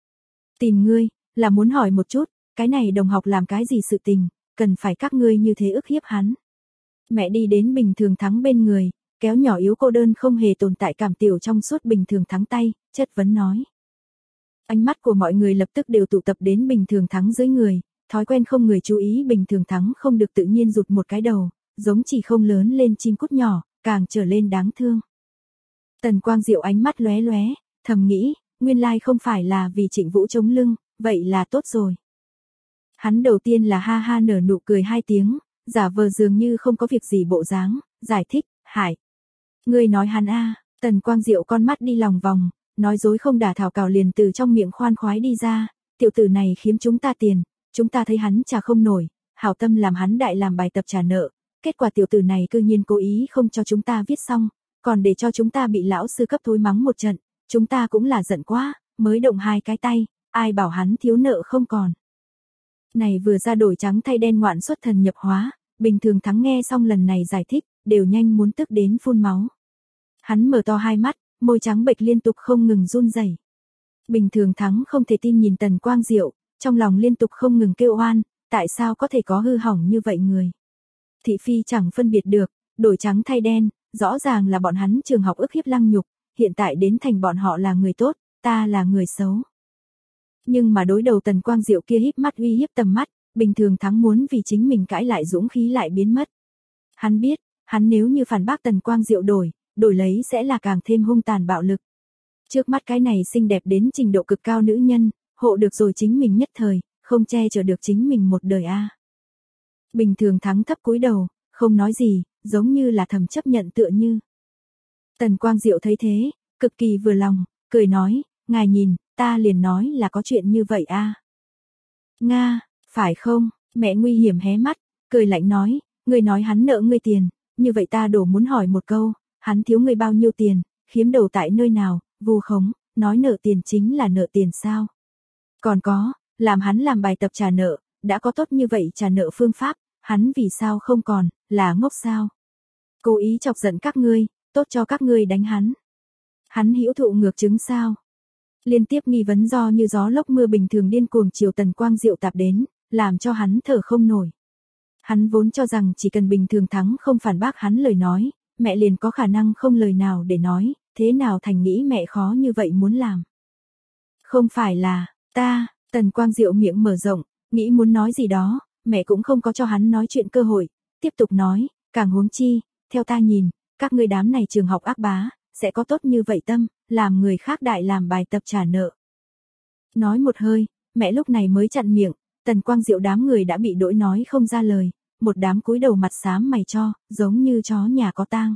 Speaker 1: Tìm ngươi, là muốn hỏi một chút, cái này đồng học làm cái gì sự tình, cần phải các ngươi như thế ức hiếp hắn. Mẹ đi đến Bình Thường Thắng bên người, kéo nhỏ yếu cô đơn không hề tồn tại cảm tiểu trong suốt Bình Thường Thắng tay, chất vấn nói. Ánh mắt của mọi người lập tức đều tụ tập đến Bình Thường Thắng dưới người, thói quen không người chú ý Bình Thường Thắng không được tự nhiên rụt một cái đầu, giống chỉ không lớn lên chim cút nhỏ, càng trở lên đáng thương. Tần Quang Diệu ánh mắt lóe lóe, thầm nghĩ, nguyên lai không phải là vì Trịnh Vũ chống lưng, vậy là tốt rồi. Hắn đầu tiên là ha ha nở nụ cười hai tiếng, giả vờ dường như không có việc gì bộ dáng, giải thích, Hải. Ngươi nói hắn a. Tần Quang Diệu con mắt đi lòng vòng, nói dối không đả thảo cào liền từ trong miệng khoan khoái đi ra, tiểu tử này khiếm chúng ta tiền, chúng ta thấy hắn trả không nổi, hảo tâm làm hắn đại làm bài tập trả nợ, kết quả tiểu tử này cư nhiên cố ý không cho chúng ta viết xong, còn để cho chúng ta bị lão sư cấp thối mắng một trận, chúng ta cũng là giận quá, mới động hai cái tay, ai bảo hắn thiếu nợ không còn. Này vừa ra đổi trắng thay đen ngoạn xuất thần nhập hóa, Bình Thường Thắng nghe xong lần này giải thích, đều nhanh muốn tức đến phun máu. Hắn mở to hai mắt, môi trắng bệch liên tục không ngừng run rẩy. Bình Thường Thắng không thể tin nhìn Tần Quang Diệu, trong lòng liên tục không ngừng kêu oan, tại sao có thể có hư hỏng như vậy người. Thị phi chẳng phân biệt được, đổi trắng thay đen, rõ ràng là bọn hắn trường học ức hiếp lăng nhục, hiện tại đến thành bọn họ là người tốt, ta là người xấu. Nhưng mà đối đầu Tần Quang Diệu kia híp mắt uy hiếp tầm mắt, Bình Thường Thắng muốn vì chính mình cãi lại dũng khí lại biến mất. Hắn biết, hắn nếu như phản bác Tần Quang Diệu đổi lấy sẽ là càng thêm hung tàn bạo lực. Trước mắt cái này xinh đẹp đến trình độ cực cao nữ nhân, hộ được rồi chính mình nhất thời, không che chở được chính mình một đời a. Bình Thường Thắng thấp cúi đầu, không nói gì, giống như là thầm chấp nhận tựa như. Tần Quang Diệu thấy thế, cực kỳ vừa lòng, cười nói, ngài nhìn, ta liền nói là có chuyện như vậy a. Nga, phải không? Mẹ nguy hiểm hé mắt, cười lạnh nói, ngươi nói hắn nợ ngươi tiền, như vậy ta đổ muốn hỏi một câu, hắn thiếu ngươi bao nhiêu tiền, khiếm đầu tại nơi nào, vu khống, nói nợ tiền chính là nợ tiền sao? Còn có, làm hắn làm bài tập trả nợ, đã có tốt như vậy trả nợ phương pháp, hắn vì sao không còn, là ngốc sao? Cố ý chọc giận các ngươi, tốt cho các ngươi đánh hắn. Hắn hữu thụ ngược chứng sao? Liên tiếp nghi vấn do như gió lốc mưa bình thường điên cuồng chiều Tần Quang Diệu tạp đến, làm cho hắn thở không nổi. Hắn vốn cho rằng chỉ cần Bình Thường Thắng không phản bác hắn lời nói, mẹ liền có khả năng không lời nào để nói, thế nào thành nghĩ mẹ khó như vậy muốn làm. Không phải là, ta, Tần Quang Diệu miệng mở rộng, nghĩ muốn nói gì đó, mẹ cũng không có cho hắn nói chuyện cơ hội, tiếp tục nói, càng huống chi, theo ta nhìn, các ngươi đám này trường học ác bá, sẽ có tốt như vậy tâm, làm người khác đại làm bài tập trả nợ. Nói một hơi, mẹ lúc này mới chặn miệng, Tần Quang Diệu đám người đã bị đỗi nói không ra lời, một đám cúi đầu mặt xám mày cho, giống như chó nhà có tang.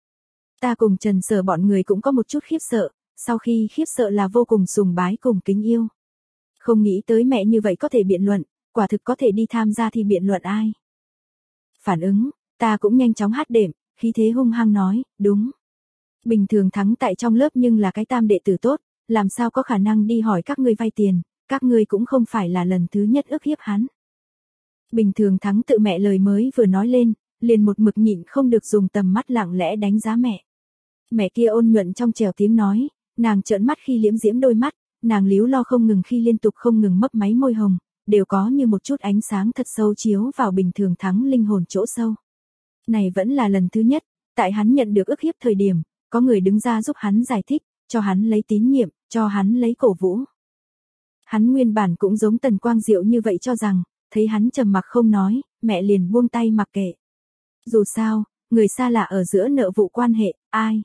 Speaker 1: Ta cùng Trần Sở bọn người cũng có một chút khiếp sợ, sau khi khiếp sợ là vô cùng sùng bái cùng kính yêu. Không nghĩ tới mẹ như vậy có thể biện luận, quả thực có thể đi tham gia thi biện luận ai. Phản ứng, ta cũng nhanh chóng hát đệm, khí thế hung hăng nói, đúng. Bình Thường Thắng tại trong lớp nhưng là cái tam đệ tử tốt, làm sao có khả năng đi hỏi các ngươi vay tiền, các ngươi cũng không phải là lần thứ nhất ức hiếp hắn. Bình Thường Thắng tự mẹ lời mới vừa nói lên, liền một mực nhịn không được dùng tầm mắt lặng lẽ đánh giá mẹ. Mẹ kia ôn nhuận trong trèo tiếng nói, nàng trợn mắt khi liễm diễm đôi mắt, nàng líu lo không ngừng khi liên tục không ngừng mấp máy môi hồng, đều có như một chút ánh sáng thật sâu chiếu vào Bình Thường Thắng linh hồn chỗ sâu. Này vẫn là lần thứ nhất, tại hắn nhận được ức hiếp thời điểm, có người đứng ra giúp hắn giải thích, cho hắn lấy tín nhiệm, cho hắn lấy cổ vũ. Hắn nguyên bản cũng giống Tần Quang Diệu như vậy cho rằng, thấy hắn trầm mặc không nói, mẹ liền buông tay mặc kệ. Dù sao, người xa lạ ở giữa nợ vụ quan hệ, ai?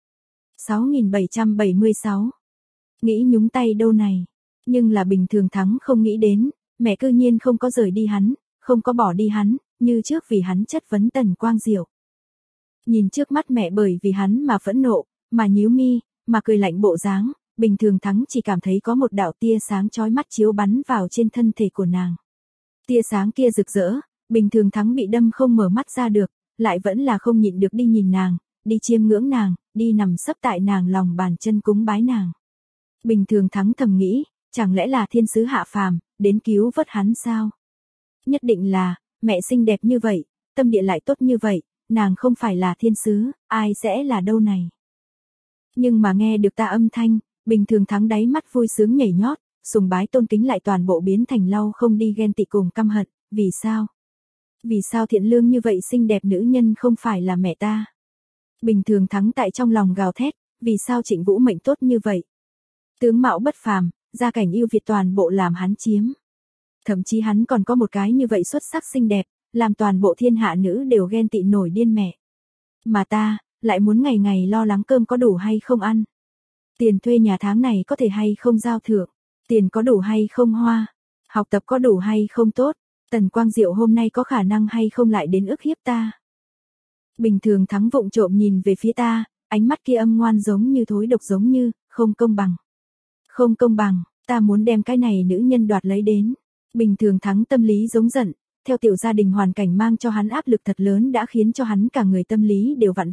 Speaker 1: 6776. Nghĩ nhúng tay đâu này. Nhưng là Bình Thường Thắng không nghĩ đến, mẹ cư nhiên không có rời đi hắn, không có bỏ đi hắn, như trước vì hắn chất vấn Tần Quang Diệu. Nhìn trước mắt mẹ bởi vì hắn mà phẫn nộ, mà nhíu mi, mà cười lạnh bộ dáng, Bình Thường Thắng chỉ cảm thấy có một đạo tia sáng chói mắt chiếu bắn vào trên thân thể của nàng. Tia sáng kia rực rỡ, Bình Thường Thắng bị đâm không mở mắt ra được, lại vẫn là không nhịn được đi nhìn nàng, đi chiêm ngưỡng nàng, đi nằm sấp tại nàng lòng bàn chân cúng bái nàng. Bình Thường Thắng thầm nghĩ, chẳng lẽ là thiên sứ hạ phàm, đến cứu vớt hắn sao? Nhất định là, mẹ xinh đẹp như vậy, tâm địa lại tốt như vậy, nàng không phải là thiên sứ, ai sẽ là đâu này? Nhưng mà nghe được ta âm thanh, Bình Thường Thắng đáy mắt vui sướng nhảy nhót, sùng bái tôn kính lại toàn bộ biến thành lau không đi ghen tị cùng căm hận, vì sao? Vì sao thiện lương như vậy xinh đẹp nữ nhân không phải là mẹ ta? Bình Thường Thắng tại trong lòng gào thét, vì sao Trịnh Vũ mệnh tốt như vậy? Tướng mạo bất phàm, gia cảnh yêu Việt toàn bộ làm hắn chiếm. Thậm chí hắn còn có một cái như vậy xuất sắc xinh đẹp, làm toàn bộ thiên hạ nữ đều ghen tị nổi điên mẹ. Mà ta, lại muốn ngày ngày lo lắng cơm có đủ hay không ăn. Tiền thuê nhà tháng này có thể hay không giao thưởng, tiền có đủ hay không hoa, học tập có đủ hay không tốt, Tần Quang Diệu hôm nay có khả năng hay không lại đến ức hiếp ta. Bình Thường Thắng vụng trộm nhìn về phía ta, ánh mắt kia âm ngoan giống như thối độc giống như, không công bằng. Không công bằng, ta muốn đem cái này nữ nhân đoạt lấy đến. Bình Thường Thắng tâm lý giống giận, theo tiểu gia đình hoàn cảnh mang cho hắn áp lực thật lớn đã khiến cho hắn cả người tâm lý đều vặn vẹo,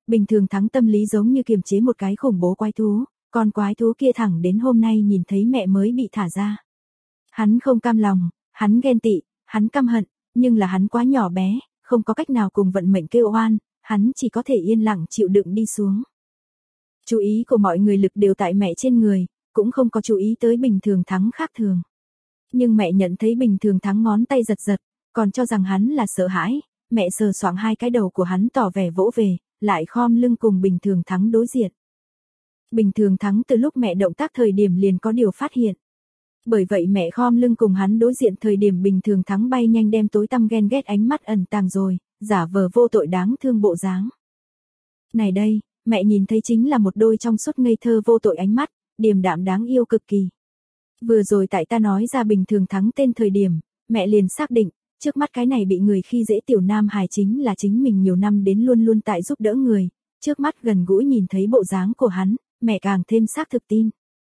Speaker 1: Bình Thường Thắng tâm lý giống như kiềm chế một cái khủng bố quái thú, con quái thú kia thẳng đến hôm nay nhìn thấy mẹ mới bị thả ra. Hắn không cam lòng, hắn ghen tị, hắn căm hận, nhưng là hắn quá nhỏ bé, không có cách nào cùng vận mệnh kêu oan, hắn chỉ có thể yên lặng chịu đựng đi xuống. Chú ý của mọi người lực đều tại mẹ trên người, cũng không có chú ý tới Bình Thường Thắng khác thường. Nhưng mẹ nhận thấy Bình Thường Thắng ngón tay giật giật, còn cho rằng hắn là sợ hãi, mẹ sờ soạng hai cái đầu của hắn tỏ vẻ vỗ về, lại khom lưng cùng Bình Thường Thắng đối diện. Bình Thường Thắng từ lúc mẹ động tác thời điểm liền có điều phát hiện. Bởi vậy mẹ khom lưng cùng hắn đối diện thời điểm Bình Thường Thắng bay nhanh đem tối tăm ghen ghét ánh mắt ẩn tàng rồi, giả vờ vô tội đáng thương bộ dáng. Này đây, mẹ nhìn thấy chính là một đôi trong suốt ngây thơ vô tội ánh mắt, điềm đạm đáng yêu cực kỳ. Vừa rồi tại ta nói ra Bình Thường Thắng tên thời điểm, mẹ liền xác định, trước mắt cái này bị người khi dễ tiểu nam hài chính là chính mình nhiều năm đến luôn luôn tại giúp đỡ người, trước mắt gần gũi nhìn thấy bộ dáng của hắn, mẹ càng thêm xác thực tin.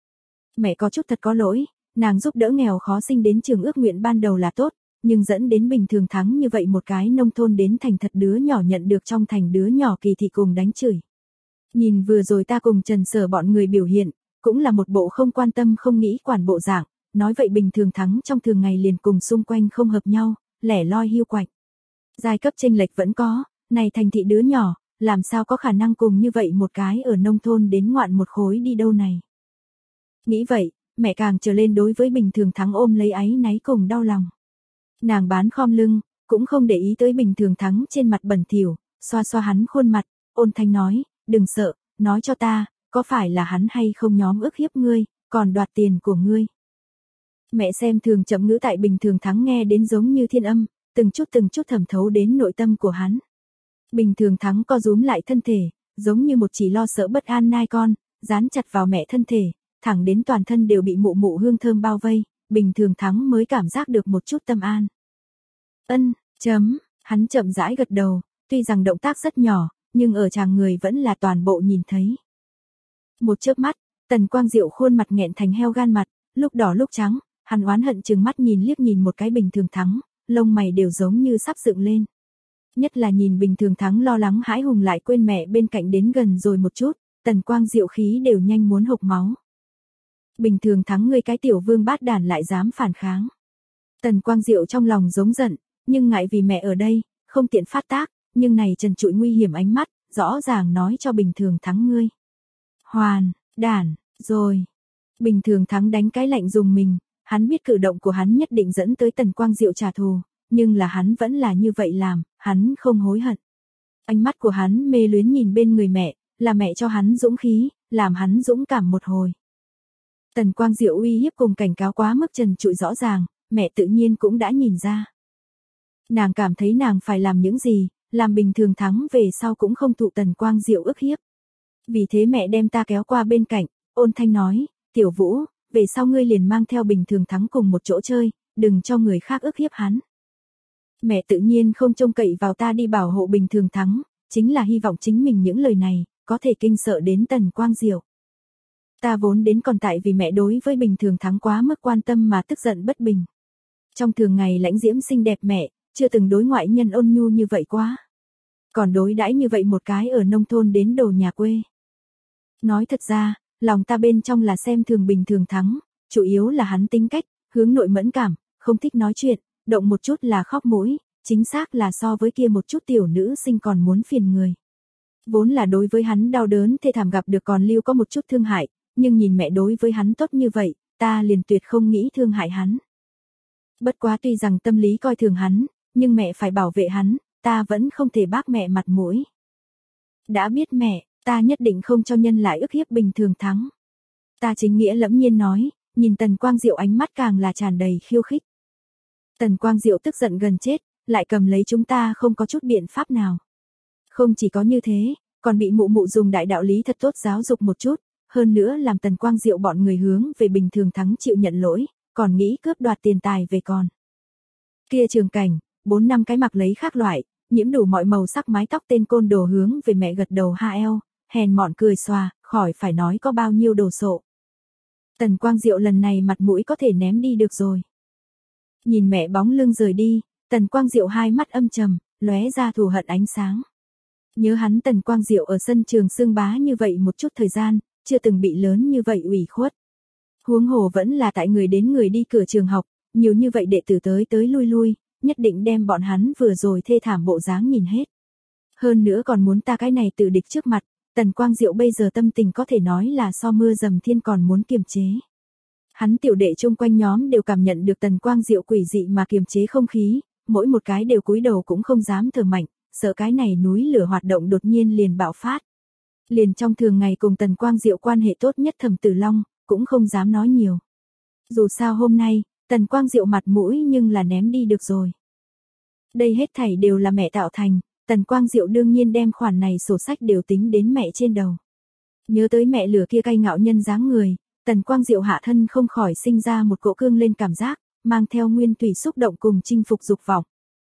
Speaker 1: Mẹ có chút thật có lỗi, nàng giúp đỡ nghèo khó sinh đến trường ước nguyện ban đầu là tốt, nhưng dẫn đến Bình Thường Thắng như vậy một cái nông thôn đến thành thật đứa nhỏ nhận được trong thành đứa nhỏ kỳ thị cùng đánh chửi. Nhìn vừa rồi ta cùng Trần Sở bọn người biểu hiện, cũng là một bộ không quan tâm không nghĩ quản bộ dạng, nói vậy Bình Thường Thắng trong thường ngày liền cùng xung quanh không hợp nhau, lẻ loi hiu quạnh. Giai cấp chênh lệch vẫn có, này thành thị đứa nhỏ, làm sao có khả năng cùng như vậy một cái ở nông thôn đến ngoạn một khối đi đâu này. Nghĩ vậy, mẹ càng trở lên đối với Bình Thường Thắng ôm lấy áy náy cùng đau lòng. Nàng bán khom lưng, cũng không để ý tới Bình Thường Thắng trên mặt bẩn thỉu, xoa xoa hắn khuôn mặt, ôn thanh nói, đừng sợ, nói cho ta, có phải là hắn hay không nhóm ức hiếp ngươi, còn đoạt tiền của ngươi. Mẹ xem thường chậm ngữ tại Bình Thường Thắng nghe đến giống như thiên âm, từng chút thẩm thấu đến nội tâm của hắn. Bình Thường Thắng co rúm lại thân thể, giống như một chỉ lo sợ bất an nai con, dán chặt vào mẹ thân thể, thẳng đến toàn thân đều bị mụ mụ hương thơm bao vây, Bình Thường Thắng mới cảm giác được một chút tâm an. Hắn chậm rãi gật đầu, tuy rằng động tác rất nhỏ, nhưng ở chàng người vẫn là toàn bộ nhìn thấy. Một chớp mắt, Tần Quang Diệu khuôn mặt nghẹn thành heo gan mặt, lúc đỏ lúc trắng, hắn oán hận trừng mắt nhìn liếc nhìn một cái Bình Thường Thắng, lông mày đều giống như sắp dựng lên. Nhất là nhìn Bình Thường Thắng lo lắng hãi hùng lại quên mẹ bên cạnh đến gần rồi một chút, Tần Quang Diệu khí đều nhanh muốn hộc máu. Bình Thường Thắng ngươi cái tiểu vương bát đản lại dám phản kháng. Tần Quang Diệu trong lòng giống giận, nhưng ngại vì mẹ ở đây, không tiện phát tác, nhưng này trần trụi nguy hiểm ánh mắt, rõ ràng nói cho Bình Thường Thắng ngươi. Hoàn, đản, rồi. Bình Thường Thắng đánh cái lạnh dùng mình, hắn biết cử động của hắn nhất định dẫn tới Tần Quang Diệu trả thù, nhưng là hắn vẫn là như vậy làm, hắn không hối hận. Ánh mắt của hắn mê luyến nhìn bên người mẹ, là mẹ cho hắn dũng khí, làm hắn dũng cảm một hồi. Tần Quang Diệu uy hiếp cùng cảnh cáo quá mức trần trụi rõ ràng, mẹ tự nhiên cũng đã nhìn ra. Nàng cảm thấy nàng phải làm những gì, làm Bình Thường Thắng về sau cũng không thụ Tần Quang Diệu ức hiếp. Vì thế mẹ đem ta kéo qua bên cạnh, ôn thanh nói, Tiểu Vũ, về sau ngươi liền mang theo Bình Thường Thắng cùng một chỗ chơi, đừng cho người khác ức hiếp hắn. Mẹ tự nhiên không trông cậy vào ta đi bảo hộ Bình Thường Thắng, chính là hy vọng chính mình những lời này, có thể kinh sợ đến Tần Quang Diệu. Ta vốn đến còn tại vì mẹ đối với Bình Thường Thắng quá mức quan tâm mà tức giận bất bình. Trong thường ngày lãnh diễm xinh đẹp mẹ, chưa từng đối ngoại nhân ôn nhu như vậy quá. Còn đối đãi như vậy một cái ở nông thôn đến đồ nhà quê. Nói thật ra, lòng ta bên trong là xem thường Bình Thường Thắng, chủ yếu là hắn tính cách, hướng nội mẫn cảm, không thích nói chuyện, động một chút là khóc mũi, chính xác là so với kia một chút tiểu nữ sinh còn muốn phiền người. Vốn là đối với hắn đau đớn thê thảm gặp được còn lưu có một chút thương hại, nhưng nhìn mẹ đối với hắn tốt như vậy, ta liền tuyệt không nghĩ thương hại hắn. Bất quá tuy rằng tâm lý coi thường hắn, nhưng mẹ phải bảo vệ hắn, ta vẫn không thể bác mẹ mặt mũi. Đã biết mẹ, ta nhất định không cho nhân lại ức hiếp Bình Thường Thắng. Ta chính nghĩa lẫm nhiên nói, nhìn Tần Quang Diệu ánh mắt càng là tràn đầy khiêu khích. Tần Quang Diệu tức giận gần chết, lại cầm lấy chúng ta không có chút biện pháp nào. Không chỉ có như thế, còn bị mụ mụ dùng đại đạo lý thật tốt giáo dục một chút, hơn nữa làm Tần Quang Diệu bọn người hướng về Bình Thường Thắng chịu nhận lỗi, còn nghĩ cướp đoạt tiền tài về còn. Kia trường cảnh, 4 năm cái mặc lấy khác loại, nhiễm đủ mọi màu sắc mái tóc tên côn đồ hướng về mẹ gật đầu ha eo, hèn mọn cười xòa, khỏi phải nói có bao nhiêu đồ sộ. Tần Quang Diệu lần này mặt mũi có thể ném đi được rồi. Nhìn mẹ bóng lưng rời đi, Tần Quang Diệu hai mắt âm trầm, lóe ra thù hận ánh sáng. Nhớ hắn Tần Quang Diệu ở sân trường xương bá như vậy một chút thời gian, chưa từng bị lớn như vậy ủy khuất. Huống hồ vẫn là tại người đến người đi cửa trường học, nhiều như vậy đệ tử tới tới lui lui, nhất định đem bọn hắn vừa rồi thê thảm bộ dáng nhìn hết. Hơn nữa còn muốn ta cái này tự địch trước mặt, Tần Quang Diệu bây giờ tâm tình có thể nói là so mưa dầm thiên còn muốn kiềm chế. Hắn tiểu đệ chung quanh nhóm đều cảm nhận được Tần Quang Diệu quỷ dị mà kiềm chế không khí, mỗi một cái đều cúi đầu cũng không dám thở mạnh, sợ cái này núi lửa hoạt động đột nhiên liền bạo phát. Liền trong thường ngày cùng Tần Quang Diệu quan hệ tốt nhất Thẩm Tử Long, cũng không dám nói nhiều. Dù sao hôm nay, Tần Quang Diệu mặt mũi nhưng là ném đi được rồi. Đây hết thảy đều là mẹ tạo thành, Tần Quang Diệu đương nhiên đem khoản này sổ sách đều tính đến mẹ trên đầu. Nhớ tới mẹ lửa kia cay ngạo nhân dáng người, Tần Quang Diệu hạ thân không khỏi sinh ra một cỗ cương lên cảm giác, mang theo nguyên thủy xúc động cùng chinh phục dục vọng.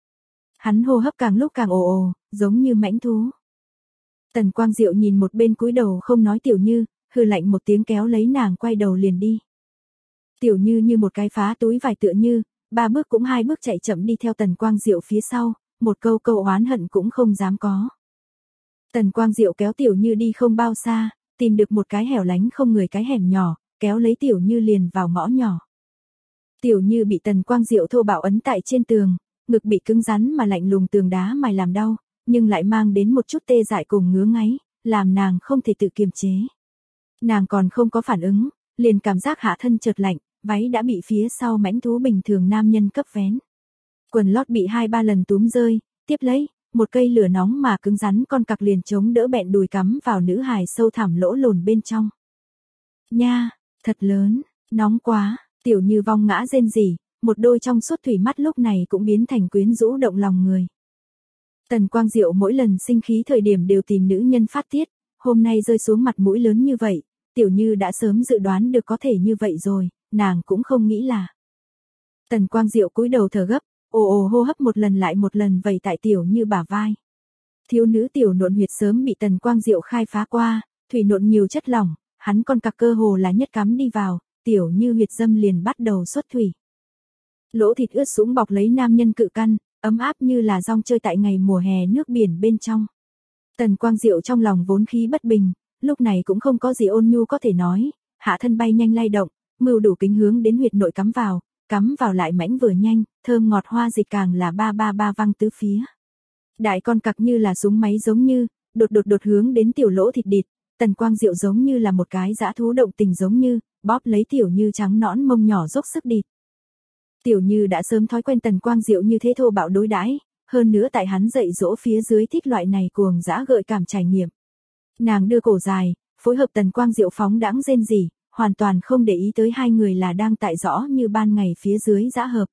Speaker 1: Hắn hô hấp càng lúc càng ồ ồ, giống như mãnh thú. Tần Quang Diệu nhìn một bên cúi đầu không nói Tiểu Như, hừ lạnh một tiếng kéo lấy nàng quay đầu liền đi. Tiểu Như như một cái phá túi vải tựa như, 3 bước cũng 2 bước chạy chậm đi theo Tần Quang Diệu phía sau, một câu oán hận cũng không dám có. Tần Quang Diệu kéo Tiểu Như đi không bao xa, tìm được một cái hẻo lánh không người cái hẻm nhỏ, kéo lấy Tiểu Như liền vào ngõ nhỏ. Tiểu Như bị Tần Quang Diệu thô bạo ấn tại trên tường, ngực bị cứng rắn mà lạnh lùng tường đá mài làm đau, nhưng lại mang đến một chút tê dại cùng ngứa ngáy, làm nàng không thể tự kiềm chế. Nàng còn không có phản ứng, liền cảm giác hạ thân chợt lạnh, váy đã bị phía sau mãnh thú bình thường nam nhân cấp vén. Quần lót bị 2-3 lần túm rơi, tiếp lấy, một cây lửa nóng mà cứng rắn con cặc liền chống đỡ bẹn đùi cắm vào nữ hài sâu thẳm lỗ lồn bên trong. Nha, thật lớn, nóng quá, Tiểu Như vong ngã rên rỉ, một đôi trong suốt thủy mắt lúc này cũng biến thành quyến rũ động lòng người. Tần Quang Diệu mỗi lần sinh khí thời điểm đều tìm nữ nhân phát tiết, hôm nay rơi xuống mặt mũi lớn như vậy, Tiểu Như đã sớm dự đoán được có thể như vậy rồi, nàng cũng không nghĩ là. Tần Quang Diệu cúi đầu thở gấp, ồ ồ hô hấp một lần lại một lần vầy tại Tiểu Như bả vai. Thiếu nữ tiểu nộn huyệt sớm bị Tần Quang Diệu khai phá qua, thủy nộn nhiều chất lỏng, hắn con cặc cơ hồ là nhất cắm đi vào, Tiểu Như huyệt dâm liền bắt đầu xuất thủy. Lỗ thịt ướt sũng bọc lấy nam nhân cự căn, ấm áp như là rong chơi tại ngày mùa hè nước biển bên trong. Tần Quang Diệu trong lòng vốn khí bất bình, lúc này cũng không có gì ôn nhu có thể nói, hạ thân bay nhanh lay động, mưu đủ kính hướng đến huyệt nội cắm vào lại mãnh vừa nhanh, thơm ngọt hoa dịch càng là ba văng tứ phía. Đại con cặc như là súng máy giống như, đột hướng đến tiểu lỗ thịt địt, Tần Quang Diệu giống như là một cái dã thú động tình giống như, bóp lấy Tiểu Như trắng nõn mông nhỏ dốc sức địt. Tiểu Như đã sớm thói quen Tần Quang Diệu như thế thô bạo đối đãi, hơn nữa tại hắn dạy dỗ phía dưới thích loại này cuồng dã gợi cảm trải nghiệm. Nàng đưa cổ dài, phối hợp Tần Quang Diệu phóng đãng rên rỉ, hoàn toàn không để ý tới hai người là đang tại rõ như ban ngày phía dưới dã hợp.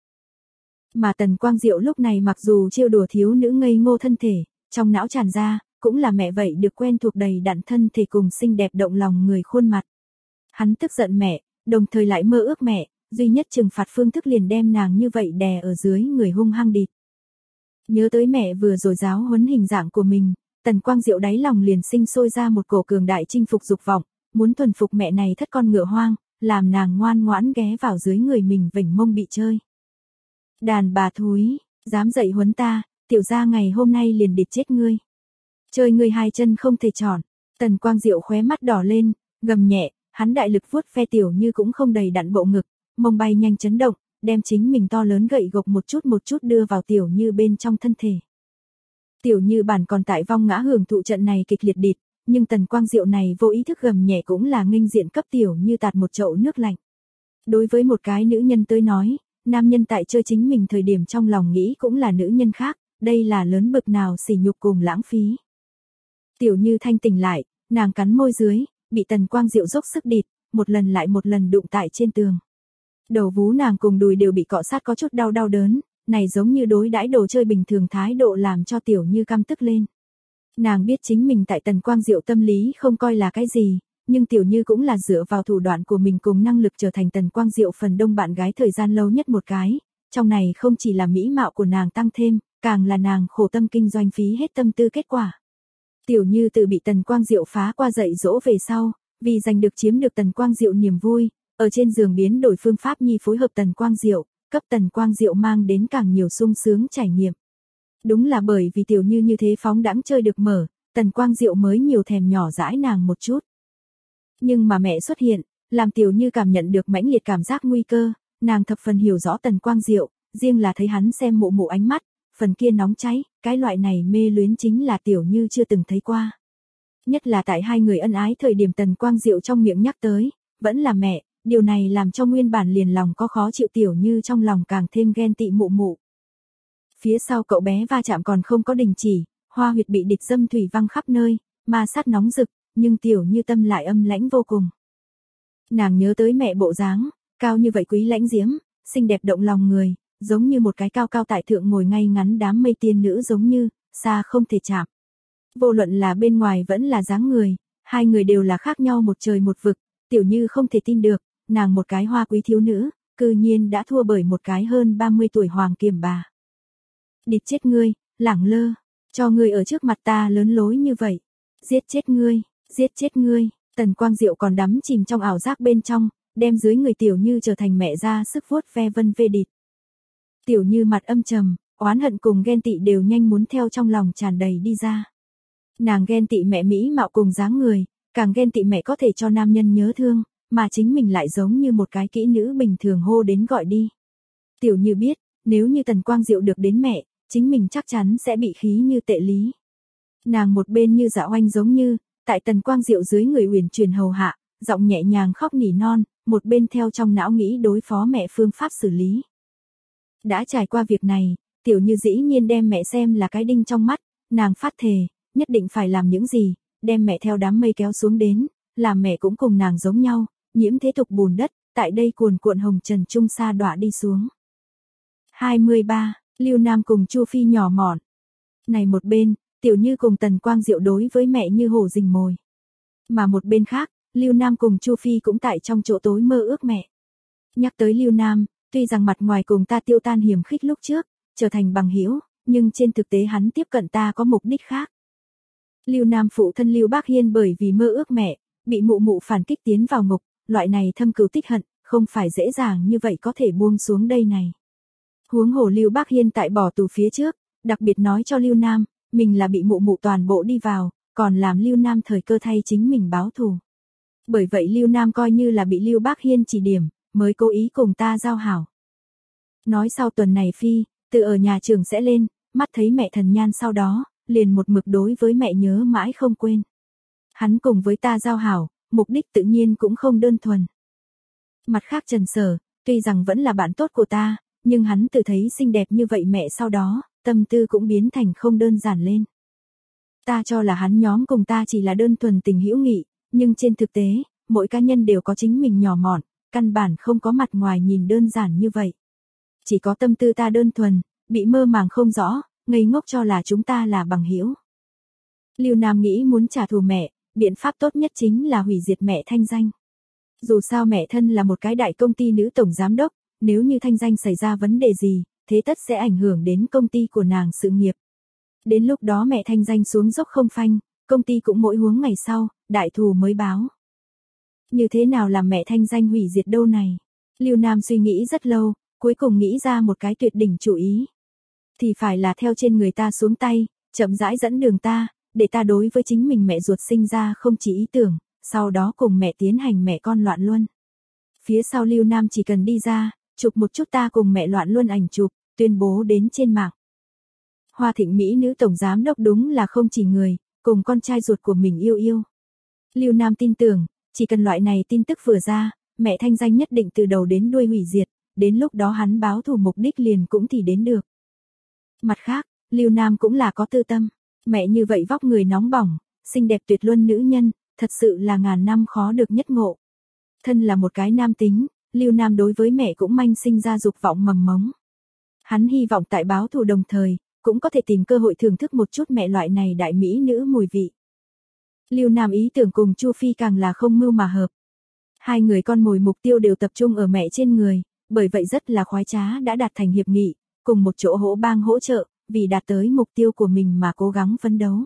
Speaker 1: Mà Tần Quang Diệu lúc này mặc dù trêu đùa thiếu nữ ngây ngô thân thể, trong não tràn ra, cũng là mẹ vậy được quen thuộc đầy đặn thân thể cùng xinh đẹp động lòng người khuôn mặt. Hắn tức giận mẹ, đồng thời lại mơ ước mẹ, duy nhất trừng phạt phương thức liền đem nàng như vậy đè ở dưới người hung hăng địt. Nhớ tới mẹ vừa rồi giáo huấn hình dạng của mình, Tần Quang Diệu đáy lòng liền sinh sôi ra một cổ cường đại chinh phục dục vọng, muốn thuần phục mẹ này thất con ngựa hoang, làm nàng ngoan ngoãn ghé vào dưới người mình vểnh mông bị chơi. Đàn bà thúi, dám dạy huấn ta, tiểu gia ngày hôm nay liền địt chết ngươi. Chơi ngươi hai chân không thể tròn. Tần Quang Diệu khóe mắt đỏ lên, gầm nhẹ, hắn đại lực vuốt ve Tiểu Như cũng không đầy đặn bộ ngực, mông bay nhanh chấn động, đem chính mình to lớn gậy gộc một chút đưa vào Tiểu Như bên trong thân thể. Tiểu Như bản còn tại vong ngã hưởng thụ trận này kịch liệt địt, nhưng Tần Quang Diệu này vô ý thức gầm nhẹ cũng là nghênh diện cấp Tiểu Như tạt một chậu nước lạnh. Đối với một cái nữ nhân tới nói, nam nhân tại chơi chính mình thời điểm trong lòng nghĩ cũng là nữ nhân khác, đây là lớn bực nào sỉ nhục cùng lãng phí. Tiểu Như thanh tỉnh lại, nàng cắn môi dưới, bị Tần Quang Diệu dốc sức địt, một lần lại một lần đụng tại trên tường. Đầu vú nàng cùng đùi đều bị cọ sát có chút đau đớn, này giống như đối đãi đồ chơi bình thường thái độ làm cho Tiểu Như căm tức lên. Nàng biết chính mình tại Tần Quang Diệu tâm lý không coi là cái gì, nhưng Tiểu Như cũng là dựa vào thủ đoạn của mình cùng năng lực trở thành Tần Quang Diệu phần đông bạn gái thời gian lâu nhất một cái, trong này không chỉ là mỹ mạo của nàng tăng thêm, càng là nàng khổ tâm kinh doanh phí hết tâm tư kết quả. Tiểu Như tự bị Tần Quang Diệu phá qua dạy dỗ về sau, vì giành được chiếm được Tần Quang Diệu niềm vui, ở trên giường biến đổi phương pháp nhi phối hợp Tần Quang Diệu, cấp Tần Quang Diệu mang đến càng nhiều sung sướng trải nghiệm. Đúng là bởi vì Tiểu Như như thế phóng đãng chơi được mở, Tần Quang Diệu mới nhiều thèm nhỏ dãi nàng một chút. Nhưng mà mẹ xuất hiện, làm Tiểu Như cảm nhận được mãnh liệt cảm giác nguy cơ, nàng thập phần hiểu rõ Tần Quang Diệu, riêng là thấy hắn xem mụ mụ ánh mắt, phần kia nóng cháy, cái loại này mê luyến chính là Tiểu Như chưa từng thấy qua. Nhất là tại hai người ân ái thời điểm Tần Quang Diệu trong miệng nhắc tới, vẫn là mẹ, điều này làm cho nguyên bản liền lòng có khó chịu Tiểu Như trong lòng càng thêm ghen tị mụ mụ. Phía sau cậu bé va chạm còn không có đình chỉ, hoa huyệt bị địch dâm thủy văng khắp nơi, ma sát nóng rực, nhưng Tiểu Như tâm lại âm lãnh vô cùng. Nàng nhớ tới mẹ bộ dáng, cao như vậy quý lãnh diễm, xinh đẹp động lòng người, giống như một cái cao cao tại thượng ngồi ngay ngắn đám mây tiên nữ giống như, xa không thể chạm. Vô luận là bên ngoài vẫn là dáng người, hai người đều là khác nhau một trời một vực, Tiểu Như không thể tin được, nàng một cái hoa quý thiếu nữ, cư nhiên đã thua bởi một cái hơn 30 tuổi hoàng kiềm bà. Địch chết ngươi, lẳng lơ, cho ngươi ở trước mặt ta lớn lối như vậy, giết chết ngươi, Tần Quang Diệu còn đắm chìm trong ảo giác bên trong, đem dưới người Tiểu Như trở thành mẹ ra sức vuốt ve vân vê địt. Tiểu Như mặt âm trầm, oán hận cùng ghen tị đều nhanh muốn theo trong lòng tràn đầy đi ra. Nàng ghen tị mẹ mỹ mạo cùng dáng người, càng ghen tị mẹ có thể cho nam nhân nhớ thương, mà chính mình lại giống như một cái kỹ nữ bình thường hô đến gọi đi. Tiểu Như biết, nếu như Tần Quang Diệu được đến mẹ, chính mình chắc chắn sẽ bị khí như tệ lý. Nàng một bên như dã oanh giống như, tại Tần Quang Diệu dưới người uyển chuyển hầu hạ, giọng nhẹ nhàng khóc nỉ non, một bên theo trong não nghĩ đối phó mẹ phương pháp xử lý. Đã trải qua việc này, Tiểu Như dĩ nhiên đem mẹ xem là cái đinh trong mắt, nàng phát thề, nhất định phải làm những gì, đem mẹ theo đám mây kéo xuống đến, làm mẹ cũng cùng nàng giống nhau, nhiễm thế tục bùn đất, tại đây cuồn cuộn hồng trần trung sa đọa đi xuống. 23. Lưu Nam cùng Chu Phi nhỏ mọn. Này một bên, Tiểu Như cùng Tần Quang Diệu đối với mẹ như hổ rình mồi. Mà một bên khác, Lưu Nam cùng Chu Phi cũng tại trong chỗ tối mơ ước mẹ. Nhắc tới Lưu Nam, tuy rằng mặt ngoài cùng ta tiêu tan hiểm khích lúc trước, trở thành bằng hữu, nhưng trên thực tế hắn tiếp cận ta có mục đích khác. Lưu Nam phụ thân Lưu Bác Hiên bởi vì mơ ước mẹ, bị mụ mụ phản kích tiến vào ngục, loại này thâm cừu tích hận, không phải dễ dàng như vậy có thể buông xuống đây này. Huống hồ Lưu Bác Hiên tại bỏ tù phía trước, đặc biệt nói cho Lưu Nam, mình là bị mụ mụ toàn bộ đi vào, còn làm Lưu Nam thời cơ thay chính mình báo thù. Bởi vậy Lưu Nam coi như là bị Lưu Bác Hiên chỉ điểm, mới cố ý cùng ta giao hảo. Nói sau tuần này Phi, từ ở nhà trường sẽ lên, mắt thấy mẹ thần nhan sau đó, liền một mực đối với mẹ nhớ mãi không quên. Hắn cùng với ta giao hảo, mục đích tự nhiên cũng không đơn thuần. Mặt khác Trần Sở, tuy rằng vẫn là bạn tốt của ta, nhưng hắn tự thấy xinh đẹp như vậy mẹ sau đó, tâm tư cũng biến thành không đơn giản lên. Ta cho là hắn nhóm cùng ta chỉ là đơn thuần tình hữu nghị, nhưng trên thực tế, mỗi cá nhân đều có chính mình nhỏ mọn, căn bản không có mặt ngoài nhìn đơn giản như vậy. Chỉ có tâm tư ta đơn thuần, bị mơ màng không rõ, ngây ngốc cho là chúng ta là bằng hữu. Lưu Nam nghĩ muốn trả thù mẹ, biện pháp tốt nhất chính là hủy diệt mẹ thanh danh. Dù sao mẹ thân là một cái đại công ty nữ tổng giám đốc, nếu như thanh danh xảy ra vấn đề gì, thế tất sẽ ảnh hưởng đến công ty của nàng sự nghiệp. Đến lúc đó mẹ thanh danh xuống dốc không phanh, công ty cũng mỗi huống ngày sau, đại thù mới báo. Như thế nào làm mẹ thanh danh hủy diệt đâu này? Lưu Nam suy nghĩ rất lâu, cuối cùng nghĩ ra một cái tuyệt đỉnh chủ ý. Thì phải là theo trên người ta xuống tay, chậm rãi dẫn đường ta, để ta đối với chính mình mẹ ruột sinh ra không chỉ ý tưởng, sau đó cùng mẹ tiến hành mẹ con loạn luân. Phía sau Lưu Nam chỉ cần đi ra, chụp một chút ta cùng mẹ loạn luân ảnh chụp, tuyên bố đến trên mạng. Hoa Thịnh Mỹ nữ tổng giám đốc đúng là không chỉ người, cùng con trai ruột của mình yêu yêu. Lưu Nam tin tưởng, chỉ cần loại này tin tức vừa ra, mẹ thanh danh nhất định từ đầu đến đuôi hủy diệt, đến lúc đó hắn báo thù mục đích liền cũng thì đến được. Mặt khác, Lưu Nam cũng là có tư tâm, mẹ như vậy vóc người nóng bỏng, xinh đẹp tuyệt luân nữ nhân, thật sự là ngàn năm khó được nhất ngộ. Thân là một cái nam tính, Lưu Nam đối với mẹ cũng manh sinh ra dục vọng mầm mống. Hắn hy vọng tại báo thù đồng thời, cũng có thể tìm cơ hội thưởng thức một chút mẹ loại này đại mỹ nữ mùi vị. Lưu Nam ý tưởng cùng Chu Phi càng là không mưu mà hợp. Hai người con mồi mục tiêu đều tập trung ở mẹ trên người, bởi vậy rất là khoái trá đã đạt thành hiệp nghị, cùng một chỗ hỗ bang hỗ trợ, vì đạt tới mục tiêu của mình mà cố gắng phấn đấu.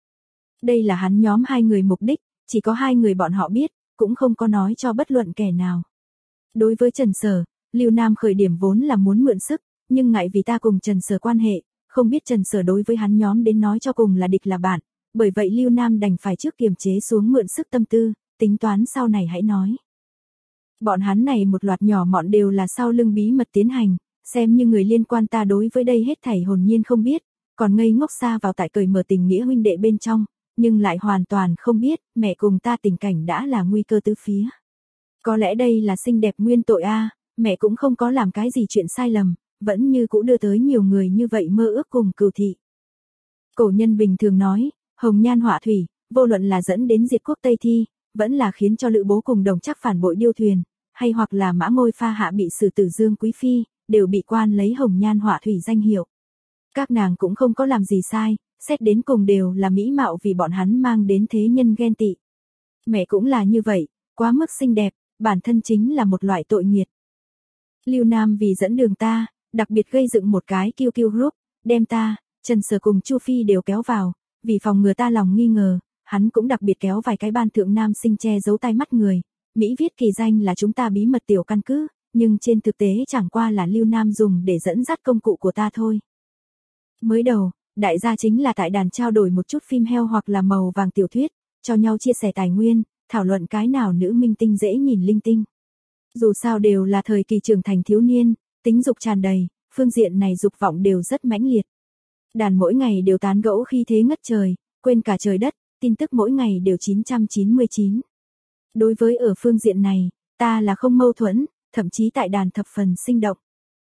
Speaker 1: Đây là hắn nhóm hai người mục đích, chỉ có hai người bọn họ biết, cũng không có nói cho bất luận kẻ nào. Đối với Trần Sở, Lưu Nam khởi điểm vốn là muốn mượn sức, nhưng ngại vì ta cùng Trần Sở quan hệ, không biết Trần Sở đối với hắn nhóm đến nói cho cùng là địch là bạn, Bởi vậy Lưu Nam đành phải trước kiềm chế xuống mượn sức tâm tư, tính toán sau này hãy nói. Bọn hắn này một loạt nhỏ mọn đều là sau lưng bí mật tiến hành, xem như người liên quan ta đối với đây hết thảy hồn nhiên không biết, còn ngây ngốc xa vào tại cởi mở tình nghĩa huynh đệ bên trong, nhưng lại hoàn toàn không biết, mẹ cùng ta tình cảnh đã là nguy cơ tứ phía. Có lẽ đây là xinh đẹp nguyên tội a, mẹ cũng không có làm cái gì chuyện sai lầm, vẫn như cũ đưa tới nhiều người như vậy mơ ước cùng cừu thị. Cổ nhân bình thường nói, hồng nhan họa thủy, vô luận là dẫn đến diệt quốc Tây Thi, vẫn là khiến cho Lữ Bố cùng Đồng Trác phản bội điêu thuyền, hay hoặc là Mã Ngôi Pha Hạ bị xử tử Dương Quý Phi, đều bị quan lấy hồng nhan họa thủy danh hiệu. Các nàng cũng không có làm gì sai, xét đến cùng đều là mỹ mạo vì bọn hắn mang đến thế nhân ghen tị. Mẹ cũng là như vậy, quá mức xinh đẹp, bản thân chính là một loại tội nghiệt. Lưu Nam vì dẫn đường ta, đặc biệt gây dựng một cái QQ group, đem ta, Trần Sở cùng Chu Phi đều kéo vào, vì phòng ngừa ta lòng nghi ngờ, hắn cũng đặc biệt kéo vài cái ban thượng nam sinh che giấu tai mắt người, Mỹ viết kỳ danh là chúng ta bí mật tiểu căn cứ, nhưng trên thực tế chẳng qua là Lưu Nam dùng để dẫn dắt công cụ của ta thôi. Mới đầu, đại gia chính là tại đàn trao đổi một chút phim heo hoặc là màu vàng tiểu thuyết, cho nhau chia sẻ tài nguyên, thảo luận cái nào nữ minh tinh dễ nhìn linh tinh. Dù sao đều là thời kỳ trưởng thành thiếu niên, tính dục tràn đầy, phương diện này dục vọng đều rất mãnh liệt. Đàn mỗi ngày đều tán gẫu khi thế ngất trời, quên cả trời đất, tin tức mỗi ngày đều 999. Đối với ở phương diện này, ta là không mâu thuẫn, thậm chí tại đàn thập phần sinh động.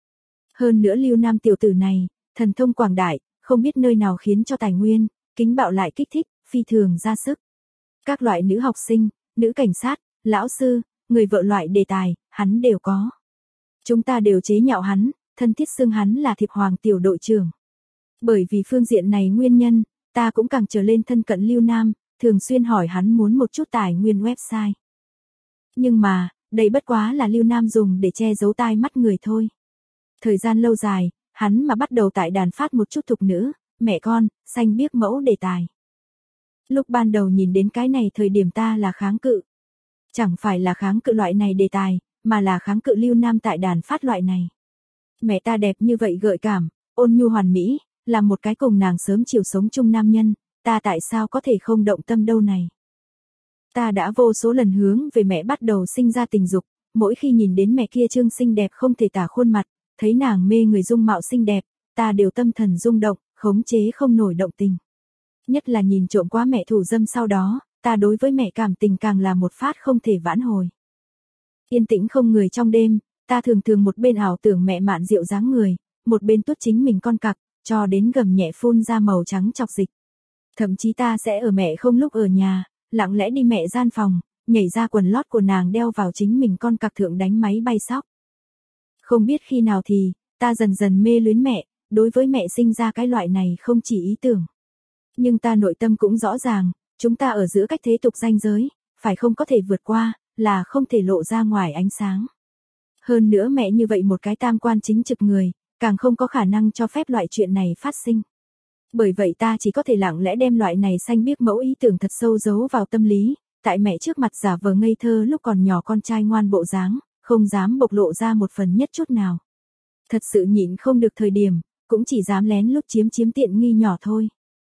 Speaker 1: Hơn nữa Lưu Nam tiểu tử này, thần thông quảng đại, không biết nơi nào khiến cho tài nguyên, kính bạo lại kích thích, phi thường ra sức. Các loại nữ học sinh, nữ cảnh sát, lão sư, người vợ loại đề tài, hắn đều có. Chúng ta đều chế nhạo hắn, thân thiết xưng hắn là Thiệp Hoàng tiểu đội trưởng. Bởi vì phương diện này nguyên nhân, ta cũng càng trở lên thân cận Lưu Nam, thường xuyên hỏi hắn muốn một chút tài nguyên website. Nhưng mà, đây bất quá là Lưu Nam dùng để che giấu tai mắt người thôi. Thời gian lâu dài, hắn mà bắt đầu tại đàn phát một chút thục nữ, mẹ con, xanh biếc mẫu đề tài. Lúc ban đầu nhìn đến cái này thời điểm ta là kháng cự. Chẳng phải là kháng cự loại này đề tài, mà là kháng cự Lưu Nam tại đàn phát loại này. Mẹ ta đẹp như vậy gợi cảm, ôn nhu hoàn mỹ, là một cái cùng nàng sớm chiều sống chung nam nhân, ta tại sao có thể không động tâm đâu này. Ta đã vô số lần hướng về mẹ bắt đầu sinh ra tình dục, mỗi khi nhìn đến mẹ kia trương xinh đẹp không thể tả khuôn mặt, thấy nàng mê người dung mạo xinh đẹp, ta đều tâm thần rung động, khống chế không nổi động tình. Nhất là nhìn trộm qua mẹ thủ dâm sau đó, ta đối với mẹ cảm tình càng là một phát không thể vãn hồi. Yên tĩnh không người trong đêm, ta thường thường một bên ảo tưởng mẹ mạn rượu dáng người, một bên tuốt chính mình con cặc, cho đến gầm nhẹ phun ra màu trắng chọc dịch. Thậm chí ta sẽ ở mẹ không lúc ở nhà, lặng lẽ đi mẹ gian phòng, nhảy ra quần lót của nàng đeo vào chính mình con cặc thượng đánh máy bay sóc. Không biết khi nào thì, ta dần dần mê luyến mẹ, đối với mẹ sinh ra cái loại này không chỉ ý tưởng. Nhưng ta nội tâm cũng rõ ràng, chúng ta ở giữa cách thế tục ranh giới, phải không có thể vượt qua, là không thể lộ ra ngoài ánh sáng. Hơn nữa mẹ như vậy một cái tam quan chính trực người, càng không có khả năng cho phép loại chuyện này phát sinh. Bởi vậy ta chỉ có thể lặng lẽ đem loại này xanh biếc mẫu ý tưởng thật sâu giấu vào tâm lý, tại mẹ trước mặt giả vờ ngây thơ lúc còn nhỏ con trai ngoan bộ dáng, không dám bộc lộ ra một phần nhất chút nào. Thật sự nhịn không được thời điểm, cũng chỉ dám lén lút chiếm tiện nghi nhỏ thôi.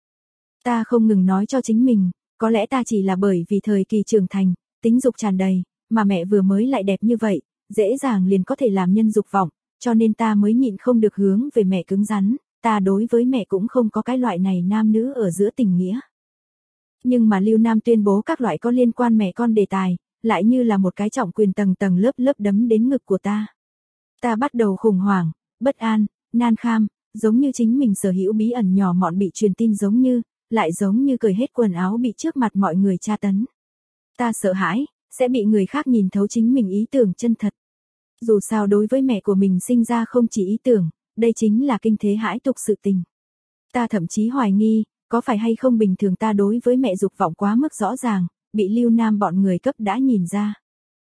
Speaker 1: Ta không ngừng nói cho chính mình, có lẽ ta chỉ là bởi vì thời kỳ trưởng thành, tính dục tràn đầy, mà mẹ vừa mới lại đẹp như vậy, dễ dàng liền có thể làm nhân dục vọng, cho nên ta mới nhịn không được hướng về mẹ cứng rắn, ta đối với mẹ cũng không có cái loại này nam nữ ở giữa tình nghĩa. Nhưng mà Lưu Nam tuyên bố các loại có liên quan mẹ con đề tài, lại như là một cái trọng quyền tầng tầng lớp lớp đấm đến ngực của ta. Ta bắt đầu khủng hoảng, bất an, nan kham, giống như chính mình sở hữu bí ẩn nhỏ mọn bị truyền tin lại giống như cởi hết quần áo bị trước mặt mọi người tra tấn. Ta sợ hãi, sẽ bị người khác nhìn thấu chính mình ý tưởng chân thật. Dù sao đối với mẹ của mình sinh ra không chỉ ý tưởng, đây chính là kinh thế hãi tục sự tình. Ta thậm chí hoài nghi, có phải hay không bình thường ta đối với mẹ dục vọng quá mức rõ ràng, bị Lưu Nam bọn người cấp đã nhìn ra.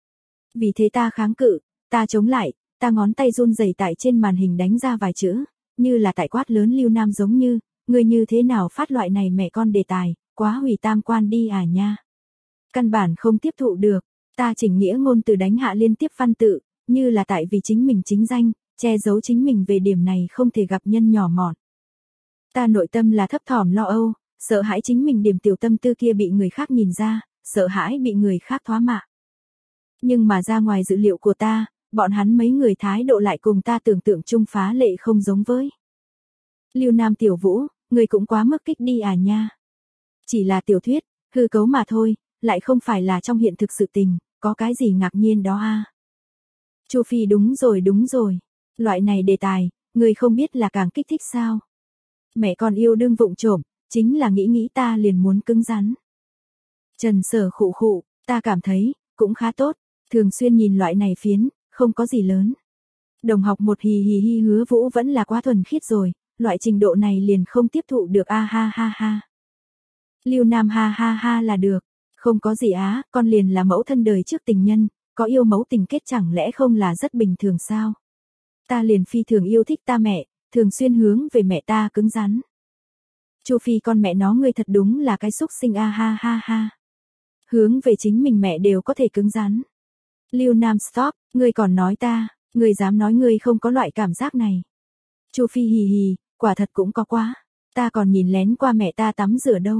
Speaker 1: Vì thế ta kháng cự, ta chống lại, ta ngón tay run rẩy tại trên màn hình đánh ra vài chữ, như là tại quát lớn Lưu Nam giống như, người như thế nào phát loại này mẹ con đề tài, quá hủy tam quan đi à nha. Căn bản không tiếp thụ được, ta chỉnh nghĩa ngôn từ đánh hạ liên tiếp văn tự, như là tại vì chính mình chính danh, che giấu chính mình về điểm này không thể gặp nhân nhỏ mọn. Ta nội tâm là thấp thỏm lo âu, sợ hãi chính mình điểm tiểu tâm tư kia bị người khác nhìn ra, sợ hãi bị người khác thoá mạ. Nhưng mà ra ngoài dự liệu của ta, bọn hắn mấy người thái độ lại cùng ta tưởng tượng chung phá lệ không giống với. Lưu Nam Tiểu Vũ, người cũng quá mức kích đi à nha. Chỉ là tiểu thuyết, hư cấu mà thôi, lại không phải là trong hiện thực sự tình, có cái gì ngạc nhiên đó a? Chu Phi đúng rồi. Loại này đề tài, người không biết là càng kích thích sao? Mẹ con yêu đương vụng trộm, chính là nghĩ ta liền muốn cứng rắn. Trần Sở khụ, ta cảm thấy, cũng khá tốt, thường xuyên nhìn loại này phiến, không có gì lớn. Đồng học một hì Hứa Vũ vẫn là quá thuần khiết rồi, loại trình độ này liền không tiếp thụ được a ha. Lưu Nam ha là được, không có gì á, con liền là mẫu thân đời trước tình nhân, có yêu mẫu tình kết chẳng lẽ không là rất bình thường sao? Ta liền phi thường yêu thích ta mẹ, thường xuyên hướng về mẹ ta cứng rắn. Chu Phi con mẹ nó ngươi thật đúng là cái xúc sinh a ha. Hướng về chính mình mẹ đều có thể cứng rắn. Lưu Nam stop, ngươi còn nói ta, ngươi dám nói ngươi không có loại cảm giác này. Chu Phi hì, quả thật cũng có quá, ta còn nhìn lén qua mẹ ta tắm rửa đâu.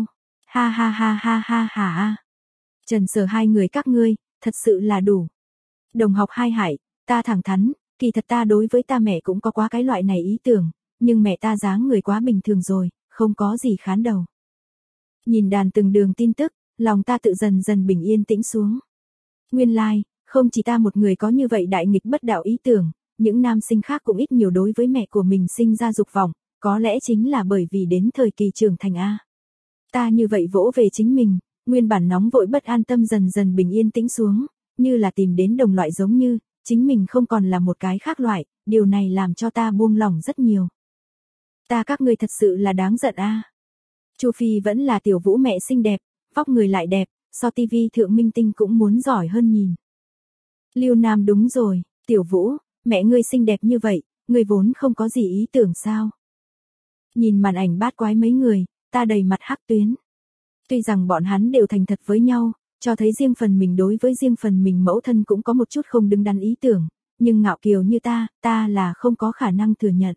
Speaker 1: Ha. Trần Sở hai người các ngươi, thật sự là đủ. Đồng học hai Hải, ta thẳng thắn, kỳ thật ta đối với ta mẹ cũng có quá cái loại này ý tưởng, nhưng mẹ ta dáng người quá bình thường rồi, không có gì khán đầu. Nhìn đàn từng đường tin tức, lòng ta tự dần bình yên tĩnh xuống. Nguyên lai, không chỉ ta một người có như vậy đại nghịch bất đạo ý tưởng, những nam sinh khác cũng ít nhiều đối với mẹ của mình sinh ra dục vọng, có lẽ chính là bởi vì đến thời kỳ trưởng thành a. Ta như vậy vỗ về chính mình, nguyên bản nóng vội bất an tâm dần bình yên tĩnh xuống, như là tìm đến đồng loại giống như, chính mình không còn là một cái khác loại, điều này làm cho ta buông lỏng rất nhiều. Ta các ngươi thật sự là đáng giận a. Chu Phi vẫn là Tiểu Vũ mẹ xinh đẹp, vóc người lại đẹp, so tivi thượng minh tinh cũng muốn giỏi hơn nhìn. Lưu Nam đúng rồi, Tiểu Vũ, mẹ ngươi xinh đẹp như vậy, ngươi vốn không có gì ý tưởng sao? Nhìn màn ảnh bát quái mấy người, ta đầy mặt hắc tuyến. Tuy rằng bọn hắn đều thành thật với nhau, cho thấy riêng phần mình đối với riêng phần mình mẫu thân cũng có một chút không đứng đắn ý tưởng, nhưng ngạo kiều như ta là không có khả năng thừa nhận.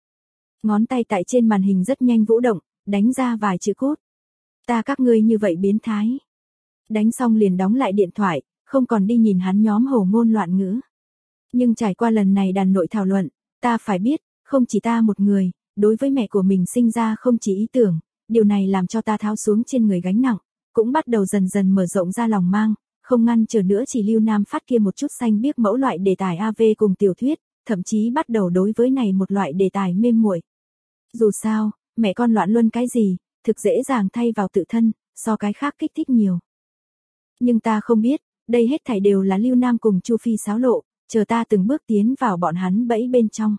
Speaker 1: Ngón tay tại trên màn hình rất nhanh vũ động, đánh ra vài chữ cốt. Ta các ngươi như vậy biến thái. Đánh xong liền đóng lại điện thoại, không còn đi nhìn hắn nhóm hồ ngôn loạn ngữ. Nhưng trải qua lần này đàn nội thảo luận, ta phải biết, không chỉ ta một người, đối với mẹ của mình sinh ra không chỉ ý tưởng, điều này làm cho ta tháo xuống trên người gánh nặng, cũng bắt đầu dần mở rộng ra lòng mang, không ngăn chờ nữa chỉ Lưu Nam phát kia một chút xanh biếc mẫu loại đề tài AV cùng tiểu thuyết, thậm chí bắt đầu đối với này một loại đề tài mê muội. Dù sao, mẹ con loạn luân cái gì, thực dễ dàng thay vào tự thân, so cái khác kích thích nhiều. Nhưng ta không biết, đây hết thảy đều là Lưu Nam cùng Chu Phi xáo lộ, chờ ta từng bước tiến vào bọn hắn bẫy bên trong.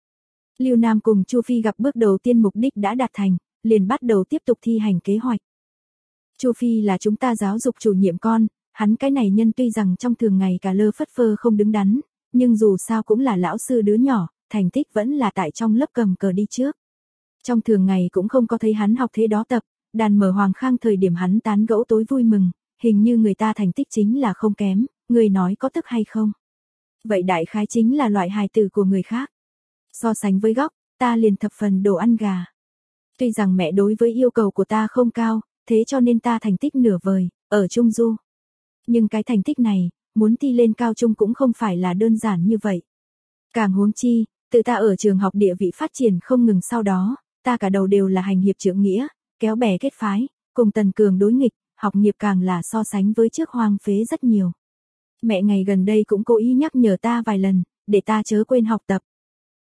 Speaker 1: Lưu Nam cùng Chu Phi gặp bước đầu tiên mục đích đã đạt thành, liền bắt đầu tiếp tục thi hành kế hoạch. Chu Phi là chúng ta giáo dục chủ nhiệm con, hắn cái này nhân tuy rằng trong thường ngày cả lơ phất phơ không đứng đắn, nhưng dù sao cũng là lão sư đứa nhỏ, thành tích vẫn là tại trong lớp cầm cờ đi trước. Trong thường ngày cũng không có thấy hắn học thế đó tập, đàn mở Hoàng Khang thời điểm hắn tán gẫu tối vui mừng, hình như người ta thành tích chính là không kém, người nói có tức hay không? Vậy đại khái chính là loại hài tử của người khác. So sánh với góc, ta liền thập phần đồ ăn gà. Tuy rằng mẹ đối với yêu cầu của ta không cao, thế cho nên ta thành tích nửa vời, ở trung du. Nhưng cái thành tích này, muốn thi lên cao trung cũng không phải là đơn giản như vậy. Càng huống chi, tự ta ở trường học địa vị phát triển không ngừng sau đó, ta cả đầu đều là hành hiệp trượng nghĩa, kéo bè kết phái, cùng Tần Cường đối nghịch, học nghiệp càng là so sánh với trước hoang phế rất nhiều. Mẹ ngày gần đây cũng cố ý nhắc nhở ta vài lần, để ta chớ quên học tập,